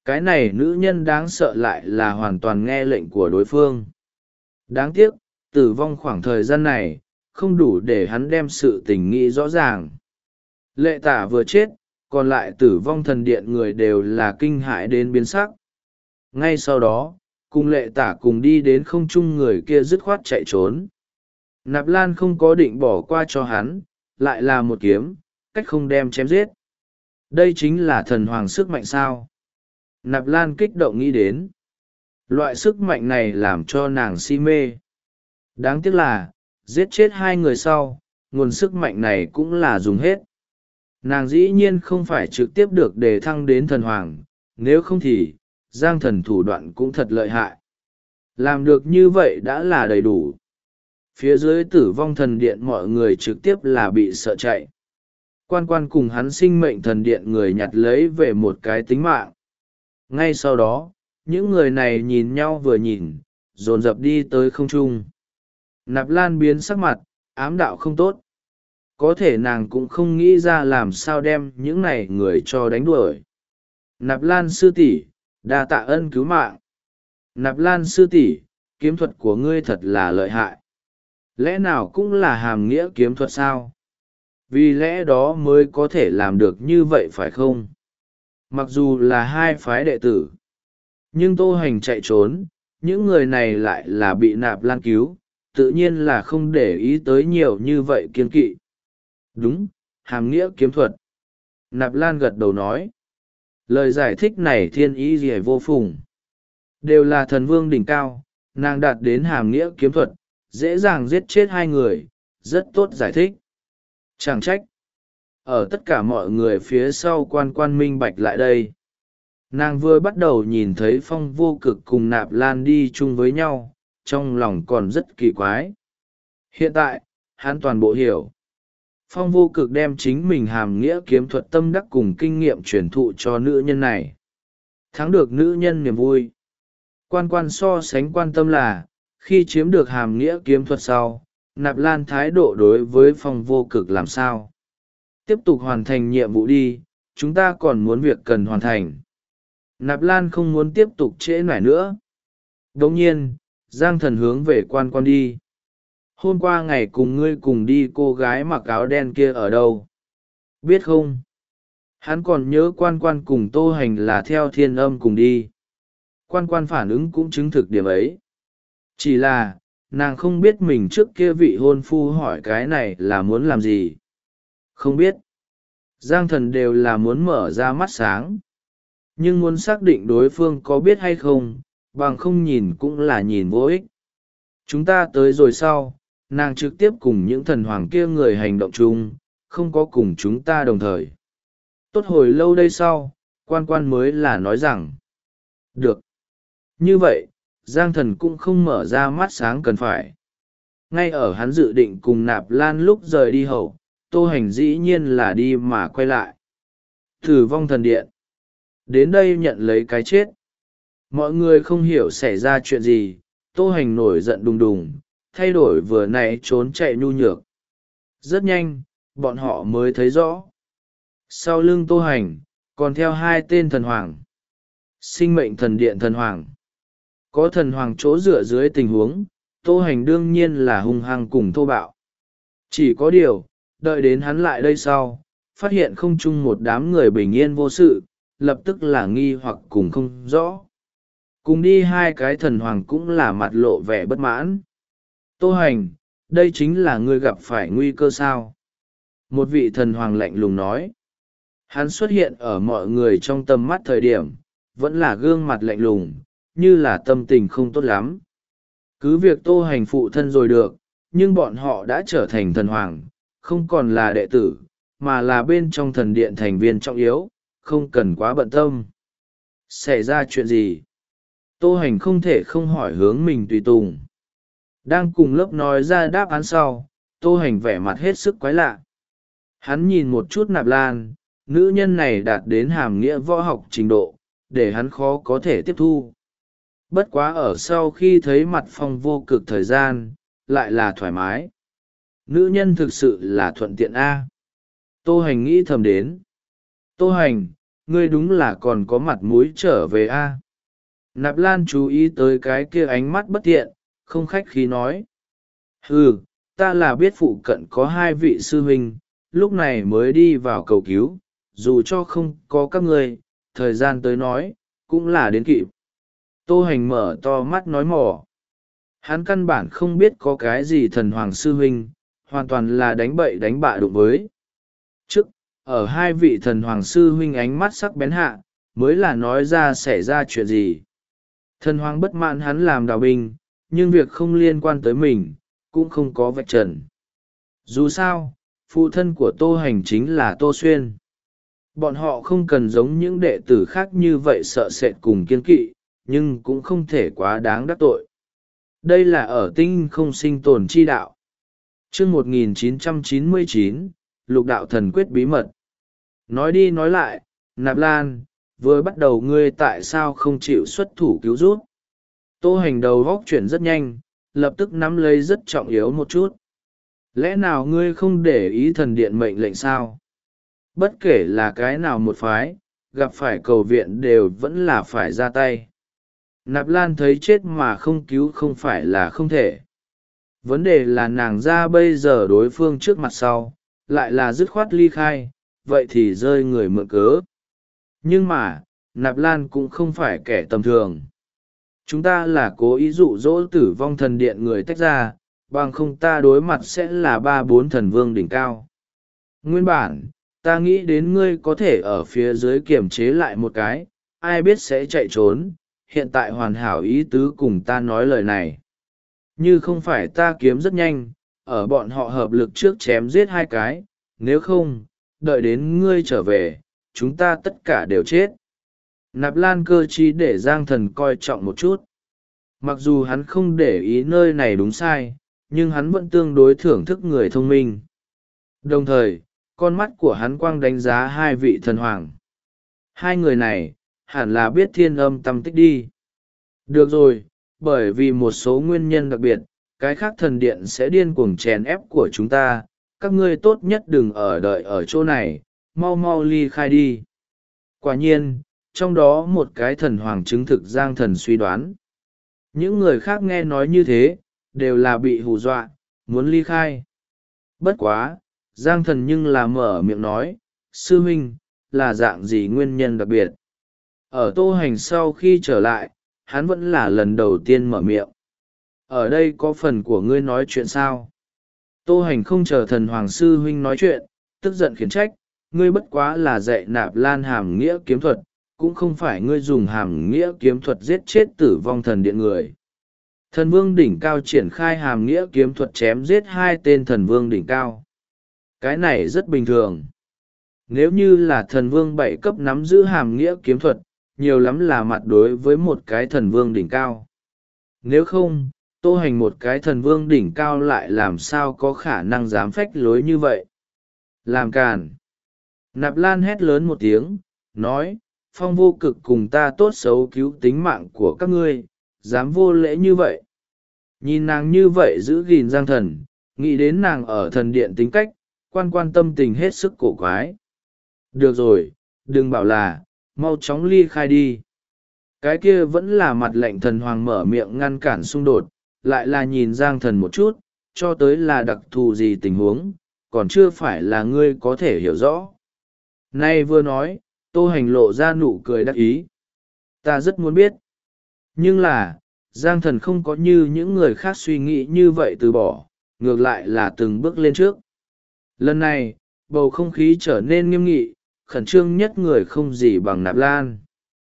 Cái này nữ nhân đáng sợ lại là hoàn toàn nghe lệnh của đối phương. Đáng tiếc, tử vong khoảng thời gian này, không đủ để hắn đem sự tình nghĩ rõ ràng. Lệ tả vừa chết, còn lại tử vong thần điện người đều là kinh hãi đến biến sắc. Ngay sau đó, cùng lệ tả cùng đi đến không trung người kia dứt khoát chạy trốn. Nạp Lan không có định bỏ qua cho hắn, lại là một kiếm, cách không đem chém giết. Đây chính là thần hoàng sức mạnh sao? Nạp Lan kích động nghĩ đến. Loại sức mạnh này làm cho nàng si mê. Đáng tiếc là, giết chết hai người sau, nguồn sức mạnh này cũng là dùng hết. Nàng dĩ nhiên không phải trực tiếp được đề thăng đến thần hoàng, nếu không thì, giang thần thủ đoạn cũng thật lợi hại. Làm được như vậy đã là đầy đủ. Phía dưới tử vong thần điện mọi người trực tiếp là bị sợ chạy. Quan quan cùng hắn sinh mệnh thần điện người nhặt lấy về một cái tính mạng. Ngay sau đó, những người này nhìn nhau vừa nhìn, dồn dập đi tới không trung. Nạp Lan biến sắc mặt, ám đạo không tốt. Có thể nàng cũng không nghĩ ra làm sao đem những này người cho đánh đuổi. Nạp Lan sư tỷ, đa tạ ân cứu mạng. Nạp Lan sư tỷ, kiếm thuật của ngươi thật là lợi hại. Lẽ nào cũng là hàm nghĩa kiếm thuật sao? Vì lẽ đó mới có thể làm được như vậy phải không? Mặc dù là hai phái đệ tử, nhưng Tô Hành chạy trốn, những người này lại là bị Nạp Lan cứu, tự nhiên là không để ý tới nhiều như vậy kiên kỵ. Đúng, hàm nghĩa kiếm thuật. Nạp Lan gật đầu nói. Lời giải thích này thiên ý gì vô phùng. Đều là thần vương đỉnh cao, nàng đạt đến hàm nghĩa kiếm thuật, dễ dàng giết chết hai người, rất tốt giải thích. Chẳng trách. Ở tất cả mọi người phía sau quan quan minh bạch lại đây. Nàng vừa bắt đầu nhìn thấy Phong Vô Cực cùng Nạp Lan đi chung với nhau, trong lòng còn rất kỳ quái. Hiện tại, hắn toàn bộ hiểu. Phong Vô Cực đem chính mình hàm nghĩa kiếm thuật tâm đắc cùng kinh nghiệm truyền thụ cho nữ nhân này. Thắng được nữ nhân niềm vui. Quan quan so sánh quan tâm là, khi chiếm được hàm nghĩa kiếm thuật sau, Nạp Lan thái độ đối với Phong Vô Cực làm sao? Tiếp tục hoàn thành nhiệm vụ đi, chúng ta còn muốn việc cần hoàn thành. Nạp Lan không muốn tiếp tục trễ nải nữa. Đồng nhiên, Giang Thần hướng về quan quan đi. Hôm qua ngày cùng ngươi cùng đi cô gái mặc áo đen kia ở đâu? Biết không? Hắn còn nhớ quan quan cùng Tô Hành là theo Thiên Âm cùng đi. Quan quan phản ứng cũng chứng thực điểm ấy. Chỉ là, nàng không biết mình trước kia vị hôn phu hỏi cái này là muốn làm gì. Không biết. Giang Thần đều là muốn mở ra mắt sáng. Nhưng muốn xác định đối phương có biết hay không, bằng không nhìn cũng là nhìn vô ích. Chúng ta tới rồi sau, nàng trực tiếp cùng những thần hoàng kia người hành động chung, không có cùng chúng ta đồng thời. Tốt hồi lâu đây sau, quan quan mới là nói rằng, được. Như vậy, Giang Thần cũng không mở ra mắt sáng cần phải. Ngay ở hắn dự định cùng Nạp Lan lúc rời đi hậu, Tô Hành dĩ nhiên là đi mà quay lại. Tử vong thần điện. Đến đây nhận lấy cái chết. Mọi người không hiểu xảy ra chuyện gì, Tô Hành nổi giận đùng đùng, thay đổi vừa nãy trốn chạy nhu nhược. Rất nhanh, bọn họ mới thấy rõ. Sau lưng Tô Hành, còn theo hai tên thần hoàng. Sinh mệnh thần điện thần hoàng. Có thần hoàng chỗ dựa dưới tình huống, Tô Hành đương nhiên là hung hăng cùng thô bạo. Chỉ có điều, đợi đến hắn lại đây sau, phát hiện không chung một đám người bình yên vô sự, lập tức là nghi hoặc cùng không rõ. Cùng đi hai cái thần hoàng cũng là mặt lộ vẻ bất mãn. Tô Hành, đây chính là ngươi gặp phải nguy cơ sao? Một vị thần hoàng lạnh lùng nói. Hắn xuất hiện ở mọi người trong tầm mắt thời điểm, vẫn là gương mặt lạnh lùng, như là tâm tình không tốt lắm. Cứ việc Tô Hành phụ thân rồi được, nhưng bọn họ đã trở thành thần hoàng, không còn là đệ tử, mà là bên trong thần điện thành viên trọng yếu, không cần quá bận tâm. Xảy ra chuyện gì? Tô Hành không thể không hỏi hướng mình tùy tùng. Đang cùng lớp nói ra đáp án sau, Tô Hành vẻ mặt hết sức quái lạ. Hắn nhìn một chút Nạp Lan, nữ nhân này đạt đến hàm nghĩa võ học trình độ, để hắn khó có thể tiếp thu. Bất quá ở sau khi thấy mặt Phong Vô Cực thời gian, lại là thoải mái. Nữ nhân thực sự là thuận tiện A. Tô Hành nghĩ thầm đến. Tô Hành, ngươi đúng là còn có mặt mũi trở về a. Nạp Lan chú ý tới cái kia ánh mắt bất tiện, không khách khí nói. Ừ, ta là biết phụ cận có hai vị sư huynh, lúc này mới đi vào cầu cứu, dù cho không có các ngươi, thời gian tới nói, cũng là đến kịp. Tô Hành mở to mắt nói mỏ. Hắn căn bản không biết có cái gì thần hoàng sư huynh, hoàn toàn là đánh bậy đánh bạ đụng với. Trước, ở hai vị thần hoàng sư huynh ánh mắt sắc bén hạ, mới là nói ra xảy ra chuyện gì. Thần hoàng bất mãn hắn làm đào binh, nhưng việc không liên quan tới mình, cũng không có vạch trần. Dù sao, phụ thân của Tô Hành chính là Tô Xuyên. Bọn họ không cần giống những đệ tử khác như vậy sợ sệt cùng kiên kỵ, nhưng cũng không thể quá đáng đắc tội. Đây là ở tinh không sinh tồn chi đạo. Chương 1999, Lục đạo thần quyết bí mật. Nói đi nói lại, Nạp Lan, vừa bắt đầu ngươi tại sao không chịu xuất thủ cứu rút? Tô Hành đầu góc chuyển rất nhanh, lập tức nắm lấy rất trọng yếu một chút. Lẽ nào ngươi không để ý thần điện mệnh lệnh sao? Bất kể là cái nào một phái, gặp phải cầu viện đều vẫn là phải ra tay. Nạp Lan thấy chết mà không cứu không phải là không thể. Vấn đề là nàng ra bây giờ đối phương trước mặt sau, lại là dứt khoát ly khai, vậy thì rơi người mượn cớ. Nhưng mà, Nạp Lan cũng không phải kẻ tầm thường. Chúng ta là cố ý dụ dỗ tử vong thần điện người tách ra, bằng không ta đối mặt sẽ là 3-4 thần vương đỉnh cao. Nguyên bản, ta nghĩ đến ngươi có thể ở phía dưới kiềm chế lại một cái, ai biết sẽ chạy trốn, hiện tại hoàn hảo ý tứ cùng ta nói lời này. Như không phải ta kiếm rất nhanh, ở bọn họ hợp lực trước chém giết hai cái, nếu không, đợi đến ngươi trở về, chúng ta tất cả đều chết. Nạp Lan cơ trí để Giang Thần coi trọng một chút. Mặc dù hắn không để ý nơi này đúng sai, nhưng hắn vẫn tương đối thưởng thức người thông minh. Đồng thời, con mắt của hắn quang đánh giá hai vị thần hoàng. Hai người này, hẳn là biết thiên âm tâm tích đi. Được rồi, bởi vì một số nguyên nhân đặc biệt, cái khác thần điện sẽ điên cuồng chèn ép của chúng ta, các ngươi tốt nhất đừng ở đợi ở chỗ này, mau mau ly khai đi. Quả nhiên, trong đó một cái thần hoàng chứng thực Giang Thần suy đoán. Những người khác nghe nói như thế, đều là bị hù dọa, muốn ly khai. Bất quá, Giang Thần nhưng là mở miệng nói, sư huynh, là dạng gì nguyên nhân đặc biệt. Ở Tô Hành sau khi trở lại, hắn vẫn là lần đầu tiên mở miệng. Ở đây có phần của ngươi nói chuyện sao? Tô Hành không chờ thần hoàng sư huynh nói chuyện, tức giận khiển trách, ngươi bất quá là dạy Nạp Lan hàm nghĩa kiếm thuật, cũng không phải ngươi dùng hàm nghĩa kiếm thuật giết chết tử vong thần điện người. Thần vương đỉnh cao triển khai hàm nghĩa kiếm thuật chém giết hai tên thần vương đỉnh cao. Cái này rất bình thường. Nếu như là thần vương 7 cấp nắm giữ hàm nghĩa kiếm thuật, nhiều lắm là mặt đối với một cái thần vương đỉnh cao. Nếu không, Tô Hành một cái thần vương đỉnh cao lại làm sao có khả năng dám phách lối như vậy. Làm càn. Nạp Lan hét lớn một tiếng, nói, Phong Vô Cực cùng ta tốt xấu cứu tính mạng của các ngươi, dám vô lễ như vậy. Nhìn nàng như vậy giữ gìn Giang Thần, nghĩ đến nàng ở thần điện tính cách, quan tâm tình hết sức cổ quái. Được rồi, đừng bảo là, mau chóng ly khai đi. Cái kia vẫn là mặt lệnh thần hoàng mở miệng ngăn cản xung đột, lại là nhìn Giang Thần một chút, cho tới là đặc thù gì tình huống, còn chưa phải là ngươi có thể hiểu rõ. Nay vừa nói, Tô Hành lộ ra nụ cười đắc ý. Ta rất muốn biết. Nhưng là, Giang Thần không có như những người khác suy nghĩ như vậy từ bỏ, ngược lại là từng bước lên trước. Lần này, bầu không khí trở nên nghiêm nghị, khẩn trương nhất người không gì bằng Nạp Lan.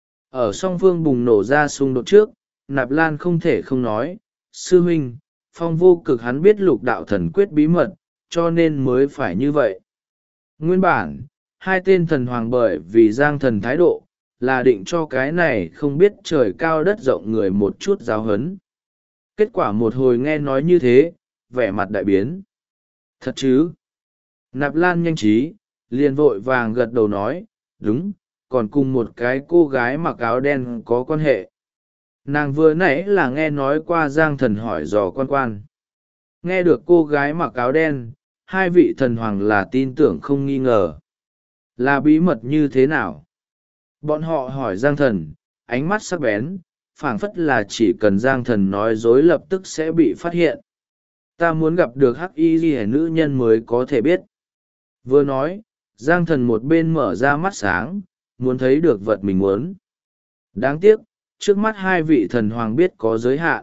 Ở song phương bùng nổ ra xung đột trước, Nạp Lan không thể không nói, sư huynh, Phong Vô Cực hắn biết lục đạo thần quyết bí mật, cho nên mới phải như vậy. Nguyên bản, hai tên thần hoàng bởi vì Giang Thần thái độ, là định cho cái này không biết trời cao đất rộng người một chút giáo huấn. Kết quả một hồi nghe nói như thế, vẻ mặt đại biến. Thật chứ? Nạp Lan nhanh trí, liền vội vàng gật đầu nói, đúng, còn cùng một cái cô gái mặc áo đen có quan hệ. Nàng vừa nãy là nghe nói qua Giang Thần hỏi dò quan. Nghe được cô gái mặc áo đen, hai vị thần hoàng là tin tưởng không nghi ngờ. Là bí mật như thế nào? Bọn họ hỏi Giang Thần, ánh mắt sắc bén, phảng phất là chỉ cần Giang Thần nói dối lập tức sẽ bị phát hiện. Ta muốn gặp được hắc y ghi nữ nhân mới có thể biết. Vừa nói, Giang Thần một bên mở ra mắt sáng, muốn thấy được vật mình muốn. Đáng tiếc, trước mắt hai vị thần hoàng biết có giới hạn.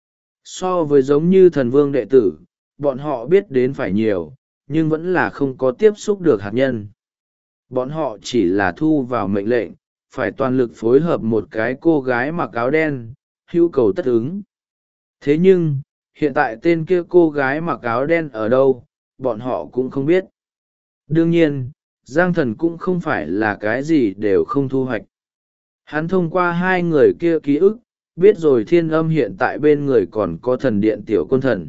So với giống như thần vương đệ tử, bọn họ biết đến phải nhiều, nhưng vẫn là không có tiếp xúc được hạt nhân. Bọn họ chỉ là thu vào mệnh lệnh, phải toàn lực phối hợp một cái cô gái mặc áo đen, hữu cầu tất ứng. Thế nhưng, hiện tại tên kia cô gái mặc áo đen ở đâu, bọn họ cũng không biết. Đương nhiên, Giang Thần cũng không phải là cái gì đều không thu hoạch. Hắn thông qua hai người kia ký ức, biết rồi Thiên Âm hiện tại bên người còn có thần điện tiểu quân thần.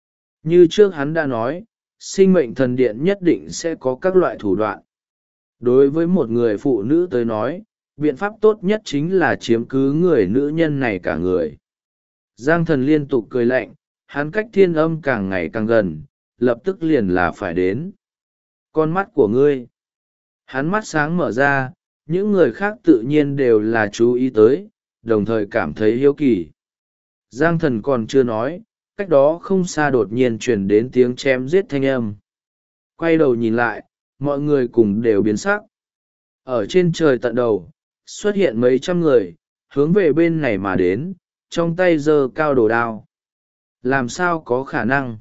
Như trước hắn đã nói, sinh mệnh thần điện nhất định sẽ có các loại thủ đoạn. Đối với một người phụ nữ tới nói, biện pháp tốt nhất chính là chiếm cứ người nữ nhân này cả người. Giang Thần liên tục cười lạnh, hắn cách Thiên Âm càng ngày càng gần, lập tức liền là phải đến. Con mắt của ngươi. Hắn mắt sáng mở ra, những người khác tự nhiên đều là chú ý tới, đồng thời cảm thấy hiếu kỳ. Giang Thần còn chưa nói, cách đó không xa đột nhiên truyền đến tiếng chém giết thanh âm. Quay đầu nhìn lại, mọi người cùng đều biến sắc. Ở trên trời tận đầu, xuất hiện mấy trăm người, hướng về bên này mà đến, trong tay giơ cao đồ đao. Làm sao có khả năng?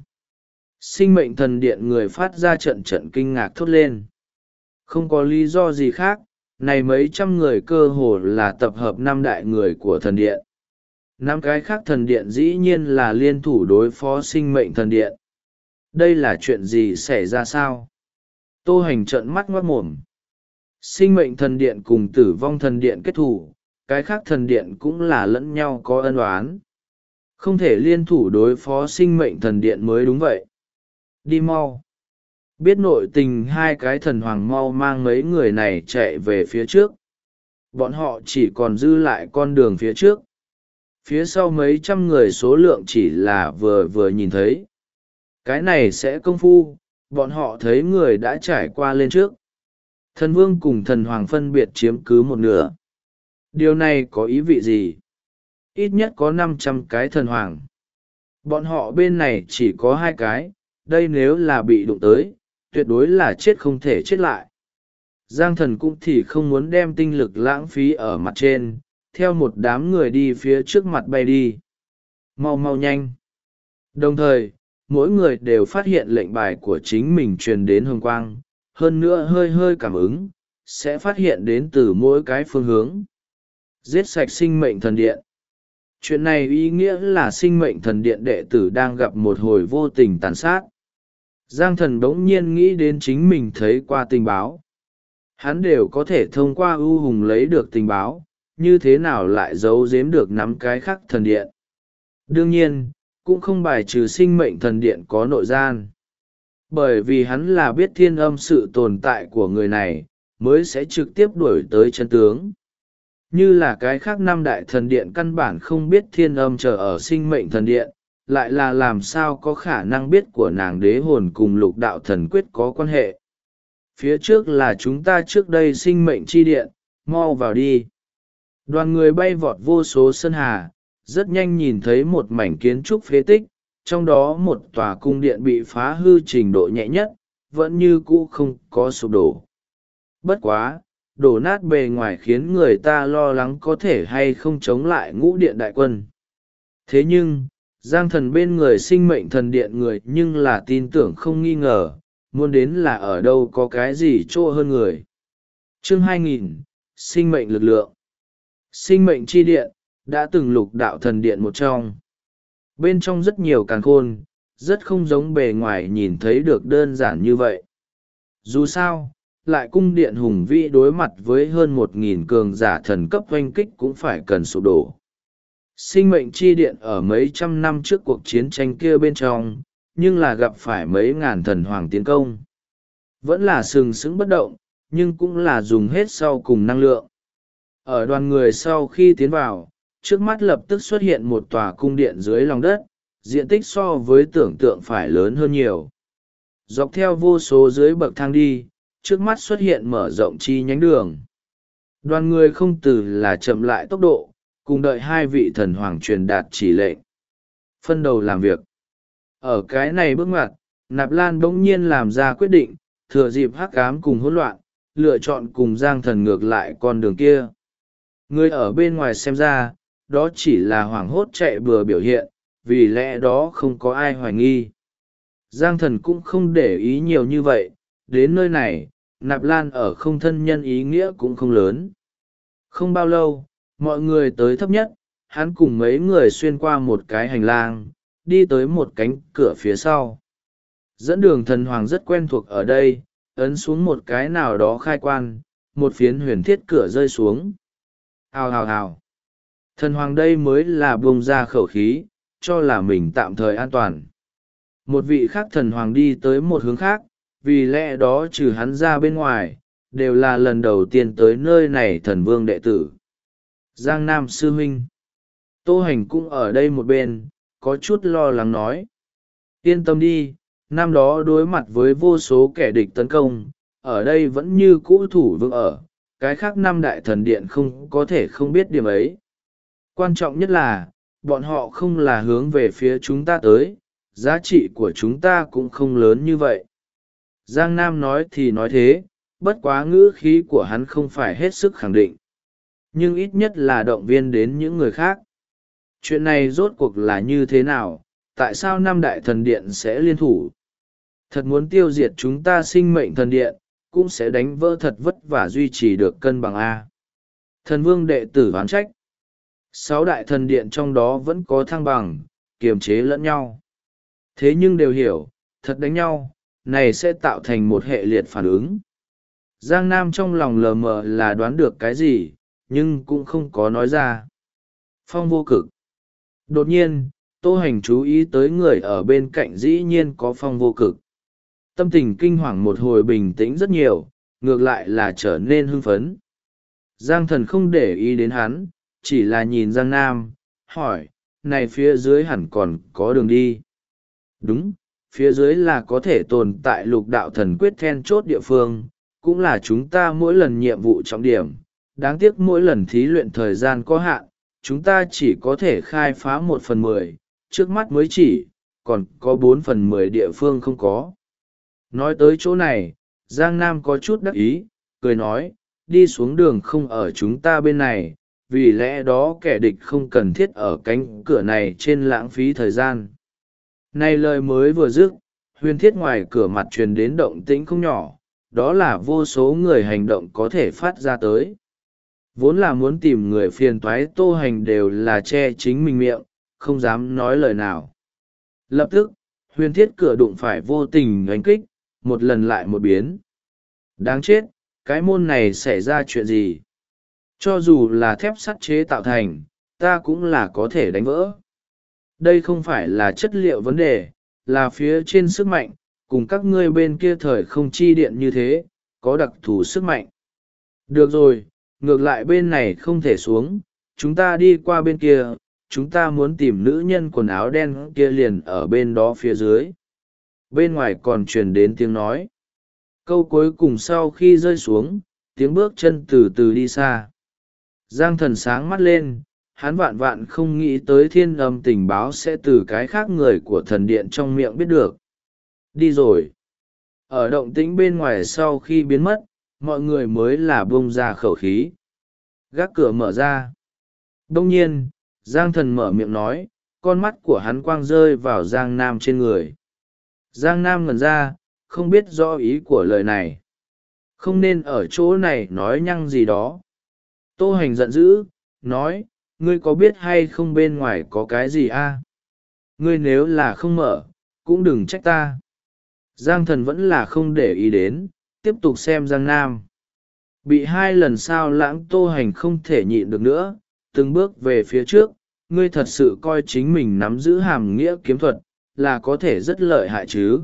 Sinh mệnh thần điện người phát ra trận trận kinh ngạc thốt lên. Không có lý do gì khác, này mấy trăm người cơ hồ là tập hợp năm đại người của thần điện. Năm cái khác thần điện dĩ nhiên là liên thủ đối phó sinh mệnh thần điện. Đây là chuyện gì xảy ra sao? Tô Hành trợn mắt ngoác mồm. Sinh mệnh thần điện cùng tử vong thần điện kết thủ, cái khác thần điện cũng là lẫn nhau có ân oán. Không thể liên thủ đối phó sinh mệnh thần điện mới đúng vậy. Đi mau. Biết nội tình hai cái thần hoàng mau mang mấy người này chạy về phía trước. Bọn họ chỉ còn dư lại con đường phía trước. Phía sau mấy trăm người số lượng chỉ là vừa nhìn thấy. Cái này sẽ công phu, bọn họ thấy người đã trải qua lên trước. Thần vương cùng thần hoàng phân biệt chiếm cứ một nửa. Điều này có ý vị gì? Ít nhất có 500 cái thần hoàng. Bọn họ bên này chỉ có 2 cái, đây nếu là bị đụng tới, tuyệt đối là chết không thể chết lại. Giang Thần cũng thì không muốn đem tinh lực lãng phí ở mặt trên, theo một đám người đi phía trước mặt bay đi. Mau mau nhanh. Đồng thời, mỗi người đều phát hiện lệnh bài của chính mình truyền đến hồng quang, hơn nữa hơi hơi cảm ứng, sẽ phát hiện đến từ mỗi cái phương hướng. Giết sạch sinh mệnh thần điện. Chuyện này ý nghĩa là sinh mệnh thần điện đệ tử đang gặp một hồi vô tình tàn sát. Giang Thần bỗng nhiên nghĩ đến chính mình thấy qua tình báo. Hắn đều có thể thông qua ưu hùng lấy được tình báo, như thế nào lại giấu giếm được nắm cái khác thần điện. Đương nhiên, cũng không bài trừ sinh mệnh thần điện có nội gian. Bởi vì hắn là biết Thiên Âm sự tồn tại của người này, mới sẽ trực tiếp đuổi tới chân tướng. Như là cái khác năm đại thần điện căn bản không biết Thiên Âm chờ ở sinh mệnh thần điện, lại là làm sao có khả năng biết của nàng đế hồn cùng lục đạo thần quyết có quan hệ. Phía trước là chúng ta trước đây sinh mệnh chi điện, mau vào đi. Đoàn người bay vọt vô số sơn hà, rất nhanh nhìn thấy một mảnh kiến trúc phế tích, trong đó một tòa cung điện bị phá hư trình độ nhẹ nhất, vẫn như cũ không có sụp đổ. Bất quá, đổ nát bề ngoài khiến người ta lo lắng có thể hay không chống lại ngũ điện đại quân. Thế nhưng, Giang Thần bên người sinh mệnh thần điện người nhưng là tin tưởng không nghi ngờ, muốn đến là ở đâu có cái gì chỗ hơn người. Chương 2000, sinh mệnh lực lượng. Sinh mệnh chi điện, đã từng lục đạo thần điện một trong. Bên trong rất nhiều càn khôn, rất không giống bề ngoài nhìn thấy được đơn giản như vậy. Dù sao, lại cung điện hùng vĩ đối mặt với hơn 1.000 cường giả thần cấp oanh kích cũng phải cần sụp đổ. Sinh mệnh chi điện ở mấy trăm năm trước cuộc chiến tranh kia bên trong, nhưng là gặp phải mấy ngàn thần hoàng tiến công. Vẫn là sừng sững bất động, nhưng cũng là dùng hết sau cùng năng lượng. Ở đoàn người sau khi tiến vào, trước mắt lập tức xuất hiện một tòa cung điện dưới lòng đất, diện tích so với tưởng tượng phải lớn hơn nhiều. Dọc theo vô số dưới bậc thang đi, trước mắt xuất hiện mở rộng chi nhánh đường. Đoàn người không từ là chậm lại tốc độ, cùng đợi hai vị thần hoàng truyền đạt chỉ lệnh. Phân đầu làm việc. Ở cái này bước ngoặt, Nạp Lan bỗng nhiên làm ra quyết định, thừa dịp hắc ám cùng hỗn loạn, lựa chọn cùng Giang Thần ngược lại con đường kia. Người ở bên ngoài xem ra, đó chỉ là hoảng hốt chạy bừa biểu hiện, vì lẽ đó không có ai hoài nghi. Giang Thần cũng không để ý nhiều như vậy, đến nơi này, Nạp Lan ở không thân nhân ý nghĩa cũng không lớn. Không bao lâu, mọi người tới thấp nhất, hắn cùng mấy người xuyên qua một cái hành lang, đi tới một cánh cửa phía sau. Dẫn đường thần hoàng rất quen thuộc ở đây, ấn xuống một cái nào đó khai quan, một phiến huyền thiết cửa rơi xuống. Hào hào hào. Thần hoàng đây mới là buông ra khẩu khí, cho là mình tạm thời an toàn. Một vị khác thần hoàng đi tới một hướng khác, vì lẽ đó trừ hắn ra bên ngoài, đều là lần đầu tiên tới nơi này thần vương đệ tử. Giang Nam sư huynh. Tô Hành cũng ở đây một bên, có chút lo lắng nói. Yên tâm đi, năm đó đối mặt với vô số kẻ địch tấn công, ở đây vẫn như cũ thủ vững ở, cái khác năm đại thần điện không có thể không biết điểm ấy. Quan trọng nhất là, bọn họ không là hướng về phía chúng ta tới, giá trị của chúng ta cũng không lớn như vậy. Giang Nam nói thì nói thế, bất quá ngữ khí của hắn không phải hết sức khẳng định. Nhưng ít nhất là động viên đến những người khác. Chuyện này rốt cuộc là như thế nào, tại sao năm đại thần điện sẽ liên thủ? Thật muốn tiêu diệt chúng ta sinh mệnh thần điện, cũng sẽ đánh vỡ thật vất vả duy trì được cân bằng A. Thần vương đệ tử oán trách. 6 đại thần điện trong đó vẫn có thăng bằng, kiềm chế lẫn nhau. Thế nhưng đều hiểu, thật đánh nhau, này sẽ tạo thành một hệ liệt phản ứng. Giang Nam trong lòng lờ mờ là đoán được cái gì, nhưng cũng không có nói ra. Phong vô cực. Đột nhiên, Tô Hành chú ý tới người ở bên cạnh dĩ nhiên có phong vô cực. Tâm tình kinh hoàng một hồi bình tĩnh rất nhiều, ngược lại là trở nên hưng phấn. Giang Thần không để ý đến hắn, chỉ là nhìn Giang Nam, hỏi, này phía dưới hẳn còn có đường đi. Đúng, phía dưới là có thể tồn tại lục đạo thần quyết then chốt địa phương, cũng là chúng ta mỗi lần nhiệm vụ trọng điểm. Đáng tiếc mỗi lần thí luyện thời gian có hạn, chúng ta chỉ có thể khai phá 1/10, trước mắt mới chỉ, còn có 4/10 địa phương không có. Nói tới chỗ này, Giang Nam có chút đắc ý, cười nói, đi xuống đường không ở chúng ta bên này, vì lẽ đó kẻ địch không cần thiết ở cánh cửa này trên lãng phí thời gian. Này lời mới vừa dứt, huyền thiết ngoài cửa mặt truyền đến động tĩnh không nhỏ, đó là vô số người hành động có thể phát ra tới. Vốn là muốn tìm người phiền toái Tô Hành đều là che chính mình miệng, không dám nói lời nào. Lập tức, huyền thiết cửa đụng phải vô tình đánh kích, một lần lại một biến. Đáng chết, cái môn này xảy ra chuyện gì? Cho dù là thép sắt chế tạo thành, ta cũng là có thể đánh vỡ. Đây không phải là chất liệu vấn đề, là phía trên sức mạnh, cùng các ngươi bên kia thời không chi điện như thế, có đặc thù sức mạnh. Được rồi, ngược lại bên này không thể xuống, chúng ta đi qua bên kia, chúng ta muốn tìm nữ nhân quần áo đen kia liền ở bên đó phía dưới. Bên ngoài còn truyền đến tiếng nói. Câu cuối cùng sau khi rơi xuống, tiếng bước chân từ từ đi xa. Giang Thần sáng mắt lên, hắn vạn vạn không nghĩ tới thiên âm tình báo sẽ từ cái khác người của thần điện trong miệng biết được. Đi rồi. Ở động tĩnh bên ngoài sau khi biến mất, mọi người mới là buông ra khẩu khí. Gác cửa mở ra. Đông nhiên, Giang Thần mở miệng nói, con mắt của hắn quang rơi vào Giang Nam trên người. Giang Nam ngẩn ra, không biết rõ ý của lời này. Không nên ở chỗ này nói nhăng gì đó. Tô Hành giận dữ, nói, ngươi có biết hay không bên ngoài có cái gì a? Ngươi nếu là không mở, cũng đừng trách ta. Giang Thần vẫn là không để ý đến, tiếp tục xem Giang Nam. Bị 2 lần sao lãng Tô Hành không thể nhịn được nữa, từng bước về phía trước, ngươi thật sự coi chính mình nắm giữ hàm nghĩa kiếm thuật, là có thể rất lợi hại chứ.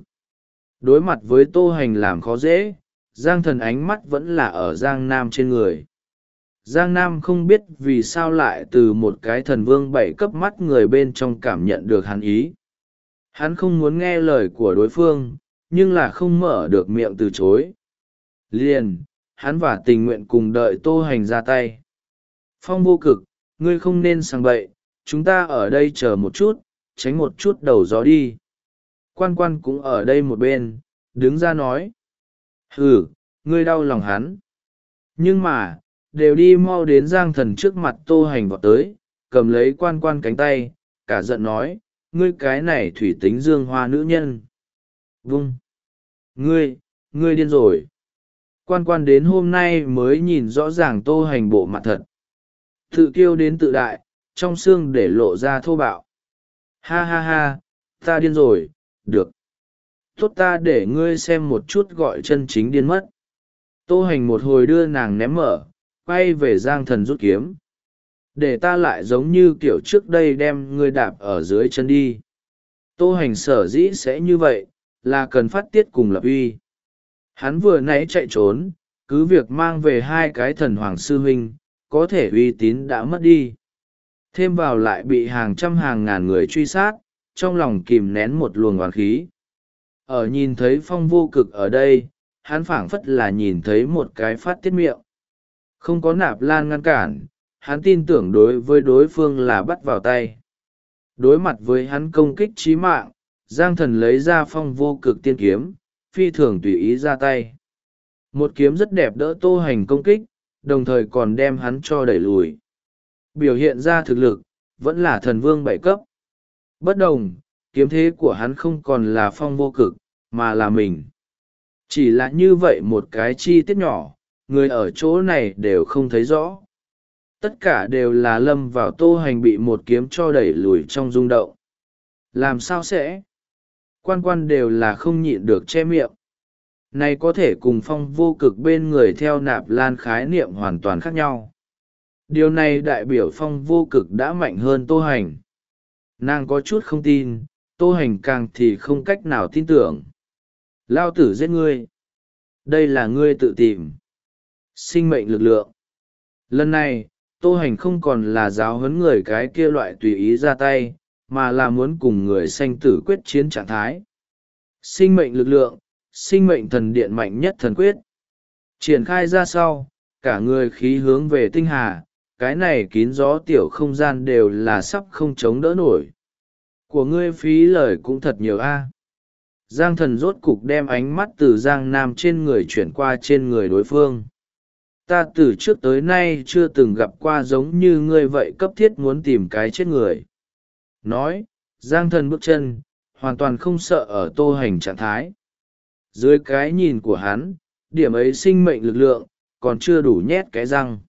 Đối mặt với Tô Hành làm khó dễ, Giang Thần ánh mắt vẫn là ở Giang Nam trên người. Giang Nam không biết vì sao lại từ một cái thần vương 7 cấp mắt người bên trong cảm nhận được hắn ý. Hắn không muốn nghe lời của đối phương, nhưng là không mở được miệng từ chối. Liền, hắn và tình nguyện cùng đợi tô hành ra tay. Phong vô cực, ngươi không nên sang bậy, chúng ta ở đây chờ một chút, tránh một chút đầu gió đi. Quan quan cũng ở đây một bên, đứng ra nói. Ừ, ngươi đau lòng hắn. Nhưng mà, đều đi mau đến Giang Thần trước mặt tô hành vọt tới, cầm lấy quan quan cánh tay, cả giận nói, ngươi cái này thủy tính dương hoa nữ nhân. Vung! Ngươi điên rồi. Quan quan đến hôm nay mới nhìn rõ ràng tô hành bộ mặt thật. Tự kiêu đến tự đại, trong xương để lộ ra thô bạo. Ha ha ha, ta điên rồi, được. Tốt, ta để ngươi xem một chút gọi chân chính điên mất. Tô hành một hồi đưa nàng ném mở, quay về Giang Thần rút kiếm. Để ta lại giống như kiểu trước đây đem ngươi đạp ở dưới chân đi. Tô hành sở dĩ sẽ như vậy, là cần phát tiết cùng lập uy. Hắn vừa nãy chạy trốn, cứ việc mang về hai cái thần hoàng sư huynh, có thể uy tín đã mất đi. Thêm vào lại bị hàng trăm hàng ngàn người truy sát, trong lòng kìm nén một luồng oán khí. Ở nhìn thấy Phong vô cực ở đây, hắn phảng phất là nhìn thấy một cái phát tiết miệng. Không có Nạp Lan ngăn cản, hắn tin tưởng đối với đối phương là bắt vào tay. Đối mặt với hắn công kích chí mạng, Giang Thần lấy ra Phong vô cực tiên kiếm, phi thường tùy ý ra tay. Một kiếm rất đẹp đỡ tô hành công kích, đồng thời còn đem hắn cho đẩy lùi. Biểu hiện ra thực lực, vẫn là thần vương 7 cấp. Bất đồng, kiếm thế của hắn không còn là Phong vô cực, mà là mình. Chỉ là như vậy một cái chi tiết nhỏ, người ở chỗ này đều không thấy rõ. Tất cả đều là lâm vào tô hành bị một kiếm cho đẩy lùi trong rung động. Làm sao sẽ? Quan quan đều là không nhịn được che miệng. Này có thể cùng Phong vô cực bên người theo Nạp Lan khái niệm hoàn toàn khác nhau. Điều này đại biểu Phong vô cực đã mạnh hơn tô hành. Nàng có chút không tin, tô hành càng thì không cách nào tin tưởng. Lao tử giết ngươi. Đây là ngươi tự tìm. Sinh mệnh lực lượng. Lần này, tô hành không còn là giáo huấn người cái kia loại tùy ý ra tay, mà là muốn cùng người sanh tử quyết chiến trạng thái. Sinh mệnh lực lượng, sinh mệnh thần điện mạnh nhất thần quyết. Triển khai ra sau, cả người khí hướng về tinh hà, cái này kín gió tiểu không gian đều là sắp không chống đỡ nổi. Của ngươi phí lời cũng thật nhiều a. Giang Thần rốt cục đem ánh mắt từ Giang Nam trên người chuyển qua trên người đối phương. Ta từ trước tới nay chưa từng gặp qua giống như ngươi vậy cấp thiết muốn tìm cái chết người. Nói, Giang Thần bước chân, hoàn toàn không sợ ở tô hành trạng thái. Dưới cái nhìn của hắn, điểm ấy sinh mệnh lực lượng, còn chưa đủ nhét cái răng.